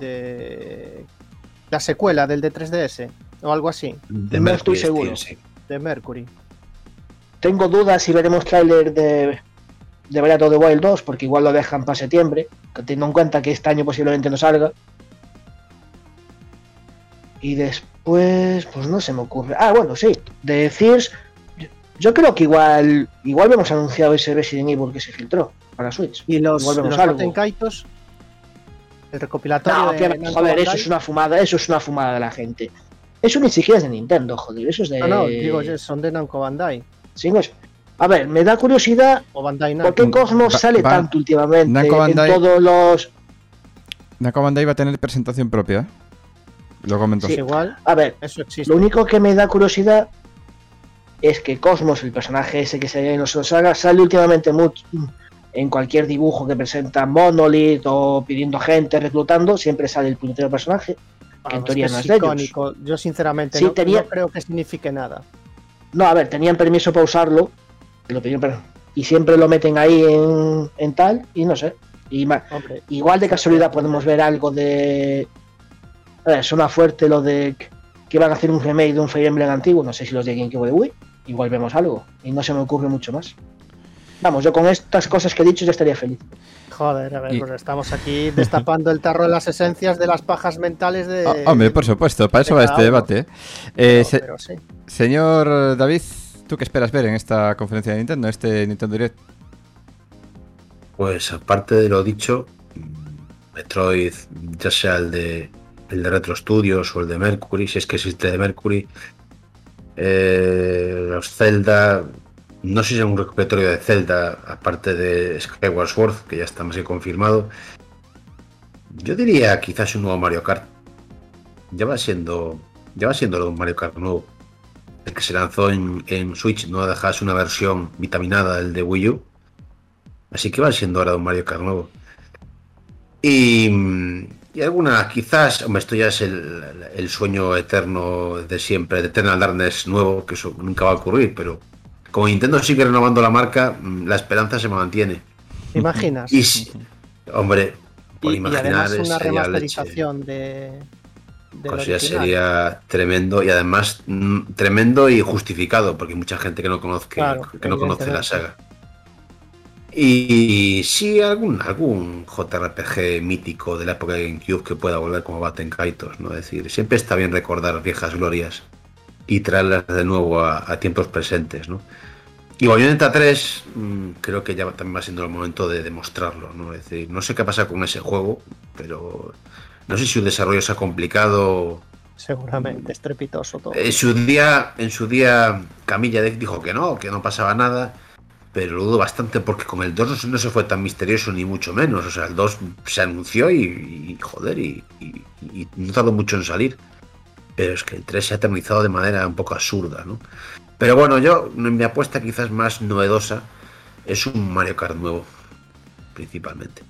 la secuela del de 3DS o algo así. No estoy seguro. Sí. De Mercury. Tengo dudas si veremos tráiler de Breath of the Wild 2, porque igual lo dejan para septiembre, teniendo en cuenta que este año posiblemente no salga. Y después, pues no se me ocurre. Ah, bueno, sí, de Fears, yo creo que igual hemos anunciado ese Resident Evil que se filtró para Switch. Y los Baten Kaitos, el recopilatorio. No, joder, eso es una fumada de la gente. Eso ni siquiera es de Nintendo, joder, eso es de... No, digo, son de Namco Bandai. Sí, pues, a ver, me da curiosidad ¿por qué Cosmos sale tanto últimamente en todos los... Namco Bandai va a tener presentación propia, ¿eh? Lo comentó. Sí, igual, a ver, eso existe. Lo único que me da curiosidad es que Cosmos, el personaje ese que se en los sagas, sale últimamente mucho en cualquier dibujo que presenta Monolith o pidiendo gente, reclutando, siempre sale el puñetero personaje, que en teoría no es de ellos. Yo sinceramente sí, no creo que signifique nada. No, a ver, tenían permiso para usarlo, y siempre lo meten ahí en tal, y no sé. Igual de casualidad podemos ver algo de... A ver, suena fuerte lo de que van a hacer un remake de un Fire Emblem antiguo, no sé si los de GameCube o de Wii, igual vemos algo, y no se me ocurre mucho más. Vamos, yo con estas cosas que he dicho ya estaría feliz. Joder, a ver, pues estamos aquí destapando el tarro de las esencias de las pajas mentales de... hombre, por supuesto, para eso va este debate. Pero sí. Señor David, ¿tú qué esperas ver en esta conferencia de Nintendo, este Nintendo Direct? Pues aparte de lo dicho, Metroid, ya sea el de Retro Studios o el de Mercury, si es que existe de Mercury, los Zelda, no sé si es un recopilatorio de Zelda, aparte de Skyward Sword, que ya está más que confirmado. Yo diría quizás un nuevo Mario Kart. Ya va siendo un Mario Kart nuevo. El que se lanzó en Switch no deja de ser una versión vitaminada del de Wii U. Así que va siendo ahora un Mario Kart nuevo. Y alguna, quizás, hombre, esto ya es el sueño eterno de siempre, de Eternal Darkness nuevo, que eso nunca va a ocurrir, pero como Nintendo sigue renovando la marca, la esperanza se mantiene. ¿Te imaginas? Y sí, hombre, por Y imaginar además una sería leche. remasterización del Pues ya original. sería tremendo y además tremendo y justificado, porque hay mucha gente que no conoce, Claro, que no conoce la evidentemente. saga. Y sí, algún JRPG mítico de la época de GameCube que pueda volver como Baten Kaitos, ¿no? Es decir, siempre está bien recordar viejas glorias y traerlas de nuevo a tiempos presentes, ¿no? Y Bayonetta 3 creo que ya también va siendo el momento de demostrarlo, ¿no? Es decir, no sé qué pasa con ese juego, pero no sé si su desarrollo se ha complicado. Seguramente, estrepitoso todo. En su día Camilla dijo que no pasaba nada, pero lo dudo bastante porque con el 2 no se fue tan misterioso ni mucho menos. O sea, el 2 se anunció y joder, y no tardó mucho en salir. Pero es que el 3 se ha eternizado de manera un poco absurda, ¿no? Pero bueno, mi apuesta quizás más novedosa es un Mario Kart nuevo, principalmente.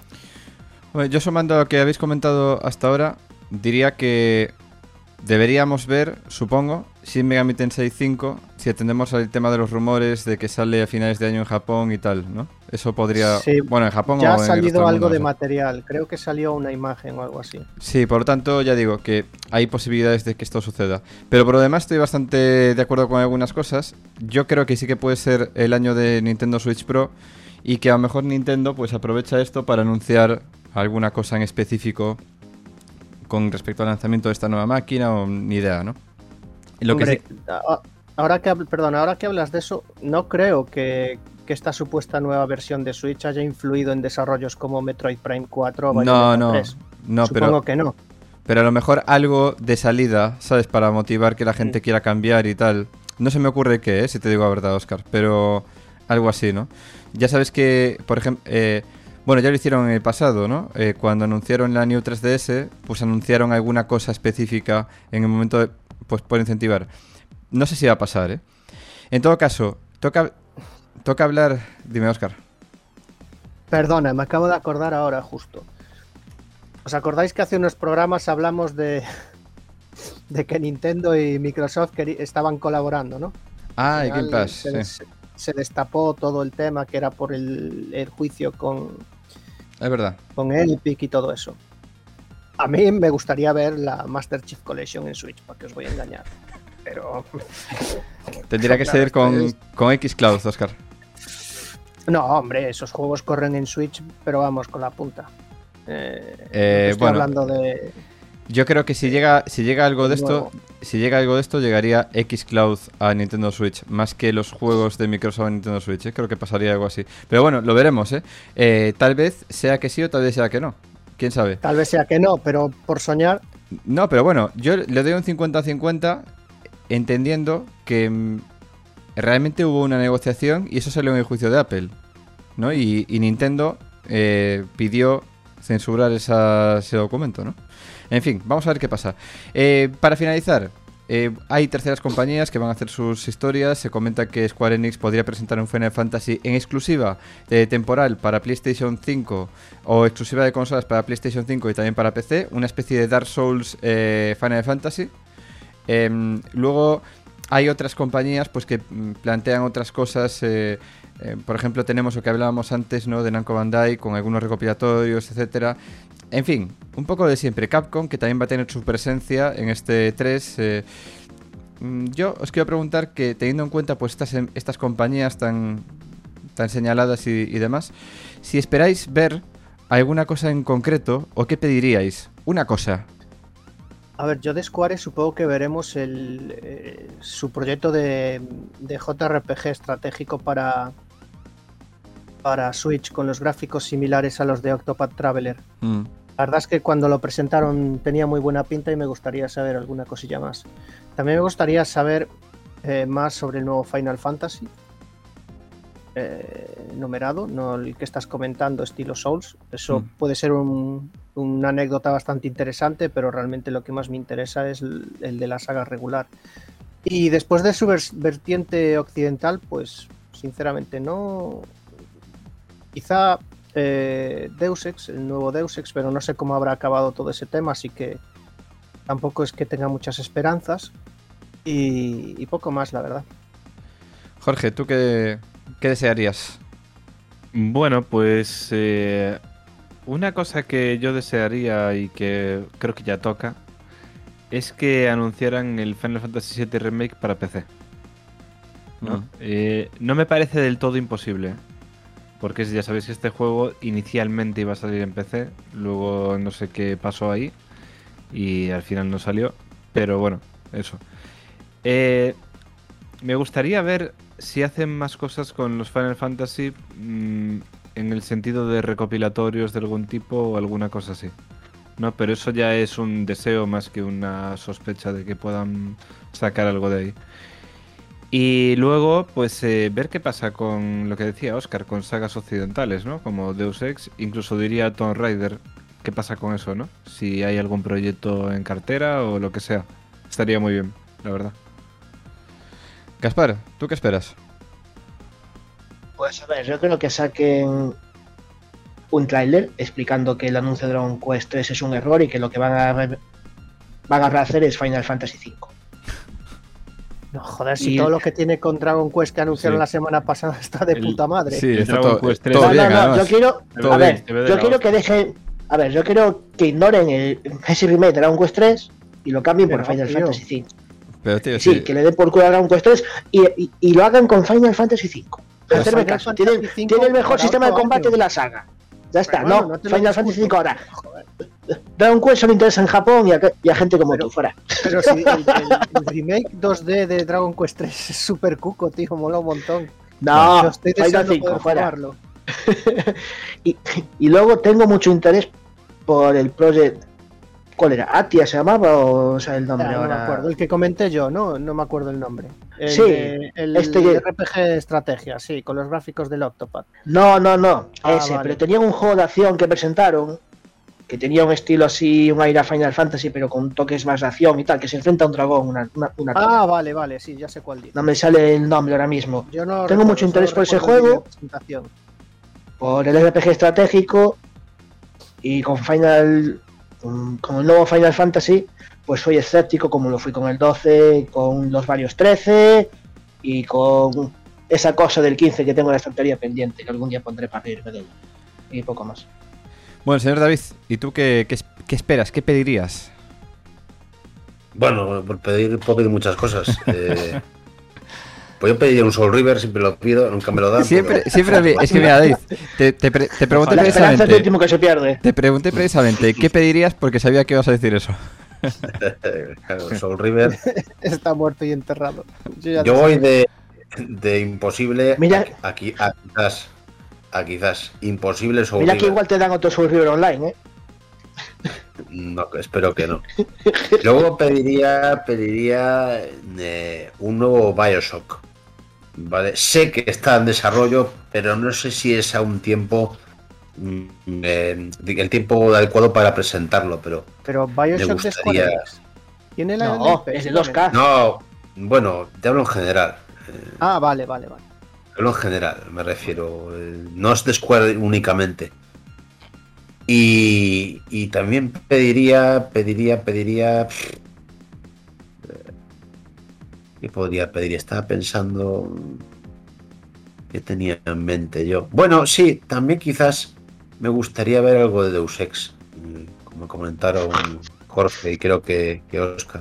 Bueno, yo sumando lo que habéis comentado hasta ahora, diría que deberíamos ver, supongo, Shin Megami Tensei 5, si atendemos al tema de los rumores de que sale a finales de año en Japón y tal, ¿no? Eso podría... Sí, bueno, en Japón ya o ha en el resto salido del algo mundo, de no sé. material. Creo que salió una imagen o algo así. Sí, por lo tanto, ya digo que hay posibilidades de que esto suceda. Pero por lo demás estoy bastante de acuerdo con algunas cosas. Yo creo que sí que puede ser el año de Nintendo Switch Pro y que a lo mejor Nintendo pues aprovecha esto para anunciar alguna cosa en específico con respecto al lanzamiento de esta nueva máquina o ni idea, ¿no? Y lo que Hombre, sí... ahora que hablas de eso, no creo que esta supuesta nueva versión de Switch haya influido en desarrollos como Metroid Prime 4 o Bayonetta 3. No, Supongo que no. Pero a lo mejor algo de salida, ¿sabes? Para motivar que la gente quiera cambiar y tal. No se me ocurre qué, si te digo la verdad, Oscar, pero algo así, ¿no? Ya sabes que, por ejemplo, bueno, ya lo hicieron en el pasado, ¿no? Cuando anunciaron la New 3DS, pues anunciaron alguna cosa específica en el momento de, pues por incentivar. No sé si va a pasar, ¿eh? En todo caso, toca hablar... Dime, Oscar. Perdona, me acabo de acordar ahora justo. ¿Os acordáis que hace unos programas hablamos de que Nintendo y Microsoft estaban colaborando, ¿no? Ah, Al y Game final Pass, sí. se destapó todo el tema que era por el juicio Es verdad. con Epic y todo eso. A mí me gustaría ver la Master Chief Collection en Switch, para que os voy a engañar. Pero... Tendría que ser con xCloud, Oscar. No, hombre, esos juegos corren en Switch, pero vamos, con la punta. Estoy bueno, hablando de... Yo creo que si llega algo de esto, llegaría xCloud a Nintendo Switch, más que los juegos de Microsoft a Nintendo Switch, ¿eh? Creo que pasaría algo así. Pero bueno, lo veremos, ¿eh? Tal vez sea que sí o tal vez sea que no. ¿Quién sabe? Tal vez sea que no, pero por soñar... No, pero bueno, yo le doy un 50-50 entendiendo que realmente hubo una negociación y eso salió en el juicio de Apple, ¿no? Y Nintendo pidió censurar ese documento, ¿no? En fin, vamos a ver qué pasa. Para finalizar, hay terceras compañías que van a hacer sus historias. Se comenta que Square Enix podría presentar un Final Fantasy en exclusiva temporal para PlayStation 5 o exclusiva de consolas para PlayStation 5 y también para PC, una especie de Dark Souls Final Fantasy. Luego hay otras compañías pues que plantean otras cosas. Por ejemplo, tenemos lo que hablábamos antes, ¿no? De Namco Bandai con algunos recopilatorios, etcétera. En fin, un poco de siempre. Capcom, que también va a tener su presencia en este 3. Yo os quiero preguntar que, teniendo en cuenta pues estas compañías tan señaladas y demás, si esperáis ver alguna cosa en concreto o qué pediríais. Una cosa. A ver, yo de Square supongo que veremos su proyecto de JRPG estratégico para Switch con los gráficos similares a los de Octopath Traveler. La verdad es que cuando lo presentaron tenía muy buena pinta y me gustaría saber alguna cosilla más. También me gustaría saber más sobre el nuevo Final Fantasy numerado, no el que estás comentando estilo Souls. Eso puede ser una anécdota bastante interesante, pero realmente lo que más me interesa es el de la saga regular. Y después de su vertiente occidental, pues sinceramente no... Quizá Deus Ex, el nuevo Deus Ex, pero no sé cómo habrá acabado todo ese tema, así que tampoco es que tenga muchas esperanzas y poco más, la verdad. Jorge, ¿tú qué desearías? Bueno, pues una cosa que yo desearía y que creo que ya toca es que anunciaran el Final Fantasy VII Remake para PC. ¿No? No me parece del todo imposible, porque ya sabéis que este juego inicialmente iba a salir en PC, luego no sé qué pasó ahí y al final no salió, pero bueno, eso. Me gustaría ver si hacen más cosas con los Final Fantasy en el sentido de recopilatorios de algún tipo o alguna cosa así. No, pero eso ya es un deseo más que una sospecha de que puedan sacar algo de ahí. Y luego, pues ver qué pasa con lo que decía Oscar, con sagas occidentales, ¿no? Como Deus Ex, incluso diría Tomb Raider, qué pasa con eso, ¿no? Si hay algún proyecto en cartera o lo que sea. Estaría muy bien, la verdad. Gaspar, ¿tú qué esperas? Pues a ver, yo creo que saquen un tráiler explicando que el anuncio de Dragon Quest 3 es un error y que lo que van a rehacer es Final Fantasy V. No, joder, si todo lo que tiene con Dragon Quest que anunciaron la semana pasada está de puta madre. Sí, está Dragon Quest 3. todo bien, además. Yo quiero, a ver, yo quiero que dejen, a ver, yo quiero que ignoren ese remake de Dragon Quest 3 y lo cambien por Final Fantasy V. Pero, tío, Sí, que le den por culo a Dragon Quest 3 y lo hagan con Final Fantasy V. Hacerme caso, tiene el mejor sistema de combate de la saga. Ya está, bueno, no Final Fantasy V ahora. Dragon Quest solo interesa en Japón y a gente como tú, fuera. Pero si el remake 2D de Dragon Quest 3 es súper cuco, tío, mola un montón. No, yo estoy Final deseando 5, poder fuera. jugarlo. y luego tengo mucho interés por el Project. ¿Cuál era? ¿Atia se llamaba o sea el nombre No ahora? me acuerdo, el que comenté yo, no me acuerdo el nombre. Sí, el este RPG Estrategia, sí, con los gráficos del Octopath. No, Ah, ese, vale. pero tenía un juego de acción que presentaron que tenía un estilo así, un aire a Final Fantasy, pero con toques más de acción y tal, que se enfrenta a un dragón, una Ah, vale, sí, ya sé cuál dice. No me sale el nombre ahora mismo. Yo no Tengo mucho interés por ese juego, por el RPG estratégico y con con el nuevo Final Fantasy, pues soy escéptico como lo fui con el 12, con los varios 13 y con esa cosa del 15 que tengo en la estantería pendiente, que algún día pondré para reírme de él. Y poco más. Bueno, señor David, ¿y tú qué esperas? ¿Qué pedirías? Bueno, puedo pedir muchas cosas. Pues yo pediría un Soul River, siempre lo pido, nunca me lo dan. Siempre, pero... siempre, es que mira, David, te pregunté La esperanza es lo precisamente. último que se pierde. Te pregunté precisamente qué pedirías porque sabía que ibas a decir eso. Claro, Soul River. Está muerto y enterrado. Yo voy de imposible Mira, a quizás imposible Soul mira River. que igual te dan otro Soul River online, ¿eh? No, espero que no. Luego pediría un nuevo BioShock. Vale, sé que está en desarrollo, pero no sé si es a un tiempo el tiempo adecuado para presentarlo, pero BioShock de Square Enix. ¿Tiene la No, IP? es de 2K. no, bueno, te hablo en general. Ah, vale. Hablo en general, me refiero. No es de Square únicamente. Y también pediría. ¿Qué podría pedir? Estaba pensando. ¿Qué tenía en mente yo? Bueno, sí, también quizás me gustaría ver algo de Deus Ex. Como comentaron Jorge y creo que Oscar.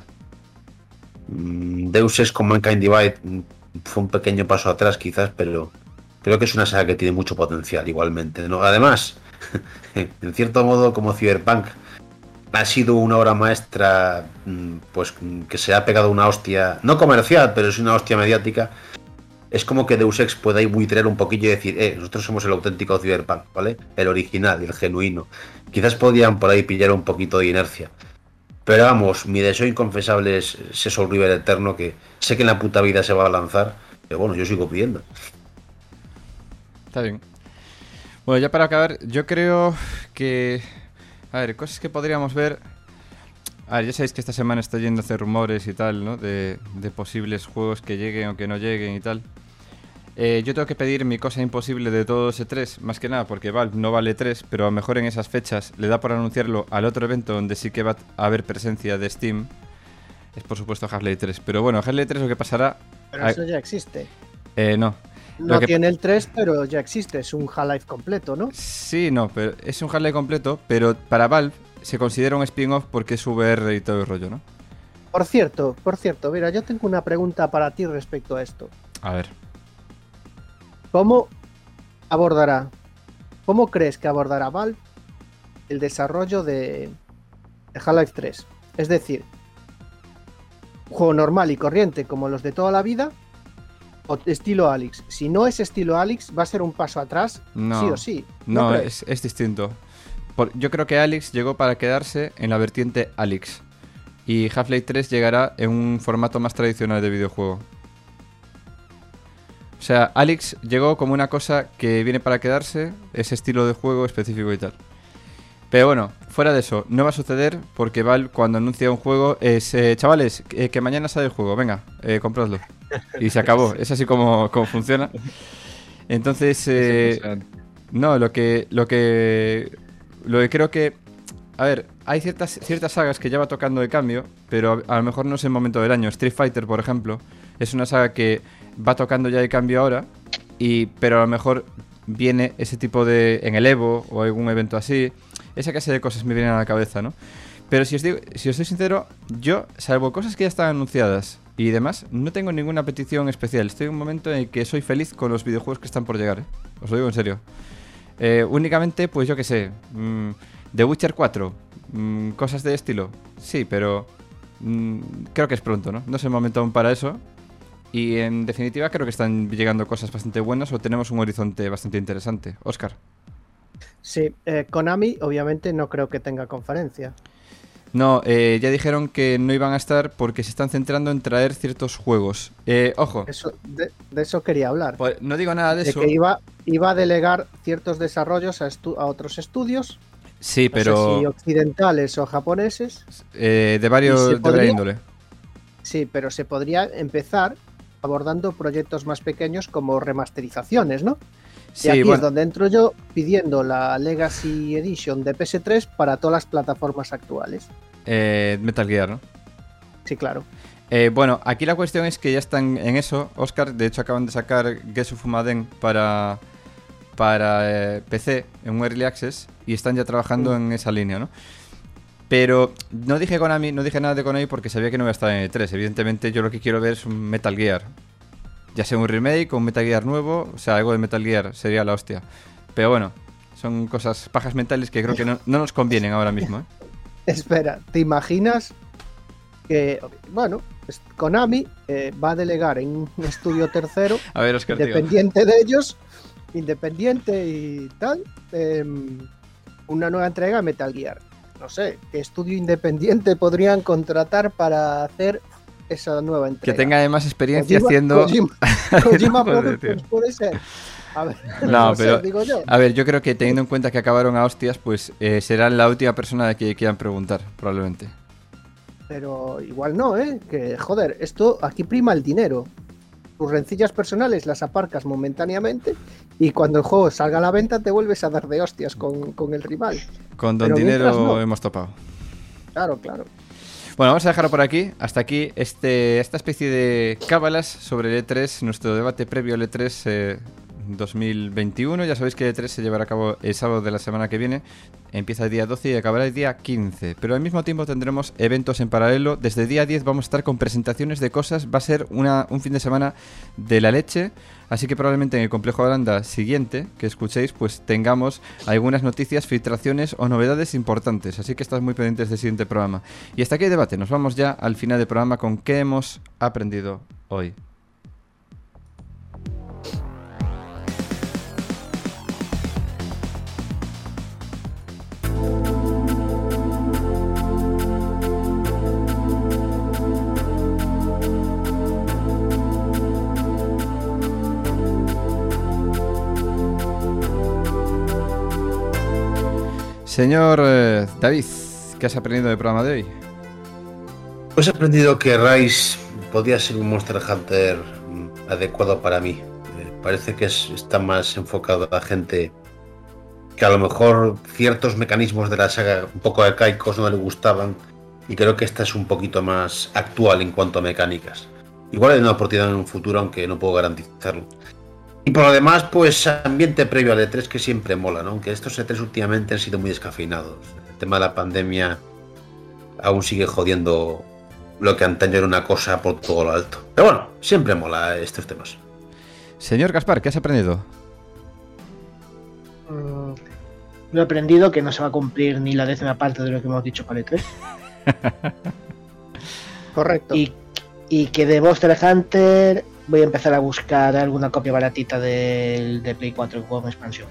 Deus Ex con Mankind Divide fue un pequeño paso atrás, quizás, pero creo que es una saga que tiene mucho potencial igualmente, ¿no? Además, en cierto modo, como Cyberpunk ha sido una obra maestra, pues que se ha pegado una hostia, no comercial, pero es una hostia mediática. Es como que Deus Ex pueda buitrear un poquillo y decir, nosotros somos el auténtico Cyberpunk, ¿vale? El original, el genuino. Quizás podrían por ahí pillar un poquito de inercia. Pero vamos, mi deseo inconfesable es ese Soul River eterno que sé que en la puta vida se va a lanzar, pero bueno, yo sigo pidiendo. Está bien. Bueno, ya para acabar, yo creo que... A ver, cosas que podríamos ver... A ver, ya sabéis que esta semana está yéndose rumores y tal, ¿no? De posibles juegos que lleguen o que no lleguen y tal. Yo tengo que pedir mi cosa imposible de todo ese 3, más que nada porque Valve no vale 3, pero a lo mejor en esas fechas le da por anunciarlo al otro evento donde sí que va a haber presencia de Steam. Es por supuesto Half-Life 3, pero bueno, Half-Life 3 lo que pasará... Pero eso ya existe. No. No tiene el 3, pero ya existe, es un Half-Life completo, ¿no? Sí, no, pero es un Half-Life completo, pero para Valve se considera un spin-off porque es VR y todo el rollo, ¿no? Por cierto, mira, yo tengo una pregunta para ti respecto a esto. A ver. ¿Cómo crees que abordará Valve el desarrollo de Half-Life 3? Es decir, juego normal y corriente como los de toda la vida o estilo Alyx. Si no es estilo Alyx, va a ser un paso atrás, sí o sí. No, es distinto. Yo creo que Alyx llegó para quedarse en la vertiente Alyx. Y Half-Life 3 llegará en un formato más tradicional de videojuego. O sea, Alyx llegó como una cosa que viene para quedarse, ese estilo de juego específico y tal. Pero bueno, fuera de eso, no va a suceder porque Valve cuando anuncia un juego es chavales, que mañana sale el juego, venga, compradlo. Y se acabó, es así como funciona. Entonces, no, lo que creo que... A ver, hay ciertas sagas que ya va tocando de cambio, pero a lo mejor no es el momento del año. Street Fighter, por ejemplo, es una saga que va tocando ya de cambio ahora, pero a lo mejor viene ese tipo de... en el Evo o algún evento así. Esa clase de cosas me vienen a la cabeza, ¿no? Pero si os soy sincero, yo, salvo cosas que ya están anunciadas y demás, no tengo ninguna petición especial. Estoy en un momento en el que soy feliz con los videojuegos que están por llegar, ¿eh? Os lo digo en serio. Únicamente, pues yo qué sé... The Witcher 4, cosas de estilo, sí, pero creo que es pronto, ¿no? No es el momento aún para eso. Y en definitiva creo que están llegando cosas bastante buenas o tenemos un horizonte bastante interesante. Óscar. Sí, Konami obviamente no creo que tenga conferencia. No, ya dijeron que no iban a estar porque se están centrando en traer ciertos juegos. Ojo. De eso quería hablar. Pues no digo nada de eso. De que iba a delegar ciertos desarrollos a otros estudios. Sí, pero... No sé si occidentales o japoneses. De varias índole. Sí, pero se podría empezar abordando proyectos más pequeños como remasterizaciones, ¿no? Sí, y aquí es donde entro yo pidiendo la Legacy Edition de PS3 para todas las plataformas actuales. Metal Gear, ¿no? Sí, claro. Bueno, aquí la cuestión es que ya están en eso, Óscar. De hecho, acaban de sacar Gesu Fumaden para PC en un Early Access y están ya trabajando en esa línea, ¿no? Pero no dije nada de Konami porque sabía que no iba a estar en E3. Evidentemente yo lo que quiero ver es un Metal Gear. Ya sea un remake o un Metal Gear nuevo, o sea, algo de Metal Gear sería la hostia. Pero bueno, son cosas, pajas mentales que creo que no nos convienen ahora mismo, ¿eh? Espera, ¿te imaginas que, bueno, Konami va a delegar en un estudio tercero, a ver, Oscar, independiente de ellos, independiente y tal, una nueva entrega de Metal Gear? No sé, ¿qué estudio independiente podrían contratar para hacer esa nueva entrega? Que tenga además experiencia haciendo... Kojima Productions puede ser. A ver, no, pero, digo yo. A ver, yo creo que teniendo en cuenta que acabaron a hostias, pues serán la última persona de que quieran preguntar, probablemente. Pero igual no, ¿eh? Que, joder, esto aquí prima el dinero. Tus rencillas personales las aparcas momentáneamente y cuando el juego salga a la venta te vuelves a dar de hostias con el rival. Con Don Dinero hemos topado. Claro. Bueno, vamos a dejarlo por aquí. Hasta aquí esta especie de cábalas sobre el E3, nuestro debate previo al E3 2021. Ya sabéis que el E3 se llevará a cabo el sábado de la semana que viene. Empieza el día 12 y acabará el día 15. Pero al mismo tiempo tendremos eventos en paralelo. Desde el día 10 vamos a estar con presentaciones de cosas. Va a ser un fin de semana de la leche. Así que probablemente en el Complejo Holanda siguiente que escuchéis, pues tengamos algunas noticias, filtraciones o novedades importantes. Así que estad muy pendientes del siguiente programa. Y hasta aquí el debate. Nos vamos ya al final del programa con qué hemos aprendido hoy. Señor David, ¿qué has aprendido del programa de hoy? Pues he aprendido que Rise podría ser un Monster Hunter adecuado para mí. Parece que está más enfocado a gente que a lo mejor ciertos mecanismos de la saga un poco arcaicos no le gustaban, y creo que esta es un poquito más actual en cuanto a mecánicas. Igual hay una oportunidad en un futuro, aunque no puedo garantizarlo. Y por lo demás, pues ambiente previo al E3 que siempre mola, ¿no? Aunque estos E3 últimamente han sido muy descafeinados. El tema de la pandemia aún sigue jodiendo lo que antaño era una cosa por todo lo alto. Pero bueno, siempre mola estos temas. Señor Gaspar, ¿qué has aprendido? Lo he aprendido que no se va a cumplir ni la 10ª parte de lo que hemos dicho para el E3. Correcto. Y que de Monster Hunter voy a empezar a buscar alguna copia baratita de Play 4 con expansión.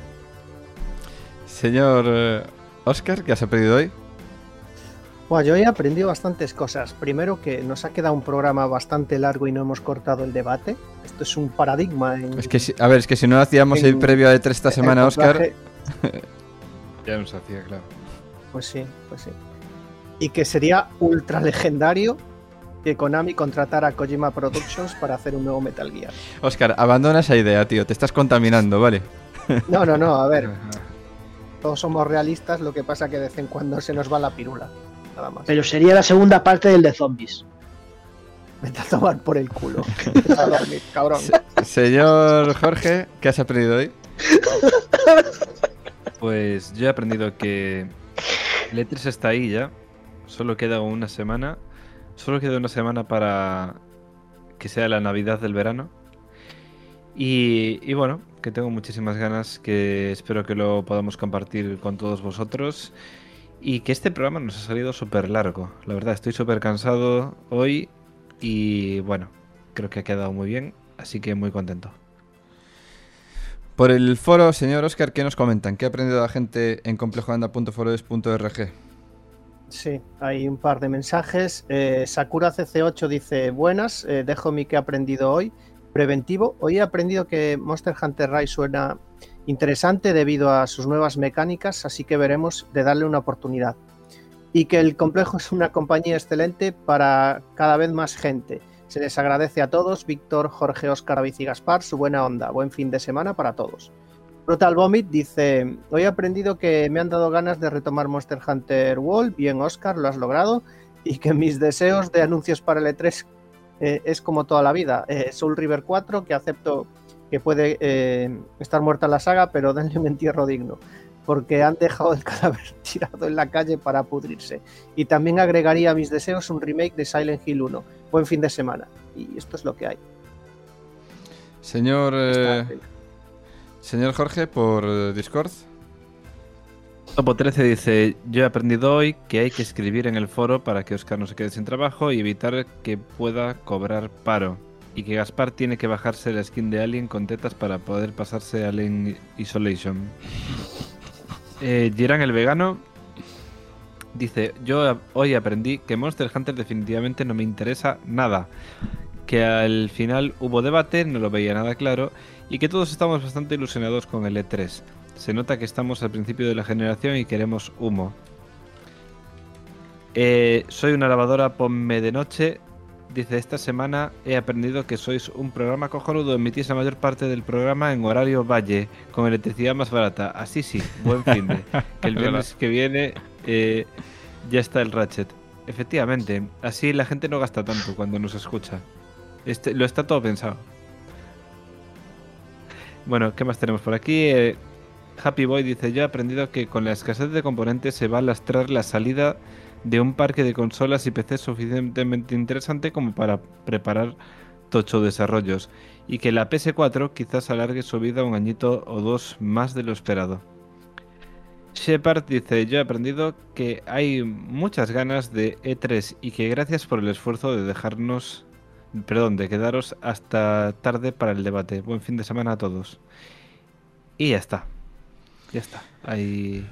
Señor Oscar, ¿qué has aprendido hoy? Bueno, yo he aprendido bastantes cosas. Primero, que nos ha quedado un programa bastante largo y no hemos cortado el debate. Esto es un paradigma. Es que si no hacíamos el previo a E3 esta semana, Oscar. Ya nos hacía, claro. Pues sí. Y que sería ultra legendario que Konami contratara a Kojima Productions para hacer un nuevo Metal Gear. Oscar, abandona esa idea, tío. Te estás contaminando, ¿vale? No, a ver. Todos somos realistas, lo que pasa que de vez en cuando se nos va la pirula. Nada más. Pero sería la segunda parte del de zombies. Vete a tomar por el culo. A dormir, cabrón. Señor Jorge, ¿qué has aprendido hoy? Pues yo he aprendido que el E3 está ahí ya. Solo queda una semana. Solo queda una semana para que sea la Navidad del verano. Y bueno, que tengo muchísimas ganas, que espero que lo podamos compartir con todos vosotros. Y que este programa nos ha salido súper largo. La verdad, estoy súper cansado hoy. Y bueno, creo que ha quedado muy bien. Así que muy contento. Por el foro, señor Oscar, ¿qué nos comentan? ¿Qué ha aprendido la gente en complejoanda.foros.org? Sí, hay un par de mensajes. Sakura CC8 dice: buenas, dejo mi que he aprendido hoy. Preventivo, hoy he aprendido que Monster Hunter Rise suena interesante debido a sus nuevas mecánicas, así que veremos de darle una oportunidad. Y que el complejo es una compañía excelente para cada vez más gente. Se les agradece a todos, Víctor, Jorge, Óscar, David y Gaspar, su buena onda. Buen fin de semana para todos. Brutal Vomit dice: hoy he aprendido que me han dado ganas de retomar Monster Hunter World. Bien, Óscar, lo has logrado. Y que mis deseos de anuncios para el E3 es como toda la vida. Soul River 4, que acepto que puede estar muerta la saga, pero denle un entierro digno, porque han dejado el cadáver tirado en la calle para pudrirse. Y también agregaría a mis deseos un remake de Silent Hill 1. Buen fin de semana. Y esto es lo que hay. Señor Jorge, por Discord. Topo 13 dice: yo he aprendido hoy que hay que escribir en el foro para que Oscar no se quede sin trabajo y evitar que pueda cobrar paro. Y que Gaspar tiene que bajarse la skin de Alien con tetas para poder pasarse a Alien Isolation. Girán el vegano dice: yo hoy aprendí que Monster Hunter definitivamente no me interesa nada. Que al final hubo debate, no lo veía nada claro. Y que todos estamos bastante ilusionados con el E3. Se nota que estamos al principio de la generación y queremos humo. Soy una lavadora, ponme de noche. Dice: esta semana he aprendido que sois un programa cojonudo. Emitís la mayor parte del programa en horario valle, con electricidad más barata. Así sí, buen fin de. Que el viernes que viene ya está el Ratchet. Efectivamente, así la gente no gasta tanto cuando nos escucha. Lo está todo pensado. Bueno, ¿qué más tenemos por aquí? Happy Boy dice: yo he aprendido que con la escasez de componentes se va a lastrar la salida de un parque de consolas y PCs suficientemente interesante como para preparar tocho desarrollos, y que la PS4 quizás alargue su vida un añito o dos más de lo esperado. Shepard dice: yo he aprendido que hay muchas ganas de E3 y que gracias por el esfuerzo de de quedaros hasta tarde para el debate. Buen fin de semana a todos. Y ya está. Ahí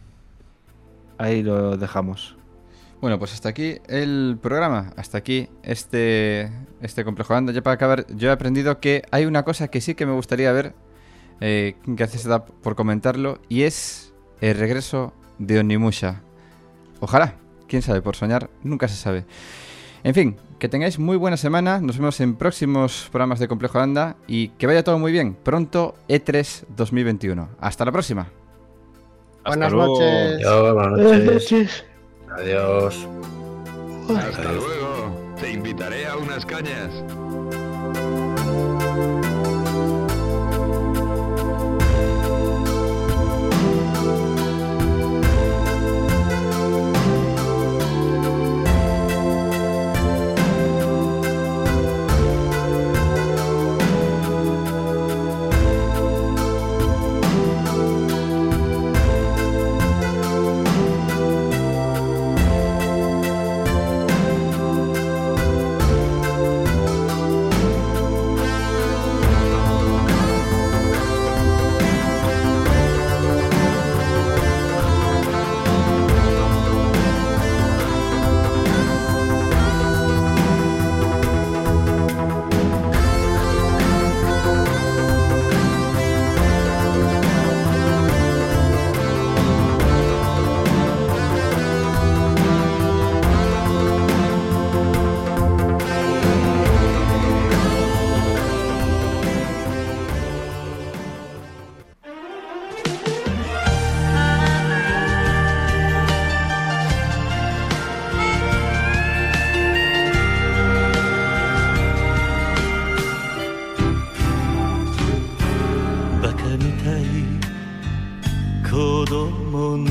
lo dejamos. Bueno, pues hasta aquí el programa, hasta aquí este complejo anda. Ya para acabar, yo he aprendido que hay una cosa que sí que me gustaría ver, gracias por comentarlo, y es el regreso de Onimusha. Ojalá, quién sabe, por soñar nunca se sabe. En fin, que tengáis muy buena semana, nos vemos en próximos programas de Complejo Anda y que vaya todo muy bien. Pronto E3 2021. Hasta la próxima. Buenas noches. Adiós, buenas noches. Adiós. Hasta luego. Te invitaré a unas cañas.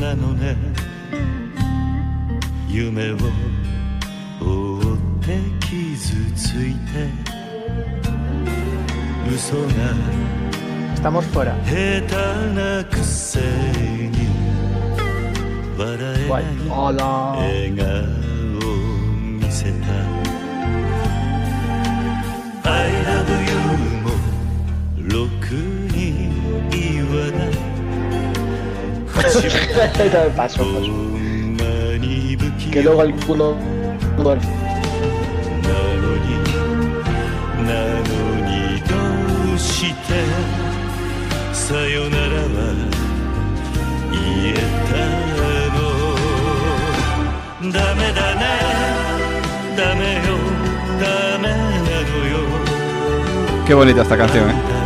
なのね夢を追って傷ついて嘘が Estamos fuera. 下手なくせに笑えない笑顔を見せた I love you もろくに言わない Paso. Que luego alguno duerme. なのにどうしてさよならは言えたのダメだねダメよダメなのよ Qué bonita esta canción, ¿eh?